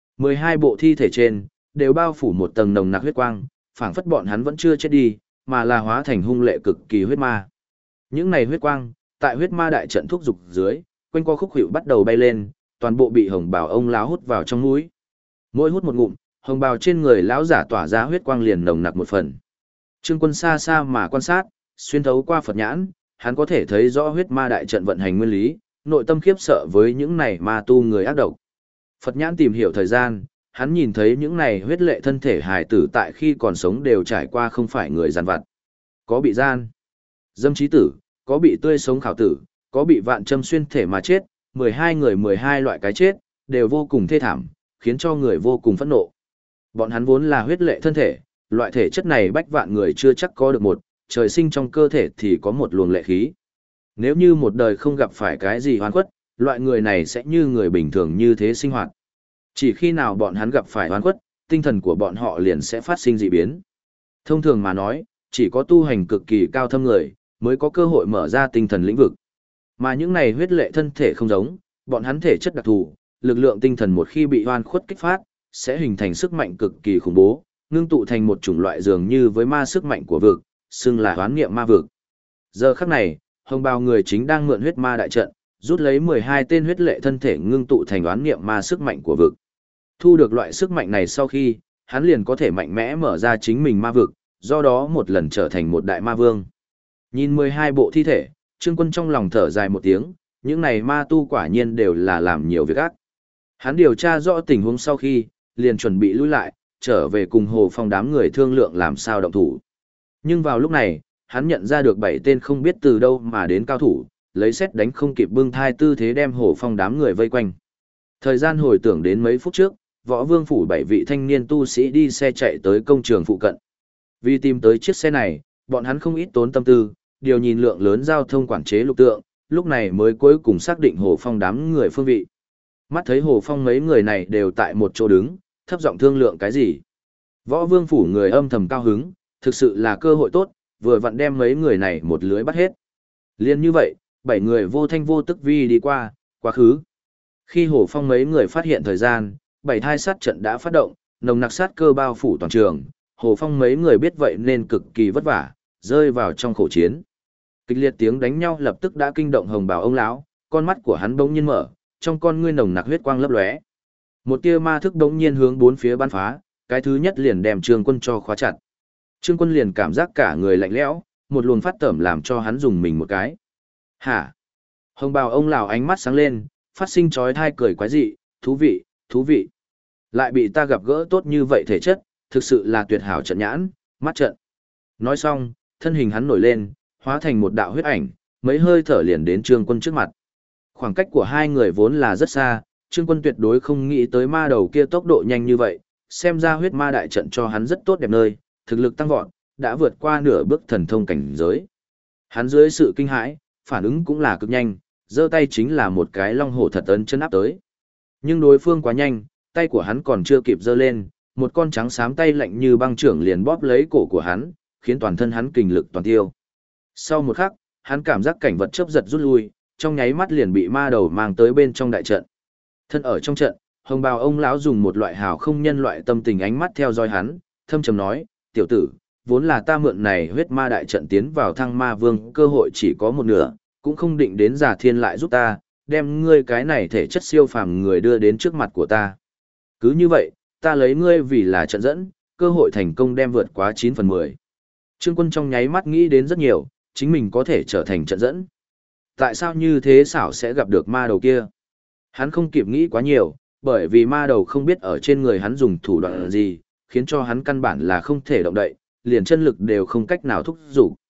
12 bộ thi thể trên đều bao phủ một tầng nồng nặc huyết quang, phảng phất bọn hắn vẫn chưa chết đi, mà là hóa thành hung lệ cực kỳ huyết ma. Những này huyết quang, tại huyết ma đại trận thúc dục dưới, quanh qua khúc hiệu bắt đầu bay lên, toàn bộ bị hồng bào ông lão hút vào trong mũi. Mỗi hút một ngụm, hồng bào trên người lão giả tỏa ra huyết quang liền nồng nặc một phần. Trương Quân xa xa mà quan sát, xuyên thấu qua Phật nhãn, hắn có thể thấy rõ huyết ma đại trận vận hành nguyên lý, nội tâm khiếp sợ với những này ma tu người ác độc. Phật nhãn tìm hiểu thời gian, hắn nhìn thấy những này huyết lệ thân thể hài tử tại khi còn sống đều trải qua không phải người giàn vặt. Có bị gian, dâm trí tử, có bị tươi sống khảo tử, có bị vạn châm xuyên thể mà chết, 12 người 12 loại cái chết, đều vô cùng thê thảm, khiến cho người vô cùng phẫn nộ. Bọn hắn vốn là huyết lệ thân thể, loại thể chất này bách vạn người chưa chắc có được một, trời sinh trong cơ thể thì có một luồng lệ khí. Nếu như một đời không gặp phải cái gì oan khuất, loại người này sẽ như người bình thường như thế sinh hoạt. Chỉ khi nào bọn hắn gặp phải oan khuất, tinh thần của bọn họ liền sẽ phát sinh dị biến. Thông thường mà nói, chỉ có tu hành cực kỳ cao thâm người, mới có cơ hội mở ra tinh thần lĩnh vực. Mà những này huyết lệ thân thể không giống, bọn hắn thể chất đặc thù, lực lượng tinh thần một khi bị oan khuất kích phát, sẽ hình thành sức mạnh cực kỳ khủng bố, ngưng tụ thành một chủng loại dường như với ma sức mạnh của vực, xưng là hoán niệm ma vực. Giờ khắc này, hồng bào người chính đang mượn huyết ma đại trận, rút lấy 12 tên huyết lệ thân thể ngưng tụ thành hoán niệm ma sức mạnh của vực. Thu được loại sức mạnh này sau khi, hắn liền có thể mạnh mẽ mở ra chính mình ma vực, do đó một lần trở thành một đại ma vương. Nhìn 12 bộ thi thể, Trương Quân trong lòng thở dài một tiếng, những này ma tu quả nhiên đều là làm nhiều việc ác. Hắn điều tra rõ tình huống sau khi, liền chuẩn bị lui lại, trở về cùng Hồ Phong đám người thương lượng làm sao động thủ. Nhưng vào lúc này, hắn nhận ra được 7 tên không biết từ đâu mà đến cao thủ, lấy xét đánh không kịp bưng thai tư thế đem Hồ Phong đám người vây quanh. Thời gian hồi tưởng đến mấy phút trước, Võ Vương phủ 7 vị thanh niên tu sĩ đi xe chạy tới công trường phụ cận. Vì tìm tới chiếc xe này, bọn hắn không ít tốn tâm tư, điều nhìn lượng lớn giao thông quản chế lục tượng, lúc này mới cuối cùng xác định Hồ Phong đám người phương vị. Mắt thấy Hồ Phong mấy người này đều tại một chỗ đứng, thấp giọng thương lượng cái gì. Võ Vương phủ người âm thầm cao hứng, thực sự là cơ hội tốt, vừa vặn đem mấy người này một lưới bắt hết. Liên như vậy, 7 người vô thanh vô tức vi đi qua, quá khứ. Khi Hồ Phong mấy người phát hiện thời gian, 7 thai sát trận đã phát động, nồng nặc sát cơ bao phủ toàn trường, Hồ Phong mấy người biết vậy nên cực kỳ vất vả, rơi vào trong khổ chiến. Kịch liệt tiếng đánh nhau lập tức đã kinh động hồng bào ông lão, con mắt của hắn bỗng nhiên mở, trong con ngươi nồng nặc huyết quang lấp lóe. Một tia ma thức bỗng nhiên hướng bốn phía bắn phá, cái thứ nhất liền đem Trương Quân cho khóa chặt. Trương Quân liền cảm giác cả người lạnh lẽo, một luồng phát tẩm làm cho hắn dùng mình một cái. Hả? Hồng bào ông lão ánh mắt sáng lên, phát sinh chói tai cười quái dị, thú vị, thú vị. Lại bị ta gặp gỡ tốt như vậy thể chất, thực sự là tuyệt hảo trận nhãn, mắt trận. Nói xong, thân hình hắn nổi lên, hóa thành một đạo huyết ảnh, mấy hơi thở liền đến Trương Quân trước mặt. Khoảng cách của hai người vốn là rất xa, Trương Quân tuyệt đối không nghĩ tới ma đầu kia tốc độ nhanh như vậy, xem ra huyết ma đại trận cho hắn rất tốt đẹp nơi, thực lực tăng vọt, đã vượt qua nửa bước thần thông cảnh giới. Hắn dưới sự kinh hãi, phản ứng cũng là cực nhanh, giơ tay chính là một cái long hổ thật ấn chân áp tới. Nhưng đối phương quá nhanh, tay của hắn còn chưa kịp giơ lên, một con trắng xám tay lạnh như băng trưởng liền bóp lấy cổ của hắn, khiến toàn thân hắn kình lực toàn tiêu. Sau một khắc, hắn cảm giác cảnh vật chớp giật rút lui, trong nháy mắt liền bị ma đầu mang tới bên trong đại trận. Thân ở trong trận, hồng bào ông lão dùng một loại hào không nhân loại tâm tình ánh mắt theo dõi hắn, thâm trầm nói, tiểu tử, vốn là ta mượn này huyết ma đại trận tiến vào thăng ma vương cơ hội chỉ có một nửa, cũng không định đến giả thiên lại giúp ta, đem ngươi cái này thể chất siêu phàm người đưa đến trước mặt của ta. Cứ như vậy, ta lấy ngươi vì là trận dẫn, cơ hội thành công đem vượt quá 9/10. Trương Quân trong nháy mắt nghĩ đến rất nhiều, chính mình có thể trở thành trận dẫn. Tại sao như thế xảo sẽ gặp được ma đầu kia? Hắn không kịp nghĩ quá nhiều, bởi vì ma đầu không biết ở trên người hắn dùng thủ đoạn gì, khiến cho hắn căn bản là không thể động đậy, liền chân lực đều không cách nào thúc giục.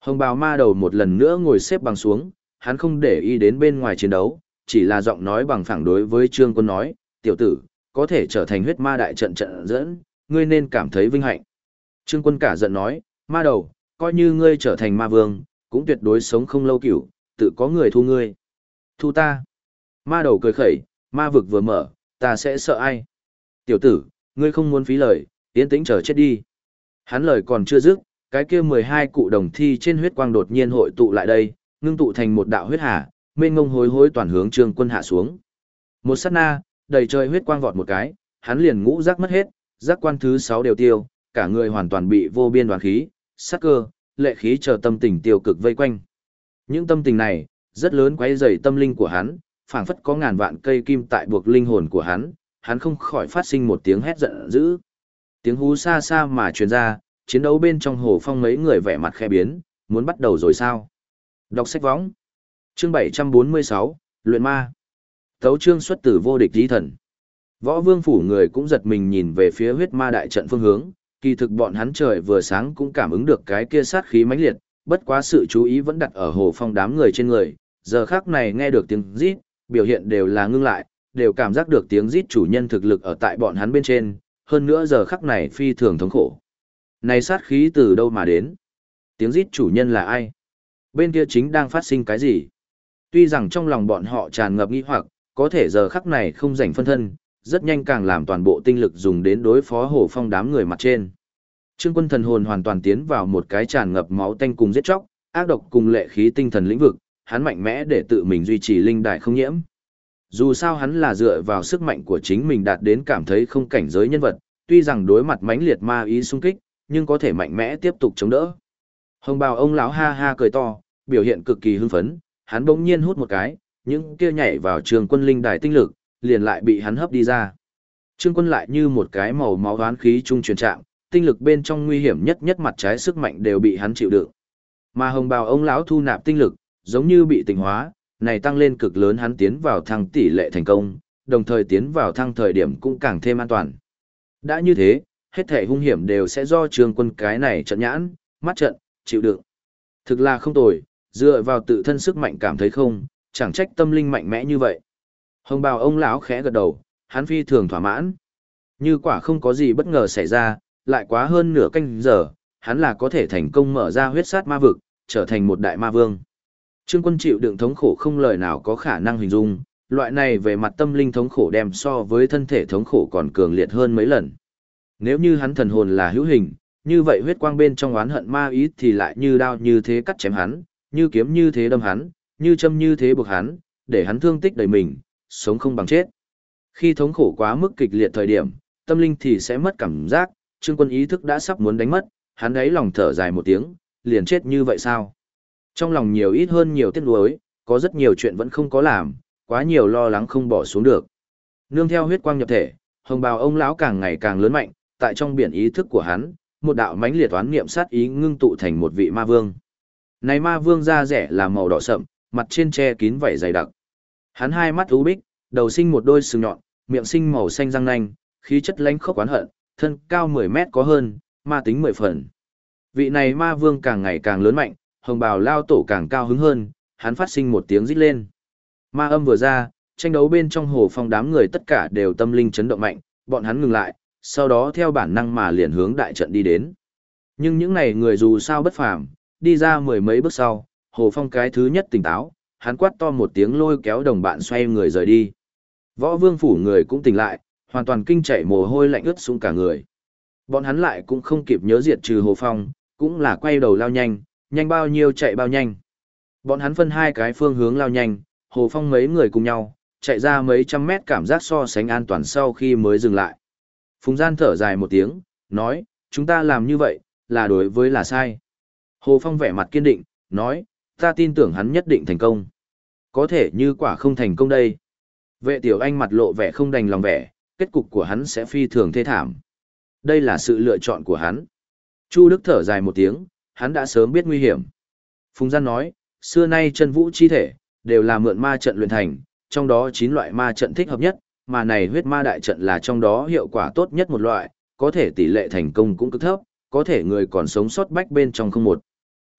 Hồng bào ma đầu một lần nữa ngồi xếp bằng xuống, hắn không để ý đến bên ngoài chiến đấu, chỉ là giọng nói bằng phẳng đối với Trương Quân nói, tiểu tử, có thể trở thành huyết ma đại trận trận dẫn, ngươi nên cảm thấy vinh hạnh. Trương Quân cả giận nói, ma đầu, coi như ngươi trở thành ma vương, cũng tuyệt đối sống không lâu cửu, tự có người thu ngươi. Thu ta. Ma đầu cười khẩy, ma vực vừa mở, ta sẽ sợ ai. Tiểu tử, ngươi không muốn phí lời, yên tĩnh chờ chết đi. Hắn lời còn chưa dứt, cái kia 12 cụ đồng thi trên huyết quang đột nhiên hội tụ lại đây, ngưng tụ thành một đạo huyết hà, mênh mông hối hối toàn hướng Trương Quân hạ xuống. Một sát na, đầy trời huyết quang vọt một cái, hắn liền ngũ giác mất hết, giác quan thứ 6 đều tiêu, cả người hoàn toàn bị vô biên đoán khí, sát cơ, lệ khí chờ tâm tình tiêu cực vây quanh. Những tâm tình này, rất lớn quấy rầy tâm linh của hắn, phảng phất có ngàn vạn cây kim tại buộc linh hồn của hắn không khỏi phát sinh một tiếng hét giận dữ. Tiếng hú xa xa mà truyền ra, chiến đấu bên trong hồ phong mấy người vẻ mặt khẽ biến, muốn bắt đầu rồi sao? Đọc sách võng. Chương 746, Luyện Ma. Tấu chương xuất từ vô địch lý thần. Võ Vương phủ người cũng giật mình nhìn về phía huyết ma đại trận phương hướng, kỳ thực bọn hắn trời vừa sáng cũng cảm ứng được cái kia sát khí mãnh liệt, bất quá sự chú ý vẫn đặt ở hồ phong đám người trên người, giờ khắc này nghe được tiếng rít, biểu hiện đều là ngưng lại, đều cảm giác được tiếng rít chủ nhân thực lực ở tại bọn hắn bên trên, hơn nữa giờ khắc này phi thường thống khổ. Này sát khí từ đâu mà đến? Tiếng rít chủ nhân là ai? Bên kia chính đang phát sinh cái gì? Tuy rằng trong lòng bọn họ tràn ngập nghi hoặc, có thể giờ khắc này không rảnh phân thân, rất nhanh càng làm toàn bộ tinh lực dùng đến đối phó hồ phong đám người mặt trên. Trương Quân thần hồn hoàn toàn tiến vào một cái tràn ngập máu tanh cùng giết chóc, ác độc cùng lệ khí tinh thần lĩnh vực, hắn mạnh mẽ để tự mình duy trì linh đại không nhiễm. Dù sao hắn là dựa vào sức mạnh của chính mình đạt đến cảm thấy không cảnh giới nhân vật, tuy rằng đối mặt mãnh liệt ma ý xung kích, nhưng có thể mạnh mẽ tiếp tục chống đỡ. Hồng bào ông lão ha ha cười to, biểu hiện cực kỳ hưng phấn, hắn bỗng nhiên hút một cái, những kia nhảy vào Trương Quân linh đài tinh lực, liền lại bị hắn hấp đi ra. Trương Quân lại như một cái màu máu hoán khí trung truyền trạng, tinh lực bên trong nguy hiểm nhất nhất mặt trái sức mạnh đều bị hắn chịu đựng. Mà hồng bào ông lão thu nạp tinh lực, giống như bị tỉnh hóa, này tăng lên cực lớn hắn tiến vào thăng tỷ lệ thành công, đồng thời tiến vào thăng thời điểm cũng càng thêm an toàn. Đã như thế, hết thể hung hiểm đều sẽ do Trương Quân cái này trận nhãn, mắt trận, chịu đựng. Thực là không tồi, dựa vào tự thân sức mạnh cảm thấy không, chẳng trách tâm linh mạnh mẽ như vậy. Hồng bào ông lão khẽ gật đầu, hắn phi thường thỏa mãn. Như quả không có gì bất ngờ xảy ra, lại quá hơn nửa canh giờ, hắn là có thể thành công mở ra huyết sát ma vực, trở thành một đại ma vương. Trương Quân chịu đựng thống khổ không lời nào có khả năng hình dung, loại này về mặt tâm linh thống khổ đem so với thân thể thống khổ còn cường liệt hơn mấy lần. Nếu như hắn thần hồn là hữu hình, như vậy huyết quang bên trong oán hận ma ý thì lại như đao như thế cắt chém hắn, như kiếm như thế đâm hắn, như châm như thế buộc hắn, để hắn thương tích đầy mình, sống không bằng chết. Khi thống khổ quá mức kịch liệt thời điểm, tâm linh thì sẽ mất cảm giác, Trương Quân ý thức đã sắp muốn đánh mất, hắn ấy lòng thở dài một tiếng, liền chết như vậy sao? Trong lòng nhiều ít hơn nhiều tiếc nuối, có rất nhiều chuyện vẫn không có làm, quá nhiều lo lắng không bỏ xuống được. Nương theo huyết quang nhập thể, hồng bào ông lão càng ngày càng lớn mạnh, tại trong biển ý thức của hắn, một đạo mãnh liệt toán niệm sát ý ngưng tụ thành một vị ma vương. Này ma vương da rẻ là màu đỏ sậm, mặt trên che kín vảy dày đặc. Hắn hai mắt u bích, đầu sinh một đôi sừng nhọn, miệng sinh màu xanh răng nanh, khí chất lãnh khốc oán hận, thân cao 10 mét có hơn, ma tính 10 phần. Vị này ma vương càng ngày càng lớn mạnh, hồng bào lao tổ càng cao hứng hơn, hắn phát sinh một tiếng rít lên. Ma âm vừa ra, tranh đấu bên trong hồ phong đám người tất cả đều tâm linh chấn động mạnh, bọn hắn ngừng lại, sau đó theo bản năng mà liền hướng đại trận đi đến. Nhưng những này người dù sao bất phàm, đi ra mười mấy bước sau, hồ phong cái thứ nhất tỉnh táo, hắn quát to một tiếng lôi kéo đồng bạn xoay người rời đi. Võ Vương phủ người cũng tỉnh lại, hoàn toàn kinh chạy mồ hôi lạnh ướt sũng cả người. Bọn hắn lại cũng không kịp nhớ diệt trừ hồ phong, cũng là quay đầu lao nhanh, nhanh bao nhiêu chạy bao nhanh. Bọn hắn phân hai cái phương hướng lao nhanh, hồ phong mấy người cùng nhau, chạy ra mấy trăm mét cảm giác so sánh an toàn sau khi mới dừng lại. Phùng Gian thở dài một tiếng, nói, chúng ta làm như vậy, là đối với là sai. Hồ Phong vẻ mặt kiên định, nói, ta tin tưởng hắn nhất định thành công. Có thể như quả không thành công đây. Vệ tiểu anh mặt lộ vẻ không đành lòng vẻ, kết cục của hắn sẽ phi thường thê thảm. Đây là sự lựa chọn của hắn. Chu Đức thở dài một tiếng, hắn đã sớm biết nguy hiểm. Phùng Gian nói, xưa nay chân vũ chi thể, đều là mượn ma trận luyện thành, trong đó 9 loại ma trận thích hợp nhất, mà này huyết ma đại trận là trong đó hiệu quả tốt nhất một loại, có thể tỷ lệ thành công cũng cực thấp, có thể người còn sống sót bách bên trong không một.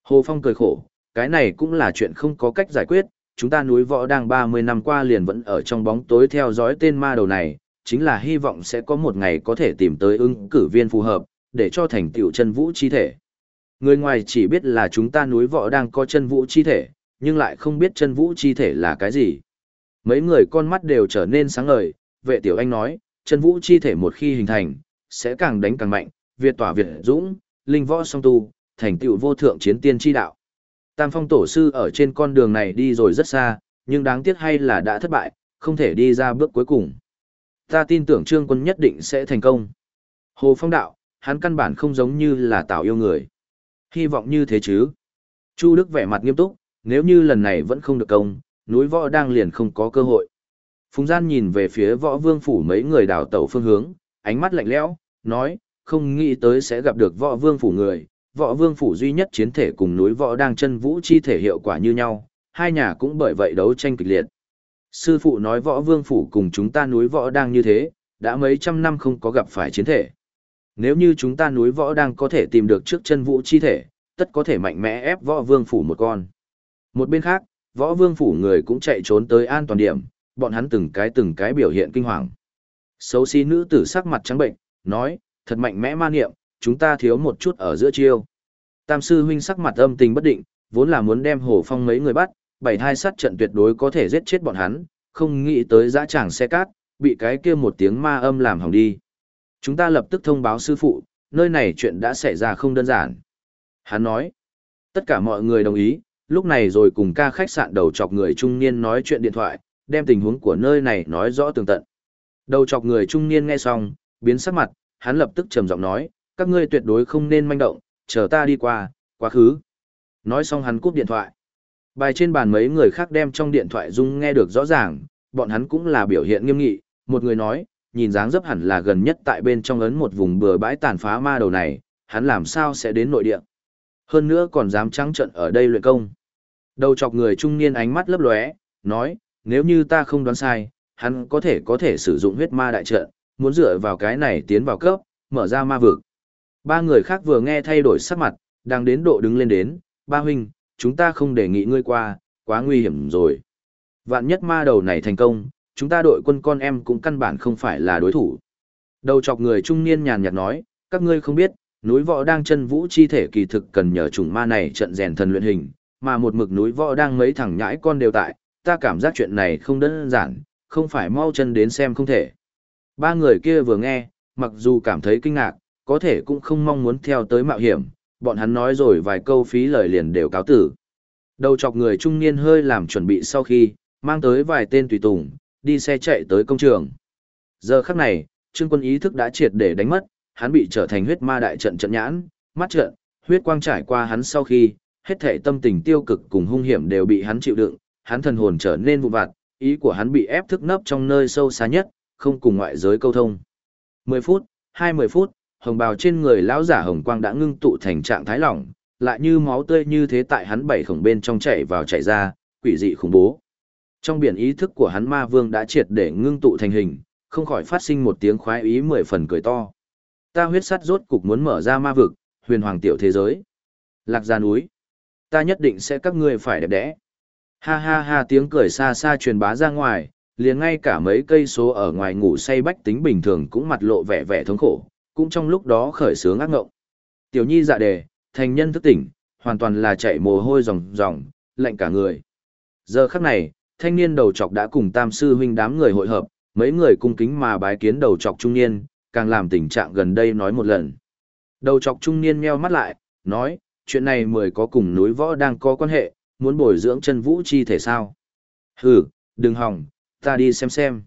Hồ Phong cười khổ, cái này cũng là chuyện không có cách giải quyết, chúng ta núi võ đang 30 năm qua liền vẫn ở trong bóng tối theo dõi tên ma đầu này, chính là hy vọng sẽ có một ngày có thể tìm tới ứng cử viên phù hợp, để cho thành tựu chân vũ chi thể. Người ngoài chỉ biết là chúng ta núi võ đang có chân vũ chi thể, nhưng lại không biết chân vũ chi thể là cái gì. Mấy người con mắt đều trở nên sáng ngời, Vệ Tiểu Anh nói, chân vũ chi thể một khi hình thành, sẽ càng đánh càng mạnh, việt tỏa việt dũng, linh võ song tu, thành tựu vô thượng chiến tiên chi đạo. Tam Phong tổ sư ở trên con đường này đi rồi rất xa, nhưng đáng tiếc hay là đã thất bại, không thể đi ra bước cuối cùng. Ta tin tưởng Trương Quân nhất định sẽ thành công. Hồ Phong đạo, hắn căn bản không giống như là Tào yêu người. Hy vọng như thế chứ. Chu Đức vẻ mặt nghiêm túc, nếu như lần này vẫn không được công, núi võ đang liền không có cơ hội. Phùng Gian nhìn về phía võ vương phủ mấy người đào tẩu phương hướng, ánh mắt lạnh lẽo, nói, không nghĩ tới sẽ gặp được võ vương phủ người. Võ vương phủ duy nhất chiến thể cùng núi võ đang chân vũ chi thể hiệu quả như nhau, hai nhà cũng bởi vậy đấu tranh kịch liệt. Sư phụ nói võ vương phủ cùng chúng ta núi võ đang như thế, đã mấy trăm năm không có gặp phải chiến thể. Nếu như chúng ta núi võ đang có thể tìm được trước chân vũ chi thể, tất có thể mạnh mẽ ép võ vương phủ một con. Một bên khác, võ vương phủ người cũng chạy trốn tới an toàn điểm, bọn hắn từng cái biểu hiện kinh hoàng. Xấu xí nữ tử sắc mặt trắng bệnh, nói, thật mạnh mẽ ma niệm, chúng ta thiếu một chút ở giữa chiêu. Tam sư huynh sắc mặt âm tình bất định, vốn là muốn đem Hồ Phong mấy người bắt, bảy thai sát trận tuyệt đối có thể giết chết bọn hắn, không nghĩ tới dã tràng xe cát, bị cái kia một tiếng ma âm làm hỏng đi. Chúng ta lập tức thông báo sư phụ, nơi này chuyện đã xảy ra không đơn giản. Hắn nói, tất cả mọi người đồng ý, lúc này rồi cùng ca khách sạn đầu chọc người trung niên nói chuyện điện thoại, đem tình huống của nơi này nói rõ tường tận. Đầu chọc người trung niên nghe xong, biến sắc mặt, hắn lập tức trầm giọng nói, các ngươi tuyệt đối không nên manh động, chờ ta đi qua, quá khứ. Nói xong hắn cúp điện thoại. Bài trên bàn mấy người khác đem trong điện thoại dung nghe được rõ ràng, bọn hắn cũng là biểu hiện nghiêm nghị, một người nói, nhìn dáng dấp hẳn là gần nhất tại bên trong ấn một vùng bừa bãi tàn phá ma đầu này, hắn làm sao sẽ đến nội địa. Hơn nữa còn dám trắng trận ở đây luyện công. Đầu chọc người trung niên ánh mắt lấp lóe, nói, nếu như ta không đoán sai, hắn có thể sử dụng huyết ma đại trận, muốn dựa vào cái này tiến vào cấp, mở ra ma vực. Ba người khác vừa nghe thay đổi sắc mặt, đang đến độ đứng lên đến, ba huynh, chúng ta không đề nghị ngươi qua, quá nguy hiểm rồi. Vạn nhất ma đầu này thành công, chúng ta đội quân con em cũng căn bản không phải là đối thủ. Đầu chọc người trung niên nhàn nhạt nói, các ngươi không biết, núi võ đang chân vũ chi thể kỳ thực cần nhờ chủng ma này trận rèn thần luyện hình, mà một mực núi võ đang mấy thằng nhãi con đều tại, ta cảm giác chuyện này không đơn giản, không phải mau chân đến xem không thể. Ba người kia vừa nghe, mặc dù cảm thấy kinh ngạc, có thể cũng không mong muốn theo tới mạo hiểm, bọn hắn nói rồi vài câu phí lời liền đều cáo tử. Đầu chọc người trung niên hơi làm chuẩn bị sau khi, mang tới vài tên tùy tùng, đi xe chạy tới công trường. Giờ khắc này, Trương Quân ý thức đã triệt để đánh mất, hắn bị trở thành huyết ma đại trận trận nhãn, mắt trận, huyết quang trải qua hắn sau khi, hết thảy tâm tình tiêu cực cùng hung hiểm đều bị hắn chịu đựng, hắn thần hồn trở nên vụn vặt, ý của hắn bị ép thức nấp trong nơi sâu xa nhất, không cùng ngoại giới câu thông. 10 phút, 20 phút, hồng bào trên người lão giả hồng quang đã ngưng tụ thành trạng thái lỏng, lại như máu tươi như thế tại hắn bảy khổng bên trong chảy vào chảy ra, quỷ dị khủng bố. Trong biển ý thức của hắn ma vương đã triệt để ngưng tụ thành hình, không khỏi phát sinh một tiếng khoái ý 10 phần cười to. Ta huyết sắt rốt cục muốn mở ra ma vực, huyền hoàng tiểu thế giới. Lạc Gia núi. Ta nhất định sẽ các ngươi phải đẹp đẽ. Ha ha ha, tiếng cười xa xa truyền bá ra ngoài, liền ngay cả mấy cây số ở ngoài ngủ say bách tính bình thường cũng mặt lộ vẻ vẻ thống khổ, cũng trong lúc đó khởi sướng ác ngộng. Tiểu nhi dạ đề, thành nhân thức tỉnh, hoàn toàn là chạy mồ hôi ròng ròng, lạnh cả người. Giờ khắc này, thanh niên đầu trọc đã cùng tam sư huynh đám người hội hợp, mấy người cung kính mà bái kiến đầu trọc trung niên, càng làm tình trạng gần đây nói một lần. Đầu trọc trung niên nheo mắt lại, nói, chuyện này mười có cùng núi võ đang có quan hệ, muốn bồi dưỡng chân vũ chi thể sao? Hừ, đừng hòng, ta đi xem.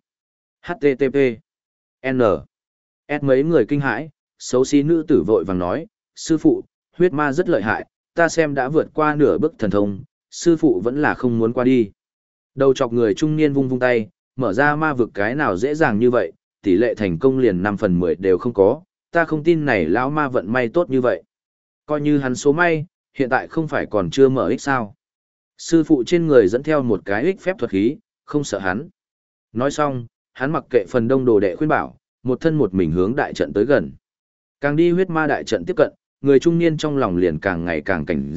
HTTP. N. S mấy người kinh hãi, xấu xí nữ tử vội vàng nói, sư phụ, huyết ma rất lợi hại, ta xem đã vượt qua nửa bước thần thông, sư phụ vẫn là không muốn qua đi. Đầu chọc người trung niên vung vung tay, mở ra ma vực cái nào dễ dàng như vậy, tỷ lệ thành công liền 5/10 đều không có, ta không tin này lão ma vận may tốt như vậy. Coi như hắn số may, hiện tại không phải còn chưa mở ích sao. Sư phụ trên người dẫn theo một cái ích phép thuật khí, không sợ hắn. Nói xong, hắn mặc kệ phần đông đồ đệ khuyên bảo, một thân một mình hướng đại trận tới gần. Càng đi huyết ma đại trận tiếp cận, người trung niên trong lòng liền càng ngày càng cảnh giác,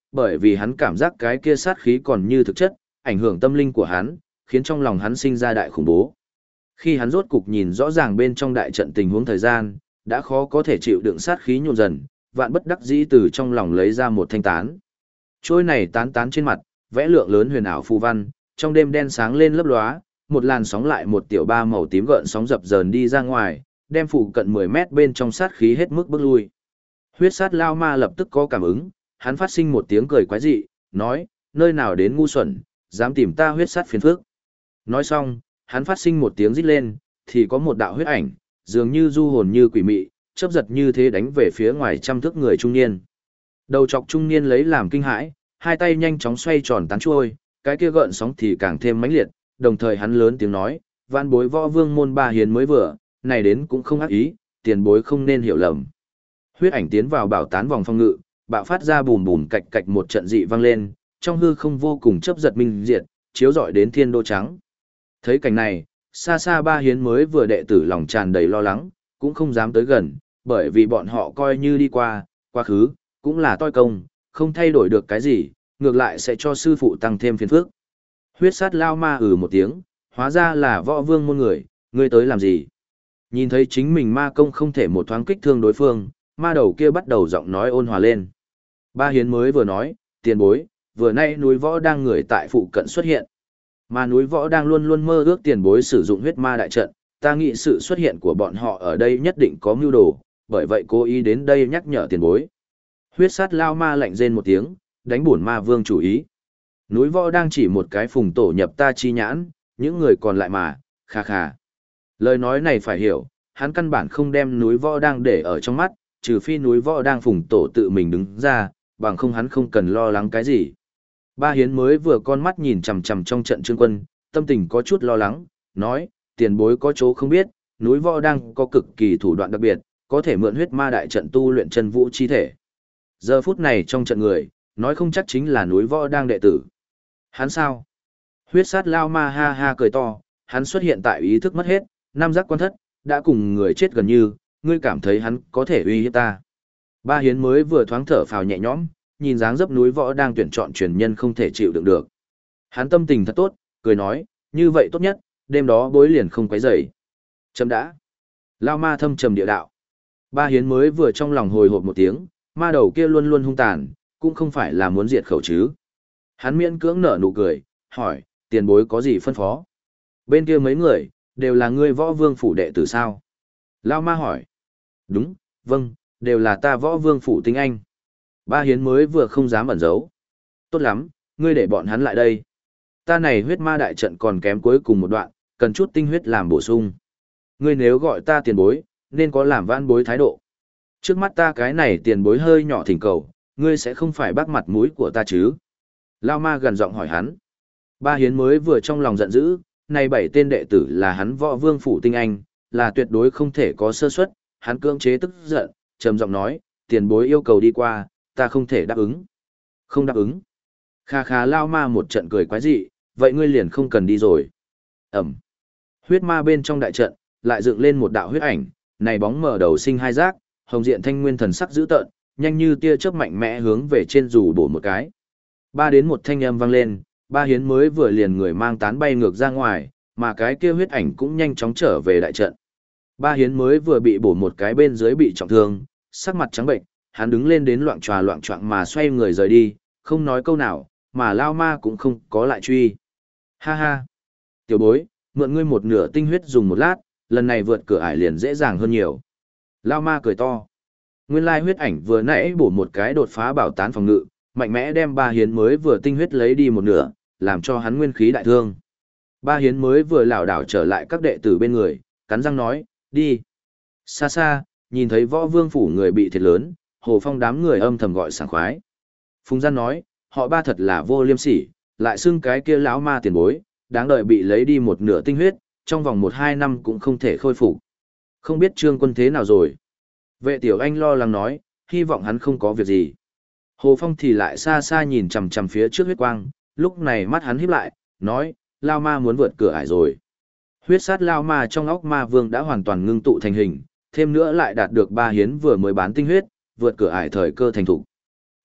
bởi vì hắn cảm giác cái kia sát khí còn như thực chất, ảnh hưởng tâm linh của hắn, khiến trong lòng hắn sinh ra đại khủng bố. Khi hắn rốt cục nhìn rõ ràng bên trong đại trận tình huống thời gian, đã khó có thể chịu đựng sát khí nhộn dần, vạn bất đắc dĩ từ trong lòng lấy ra một thanh tán. Trôi này tán tán trên mặt, vẽ lượng lớn huyền ảo phù văn, trong đêm đen sáng lên lấp lóa, một làn sóng lại một tiểu ba màu tím gợn sóng dập dờn đi ra ngoài, đem phụ cận 10 mét bên trong sát khí hết mức bước lui. Huyết sát lao ma lập tức có cảm ứng, hắn phát sinh một tiếng cười quái dị, nói, nơi nào đến ngu xuẩn, dám tìm ta huyết sát phiền phức. Nói xong, hắn phát sinh một tiếng rít lên, thì có một đạo huyết ảnh, dường như du hồn như quỷ mị, chớp giật như thế đánh về phía ngoài trăm thước người trung niên. Đầu chọc trung niên lấy làm kinh hãi, hai tay nhanh chóng xoay tròn tán trôi, cái kia gợn sóng thì càng thêm mãnh liệt, đồng thời hắn lớn tiếng nói, vạn bối võ vương môn ba hiến mới vừa, này đến cũng không ác ý, tiền bối không nên hiểu lầm. Huyết ảnh tiến vào bảo tán vòng phòng ngự, bạo phát ra bùm bùm cạch cạch một trận dị vang lên, trong hư không vô cùng chớp giật minh diệt, chiếu rọi đến thiên đô trắng. Thấy cảnh này, xa xa ba hiến mới vừa đệ tử lòng tràn đầy lo lắng, cũng không dám tới gần, bởi vì bọn họ coi như đi qua, quá khứ, cũng là toi công, không thay đổi được cái gì, ngược lại sẽ cho sư phụ tăng thêm phiền phức. Huyết sát lao ma một tiếng, hóa ra là võ vương môn người, ngươi tới làm gì? Nhìn thấy chính mình ma công không thể một thoáng kích thương đối phương, ma đầu kia bắt đầu giọng nói ôn hòa lên. Ba hiến mới vừa nói, tiền bối, vừa nay núi võ đang người tại phụ cận xuất hiện. Mà núi võ đang luôn luôn mơ ước tiền bối sử dụng huyết ma đại trận, ta nghĩ sự xuất hiện của bọn họ ở đây nhất định có mưu đồ, bởi vậy cố ý đến đây nhắc nhở tiền bối. Huyết sát lao ma lạnh rên một tiếng, đánh bổn ma vương chủ ý. Núi võ đang chỉ một cái phùng tổ nhập ta chi nhãn, những người còn lại mà, khà khà. Lời nói này phải hiểu, hắn căn bản không đem núi võ đang để ở trong mắt, trừ phi núi võ đang phùng tổ tự mình đứng ra, bằng không hắn không cần lo lắng cái gì. Ba hiến mới vừa con mắt nhìn chằm chằm trong trận trương quân, tâm tình có chút lo lắng, nói, tiền bối có chỗ không biết, núi võ đang có cực kỳ thủ đoạn đặc biệt, có thể mượn huyết ma đại trận tu luyện chân vũ chi thể. Giờ phút này trong trận người, nói không chắc chính là núi võ đang đệ tử. Hắn sao? Huyết sát lao ma ha ha cười to, hắn xuất hiện tại ý thức mất hết, nam giác quan thất, đã cùng người chết gần như, ngươi cảm thấy hắn có thể uy hiếp ta. Ba hiến mới vừa thoáng thở phào nhẹ nhõm, nhìn dáng dấp núi võ đang tuyển chọn truyền nhân không thể chịu đựng được. Hắn tâm tình thật tốt, cười nói, như vậy tốt nhất, đêm đó bối liền không quấy rầy. Chấm đã. Lao ma thâm trầm địa đạo. Ba hiến mới vừa trong lòng hồi hộp một tiếng, ma đầu kia luôn luôn hung tàn, cũng không phải là muốn diệt khẩu chứ. Hắn miễn cưỡng nở nụ cười, hỏi, tiền bối có gì phân phó? Bên kia mấy người, đều là ngươi võ vương phủ đệ tử sao? Lao ma hỏi. Đúng, vâng, đều là ta võ vương phủ tinh anh. Ba hiến mới vừa không dám ẩn giấu. Tốt lắm, ngươi để bọn hắn lại đây. Ta này huyết ma đại trận còn kém cuối cùng một đoạn, cần chút tinh huyết làm bổ sung. Ngươi nếu gọi ta tiền bối, nên có làm vãn bối thái độ. Trước mắt ta cái này tiền bối hơi nhỏ thỉnh cầu, ngươi sẽ không phải bác mặt mũi của ta chứ? Lao ma gần giọng hỏi hắn. Ba hiến mới vừa trong lòng giận dữ, này 7 tên đệ tử là hắn võ vương phủ tinh anh, là tuyệt đối không thể có sơ suất. Hắn cưỡng chế tức giận, trầm giọng nói, tiền bối yêu cầu đi qua, ta không thể đáp ứng. Không đáp ứng. Kha kha lao ma một trận cười quái dị, vậy ngươi liền không cần đi rồi. Ẩm. Huyết ma bên trong đại trận, lại dựng lên một đạo huyết ảnh, này bóng mở đầu sinh hai giác, hồng diện thanh nguyên thần sắc dữ tợn, nhanh như tia chớp mạnh mẽ hướng về trên dù bổ một cái. Ba đến một thanh âm vang lên, ba hiến mới vừa liền người mang tán bay ngược ra ngoài, mà cái kia huyết ảnh cũng nhanh chóng trở về đại trận. Ba hiến mới vừa bị bổ một cái bên dưới bị trọng thương, sắc mặt trắng bệnh, hắn đứng lên đến loạng choạng mà xoay người rời đi, không nói câu nào, mà lao ma cũng không có lại truy. Ha ha! Tiểu bối, mượn ngươi một nửa tinh huyết dùng một lát, lần này vượt cửa ải liền dễ dàng hơn nhiều. Lao ma cười to. Nguyên lai huyết ảnh vừa nãy bổ một cái đột phá bảo tán phòng ngự, mạnh mẽ đem ba hiến mới vừa tinh huyết lấy đi một nửa, làm cho hắn nguyên khí đại thương. Ba hiến mới vừa lảo đảo trở lại các đệ tử bên người, cắn răng nói, đi. Xa xa, nhìn thấy võ vương phủ người bị thiệt lớn, Hồ Phong đám người âm thầm gọi sảng khoái. Phùng Gian nói, họ ba thật là vô liêm sỉ, lại xưng cái kia lão ma tiền bối, đáng đợi bị lấy đi một nửa tinh huyết, trong vòng 1-2 năm cũng không thể khôi phục. Không biết Trương Quân thế nào rồi. Vệ Tiểu Anh lo lắng nói, hy vọng hắn không có việc gì. Hồ Phong thì lại xa xa nhìn chằm chằm phía trước huyết quang, lúc này mắt hắn híp lại, nói, Lao Ma muốn vượt cửa ải rồi. Huyết sát Lao Ma trong óc ma vương đã hoàn toàn ngưng tụ thành hình, thêm nữa lại đạt được ba hiến vừa mới bán tinh huyết, vượt cửa ải thời cơ thành thủ.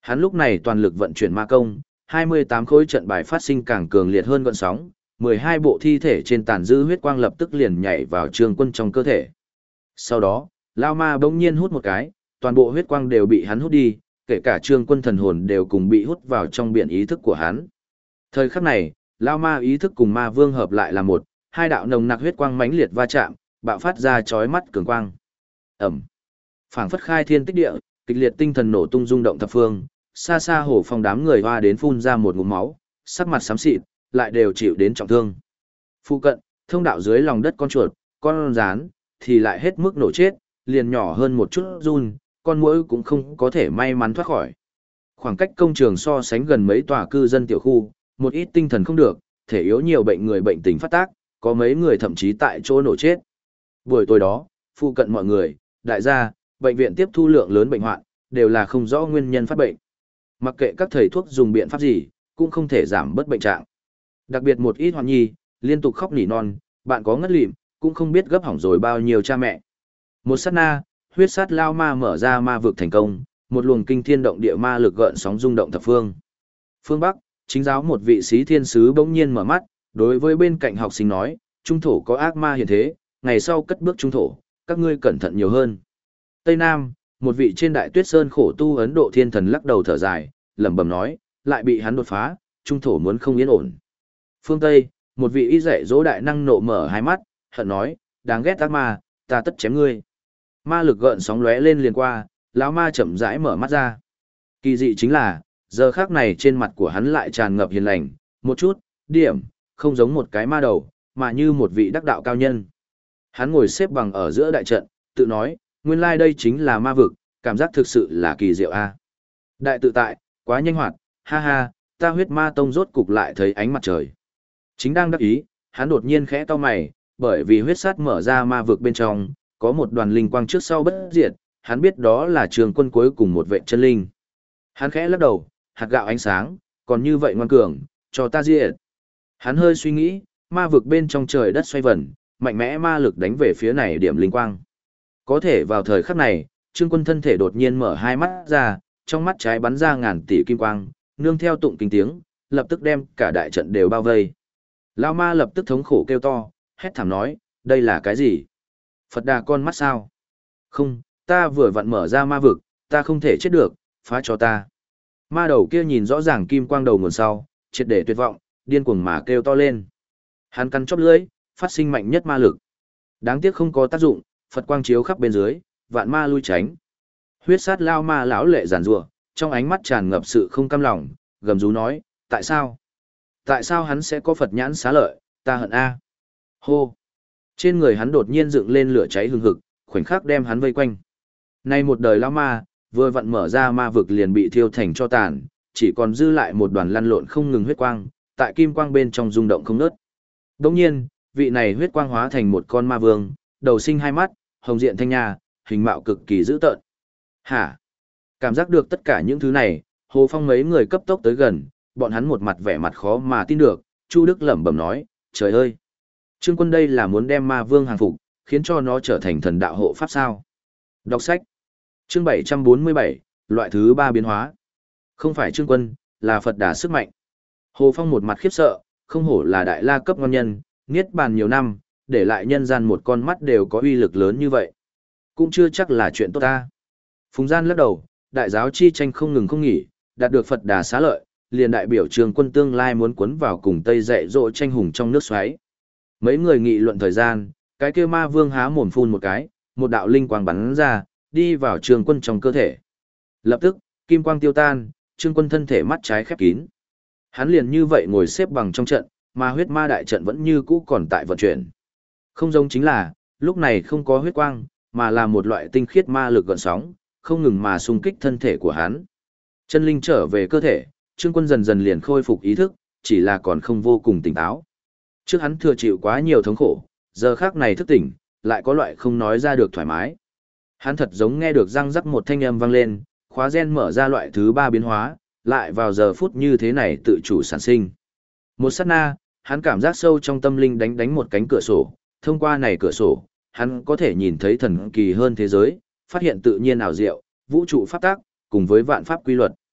Hắn lúc này toàn lực vận chuyển ma công, 28 khối trận bài phát sinh càng cường liệt hơn gợn sóng, 12 bộ thi thể trên tàn dư huyết quang lập tức liền nhảy vào Trương Quân trong cơ thể. Sau đó, Lao Ma bỗng nhiên hút một cái, toàn bộ huyết quang đều bị hắn hút đi, kể cả Trương Quân thần hồn đều cùng bị hút vào trong biển ý thức của hắn. Thời khắc này, Lao Ma ý thức cùng Ma Vương hợp lại là một, hai đạo nồng nặc huyết quang mãnh liệt va chạm, bạo phát ra chói mắt cường quang. Ầm. Phảng phất khai thiên tích địa, kịch liệt tinh thần nổ tung rung động thập phương, xa xa Hồ Phong đám người hoa đến phun ra một ngụm máu, sắc mặt xám xịt, lại đều chịu đến trọng thương. Phụ cận, thông đạo dưới lòng đất con chuột, con rán, thì lại hết mức nổ chết, liền nhỏ hơn một chút run, con muỗi cũng không có thể may mắn thoát khỏi. Khoảng cách công trường so sánh gần mấy tòa cư dân tiểu khu, một ít tinh thần không được, thể yếu nhiều bệnh người bệnh tình phát tác, có mấy người thậm chí tại chỗ nổ chết. Buổi tối đó, phụ cận mọi người, đại gia, bệnh viện tiếp thu lượng lớn bệnh hoạn, đều là không rõ nguyên nhân phát bệnh. Mặc kệ các thầy thuốc dùng biện pháp gì, cũng không thể giảm bớt bệnh trạng. Đặc biệt một ít hoạn nhi, liên tục khóc nỉ non, bạn có ngất lịm, cũng không biết gấp hỏng rồi bao nhiêu cha mẹ. Một sát na, huyết sát lao ma mở ra ma vực thành công, một luồng kinh thiên động địa ma lực gợn sóng rung động thập phương. Phương Bắc, chính giáo một vị sĩ thiên sứ bỗng nhiên mở mắt, đối với bên cạnh học sinh nói, trung thổ có ác ma hiện thế, ngày sau cất bước trung thổ, các ngươi cẩn thận nhiều hơn. Tây Nam, một vị trên đại tuyết sơn khổ tu Ấn Độ thiên thần lắc đầu thở dài, lẩm bẩm nói, lại bị hắn đột phá, trung thổ muốn không yên ổn. Phương Tây, một vị y dạy dỗ đại năng nộ mở hai mắt, hận nói, đáng ghét ác ma, ta tất chém ngươi. Ma lực gợn sóng lóe lên liền qua, lão ma chậm rãi mở mắt ra. Kỳ dị chính là, giờ khắc này trên mặt của hắn lại tràn ngập hiền lành, một chút, điểm, không giống một cái ma đầu, mà như một vị đắc đạo cao nhân. Hắn ngồi xếp bằng ở giữa đại trận, tự nói, nguyên lai đây chính là ma vực, cảm giác thực sự là kỳ diệu a. Đại tự tại, quá nhanh hoạt, ha ha, ta huyết ma tông rốt cục lại thấy ánh mặt trời. Chính đang đắc ý, hắn đột nhiên khẽ cau mày, bởi vì huyết sát mở ra ma vực bên trong, có một đoàn linh quang trước sau bất diệt, hắn biết đó là Trường Quân cuối cùng một vệ chân linh. Hắn khẽ lắc đầu, hạt gạo ánh sáng, còn như vậy ngoan cường, cho ta diệt. Hắn hơi suy nghĩ, ma vực bên trong trời đất xoay vần, mạnh mẽ ma lực đánh về phía này điểm linh quang. Có thể vào thời khắc này, Trương Quân thân thể đột nhiên mở hai mắt ra, trong mắt trái bắn ra ngàn tỷ kim quang, nương theo tụng kinh tiếng, lập tức đem cả đại trận đều bao vây. Lão ma lập tức thống khổ kêu to, hét thảm nói, đây là cái gì? Phật Đà con mắt sao? Không, ta vừa vặn mở ra ma vực, ta không thể chết được, phá cho ta. Ma đầu kia nhìn rõ ràng kim quang đầu nguồn sau, triệt để tuyệt vọng, điên cuồng mà kêu to lên. Hắn cắn chóp lưỡi, phát sinh mạnh nhất ma lực. Đáng tiếc không có tác dụng, Phật quang chiếu khắp bên dưới, vạn ma lui tránh. Huyết sát lao ma lão lệ giàn rủa, trong ánh mắt tràn ngập sự không cam lòng, gầm rú nói, tại sao? Tại sao hắn sẽ có Phật nhãn xá lợi, ta hận a. Hô! Trên người hắn đột nhiên dựng lên lửa cháy hừng hực, khoảnh khắc đem hắn vây quanh. Nay một đời lao ma, vừa vặn mở ra ma vực liền bị thiêu thành cho tàn, chỉ còn dư lại một đoàn lăn lộn không ngừng huyết quang, tại kim quang bên trong rung động không ngớt. Đồng nhiên, vị này huyết quang hóa thành một con ma vương, đầu sinh hai mắt, hồng diện thanh nha, hình mạo cực kỳ dữ tợn. Hả? Cảm giác được tất cả những thứ này, Hồ Phong mấy người cấp tốc tới gần, bọn hắn một mặt vẻ mặt khó mà tin được, Chu Đức lẩm bẩm nói, trời ơi! Trương Quân đây là muốn đem ma vương hàng phục, khiến cho nó trở thành thần đạo hộ pháp sao? Đọc sách. Chương 747, loại thứ 3 biến hóa. Không phải Trương Quân, là Phật Đà sức mạnh. Hồ Phong một mặt khiếp sợ, không hổ là đại la cấp ngon nhân, niết bàn nhiều năm, để lại nhân gian một con mắt đều có uy lực lớn như vậy. Cũng chưa chắc là chuyện tốt ta. Phùng Gian lắc đầu, đại giáo chi tranh không ngừng không nghỉ, đạt được Phật Đà xá lợi, liền đại biểu Trương Quân tương lai muốn cuốn vào cùng Tây dạy dỗ tranh hùng trong nước xoáy. Mấy người nghị luận thời gian, cái kia ma vương há mồm phun một cái, một đạo linh quang bắn ra, đi vào Trương Quân trong cơ thể. Lập tức, kim quang tiêu tan, Trương Quân thân thể mắt trái khép kín. Hắn liền như vậy ngồi xếp bằng trong trận, mà huyết ma đại trận vẫn như cũ còn tại vận chuyển. Không giống chính là, lúc này không có huyết quang, mà là một loại tinh khiết ma lực gợn sóng, không ngừng mà xung kích thân thể của hắn. Chân linh trở về cơ thể, Trương Quân dần dần liền khôi phục ý thức, chỉ là còn không vô cùng tỉnh táo. Trước hắn thừa chịu quá nhiều thống khổ, giờ khác này thức tỉnh, lại có loại không nói ra được thoải mái. Hắn thật giống nghe được răng rắc một thanh âm vang lên, khóa gen mở ra loại thứ 3 biến hóa, lại vào giờ phút như thế này tự chủ sản sinh. Một sát na, hắn cảm giác sâu trong tâm linh đánh một cánh cửa sổ, thông qua này cửa sổ, hắn có thể nhìn thấy thần kỳ hơn thế giới, phát hiện tự nhiên ảo diệu, vũ trụ pháp tác, cùng với vạn pháp quy luật.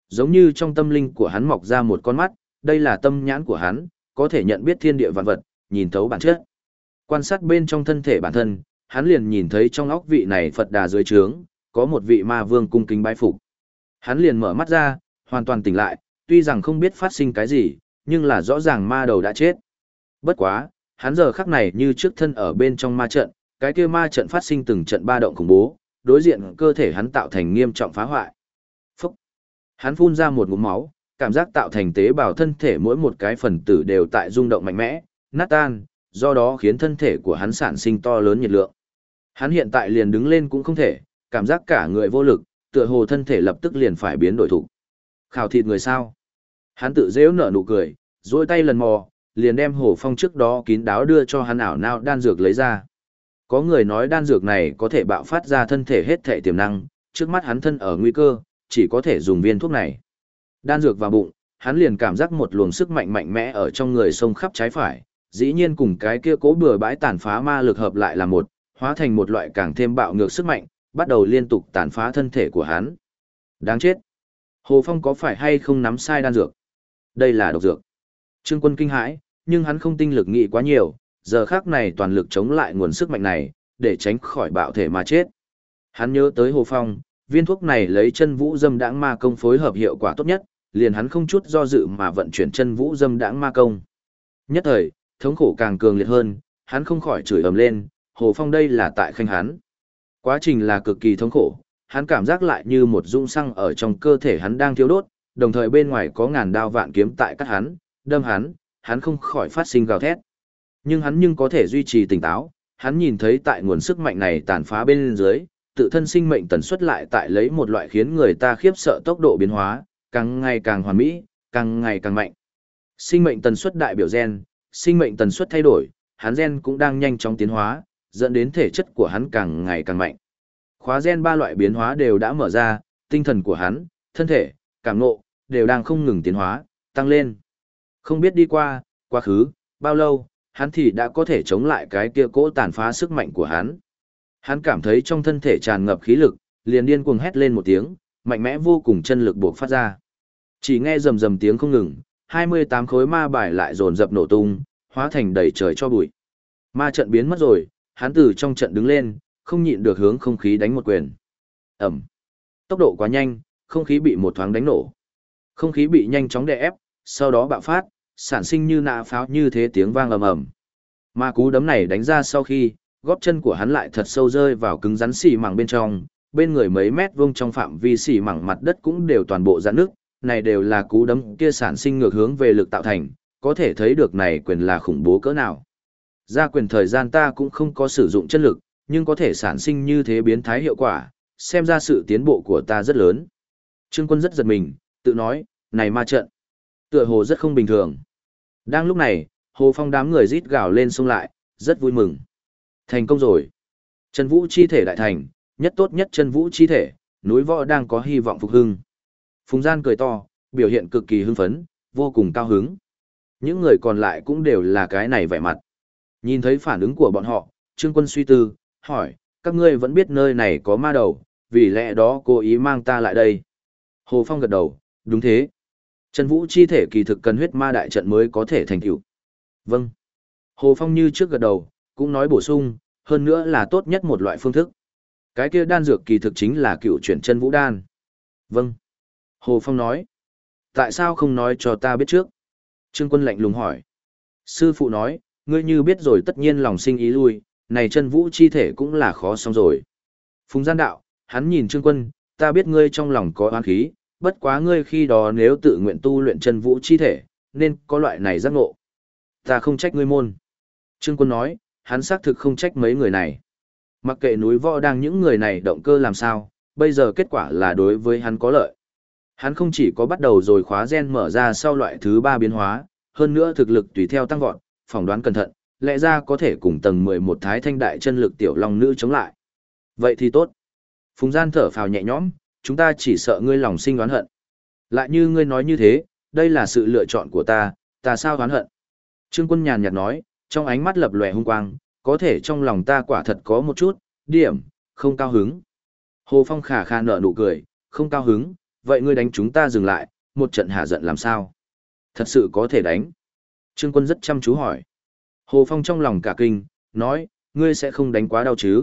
giống như trong tâm linh của hắn mọc ra một con mắt, đây là tâm nhãn của hắn, có thể nhận biết thiên địa vạn vật, nhìn thấu bản chất. Quan sát bên trong thân thể bản thân, hắn liền nhìn thấy trong óc vị này Phật Đà dưới trướng, có một vị ma vương cung kính bái phục. Hắn liền mở mắt ra, hoàn toàn tỉnh lại, tuy rằng không biết phát sinh cái gì, nhưng là rõ ràng ma đầu đã chết. Bất quá, hắn giờ khắc này như trước thân ở bên trong ma trận, cái kia ma trận phát sinh từng trận ba động khủng bố, đối diện cơ thể hắn tạo thành nghiêm trọng phá hoại. Phúc! Hắn phun ra một ngụm máu, cảm giác tạo thành tế bào thân thể mỗi một cái phần tử đều tại rung động mạnh mẽ, nát tan, do đó khiến thân thể của hắn sản sinh to lớn nhiệt lượng. Hắn hiện tại liền đứng lên cũng không thể, cảm giác cả người vô lực, tựa hồ thân thể lập tức liền phải biến đổi thủ. Khảo thịt người sao? Hắn tự dễu nở nụ cười, duỗi tay lần mò, liền đem Hồ Phong trước đó kín đáo đưa cho hắn ảo não đan dược lấy ra. Có người nói đan dược này có thể bạo phát ra thân thể hết thể tiềm năng, trước mắt hắn thân ở nguy cơ, chỉ có thể dùng viên thuốc này. Đan dược vào bụng, hắn liền cảm giác một luồng sức mạnh mạnh mẽ ở trong người xông khắp trái phải, dĩ nhiên cùng cái kia cố bừa bãi tàn phá ma lực hợp lại là một, hóa thành một loại càng thêm bạo ngược sức mạnh, bắt đầu liên tục tàn phá thân thể của hắn. Đáng chết! Hồ Phong có phải hay không nắm sai đan dược? Đây là độc dược. Trương Quân kinh hãi, nhưng hắn không tinh lực nghĩ quá nhiều, giờ khắc này toàn lực chống lại nguồn sức mạnh này, để tránh khỏi bạo thể mà chết. Hắn nhớ tới Hồ Phong, viên thuốc này lấy chân vũ dâm đãng ma công phối hợp hiệu quả tốt nhất, liền hắn không chút do dự mà vận chuyển chân vũ dâm đãng ma công. Nhất thời, thống khổ càng cường liệt hơn, hắn không khỏi chửi ầm lên, Hồ Phong đây là tại khanh hắn. Quá trình là cực kỳ thống khổ, hắn cảm giác lại như một dung xăng ở trong cơ thể hắn đang thiêu đốt, đồng thời bên ngoài có ngàn đao vạn kiếm tại cắt hắn, đâm hắn không khỏi phát sinh gào thét. Nhưng hắn có thể duy trì tỉnh táo, hắn nhìn thấy tại nguồn sức mạnh này tàn phá bên dưới, tự thân sinh mệnh tần suất lại tại lấy một loại khiến người ta khiếp sợ tốc độ biến hóa, càng ngày càng hoàn mỹ, càng ngày càng mạnh. Sinh mệnh tần suất đại biểu gen, sinh mệnh tần suất thay đổi, hắn gen cũng đang nhanh chóng tiến hóa, dẫn đến thể chất của hắn càng ngày càng mạnh. Khóa gen ba loại biến hóa đều đã mở ra, tinh thần của hắn, thân thể, cảm ngộ, đều đang không ngừng tiến hóa, tăng lên. Không biết đi qua, quá khứ, bao lâu, hắn thì đã có thể chống lại cái kia cỗ tàn phá sức mạnh của hắn. Hắn cảm thấy trong thân thể tràn ngập khí lực, liền điên cuồng hét lên một tiếng, mạnh mẽ vô cùng chân lực buộc phát ra. Chỉ nghe rầm rầm tiếng không ngừng, 28 khối ma bài lại dồn dập nổ tung, hóa thành đầy trời cho bụi. Ma trận biến mất rồi, hắn từ trong trận đứng lên, không nhịn được hướng không khí đánh một quyền. Ẩm. Tốc độ quá nhanh, không khí bị một thoáng đánh nổ. Không khí bị nhanh chóng đè ép, sau đó bạo phát, sản sinh như nã pháo như thế tiếng vang ầm ầm. Ma cú đấm này đánh ra sau khi, gót chân của hắn lại thật sâu rơi vào cứng rắn xì mảng bên trong, bên người mấy mét vuông trong phạm vi xì mảng mặt đất cũng đều toàn bộ rạn nước, này đều là cú đấm kia sản sinh ngược hướng về lực tạo thành, có thể thấy được này quyền là khủng bố cỡ nào. Ra quyền thời gian ta cũng không có sử dụng chân lực, nhưng có thể sản sinh như thế biến thái hiệu quả, xem ra sự tiến bộ của ta rất lớn. Trương Quân rất giật mình, tự nói, này ma trận, tựa hồ rất không bình thường. Đang lúc này, Hồ Phong đám người rít gào lên xông lại, rất vui mừng. Thành công rồi. Chân vũ chi thể đại thành, nhất tốt nhất chân vũ chi thể, núi võ đang có hy vọng phục hưng. Phùng Gian cười to, biểu hiện cực kỳ hưng phấn, vô cùng cao hứng. Những người còn lại cũng đều là cái này vẻ mặt. Nhìn thấy phản ứng của bọn họ, Trương Quân suy tư, hỏi, các ngươi vẫn biết nơi này có ma đầu, vì lẽ đó cố ý mang ta lại đây. Hồ Phong gật đầu, đúng thế. Chân vũ chi thể kỳ thực cần huyết ma đại trận mới có thể thành tựu. Vâng. Hồ Phong như trước gật đầu, cũng nói bổ sung, hơn nữa là tốt nhất một loại phương thức. Cái kia đan dược kỳ thực chính là cựu chuyển chân vũ đan. Vâng. Hồ Phong nói. Tại sao không nói cho ta biết trước? Trương Quân lạnh lùng hỏi. Sư phụ nói, ngươi như biết rồi tất nhiên lòng sinh ý lui, này chân vũ chi thể cũng là khó xong rồi. Phùng Gian đạo, hắn nhìn Trương Quân, ta biết ngươi trong lòng có oán khí, bất quá ngươi khi đó nếu tự nguyện tu luyện chân vũ chi thể, nên có loại này giác ngộ. Ta không trách ngươi môn. Trương Quân nói, hắn xác thực không trách mấy người này. Mặc kệ núi võ đang những người này động cơ làm sao, bây giờ kết quả là đối với hắn có lợi. Hắn không chỉ có bắt đầu rồi khóa gen mở ra sau loại thứ 3 biến hóa, hơn nữa thực lực tùy theo tăng vọt, phỏng đoán cẩn thận, lẽ ra có thể cùng tầng 11 thái thanh đại chân lực tiểu long nữ chống lại. Vậy thì tốt. Phùng Gian thở phào nhẹ nhõm, chúng ta chỉ sợ ngươi lòng sinh oán hận. Lại như ngươi nói như thế, đây là sự lựa chọn của ta sao oán hận. Trương Quân nhàn nhạt nói, trong ánh mắt lập lòe hung quang, có thể trong lòng ta quả thật có một chút, điểm, không cao hứng. Hồ Phong khả khả nở nụ cười, không cao hứng, vậy ngươi đánh chúng ta dừng lại, một trận hạ giận làm sao? Thật sự có thể đánh. Trương Quân rất chăm chú hỏi. Hồ Phong trong lòng cả kinh, nói, ngươi sẽ không đánh quá đau chứ?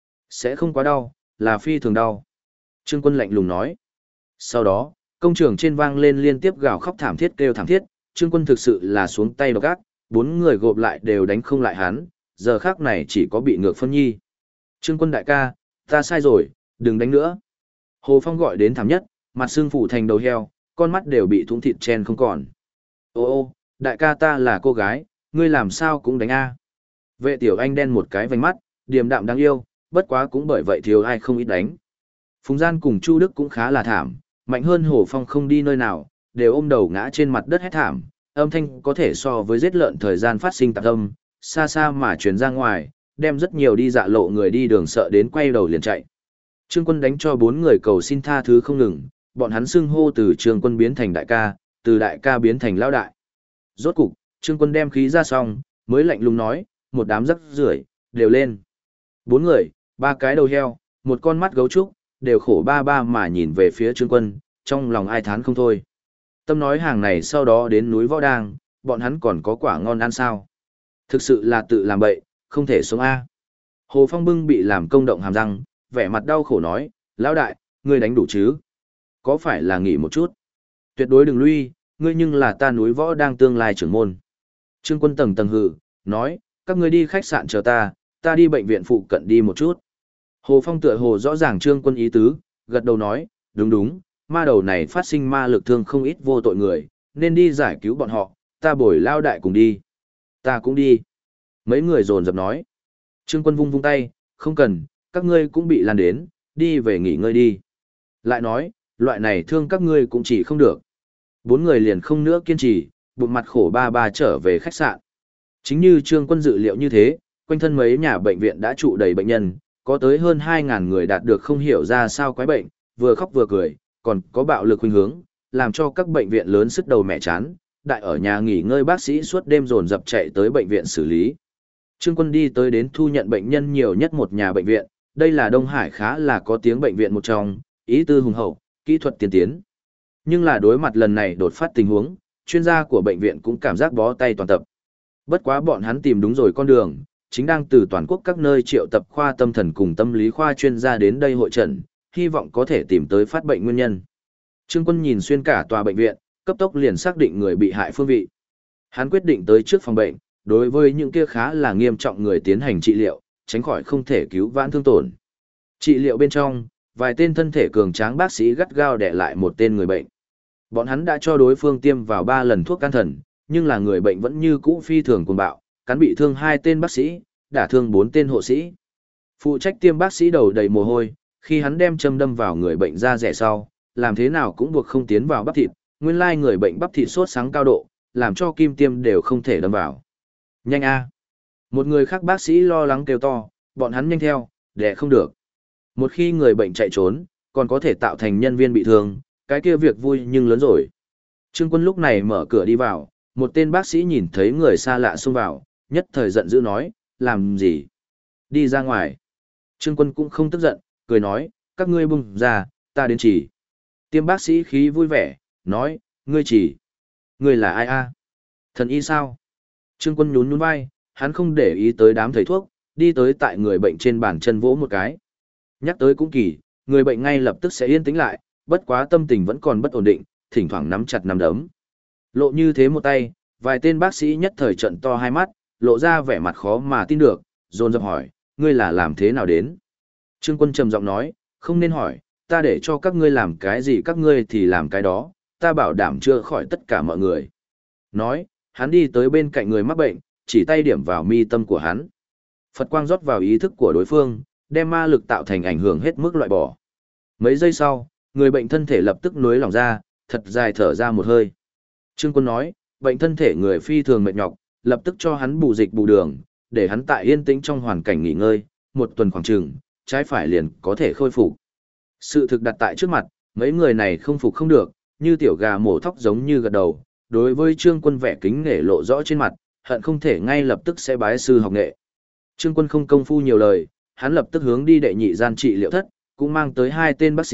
Sẽ không quá đau, là phi thường đau. Trương Quân lạnh lùng nói. Sau đó, công trường trên vang lên liên tiếp gào khóc thảm thiết kêu thảm thiết, Trương Quân thực sự là xuống tay độc ác, bốn người gộp lại đều đánh không lại hắn, giờ khác này chỉ có bị ngược phân nhi. Trương Quân đại ca, ta sai rồi, đừng đánh nữa. Hồ Phong gọi đến thảm nhất, mặt xương phủ thành đầu heo, con mắt đều bị thủng thịt chen không còn. Ô ô, đại ca ta là cô gái, ngươi làm sao cũng đánh a. Vệ tiểu anh đen một cái vành mắt, điềm đạm đáng yêu, bất quá cũng bởi vậy thiếu ai không ít đánh. Phùng Gian cùng Chu Đức cũng khá là thảm, mạnh hơn Hồ Phong không đi nơi nào, đều ôm đầu ngã trên mặt đất hét thảm, âm thanh có thể so với giết lợn thời gian phát sinh tạp âm, xa xa mà truyền ra ngoài, đem rất nhiều đi dạ lộ người đi đường sợ đến quay đầu liền chạy. Trương Quân đánh cho bốn người cầu xin tha thứ không ngừng, bọn hắn xưng hô từ Trương Quân biến thành đại ca, từ đại ca biến thành lão đại. Rốt cục, Trương Quân đem khí ra xong, mới lạnh lùng nói, một đám rắc rưởi, đều lên. Bốn người, ba cái đầu heo, một con mắt gấu trúc, đều khổ ba ba mà nhìn về phía Trương Quân, trong lòng ai thán không thôi. Tâm nói hàng này sau đó đến núi Võ Đang, bọn hắn còn có quả ngon ăn sao. Thực sự là tự làm bậy, không thể sống A. Hồ Phong bưng bị làm công động hàm răng, vẻ mặt đau khổ nói, lão đại, ngươi đánh đủ chứ? Có phải là nghỉ một chút? Tuyệt đối đừng lui, ngươi nhưng là ta núi Võ Đang tương lai trưởng môn. Trương Quân tầng tầng hừ, nói, các ngươi đi khách sạn chờ ta đi bệnh viện phụ cận đi một chút. Hồ Phong tựa hồ rõ ràng Trương Quân ý tứ, gật đầu nói, đúng đúng, ma đầu này phát sinh ma lực thương không ít vô tội người, nên đi giải cứu bọn họ, ta bồi lao đại cùng đi. Ta cũng đi. Mấy người dồn dập nói. Trương Quân vung vung tay, không cần, các ngươi cũng bị lan đến, đi về nghỉ ngơi đi. Lại nói, loại này thương các ngươi cũng chỉ không được. Bốn người liền không nữa kiên trì, bụng mặt khổ ba ba trở về khách sạn. Chính như Trương Quân dự liệu như thế, quanh thân mấy nhà bệnh viện đã trụ đầy bệnh nhân, có tới hơn 2.000 người đạt được không hiểu ra sao quái bệnh, vừa khóc vừa cười, còn có bạo lực khuynh hướng, làm cho các bệnh viện lớn sức đầu mẹ chán, đại ở nhà nghỉ ngơi bác sĩ suốt đêm dồn dập chạy tới bệnh viện xử lý. Trương Quân đi tới đến thu nhận bệnh nhân nhiều nhất một nhà bệnh viện, đây là Đông Hải khá là có tiếng bệnh viện một trong, ý tư hùng hậu, kỹ thuật tiên tiến. Nhưng là đối mặt lần này đột phát tình huống, chuyên gia của bệnh viện cũng cảm giác bó tay toàn tập. Bất quá bọn hắn tìm đúng rồi con đường, chính đang từ toàn quốc các nơi triệu tập khoa tâm thần cùng tâm lý khoa chuyên gia đến đây hội trần, hy vọng có thể tìm tới phát bệnh nguyên nhân. Trương Quân nhìn xuyên cả tòa bệnh viện, cấp tốc liền xác định người bị hại phương vị. Hắn quyết định tới trước phòng bệnh, đối với những kia khá là nghiêm trọng người tiến hành trị liệu, tránh khỏi không thể cứu vãn thương tổn. Trị liệu bên trong, vài tên thân thể cường tráng bác sĩ gắt gao đè lại một tên người bệnh. Bọn hắn đã cho đối phương tiêm vào 3 lần thuốc can thần, nhưng là người bệnh vẫn như cũ phi thường cuồng bạo, cắn bị thương 2 tên bác sĩ, đả thương 4 tên hộ sĩ. Phụ trách tiêm bác sĩ đầu đầy mồ hôi, khi hắn đem châm đâm vào người bệnh da rẻ sau, làm thế nào cũng buộc không tiến vào bắp thịt, nguyên lai người bệnh bắp thịt sốt sáng cao độ, làm cho kim tiêm đều không thể đâm vào. Nhanh a! Một người khác bác sĩ lo lắng kêu to, bọn hắn nhanh theo, để không được. Một khi người bệnh chạy trốn, còn có thể tạo thành nhân viên bị thương, cái kia việc vui nhưng lớn rồi. Trương Quân lúc này mở cửa đi vào, một tên bác sĩ nhìn thấy người xa lạ xông vào, nhất thời giận dữ nói, làm gì? Đi ra ngoài. Trương Quân cũng không tức giận, cười nói, các ngươi bung ra, ta đến chỉ. Tiêm bác sĩ khí vui vẻ, nói, ngươi chỉ. Ngươi là ai a? Thần y sao? Trương Quân nhún nhún vai, hắn không để ý tới đám thầy thuốc, đi tới tại người bệnh trên bàn chân vỗ một cái. Nhắc tới cũng kỳ, người bệnh ngay lập tức sẽ yên tĩnh lại, bất quá tâm tình vẫn còn bất ổn định, thỉnh thoảng nắm chặt nắm đấm. Lộ như thế một tay, vài tên bác sĩ nhất thời trận to hai mắt, lộ ra vẻ mặt khó mà tin được, dồn dập hỏi, ngươi là làm thế nào đến? Trương Quân trầm giọng nói, không nên hỏi, ta để cho các ngươi làm cái gì các ngươi thì làm cái đó, ta bảo đảm chữa khỏi tất cả mọi người. Nói, hắn đi tới bên cạnh người mắc bệnh, chỉ tay điểm vào mi tâm của hắn. Phật quang rót vào ý thức của đối phương, đem ma lực tạo thành ảnh hưởng hết mức loại bỏ. Mấy giây sau, người bệnh thân thể lập tức nối lỏng ra, thật dài thở ra một hơi. Trương Quân nói, bệnh thân thể người phi thường mệt nhọc, lập tức cho hắn bù dịch bù đường, để hắn tại yên tĩnh trong hoàn cảnh nghỉ ngơi, một tuần khoảng chừng, trái phải liền có thể khôi phục. Sự thực đặt tại trước mặt, mấy người này không phục không được, như tiểu gà mổ thóc giống như gật đầu, đối với Trương Quân vẻ kính nể lộ rõ trên mặt, hận không thể ngay lập tức sẽ bái sư học nghệ. Trương Quân không công phu nhiều lời, hắn lập tức hướng đi đệ nhị gian trị liệu thất, cũng mang tới 2 tên bác sĩ,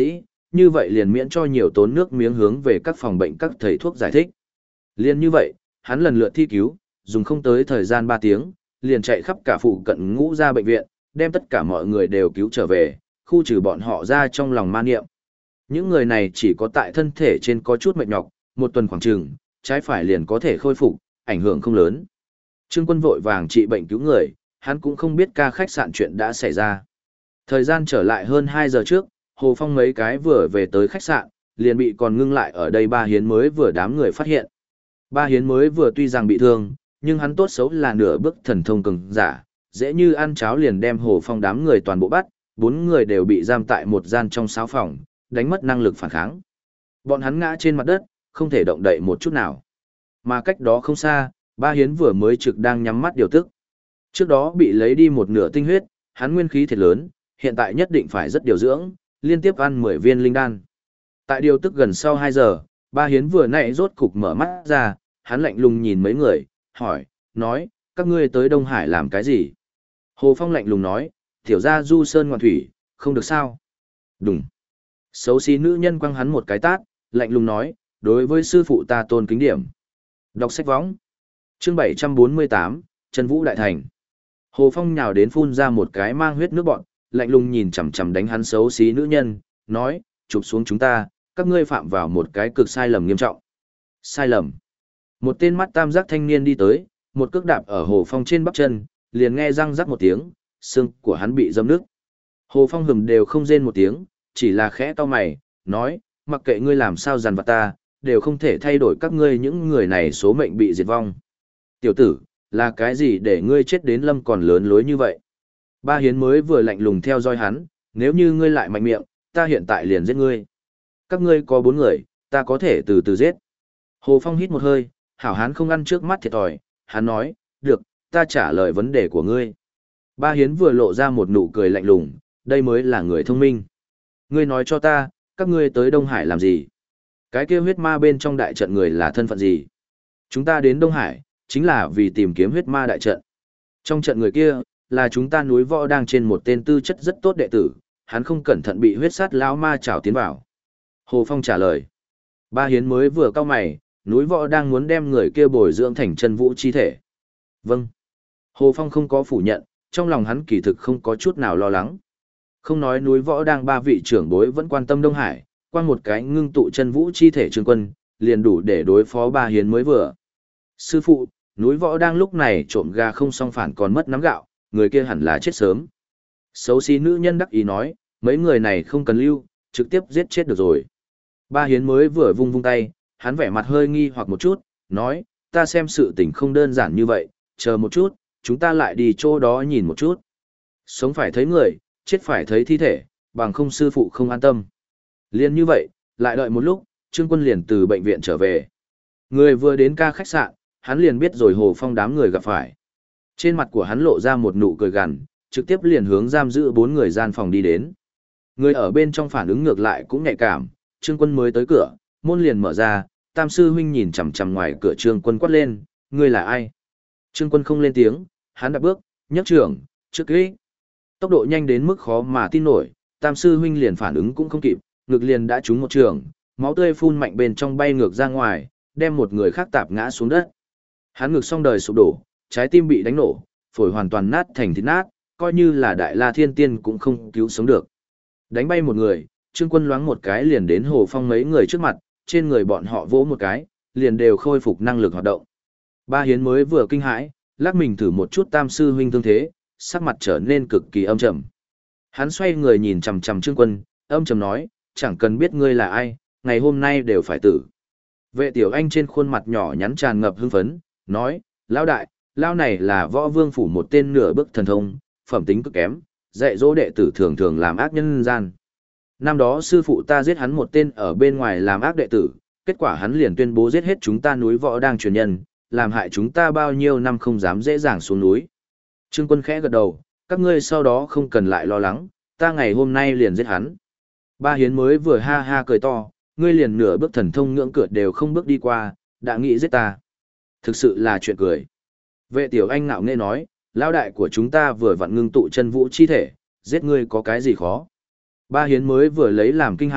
như vậy liền miễn cho nhiều tốn nước miếng hướng về các phòng bệnh các thầy thuốc giải thích. Liên như vậy, hắn lần lượt thi cứu, dùng không tới thời gian 3 tiếng, liền chạy khắp cả phụ cận ngũ ra bệnh viện, đem tất cả mọi người đều cứu trở về, khu trừ bọn họ ra trong lòng ma niệm. Những người này chỉ có tại thân thể trên có chút mệt nhọc, một tuần khoảng chừng, trái phải liền có thể khôi phục, ảnh hưởng không lớn. Trương Quân vội vàng trị bệnh cứu người, hắn cũng không biết ca khách sạn chuyện đã xảy ra. Thời gian trở lại hơn 2 giờ trước, Hồ Phong mấy cái vừa về tới khách sạn, liền bị còn ngưng lại ở đây Ba Hiến mới vừa đám người phát hiện. Ba Hiến mới vừa tuy rằng bị thương, nhưng hắn tốt xấu là nửa bước thần thông cường giả, dễ như ăn cháo liền đem Hồ Phong đám người toàn bộ bắt, 4 người đều bị giam tại một gian trong 6 phòng, đánh mất năng lực phản kháng. Bọn hắn ngã trên mặt đất, không thể động đậy một chút nào. Mà cách đó không xa, Ba Hiến vừa mới trực đang nhắm mắt điều tức. Trước đó bị lấy đi một nửa tinh huyết, hắn nguyên khí thiệt lớn, hiện tại nhất định phải rất điều dưỡng, liên tiếp ăn 10 viên linh đan. Tại điều tức gần sau 2 giờ, Ba Hiến vừa nãy rốt cục mở mắt ra, hắn lạnh lùng nhìn mấy người, hỏi, nói, các ngươi tới Đông Hải làm cái gì? Hồ Phong lạnh lùng nói, tiểu gia du sơn ngoạn thủy, không được sao? Đúng. Xấu xí nữ nhân quăng hắn một cái tát, lạnh lùng nói, đối với sư phụ ta tôn kính điểm. Đọc sách võng. Chương 748, Trần Vũ Đại Thành. Hồ Phong nhào đến phun ra một cái mang huyết nước bọn, lạnh lùng nhìn chằm chằm đánh hắn xấu xí nữ nhân, nói, chụp xuống chúng ta, các ngươi phạm vào một cái cực sai lầm nghiêm trọng. Sai lầm. Một tên mắt tam giác thanh niên đi tới, một cước đạp ở Hồ Phong trên bắp chân, liền nghe răng rắc một tiếng, xương của hắn bị dâm nước. Hồ Phong hừm đều không rên một tiếng, chỉ là khẽ cau mày, nói, mặc kệ ngươi làm sao dằn vặt ta, đều không thể thay đổi các ngươi những người này số mệnh bị diệt vong. Tiểu tử, là cái gì để ngươi chết đến lâm còn lớn lối như vậy? Ba Hiến mới vừa lạnh lùng theo dõi hắn, nếu như ngươi lại mạnh miệng, ta hiện tại liền giết ngươi. Các ngươi có 4 người, ta có thể từ từ giết. Hồ Phong hít một hơi, hảo hán không ăn trước mắt thiệt thòi, hắn nói, được, ta trả lời vấn đề của ngươi. Ba Hiến vừa lộ ra một nụ cười lạnh lùng, đây mới là người thông minh. Ngươi nói cho ta, các ngươi tới Đông Hải làm gì? Cái kia huyết ma bên trong đại trận người là thân phận gì? Chúng ta đến Đông Hải, chính là vì tìm kiếm huyết ma đại trận. Trong trận người kia, là chúng ta núi võ đang trên một tên tư chất rất tốt đệ tử, hắn không cẩn thận bị huyết sát lão ma trảo tiến vào. Hồ Phong trả lời. Ba Hiến mới vừa cau mày, núi võ đang muốn đem người kia bồi dưỡng thành chân vũ chi thể. Vâng. Hồ Phong không có phủ nhận, trong lòng hắn kỳ thực không có chút nào lo lắng. Không nói núi võ đang 3 vị trưởng bối vẫn quan tâm Đông Hải, qua một cái ngưng tụ chân vũ chi thể Trương Quân, liền đủ để đối phó Ba Hiến mới vừa. Sư phụ, núi võ đang lúc này trộm gà không xong phản còn mất nắm gạo, người kia hẳn là chết sớm. Xấu xí nữ nhân đắc ý nói, mấy người này không cần lưu, trực tiếp giết chết được rồi. Ba Hiến mới vừa vung vung tay, hắn vẻ mặt hơi nghi hoặc một chút, nói, ta xem sự tình không đơn giản như vậy, chờ một chút, chúng ta lại đi chỗ đó nhìn một chút. Sống phải thấy người, chết phải thấy thi thể, bằng không sư phụ không an tâm. Liên như vậy, lại đợi một lúc, Trương Quân liền từ bệnh viện trở về. Người vừa đến ca khách sạn, hắn liền biết rồi Hồ Phong đám người gặp phải. Trên mặt của hắn lộ ra một nụ cười gằn, trực tiếp liền hướng giam giữ 4 người gian phòng đi đến. Người ở bên trong phản ứng ngược lại cũng nhạy cảm, Trương Quân mới tới cửa, môn liền mở ra, Tam sư huynh nhìn chằm chằm ngoài cửa Trương Quân quát lên, ngươi là ai? Trương Quân không lên tiếng, hắn đạp bước, nhấc trưởng, trước kỹ. Tốc độ nhanh đến mức khó mà tin nổi, Tam sư huynh liền phản ứng cũng không kịp, ngực liền đã trúng một trường, máu tươi phun mạnh bên trong bay ngược ra ngoài, đem một người khác tạp ngã xuống đất. Hắn ngực xong đời sụp đổ, trái tim bị đánh nổ, phổi hoàn toàn nát thành thịt nát, coi như là đại la thiên tiên cũng không cứu sống được. Đánh bay một người, Trương Quân loáng một cái liền đến Hồ Phong mấy người trước mặt, trên người bọn họ vỗ một cái, liền đều khôi phục năng lực hoạt động. Ba Hiến mới vừa kinh hãi, lắc mình thử một chút Tam sư huynh thương thế, sắc mặt trở nên cực kỳ âm trầm. Hắn xoay người nhìn chằm chằm Trương Quân, âm trầm nói, chẳng cần biết ngươi là ai, ngày hôm nay đều phải tử. Vệ Tiểu Anh trên khuôn mặt nhỏ nhắn tràn ngập hưng phấn, nói, lão đại, lão này là võ vương phủ một tên nửa bước thần thông, phẩm tính cực kém, dạy dỗ đệ tử thường thường làm ác nhân gian. Năm đó sư phụ ta giết hắn một tên ở bên ngoài làm ác đệ tử, kết quả hắn liền tuyên bố giết hết chúng ta núi võ đang truyền nhân, làm hại chúng ta bao nhiêu năm không dám dễ dàng xuống núi. Trương Quân khẽ gật đầu, các ngươi sau đó không cần lại lo lắng, ta ngày hôm nay liền giết hắn. Ba Hiến mới vừa ha ha cười to, ngươi liền nửa bước thần thông ngưỡng cửa đều không bước đi qua, đã nghĩ giết ta. Thực sự là chuyện cười. Vệ Tiểu Anh ngạo nghễ nói, lão đại của chúng ta vừa vặn ngưng tụ chân vũ chi thể, giết ngươi có cái gì khó. Ba Hiến mới vừa lấy làm kinh hãi,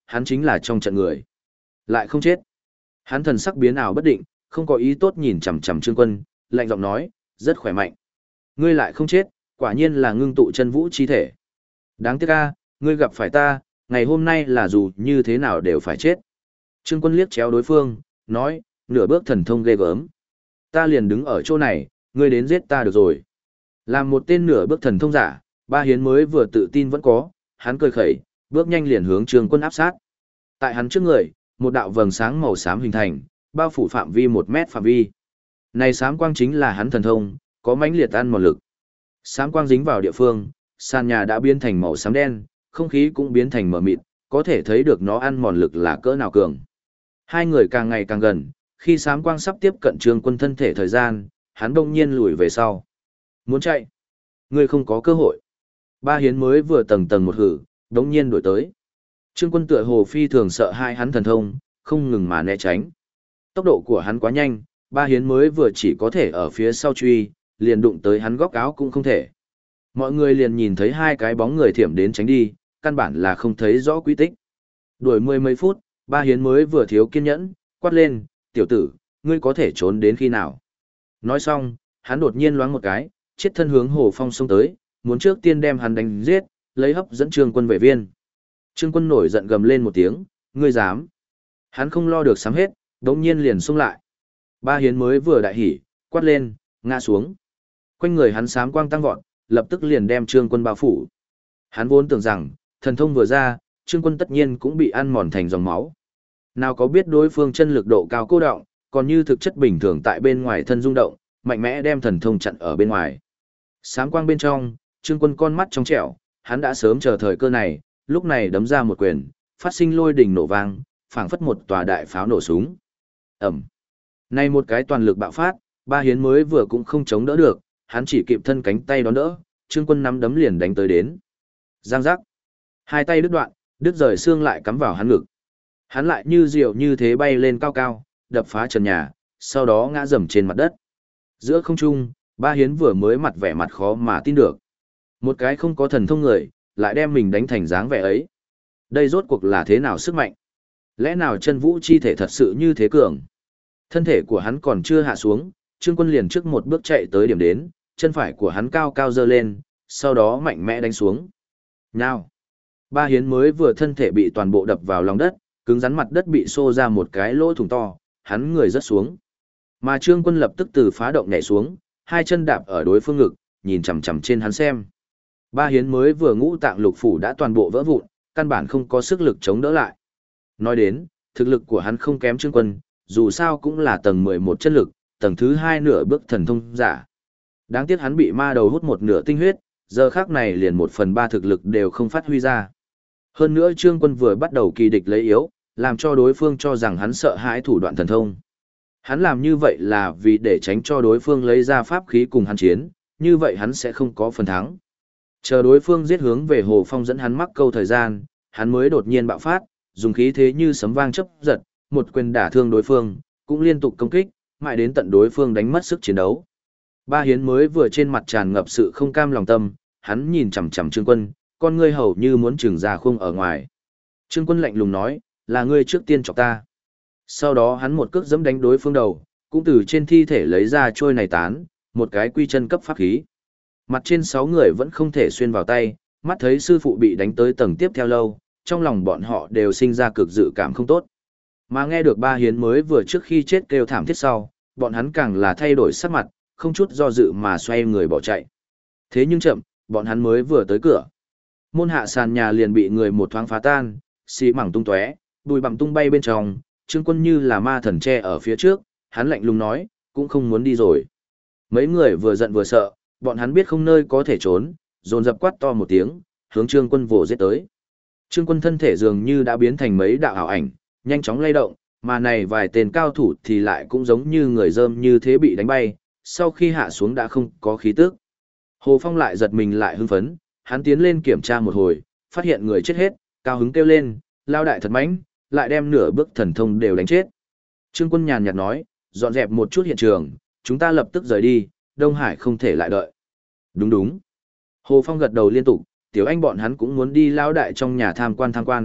hắn chính là trong trận người. Lại không chết. Hắn thần sắc biến ảo bất định, không có ý tốt nhìn chằm chằm Trương Quân, lạnh giọng nói, rất khỏe mạnh. Ngươi lại không chết, quả nhiên là ngưng tụ chân vũ chi thể. Đáng tiếc a, ngươi gặp phải ta, ngày hôm nay là dù như thế nào đều phải chết. Trương Quân liếc chéo đối phương, nói, nửa bước thần thông ghê gớm. Ta liền đứng ở chỗ này, ngươi đến giết ta được rồi. Làm một tên nửa bước thần thông giả, Ba Hiến mới vừa tự tin vẫn có, hắn cười khẩy, bước nhanh liền hướng Trương Quân áp sát. Tại hắn trước người, một đạo vầng sáng màu xám hình thành, bao phủ phạm vi 1 mét phạm vi. Này xám quang chính là hắn thần thông, có mãnh liệt ăn mòn lực. Xám quang dính vào địa phương, sàn nhà đã biến thành màu xám đen, không khí cũng biến thành mờ mịt, có thể thấy được nó ăn mòn lực là cỡ nào cường. Hai người càng ngày càng gần, khi xám quang sắp tiếp cận Trương Quân thân thể thời gian, hắn đông nhiên lùi về sau. Muốn chạy? Ngươi không có cơ hội. Ba Hiến mới vừa tầng tầng một hử, đống nhiên đuổi tới. Trương Quân tựa hồ phi thường sợ hai hắn thần thông, không ngừng mà né tránh. Tốc độ của hắn quá nhanh, Ba Hiến mới vừa chỉ có thể ở phía sau truy, liền đụng tới hắn góc áo cũng không thể. Mọi người liền nhìn thấy hai cái bóng người thiểm đến tránh đi, căn bản là không thấy rõ quy tích. Đuổi mười mấy phút, Ba Hiến mới vừa thiếu kiên nhẫn, quát lên, tiểu tử, ngươi có thể trốn đến khi nào? Nói xong, hắn đột nhiên loáng một cái, chết thân hướng Hồ Phong xông tới, muốn trước tiên đem hắn đánh giết, lấy hấp dẫn Trương Quân về viên. Trương Quân nổi giận gầm lên một tiếng, ngươi dám. Hắn không lo được sắm hết, đống nhiên liền xông lại. Ba Hiến mới vừa đại hỉ, quát lên, ngã xuống. Quanh người hắn xám quang tăng vọt, lập tức liền đem Trương Quân bao phủ. Hắn vốn tưởng rằng, thần thông vừa ra, Trương Quân tất nhiên cũng bị ăn mòn thành dòng máu. Nào có biết đối phương chân lực độ cao cô động, còn như thực chất bình thường tại bên ngoài thân rung động, mạnh mẽ đem thần thông chặn ở bên ngoài. Xám quang bên trong, Trương Quân con mắt trong trẻo, hắn đã sớm chờ thời cơ này, lúc này đấm ra một quyền, phát sinh lôi đình nổ vang, phảng phất một tòa đại pháo nổ súng. Ầm. Này một cái toàn lực bạo phát, Ba Hiến mới vừa cũng không chống đỡ được, hắn chỉ kịp thân cánh tay đón đỡ, Trương Quân nắm đấm liền đánh tới đến. Giang giác. Hai tay đứt đoạn, đứt rời xương lại cắm vào hắn ngực. Hắn lại như diều như thế bay lên cao cao, đập phá trần nhà, sau đó ngã rầm trên mặt đất. Giữa không trung, Ba Hiến vừa mới mặt vẻ mặt khó mà tin được. Một cái không có thần thông người, lại đem mình đánh thành dáng vẻ ấy. Đây rốt cuộc là thế nào sức mạnh? Lẽ nào chân vũ chi thể thật sự như thế cường? Thân thể của hắn còn chưa hạ xuống, Trương Quân liền trước một bước chạy tới điểm đến, chân phải của hắn cao cao giơ lên, sau đó mạnh mẽ đánh xuống. Nào! Ba Hiến mới vừa thân thể bị toàn bộ đập vào lòng đất, cứng rắn mặt đất bị xô ra một cái lỗ thủng to, hắn người rớt xuống. Mà Trương Quân lập tức từ phá động nhảy xuống, hai chân đạp ở đối phương ngực, nhìn chằm chằm trên hắn xem. Ba Hiến mới vừa ngũ tạng lục phủ đã toàn bộ vỡ vụn, căn bản không có sức lực chống đỡ lại. Nói đến, thực lực của hắn không kém Trương Quân, dù sao cũng là tầng 11 chân lực, tầng thứ 2 nửa bước thần thông giả. Đáng tiếc hắn bị ma đầu hút một nửa tinh huyết, giờ khác này liền 1/3 thực lực đều không phát huy ra. Hơn nữa Trương Quân vừa bắt đầu kỳ địch lấy yếu, làm cho đối phương cho rằng hắn sợ hãi thủ đoạn thần thông. Hắn làm như vậy là vì để tránh cho đối phương lấy ra pháp khí cùng hắn chiến, như vậy hắn sẽ không có phần thắng. Chờ đối phương giết hướng về Hồ Phong dẫn hắn mắc câu thời gian, hắn mới đột nhiên bạo phát, dùng khí thế như sấm vang chớp giật, một quyền đả thương đối phương, cũng liên tục công kích, mãi đến tận đối phương đánh mất sức chiến đấu. Ba Hiến mới vừa trên mặt tràn ngập sự không cam lòng tâm, hắn nhìn chằm chằm Trương Quân, con ngươi hầu như muốn trừng ra khung ở ngoài. Trương Quân lạnh lùng nói, là ngươi trước tiên chọc ta. Sau đó hắn một cước giẫm đánh đối phương đầu, cũng từ trên thi thể lấy ra trôi này tán, một cái quy chân cấp pháp khí. Mặt trên 6 người vẫn không thể xuyên vào tay, mắt thấy sư phụ bị đánh tới tầng tiếp theo lâu, trong lòng bọn họ đều sinh ra cực dự cảm không tốt. Mà nghe được Ba Hiến mới vừa trước khi chết kêu thảm thiết sau, bọn hắn càng là thay đổi sắc mặt, không chút do dự mà xoay người bỏ chạy. Thế nhưng chậm, bọn hắn mới vừa tới cửa. Môn hạ sàn nhà liền bị người một thoáng phá tan, xì mảng tung tóe, bụi bặm tung bay bên trong, Trương Quân như là ma thần tre ở phía trước, hắn lạnh lùng nói, cũng không muốn đi rồi. Mấy người vừa giận vừa sợ, bọn hắn biết không nơi có thể trốn, dồn dập quát to một tiếng, hướng Trương Quân vồ giết tới. Trương Quân thân thể dường như đã biến thành mấy đạo ảo ảnh, nhanh chóng lay động, mà này vài tên cao thủ thì lại cũng giống như người dơm như thế bị đánh bay, sau khi hạ xuống đã không có khí tức. Hồ Phong lại giật mình lại hưng phấn, hắn tiến lên kiểm tra một hồi, phát hiện người chết hết, cao hứng kêu lên, lao đại thật mãnh, lại đem nửa bước thần thông đều đánh chết. Trương Quân nhàn nhạt nói, dọn dẹp một chút hiện trường, chúng ta lập tức rời đi, Đông Hải không thể lại đợi. Đúng đúng. Hồ Phong gật đầu liên tục, tiểu anh bọn hắn cũng muốn đi lao đại trong nhà tham quan,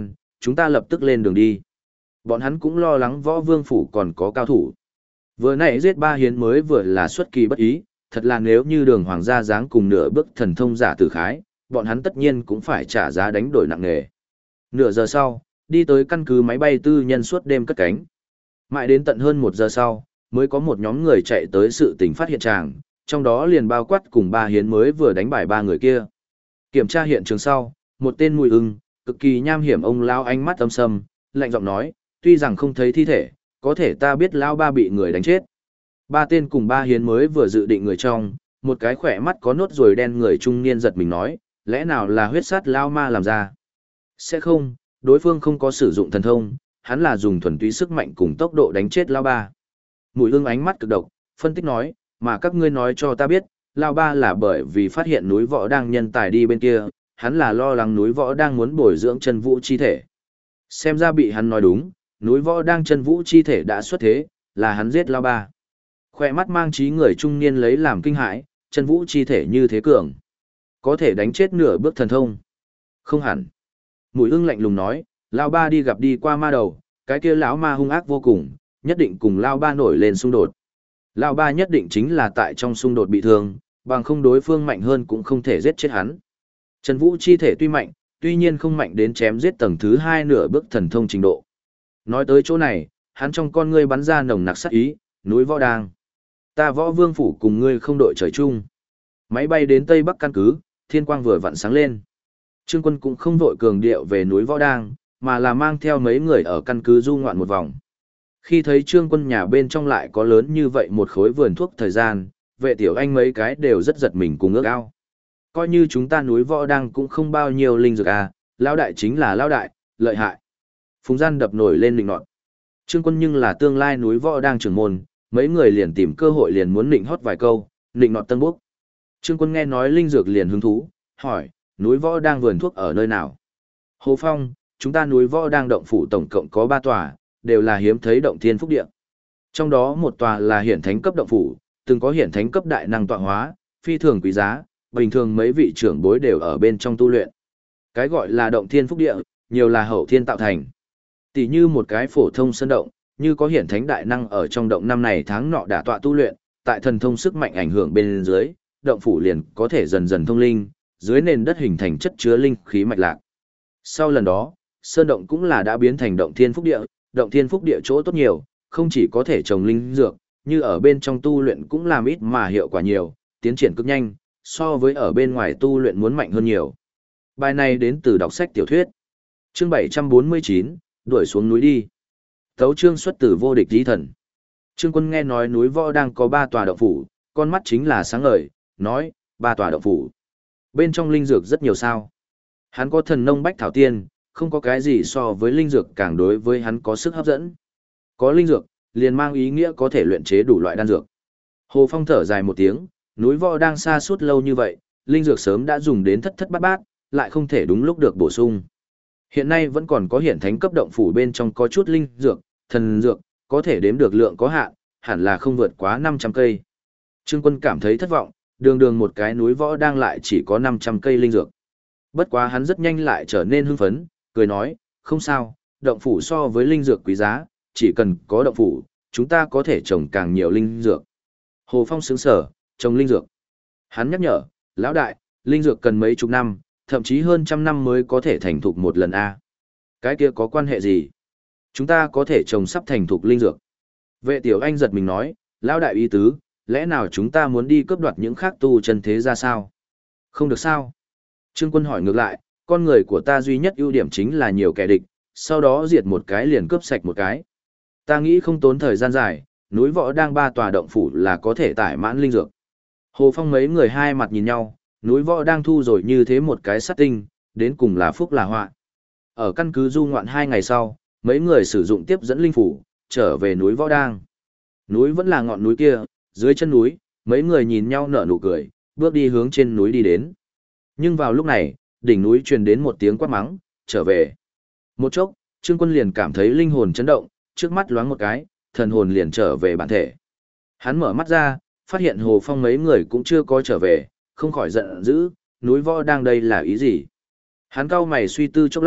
chúng ta lập tức lên đường đi. Bọn hắn cũng lo lắng Võ Vương phủ còn có cao thủ. Vừa nãy giết ba hiến mới vừa là xuất kỳ bất ý, thật là nếu như Đường Hoàng gia dáng cùng nửa bước thần thông giả tử khái, bọn hắn tất nhiên cũng phải trả giá đánh đổi nặng nề. Nửa giờ sau, đi tới căn cứ máy bay tư nhân suốt đêm cất cánh. Mãi đến tận hơn 1 giờ sau, mới có một nhóm người chạy tới sự tình phát hiện tràng, trong đó liền bao quát cùng ba hiến mới vừa đánh bại ba người kia. Kiểm tra hiện trường sau, một tên Mùi Ưng, cực kỳ nham hiểm ông lao ánh mắt âm sầm, lạnh giọng nói, tuy rằng không thấy thi thể, có thể ta biết lao ba bị người đánh chết. Ba tên cùng ba hiến mới vừa dự định người trong, một cái khỏe mắt có nốt ruồi đen người trung niên giật mình nói, lẽ nào là huyết sát lao ma làm ra? Sẽ không, đối phương không có sử dụng thần thông, hắn là dùng thuần túy sức mạnh cùng tốc độ đánh chết lao ba. Mùi Ưng ánh mắt cực độc, phân tích nói, mà các ngươi nói cho ta biết, lao ba là bởi vì phát hiện núi võ đang nhân tài đi bên kia, hắn là lo lắng núi võ đang muốn bồi dưỡng chân vũ chi thể. Xem ra bị hắn nói đúng, núi võ đang chân vũ chi thể đã xuất thế, là hắn giết lao ba. Khoe mắt mang trí người trung niên lấy làm kinh hãi, chân vũ chi thể như thế cường. Có thể đánh chết nửa bước thần thông. Không hẳn. Mùi Ưng lạnh lùng nói, lao ba đi gặp đi qua ma đầu, cái kia lão ma hung ác vô cùng, nhất định cùng lao ba nổi lên xung đột. Lao ba nhất định chính là tại trong xung đột bị thương, bằng không đối phương mạnh hơn cũng không thể giết chết hắn. Trần Vũ chi thể tuy mạnh, tuy nhiên không mạnh đến chém giết tầng thứ 2 nửa bước thần thông trình độ. Nói tới chỗ này, hắn trong con ngươi bắn ra nồng nặc sát ý, núi võ đang. Ta Võ Vương phủ cùng ngươi không đội trời chung. Máy bay đến Tây Bắc căn cứ, thiên quang vừa vặn sáng lên. Trương Quân cũng không vội cường điệu về núi võ đang, mà là mang theo mấy người ở căn cứ du ngoạn một vòng. Khi thấy Trương Quân nhà bên trong lại có lớn như vậy một khối vườn thuốc thời gian, vệ tiểu anh mấy cái đều rất giật mình cùng ước ao. Coi như chúng ta núi võ đang cũng không bao nhiêu linh dược à, lão đại chính là lão đại, lợi hại. Phùng Gian đập nổi lên nịnh nọt. Trương Quân nhưng là tương lai núi võ đang trưởng môn, mấy người liền tìm cơ hội liền muốn nịnh hót vài câu, nịnh nọt tân bốc. Trương Quân nghe nói linh dược liền hứng thú, hỏi, núi võ đang vườn thuốc ở nơi nào? Hồ Phong, chúng ta núi võ đang động phủ tổng cộng có 3 tòa, đều là hiếm thấy động thiên phúc địa. Trong đó một tòa là hiển thánh cấp động phủ, từng có hiển thánh cấp đại năng tọa hóa, phi thường quý giá, bình thường mấy vị trưởng bối đều ở bên trong tu luyện. Cái gọi là động thiên phúc địa, nhiều là hậu thiên tạo thành. Tỷ như một cái phổ thông sân động, như có hiển thánh đại năng ở trong động năm này tháng nọ đả tọa tu luyện, tại thần thông sức mạnh ảnh hưởng bên dưới, động phủ liền có thể dần dần thông linh, dưới nền đất hình thành chất chứa linh khí mạch lạc. Sau lần đó, sơn động cũng là đã biến thành động thiên phúc địa, động thiên phúc địa chỗ tốt nhiều, không chỉ có thể trồng linh dược, như ở bên trong tu luyện cũng làm ít mà hiệu quả nhiều, tiến triển cực nhanh, so với ở bên ngoài tu luyện muốn mạnh hơn nhiều. Bài này đến từ đọc sách tiểu thuyết. Chương 749, đuổi xuống núi đi. Tấu chương xuất từ vô địch chí thần. Trương Quân nghe nói núi võ đang có 3 tòa động phủ, con mắt chính là sáng ngời, nói, 3 tòa động phủ. Bên trong linh dược rất nhiều sao. Hắn có thần nông bách thảo tiên, không có cái gì so với linh dược càng đối với hắn có sức hấp dẫn. Có linh dược, liền mang ý nghĩa có thể luyện chế đủ loại đan dược. Hồ Phong thở dài một tiếng, núi võ đang xa suốt lâu như vậy, linh dược sớm đã dùng đến thất thất bát bát, lại không thể đúng lúc được bổ sung. Hiện nay vẫn còn có hiển thánh cấp động phủ bên trong có chút linh dược, thần dược, có thể đếm được lượng có hạn, hẳn là không vượt quá 500 cây. Trương Quân cảm thấy thất vọng, đường đường một cái núi võ đang lại chỉ có 500 cây linh dược. Bất quá hắn rất nhanh lại trở nên hưng phấn, cười nói, không sao, động phủ so với linh dược quý giá, chỉ cần có động phủ, chúng ta có thể trồng càng nhiều linh dược. Hồ Phong sững sở, trồng linh dược. Hắn nhắc nhở, lão đại, linh dược cần mấy chục năm, thậm chí hơn trăm năm mới có thể thành thục một lần a. Cái kia có quan hệ gì? Chúng ta có thể trồng sắp thành thục linh dược. Vệ tiểu anh giật mình nói, lão đại ý tứ, lẽ nào chúng ta muốn đi cướp đoạt những khác tu chân thế ra sao? Không được sao? Trương Quân hỏi ngược lại, con người của ta duy nhất ưu điểm chính là nhiều kẻ địch, sau đó diệt một cái liền cướp sạch một cái. Ta nghĩ không tốn thời gian dài, núi võ đang 3 tòa động phủ là có thể tải mãn linh dược. Hồ Phong mấy người hai mặt nhìn nhau, núi võ đang thu rồi như thế một cái sát tinh, đến cùng là phúc là họa. Ở căn cứ du ngoạn 2 ngày sau, mấy người sử dụng tiếp dẫn linh phủ, trở về núi võ đang. Núi vẫn là ngọn núi kia, dưới chân núi, mấy người nhìn nhau nở nụ cười, bước đi hướng trên núi đi đến. Nhưng vào lúc này, đỉnh núi truyền đến một tiếng quát mắng, trở về. Một chốc, Trương Quân liền cảm thấy linh hồn chấn động, trước mắt loáng một cái, thần hồn liền trở về bản thể. Hắn mở mắt ra, phát hiện Hồ Phong mấy người cũng chưa có trở về, không khỏi giận dữ, núi võ đang đây là ý gì? Hắn cau mày suy tư chốc lát,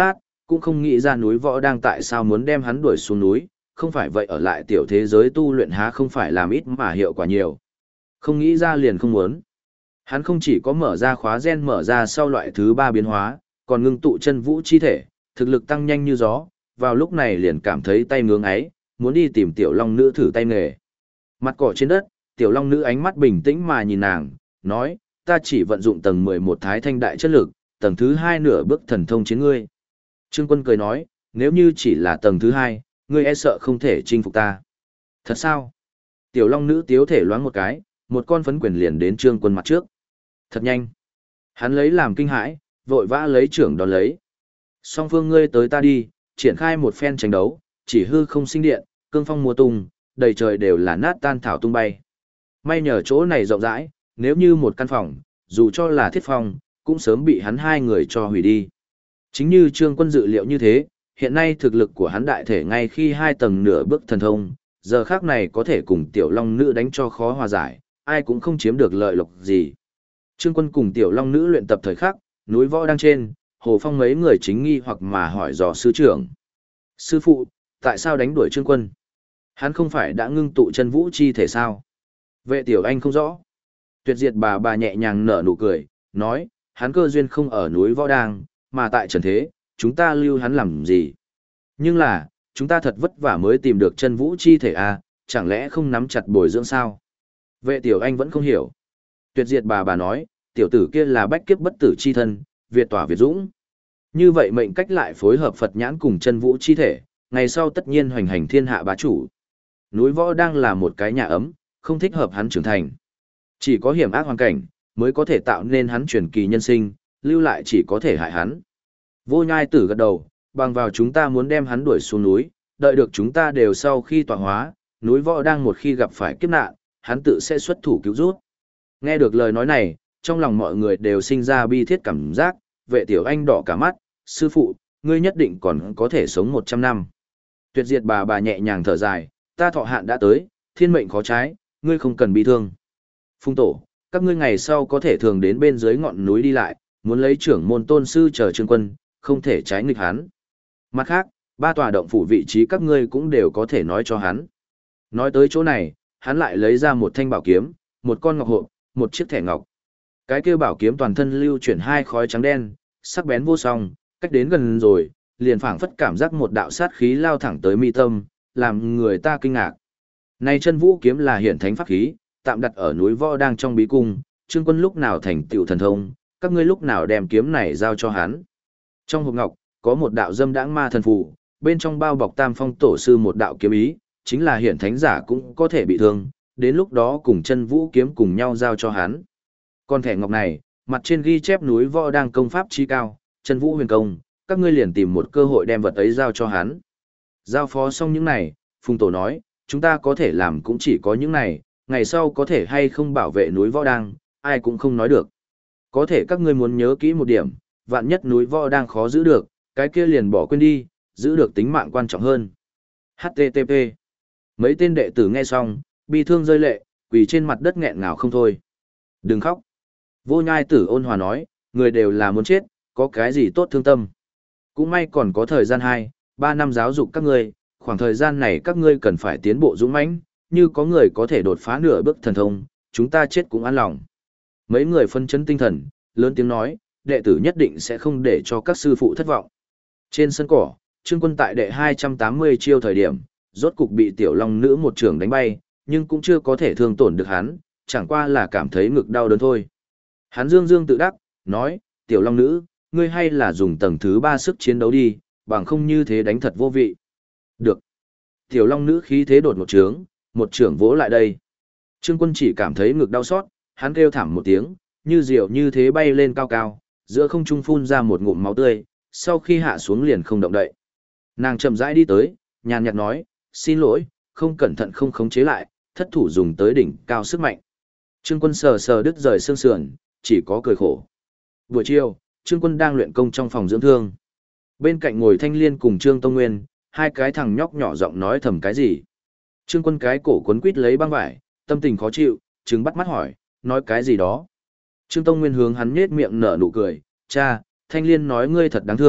cũng không nghĩ ra núi võ đang tại sao muốn đem hắn đuổi xuống núi, không phải vậy ở lại tiểu thế giới tu luyện há không phải làm ít mà hiệu quả nhiều. Không nghĩ ra liền không muốn. Hắn không chỉ có mở ra khóa gen mở ra sau loại thứ 3 biến hóa, còn ngưng tụ chân vũ chi thể, thực lực tăng nhanh như gió, vào lúc này liền cảm thấy tay ngưỡng ấy, muốn đi tìm tiểu long nữ thử tay nghề. Mặt cỏ trên đất, tiểu long nữ ánh mắt bình tĩnh mà nhìn nàng, nói, ta chỉ vận dụng tầng 11 thái thanh đại chất lực, tầng thứ 2 nửa bước thần thông chiến ngươi. Trương Quân cười nói, nếu như chỉ là tầng thứ 2, ngươi e sợ không thể chinh phục ta. Thật sao? Tiểu long nữ tiếu thể loáng một cái, một con phấn quyền liền đến Trương Quân mặt trước. Thật nhanh. Hắn lấy làm kinh hãi, vội vã lấy trưởng đón lấy. Song phương ngươi tới ta đi, triển khai một phen tranh đấu, chỉ hư không sinh điện, cương phong mùa tung, đầy trời đều là nát tan thảo tung bay. May nhờ chỗ này rộng rãi, nếu như một căn phòng, dù cho là thiết phòng, cũng sớm bị hắn hai người cho hủy đi. Chính như Trương Quân dự liệu như thế, hiện nay thực lực của hắn đại thể ngay khi 2 tầng nửa bước thần thông, giờ khác này có thể cùng tiểu long nữ đánh cho khó hòa giải, ai cũng không chiếm được lợi lộc gì. Trương Quân cùng tiểu long nữ luyện tập thời khắc, núi võ đang trên, Hồ Phong mấy người chính nghi hoặc mà hỏi dò sư trưởng. Sư phụ, tại sao đánh đuổi Trương Quân? Hắn không phải đã ngưng tụ chân vũ chi thể sao? Vệ tiểu anh không rõ. Tuyệt diệt bà nhẹ nhàng nở nụ cười, nói, hắn cơ duyên không ở núi võ đang, mà tại trần thế, chúng ta lưu hắn làm gì? Nhưng là, chúng ta thật vất vả mới tìm được chân vũ chi thể à, chẳng lẽ không nắm chặt bồi dưỡng sao? Vệ tiểu anh vẫn không hiểu. Tuyệt diệt bà nói, tiểu tử kia là bách kiếp bất tử chi thân, Việt tỏa Việt dũng. Như vậy mệnh cách lại phối hợp Phật nhãn cùng chân vũ chi thể, ngày sau tất nhiên hoành hành thiên hạ bá chủ. Núi võ đang là một cái nhà ấm, không thích hợp hắn trưởng thành. Chỉ có hiểm ác hoàn cảnh, mới có thể tạo nên hắn truyền kỳ nhân sinh, lưu lại chỉ có thể hại hắn. Vô Nhai Tử gật đầu, bằng vào chúng ta muốn đem hắn đuổi xuống núi, đợi được chúng ta đều sau khi tọa hóa, núi võ đang một khi gặp phải kiếp nạn, hắn tự sẽ xuất thủ cứu rút. Nghe được lời nói này, trong lòng mọi người đều sinh ra bi thiết cảm giác, vệ tiểu anh đỏ cả mắt, sư phụ, ngươi nhất định còn có thể sống 100 năm. Tuyệt diệt bà nhẹ nhàng thở dài, ta thọ hạn đã tới, thiên mệnh khó trái, ngươi không cần bi thương. Phung tổ, các ngươi ngày sau có thể thường đến bên dưới ngọn núi đi lại, muốn lấy trưởng môn tôn sư chờ Trương Quân, không thể trái nghịch hắn. Mặt khác, 3 tòa động phủ vị trí các ngươi cũng đều có thể nói cho hắn. Nói tới chỗ này, hắn lại lấy ra một thanh bảo kiếm, một con ngọc hộp, một chiếc thẻ ngọc. Cái kia bảo kiếm toàn thân lưu chuyển 2 khói trắng đen, sắc bén vô song, cách đến gần rồi, liền phảng phất cảm giác một đạo sát khí lao thẳng tới mi tâm, làm người ta kinh ngạc. Này chân vũ kiếm là hiển thánh pháp khí, tạm đặt ở núi võ đang trong bí cung, Trương Quân lúc nào thành tựu thần thông, các ngươi lúc nào đem kiếm này giao cho hắn. Trong hộp ngọc, có một đạo dâm đãng ma thần phù, bên trong bao bọc Tam Phong tổ sư một đạo kiếm ý, chính là hiển thánh giả cũng có thể bị thương, đến lúc đó cùng chân vũ kiếm cùng nhau giao cho hắn. Còn thẻ ngọc này, mặt trên ghi chép núi võ đang công pháp chi cao, chân vũ huyền công, các ngươi liền tìm một cơ hội đem vật ấy giao cho hắn. Giao phó xong những này, Phùng Tổ nói, chúng ta có thể làm cũng chỉ có những này, ngày sau có thể hay không bảo vệ núi võ đang, ai cũng không nói được. Có thể các ngươi muốn nhớ kỹ một điểm, vạn nhất núi võ đang khó giữ được, cái kia liền bỏ quên đi, giữ được tính mạng quan trọng hơn. HTTP. Mấy tên đệ tử nghe xong, bi thương rơi lệ, quỳ trên mặt đất nghẹn ngào không thôi. Đừng khóc. Vô Nhai Tử ôn hòa nói, người đều là muốn chết, có cái gì tốt thương tâm. Cũng may còn có thời gian 2-3 năm giáo dục các ngươi, khoảng thời gian này các ngươi cần phải tiến bộ dũng mãnh, như có người có thể đột phá nửa bước thần thông, chúng ta chết cũng an lòng. Mấy người phân chấn tinh thần, lớn tiếng nói, đệ tử nhất định sẽ không để cho các sư phụ thất vọng. Trên sân cỏ, Trương Quân tại đệ 280 chiêu thời điểm, rốt cục bị tiểu long nữ một trường đánh bay, nhưng cũng chưa có thể thương tổn được hắn, chẳng qua là cảm thấy ngực đau đớn thôi. Hắn dương dương tự đắc, nói, tiểu long nữ, ngươi hay là dùng tầng thứ 3 sức chiến đấu đi, bằng không như thế đánh thật vô vị. Được. Tiểu long nữ khí thế đột một trưởng vỗ lại đây. Trương Quân chỉ cảm thấy ngực đau xót, hắn kêu thảm một tiếng, như diều như thế bay lên cao cao, giữa không trung phun ra một ngụm máu tươi, sau khi hạ xuống liền không động đậy. Nàng chậm rãi đi tới, nhàn nhạt nói, xin lỗi, không cẩn thận không khống chế lại, thất thủ dùng tới đỉnh cao sức mạnh. Trương Quân sờ sờ đứt rời xương sườn, chỉ có cười khổ. Buổi chiều, Trương Quân đang luyện công trong phòng dưỡng thương. Bên cạnh ngồi Thanh Liên cùng Trương Tông Nguyên, hai cái thằng nhóc nhỏ giọng nói thầm cái gì. Trương Quân cái cổ quấn quít lấy băng vải, tâm tình khó chịu, trừng bắt mắt hỏi, nói cái gì đó. Trương Tông Nguyên hướng hắn nhếch miệng nở nụ cười, cha, Thanh Liên nói ngươi thật đáng thương,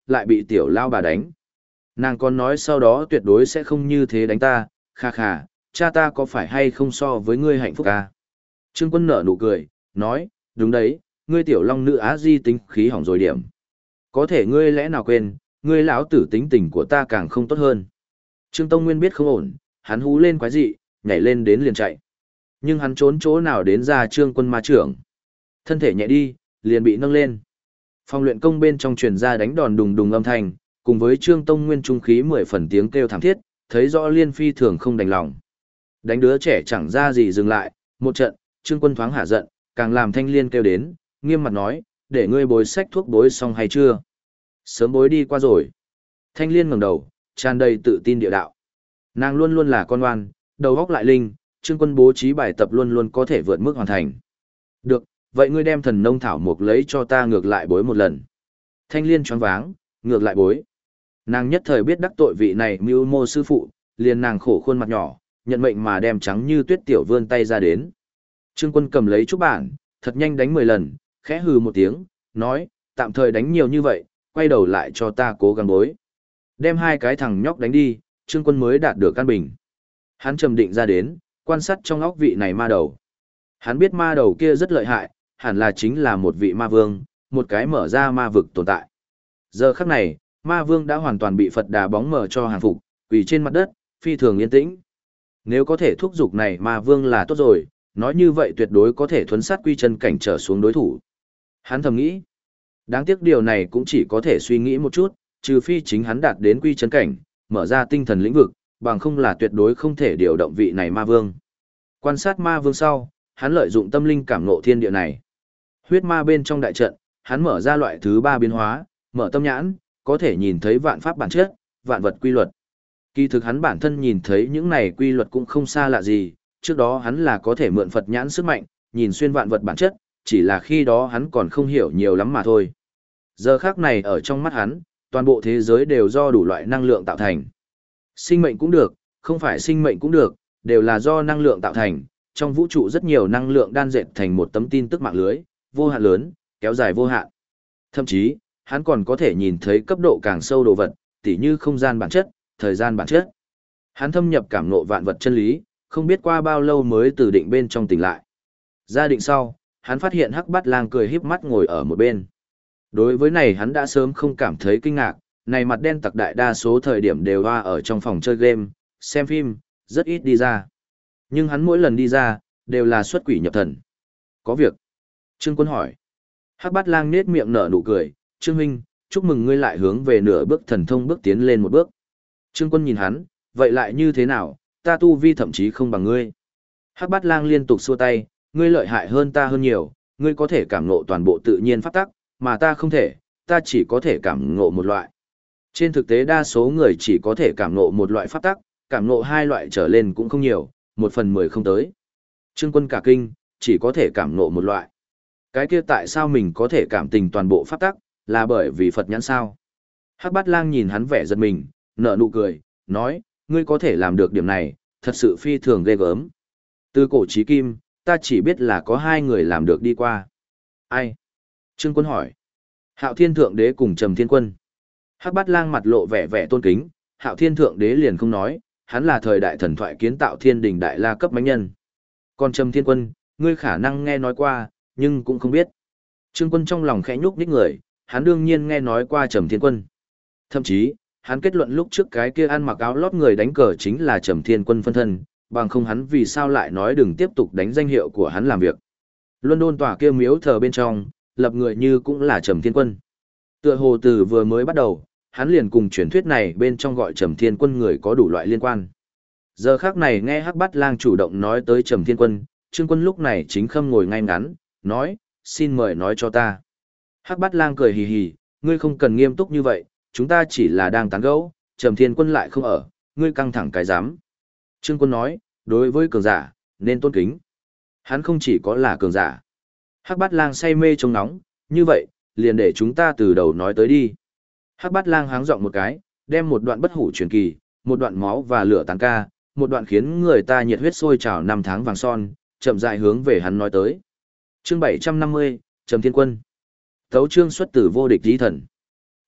lại bị tiểu lao bà đánh. Nàng còn nói sau đó tuyệt đối sẽ không như thế đánh ta, kha kha, cha ta có phải hay không so với ngươi hạnh phúc à? Trương Quân nở nụ cười, nói, đúng đấy, ngươi tiểu long nữ á di tính khí hỏng rồi điểm. Có thể ngươi lẽ nào quên, ngươi lão tử tính tình của ta càng không tốt hơn. Trương Tông Nguyên biết không ổn, hắn hú lên quái dị, nhảy lên đến liền chạy. Nhưng hắn trốn chỗ nào đến ra Trương Quân ma trưởng. Thân thể nhẹ đi, liền bị nâng lên. Phòng luyện công bên trong truyền ra đánh đòn đùng đùng âm thanh, cùng với Trương Tông Nguyên trung khí 10 phần tiếng kêu thảm thiết, thấy rõ Liên Phi thường không đành lòng. Đánh đứa trẻ chẳng ra gì dừng lại, một trận, Trương Quân thoáng hạ giận, càng làm Thanh Liên kêu đến, nghiêm mặt nói, để ngươi bối sách thuốc bối xong hay chưa? Sớm bối đi qua rồi. Thanh Liên ngẩng đầu, tràn đầy tự tin địa đạo. Nàng luôn luôn là con ngoan, đầu óc lại linh, Trương Quân bố trí bài tập luôn luôn có thể vượt mức hoàn thành. Được, vậy ngươi đem thần nông thảo mục lấy cho ta ngược lại bối một lần. Thanh Liên choáng váng, ngược lại bối. Nàng nhất thời biết đắc tội vị này mưu mô sư phụ, liền nàng khổ khuôn mặt nhỏ, nhận mệnh mà đem trắng như tuyết tiểu vươn tay ra đến. Trương Quân cầm lấy trúc bản, thật nhanh đánh 10 lần, khẽ hừ một tiếng, nói, tạm thời đánh nhiều như vậy, quay đầu lại cho ta cố gắng bối. Đem hai cái thằng nhóc đánh đi, Trương Quân mới đạt được căn bình. Hắn trầm định ra đến, quan sát trong óc vị này ma đầu. Hắn biết ma đầu kia rất lợi hại, hẳn là chính là một vị ma vương, một cái mở ra ma vực tồn tại. Giờ khắc này, ma vương đã hoàn toàn bị Phật đà bóng mở cho hàng phục, quỳ trên mặt đất, phi thường yên tĩnh. Nếu có thể thúc giục này ma vương là tốt rồi, nói như vậy tuyệt đối có thể thuấn sát quy chân cảnh trở xuống đối thủ. Hắn thầm nghĩ, đáng tiếc điều này cũng chỉ có thể suy nghĩ một chút, trừ phi chính hắn đạt đến quy chân cảnh, mở ra tinh thần lĩnh vực, bằng không là tuyệt đối không thể điều động vị này ma vương. Quan sát ma vương sau, hắn lợi dụng tâm linh cảm ngộ thiên địa này. Huyết ma bên trong đại trận, hắn mở ra loại thứ 3 biến hóa, mở tâm nhãn, có thể nhìn thấy vạn pháp bản chất, vạn vật quy luật. Kỳ thực hắn bản thân nhìn thấy những này quy luật cũng không xa lạ gì, trước đó hắn là có thể mượn Phật nhãn sức mạnh, nhìn xuyên vạn vật bản chất, chỉ là khi đó hắn còn không hiểu nhiều lắm mà thôi. Giờ khác này ở trong mắt hắn, toàn bộ thế giới đều do đủ loại năng lượng tạo thành. Sinh mệnh cũng được, không phải sinh mệnh cũng được, đều là do năng lượng tạo thành, trong vũ trụ rất nhiều năng lượng đan dệt thành một tấm tin tức mạng lưới, vô hạn lớn, kéo dài vô hạn. Thậm chí, hắn còn có thể nhìn thấy cấp độ càng sâu đồ vật, tỉ như không gian bản chất, thời gian bản chất. Hắn thâm nhập cảm ngộ vạn vật chân lý, không biết qua bao lâu mới từ định bên trong tỉnh lại. Ra định sau, hắn phát hiện Hắc Bát Lang cười híp mắt ngồi ở một bên. Đối với này hắn đã sớm không cảm thấy kinh ngạc, này mặt đen tặc đại đa số thời điểm đều hoa ở trong phòng chơi game, xem phim, rất ít đi ra. Nhưng hắn mỗi lần đi ra, đều là xuất quỷ nhập thần. Có việc. Trương Quân hỏi. Hắc Bát Lang nết miệng nở nụ cười, Trương huynh, chúc mừng ngươi lại hướng về nửa bước thần thông bước tiến lên một bước. Trương Quân nhìn hắn, vậy lại như thế nào, ta tu vi thậm chí không bằng ngươi. Hắc Bát Lang liên tục xua tay, ngươi lợi hại hơn ta hơn nhiều, ngươi có thể cảm ngộ toàn bộ tự nhiên pháp tắc, mà ta không thể, ta chỉ có thể cảm ngộ một loại. Trên thực tế đa số người chỉ có thể cảm ngộ một loại pháp tắc, cảm ngộ hai loại trở lên cũng không nhiều, 1/10 không tới. Trương Quân cả kinh, chỉ có thể cảm ngộ một loại. Cái kia tại sao mình có thể cảm tình toàn bộ pháp tắc, là bởi vì Phật nhãn sao? Hắc Bát Lang nhìn hắn vẻ giật mình, nở nụ cười, nói, ngươi có thể làm được điểm này, thật sự phi thường ghê gớm. Từ cổ chí kim, ta chỉ biết là có 2 người làm được đi qua. Ai? Trương Quân hỏi. Hạo Thiên Thượng Đế cùng Trầm Thiên Quân. Hắc Bát Lang mặt lộ vẻ vẻ tôn kính, Hạo Thiên Thượng Đế liền không nói, hắn là thời đại thần thoại kiến tạo thiên đình đại la cấp mãnh nhân. Còn Trầm Thiên Quân, ngươi khả năng nghe nói qua, nhưng cũng không biết. Trương Quân trong lòng khẽ nhúc nhích người, hắn đương nhiên nghe nói qua Trầm Thiên Quân. Thậm chí, hắn kết luận lúc trước cái kia ăn mặc áo lót người đánh cờ chính là Trầm Thiên Quân phân thân, bằng không hắn vì sao lại nói đừng tiếp tục đánh danh hiệu của hắn làm việc. London tòa kia miếu thờ bên trong, lập người như cũng là Trầm Thiên Quân. Tựa hồ từ vừa mới bắt đầu, hắn liền cùng truyền thuyết này bên trong gọi Trầm Thiên Quân người có đủ loại liên quan. Giờ khác này nghe Hắc Bát Lang chủ động nói tới Trầm Thiên Quân, Trương Quân lúc này chính khâm ngồi ngay ngắn, nói, xin mời nói cho ta. Hắc Bát Lang cười hì hì, ngươi không cần nghiêm túc như vậy, chúng ta chỉ là đang tán gẫu, Trầm Thiên Quân lại không ở, ngươi căng thẳng cái dám. Trương Quân nói, đối với cường giả, nên tôn kính. Hắn không chỉ có là cường giả. Hắc Bát Lang say mê trông nóng, như vậy, liền để chúng ta từ đầu nói tới đi. Hắc Bát Lang háng giọng một cái, đem một đoạn bất hủ truyền kỳ, một đoạn máu và lửa tán ca, một đoạn khiến người ta nhiệt huyết sôi trào 5 tháng vàng son, chậm rãi hướng về hắn nói tới. Chương 750, Trầm Thiên Quân. Tấu chương xuất từ vô địch chí thần.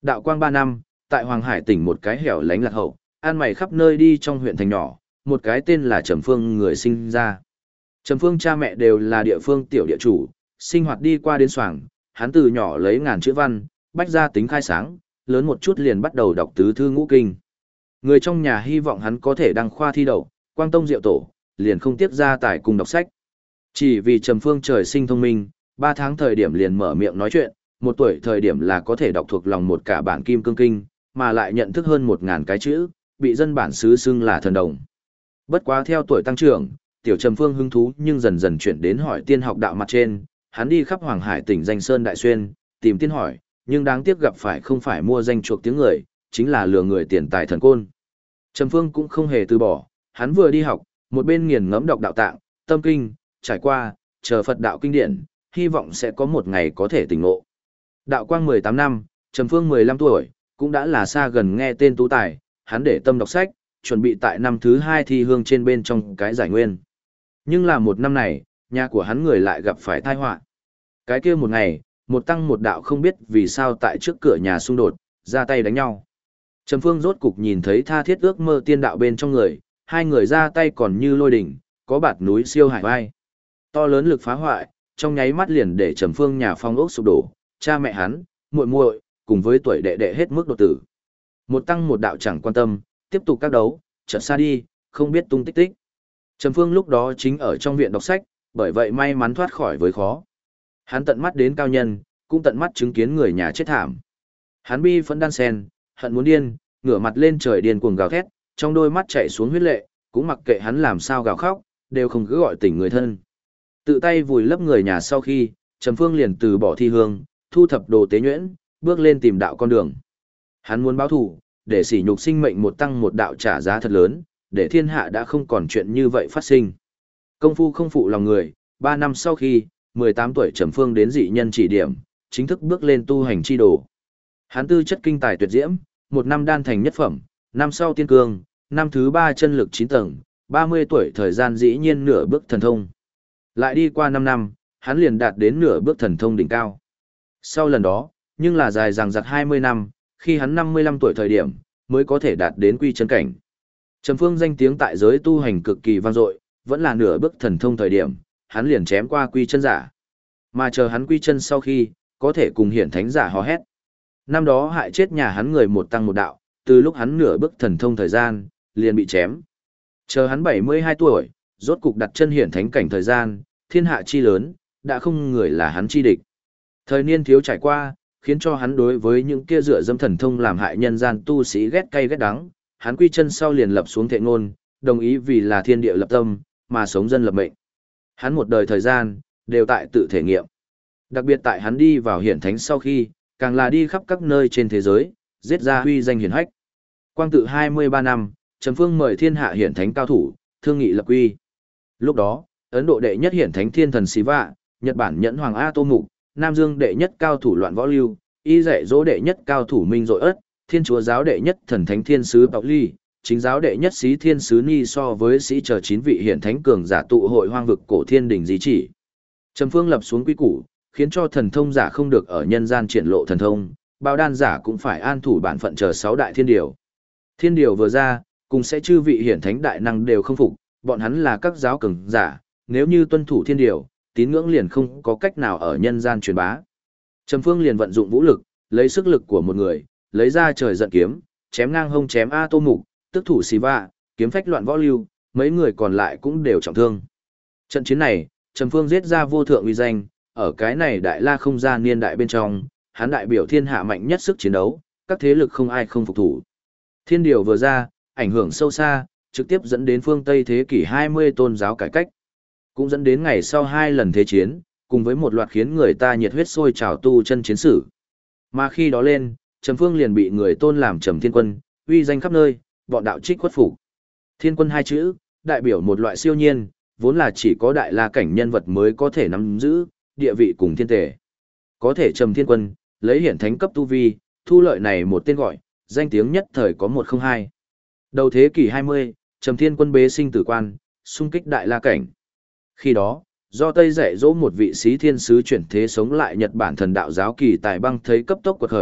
Đạo quang 3 năm, tại Hoàng Hải tỉnh một cái hẻo lánh lạc hậu, an mày khắp nơi đi trong huyện thành nhỏ, một cái tên là Trầm Phương người sinh ra. Trầm Phương cha mẹ đều là địa phương tiểu địa chủ, sinh hoạt đi qua đến xoàng, hắn từ nhỏ lấy ngàn chữ văn, bách gia tính khai sáng, lớn một chút liền bắt đầu đọc tứ thư ngũ kinh. Người trong nhà hy vọng hắn có thể đăng khoa thi đậu, quang tông diệu tổ, liền không tiếc ra tài cùng đọc sách. Chỉ vì Trầm Phương trời sinh thông minh, 3 tháng thời điểm liền mở miệng nói chuyện, 1 tuổi thời điểm là có thể đọc thuộc lòng một cả bản kim cương kinh, mà lại nhận thức hơn 1000 cái chữ, bị dân bản xứ xưng là thần đồng. Bất quá theo tuổi tăng trưởng, tiểu Trầm Phương hứng thú nhưng dần dần chuyển đến hỏi tiên học đạo mặt trên, hắn đi khắp Hoàng Hải tỉnh danh sơn đại xuyên, tìm tiên hỏi, nhưng đáng tiếc gặp phải không phải mua danh chuộc tiếng người, chính là lừa người tiền tài thần côn. Trầm Phương cũng không hề từ bỏ, hắn vừa đi học, một bên nghiền ngẫm đọc đạo tạng, tâm kinh, trải qua, chờ Phật đạo kinh điển, hy vọng sẽ có một ngày có thể tỉnh ngộ. Đạo quang 18 năm, Trầm Phương 15 tuổi, cũng đã là xa gần nghe tên tú tài, hắn để tâm đọc sách, chuẩn bị tại năm thứ 2 thi hương trên bên trong cái giải nguyên. Nhưng là một năm này, nhà của hắn người lại gặp phải tai họa. Cái kia một ngày, một tăng một đạo không biết vì sao tại trước cửa nhà xung đột, ra tay đánh nhau. Trầm Phương rốt cục nhìn thấy tha thiết ước mơ tiên đạo bên trong người, hai người ra tay còn như lôi đỉnh, có bạt núi siêu hải vai. To lớn lực phá hoại, trong nháy mắt liền để Trầm Phương nhà phong ốc sụp đổ, cha mẹ hắn, muội muội, cùng với tuổi đệ đệ hết mức đột tử. Một tăng một đạo chẳng quan tâm, tiếp tục các đấu, chợt xa đi, không biết tung tích tích. Trầm Phương lúc đó chính ở trong viện đọc sách, bởi vậy may mắn thoát khỏi với khó. Hắn tận mắt đến cao nhân, cũng tận mắt chứng kiến người nhà chết thảm. Hắn bi phẫn đan sen, hận muốn điên, ngửa mặt lên trời điên cuồng gào thét, trong đôi mắt chảy xuống huyết lệ, cũng mặc kệ hắn làm sao gào khóc, đều không cứ gọi tỉnh người thân. Tự tay vùi lấp người nhà sau khi, Trầm Phương liền từ bỏ thi hương, thu thập đồ tế nhuyễn, bước lên tìm đạo con đường. Hắn muốn báo thù, để sỉ nhục sinh mệnh một tăng một đạo trả giá thật lớn, để thiên hạ đã không còn chuyện như vậy phát sinh. Công phu không phụ lòng người, 3 năm sau khi, 18 tuổi Trầm Phương đến dị nhân chỉ điểm, chính thức bước lên tu hành chi đồ. Hắn tư chất kinh tài tuyệt diễm, 1 năm đan thành nhất phẩm, năm sau tiên cương, năm thứ 3 chân lực 9 tầng, 30 tuổi thời gian dĩ nhiên nửa bước thần thông. Lại đi qua 5 năm, hắn liền đạt đến nửa bước thần thông đỉnh cao. Sau lần đó, nhưng là dài dằng dặc 20 năm, khi hắn 55 tuổi thời điểm, mới có thể đạt đến quy chân cảnh. Trầm Phương danh tiếng tại giới tu hành cực kỳ vang dội, vẫn là nửa bước thần thông thời điểm, hắn liền chém qua quy chân giả. Mà chờ hắn quy chân sau khi, có thể cùng hiển thánh giả hò hét. Năm đó hại chết nhà hắn người một tăng một đạo, từ lúc hắn nửa bước thần thông thời gian, liền bị chém. Chờ hắn 72 tuổi, rốt cục đặt chân hiển thánh cảnh thời gian, thiên hạ chi lớn, đã không người là hắn chi địch. Thời niên thiếu trải qua, khiến cho hắn đối với những kia dựa dâm thần thông làm hại nhân gian tu sĩ ghét cay ghét đắng, hắn quy chân sau liền lập xuống thệ ngôn, đồng ý vì là thiên địa lập tâm, mà sống dân lập mệnh. Hắn một đời thời gian, đều tại tự thể nghiệm. Đặc biệt tại hắn đi vào hiển thánh sau khi, càng là đi khắp các nơi trên thế giới, giết ra huy danh hiển hách. Quang tự 23 năm, Trầm Phương mời thiên hạ hiển thánh cao thủ, thương nghị lập quy. Lúc đó, Ấn Độ đệ nhất hiển thánh thiên thần Siva, Nhật Bản nhẫn hoàng A Tô Mục, Nam Dương đệ nhất cao thủ loạn võ lưu, y dạy dỗ đệ nhất cao thủ Minh Dội Ất, Thiên Chúa giáo đệ nhất thần thánh thiên sứ Bảo Ly, chính giáo đệ nhất sĩ thiên sứ Ni so với sĩ chờ 9 vị hiển thánh cường giả tụ hội hoang vực cổ thiên đỉnh di chỉ. Trầm Phương lập xuống quy củ, khiến cho thần thông giả không được ở nhân gian triển lộ thần thông, bao đan giả cũng phải an thủ bản phận chờ 6 đại thiên điều. Thiên điều vừa ra, cùng sẽ chư vị hiển thánh đại năng đều không phục, bọn hắn là các giáo cường giả, nếu như tuân thủ thiên điều, tín ngưỡng liền không có cách nào ở nhân gian truyền bá. Trầm Phương liền vận dụng vũ lực, lấy sức lực của một người, lấy ra trời giận kiếm, chém ngang hông chém A Tô Mục, tức thủ Siva, kiếm phách loạn võ lưu, mấy người còn lại cũng đều trọng thương. Trận chiến này, Trầm Phương giết ra vô thượng uy danh, ở cái này đại la không gian niên đại bên trong, hắn đại biểu thiên hạ mạnh nhất sức chiến đấu, các thế lực không ai không phục thủ. Thiên điều vừa ra, ảnh hưởng sâu xa, trực tiếp dẫn đến phương Tây thế kỷ 20 tôn giáo cải cách. Cũng dẫn đến ngày sau 2 lần thế chiến, cùng với một loạt khiến người ta nhiệt huyết sôi trào tu chân chiến sử. Mà khi đó lên, Trầm Phương liền bị người tôn làm Trầm Thiên Quân, uy danh khắp nơi, bọn đạo trích khuất phục. Thiên Quân 2 chữ, đại biểu một loại siêu nhiên, vốn là chỉ có đại la cảnh nhân vật mới có thể nắm giữ, địa vị cùng thiên tề. Có thể Trầm Thiên Quân, lấy hiển thánh cấp tu vi, thu lợi này một tên gọi, danh tiếng nhất thời có 102. Đầu thế kỷ 20, Trầm Thiên Quân bế sinh tử quan, xung kích đại la cảnh. Khi đó, do Tây dạy dỗ một vị sĩ thiên sứ chuyển thế sống lại Nhật Bản thần đạo giáo kỳ tài băng thấy cấp tốc quật khởi,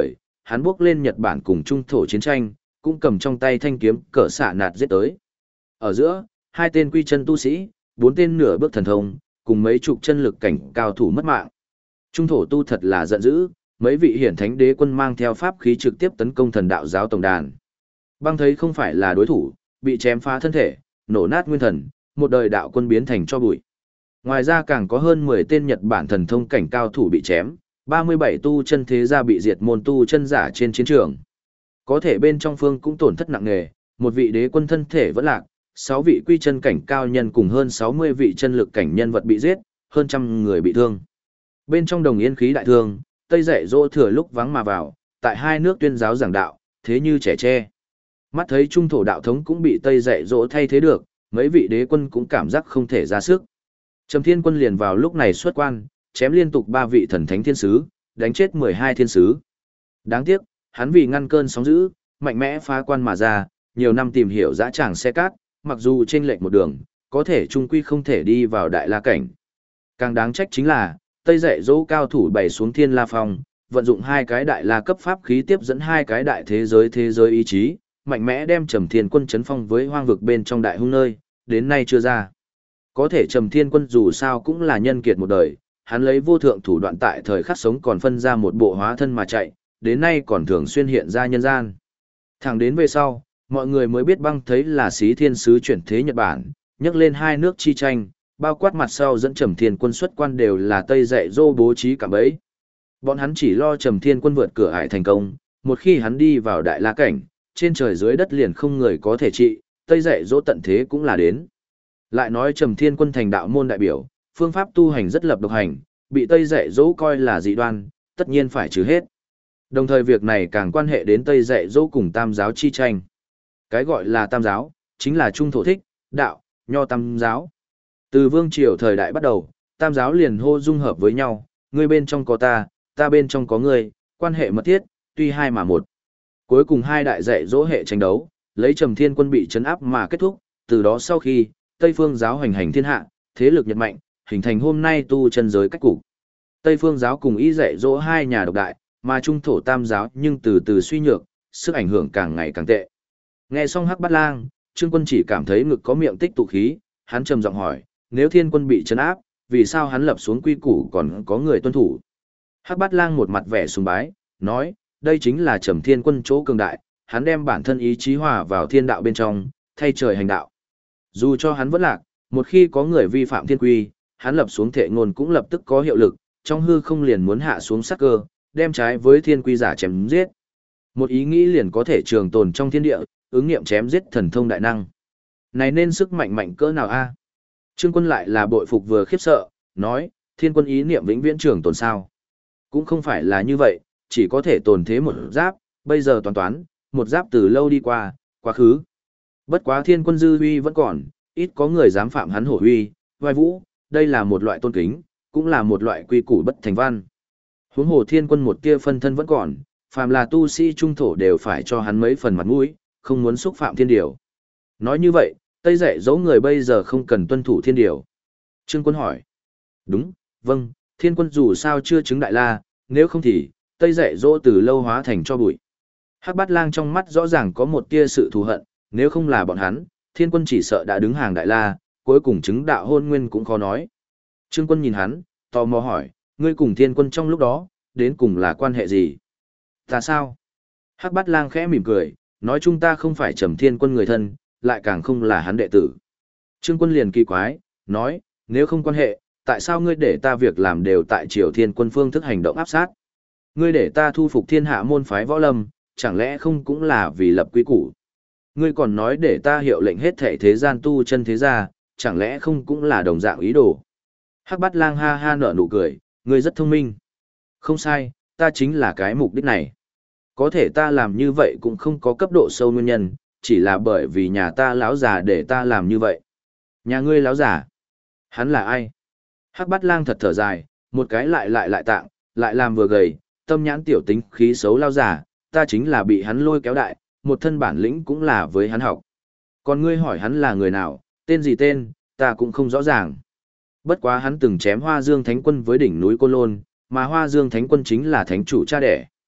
hắn bước lên Nhật Bản cùng Trung thổ chiến tranh, cũng cầm trong tay thanh kiếm cỡ xạ nạt giết tới. Ở giữa, hai tên quy chân tu sĩ, bốn tên nửa bước thần thông, cùng mấy chục chân lực cảnh cao thủ mất mạng. Trung thổ tu thật là giận dữ, mấy vị hiển thánh đế quân mang theo pháp khí trực tiếp tấn công thần đạo giáo tổng đàn. Băng thấy không phải là đối thủ, bị chém phá thân thể, nổ nát nguyên thần, một đời đạo quân biến thành cho bụi. Ngoài ra càng có hơn 10 tên Nhật Bản thần thông cảnh cao thủ bị chém, 37 tu chân thế gia bị diệt môn tu chân giả trên chiến trường. Có thể bên trong phương cũng tổn thất nặng nề, một vị đế quân thân thể vẫn lạc, 6 vị quy chân cảnh cao nhân cùng hơn 60 vị chân lực cảnh nhân vật bị giết, hơn trăm người bị thương. Bên trong đồng yên khí đại thương, Tây Dạy Dỗ thừa lúc vắng mà vào, tại hai nước tuyên giáo giảng đạo, thế như trẻ tre. Mắt thấy trung thổ đạo thống cũng bị Tây Dạy Dỗ thay thế được, mấy vị đế quân cũng cảm giác không thể ra sức. Trầm Thiên Quân liền vào lúc này xuất quan, chém liên tục 3 vị thần thánh thiên sứ, đánh chết 12 thiên sứ. Đáng tiếc, hắn vì ngăn cơn sóng dữ, mạnh mẽ phá quan mà ra, nhiều năm tìm hiểu dã tràng xe cát, mặc dù chênh lệch một đường, có thể trung quy không thể đi vào đại la cảnh. Càng đáng trách chính là, Tây Dạy Dỗ cao thủ bày xuống Thiên La Phong, vận dụng 2 cái đại la cấp pháp khí tiếp dẫn 2 cái đại thế giới ý chí, mạnh mẽ đem Trầm Thiên Quân chấn phong với hoang vực bên trong đại hung nơi, đến nay chưa ra. Có thể Trầm Thiên Quân dù sao cũng là nhân kiệt một đời, hắn lấy vô thượng thủ đoạn tại thời khắc sống còn phân ra một bộ hóa thân mà chạy, đến nay còn thường xuyên hiện ra nhân gian. Thẳng đến về sau, mọi người mới biết Băng thấy là Xí Thiên Sứ chuyển thế Nhật Bản, nhắc lên hai nước chi tranh, bao quát mặt sau dẫn Trầm Thiên Quân xuất quan đều là Tây Dạy Dỗ bố trí cả bấy. Bọn hắn chỉ lo Trầm Thiên Quân vượt cửa ải thành công, một khi hắn đi vào đại la cảnh, trên trời dưới đất liền không người có thể trị, Tây Dạy Dỗ tận thế cũng là đến. Lại nói Trầm Thiên Quân thành đạo môn đại biểu, phương pháp tu hành rất lập độc hành, bị Tây Dạy Dỗ coi là dị đoan, tất nhiên phải trừ hết. Đồng thời việc này càng quan hệ đến Tây Dạy Dỗ cùng Tam giáo chi tranh. Cái gọi là Tam giáo, chính là Trung Thổ Thích, Đạo, Nho Tam giáo. Từ vương triều thời đại bắt đầu, Tam giáo liền hô dung hợp với nhau, ngươi bên trong có ta bên trong có ngươi, quan hệ mật thiết, tuy hai mà một. Cuối cùng hai đại Dạy Dỗ hệ tranh đấu, lấy Trầm Thiên Quân bị trấn áp mà kết thúc, từ đó sau khi Tây phương giáo hoành hành thiên hạ, thế lực nhật mạnh, hình thành hôm nay tu chân giới cách cục. Tây phương giáo cùng ý Dạy Dỗ hai nhà độc đại, mà Trung Thổ Tam giáo nhưng từ từ suy nhược, sức ảnh hưởng càng ngày càng tệ. Nghe xong Hắc Bát Lang, Trương Quân chỉ cảm thấy ngực có miệng tích tụ khí, hắn trầm giọng hỏi, nếu Thiên Quân bị trấn áp, vì sao hắn lập xuống quy củ còn có người tuân thủ? Hắc Bát Lang một mặt vẻ sùng bái, nói, đây chính là Trầm Thiên Quân chỗ cường đại, hắn đem bản thân ý chí hòa vào thiên đạo bên trong, thay trời hành đạo. Dù cho hắn vẫn lạc, một khi có người vi phạm thiên quy, hắn lập xuống thệ ngôn cũng lập tức có hiệu lực, trong hư không liền muốn hạ xuống sát cơ, đem trái với thiên quy giả chém giết. Một ý nghĩ liền có thể trường tồn trong thiên địa, ứng nghiệm chém giết thần thông đại năng. Này nên sức mạnh mạnh cỡ nào a? Trương Quân lại là bội phục vừa khiếp sợ, nói, Thiên Quân ý niệm vĩnh viễn trường tồn sao? Cũng không phải là như vậy, chỉ có thể tồn thế một giáp, bây giờ toán, một giáp từ lâu đi qua, quá khứ. Bất quá Thiên Quân dư huy vẫn còn, ít có người dám phạm hắn hổ huy, vai vũ, đây là một loại tôn kính, cũng là một loại quy củ bất thành văn. Huống hồ Thiên Quân một tia phân thân vẫn còn, phàm là tu sĩ trung thổ đều phải cho hắn mấy phần mặt mũi, không muốn xúc phạm thiên điều. Nói như vậy, Tây Dạy Dỗ người bây giờ không cần tuân thủ thiên điều. Trương Quân hỏi. Đúng, vâng, Thiên Quân dù sao chưa chứng đại la, nếu không thì, Tây Dạy Dỗ từ lâu hóa thành cho bụi. Hắc Bát Lang trong mắt rõ ràng có một tia sự thù hận, nếu không là bọn hắn, Thiên Quân chỉ sợ đã đứng hàng đại la, cuối cùng chứng đạo hôn nguyên cũng khó nói. Trương Quân nhìn hắn, tò mò hỏi, ngươi cùng Thiên Quân trong lúc đó, đến cùng là quan hệ gì? Ta sao? Hắc Bát Lang khẽ mỉm cười, nói chúng ta không phải Trầm Thiên Quân người thân, lại càng không là hắn đệ tử. Trương Quân liền kỳ quái, nói, nếu không quan hệ, tại sao ngươi để ta việc làm đều tại Triều Thiên Quân phương thức hành động áp sát? Ngươi để ta thu phục thiên hạ môn phái võ lâm, chẳng lẽ không cũng là vì lập quy củ? Ngươi còn nói để ta hiệu lệnh hết thảy thế gian tu chân thế gia, chẳng lẽ không cũng là đồng dạng ý đồ? Hắc Bát Lang ha ha nở nụ cười, ngươi rất thông minh. Không sai, ta chính là cái mục đích này. Có thể ta làm như vậy cũng không có cấp độ sâu nguyên nhân, chỉ là bởi vì nhà ta lão già để ta làm như vậy. Nhà ngươi lão già? Hắn là ai? Hắc Bát Lang thật thở dài, một cái lại tạng, lại làm vừa gầy, tâm nhãn tiểu tính khí xấu lao già, ta chính là bị hắn lôi kéo đại, một thân bản lĩnh cũng là với hắn học. Còn ngươi hỏi hắn là người nào, tên gì tên, ta cũng không rõ ràng. Bất quá hắn từng chém Hoa Dương Thánh Quân với đỉnh núi Côn Lôn, mà Hoa Dương Thánh Quân chính là thánh chủ cha đẻ.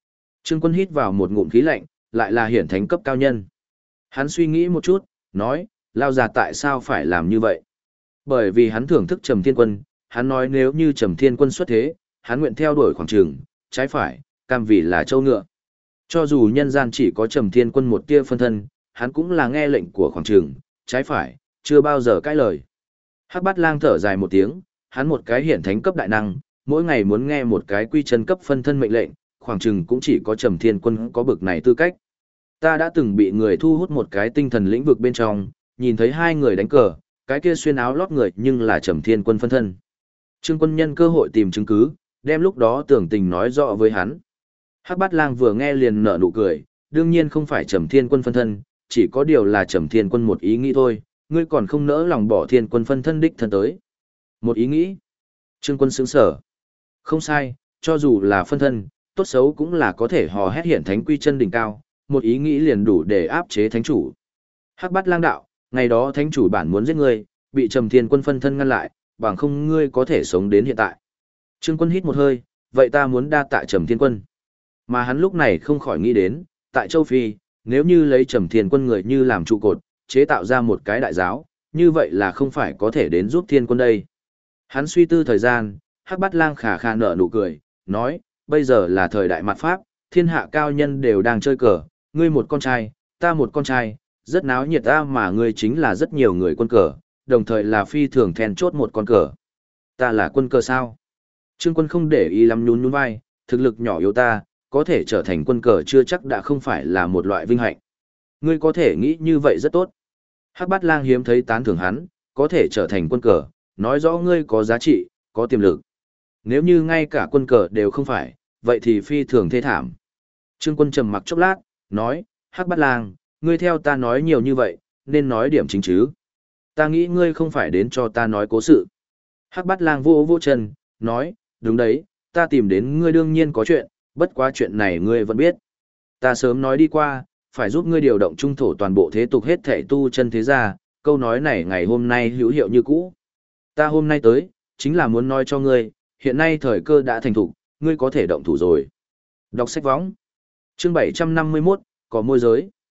Trương Quân hít vào một ngụm khí lạnh, lại là hiển thánh cấp cao nhân. Hắn suy nghĩ một chút, nói, Lao già tại sao phải làm như vậy? Bởi vì hắn thưởng thức Trầm Thiên Quân, hắn nói nếu như Trầm Thiên Quân xuất thế, hắn nguyện theo đuổi khoảng trường, trái phải, cam vì là châu ngựa. Cho dù nhân gian chỉ có Trầm Thiên Quân một tia phân thân, hắn cũng là nghe lệnh của khoảng trường, trái phải, chưa bao giờ cãi lời. Hắc Bát Lang thở dài một tiếng, hắn một cái hiển thánh cấp đại năng, mỗi ngày muốn nghe một cái quy chân cấp phân thân mệnh lệnh, khoảng chừng cũng chỉ có Trầm Thiên Quân có bực này tư cách. Ta đã từng bị người thu hút một cái tinh thần lĩnh vực bên trong, nhìn thấy hai người đánh cờ, cái kia xuyên áo lót người nhưng là Trầm Thiên Quân phân thân. Trương Quân nhân cơ hội tìm chứng cứ, đem lúc đó tưởng tình nói rõ với hắn. Hắc Bát Lang vừa nghe liền nở nụ cười, đương nhiên không phải Trầm Thiên Quân phân thân, chỉ có điều là Trầm Thiên Quân một ý nghĩ thôi, ngươi còn không nỡ lòng bỏ Thiên Quân phân thân đích thân tới. Một ý nghĩ. Trương Quân sững sở. Không sai, cho dù là phân thân, tốt xấu cũng là có thể hò hét hiện thánh quy chân đỉnh cao, một ý nghĩ liền đủ để áp chế thánh chủ. Hắc Bát Lang đạo, ngày đó thánh chủ bản muốn giết ngươi, bị Trầm Thiên Quân phân thân ngăn lại, bằng không ngươi có thể sống đến hiện tại. Trương Quân hít một hơi, vậy ta muốn đa tạ Trầm Thiên Quân. Mà hắn lúc này không khỏi nghĩ đến, tại châu Phi, nếu như lấy Trầm Thiên Quân người như làm trụ cột, chế tạo ra một cái đại giáo, như vậy là không phải có thể đến giúp Thiên Quân đây. Hắn suy tư thời gian, Hắc Bát Lang khà khà nở nụ cười, nói, bây giờ là thời đại mặt Pháp, thiên hạ cao nhân đều đang chơi cờ, ngươi một con trai, ta một con trai, rất náo nhiệt ta mà ngươi chính là rất nhiều người quân cờ, đồng thời là phi thường then chốt một con cờ. Ta là quân cờ sao? Trương Quân không để ý lắm nhún nhún vai, thực lực nhỏ yếu ta, có thể trở thành quân cờ chưa chắc đã không phải là một loại vinh hạnh. Ngươi có thể nghĩ như vậy rất tốt. Hắc Bát Lang hiếm thấy tán thưởng hắn, có thể trở thành quân cờ, nói rõ ngươi có giá trị, có tiềm lực. Nếu như ngay cả quân cờ đều không phải, vậy thì phi thường thê thảm. Trương Quân trầm mặc chốc lát, nói, Hắc Bát Lang, ngươi theo ta nói nhiều như vậy, nên nói điểm chính chứ. Ta nghĩ ngươi không phải đến cho ta nói cố sự. Hắc Bát Lang vô vô chân, nói, đúng đấy, ta tìm đến ngươi đương nhiên có chuyện, bất quá chuyện này ngươi vẫn biết. Ta sớm nói đi qua, phải giúp ngươi điều động trung thổ toàn bộ thế tục hết thể tu chân thế gia, câu nói này ngày hôm nay hữu hiệu như cũ. Ta hôm nay tới, chính là muốn nói cho ngươi, hiện nay thời cơ đã thành thục, ngươi có thể động thủ rồi. Đọc sách võng. Chương 751, có môi giới.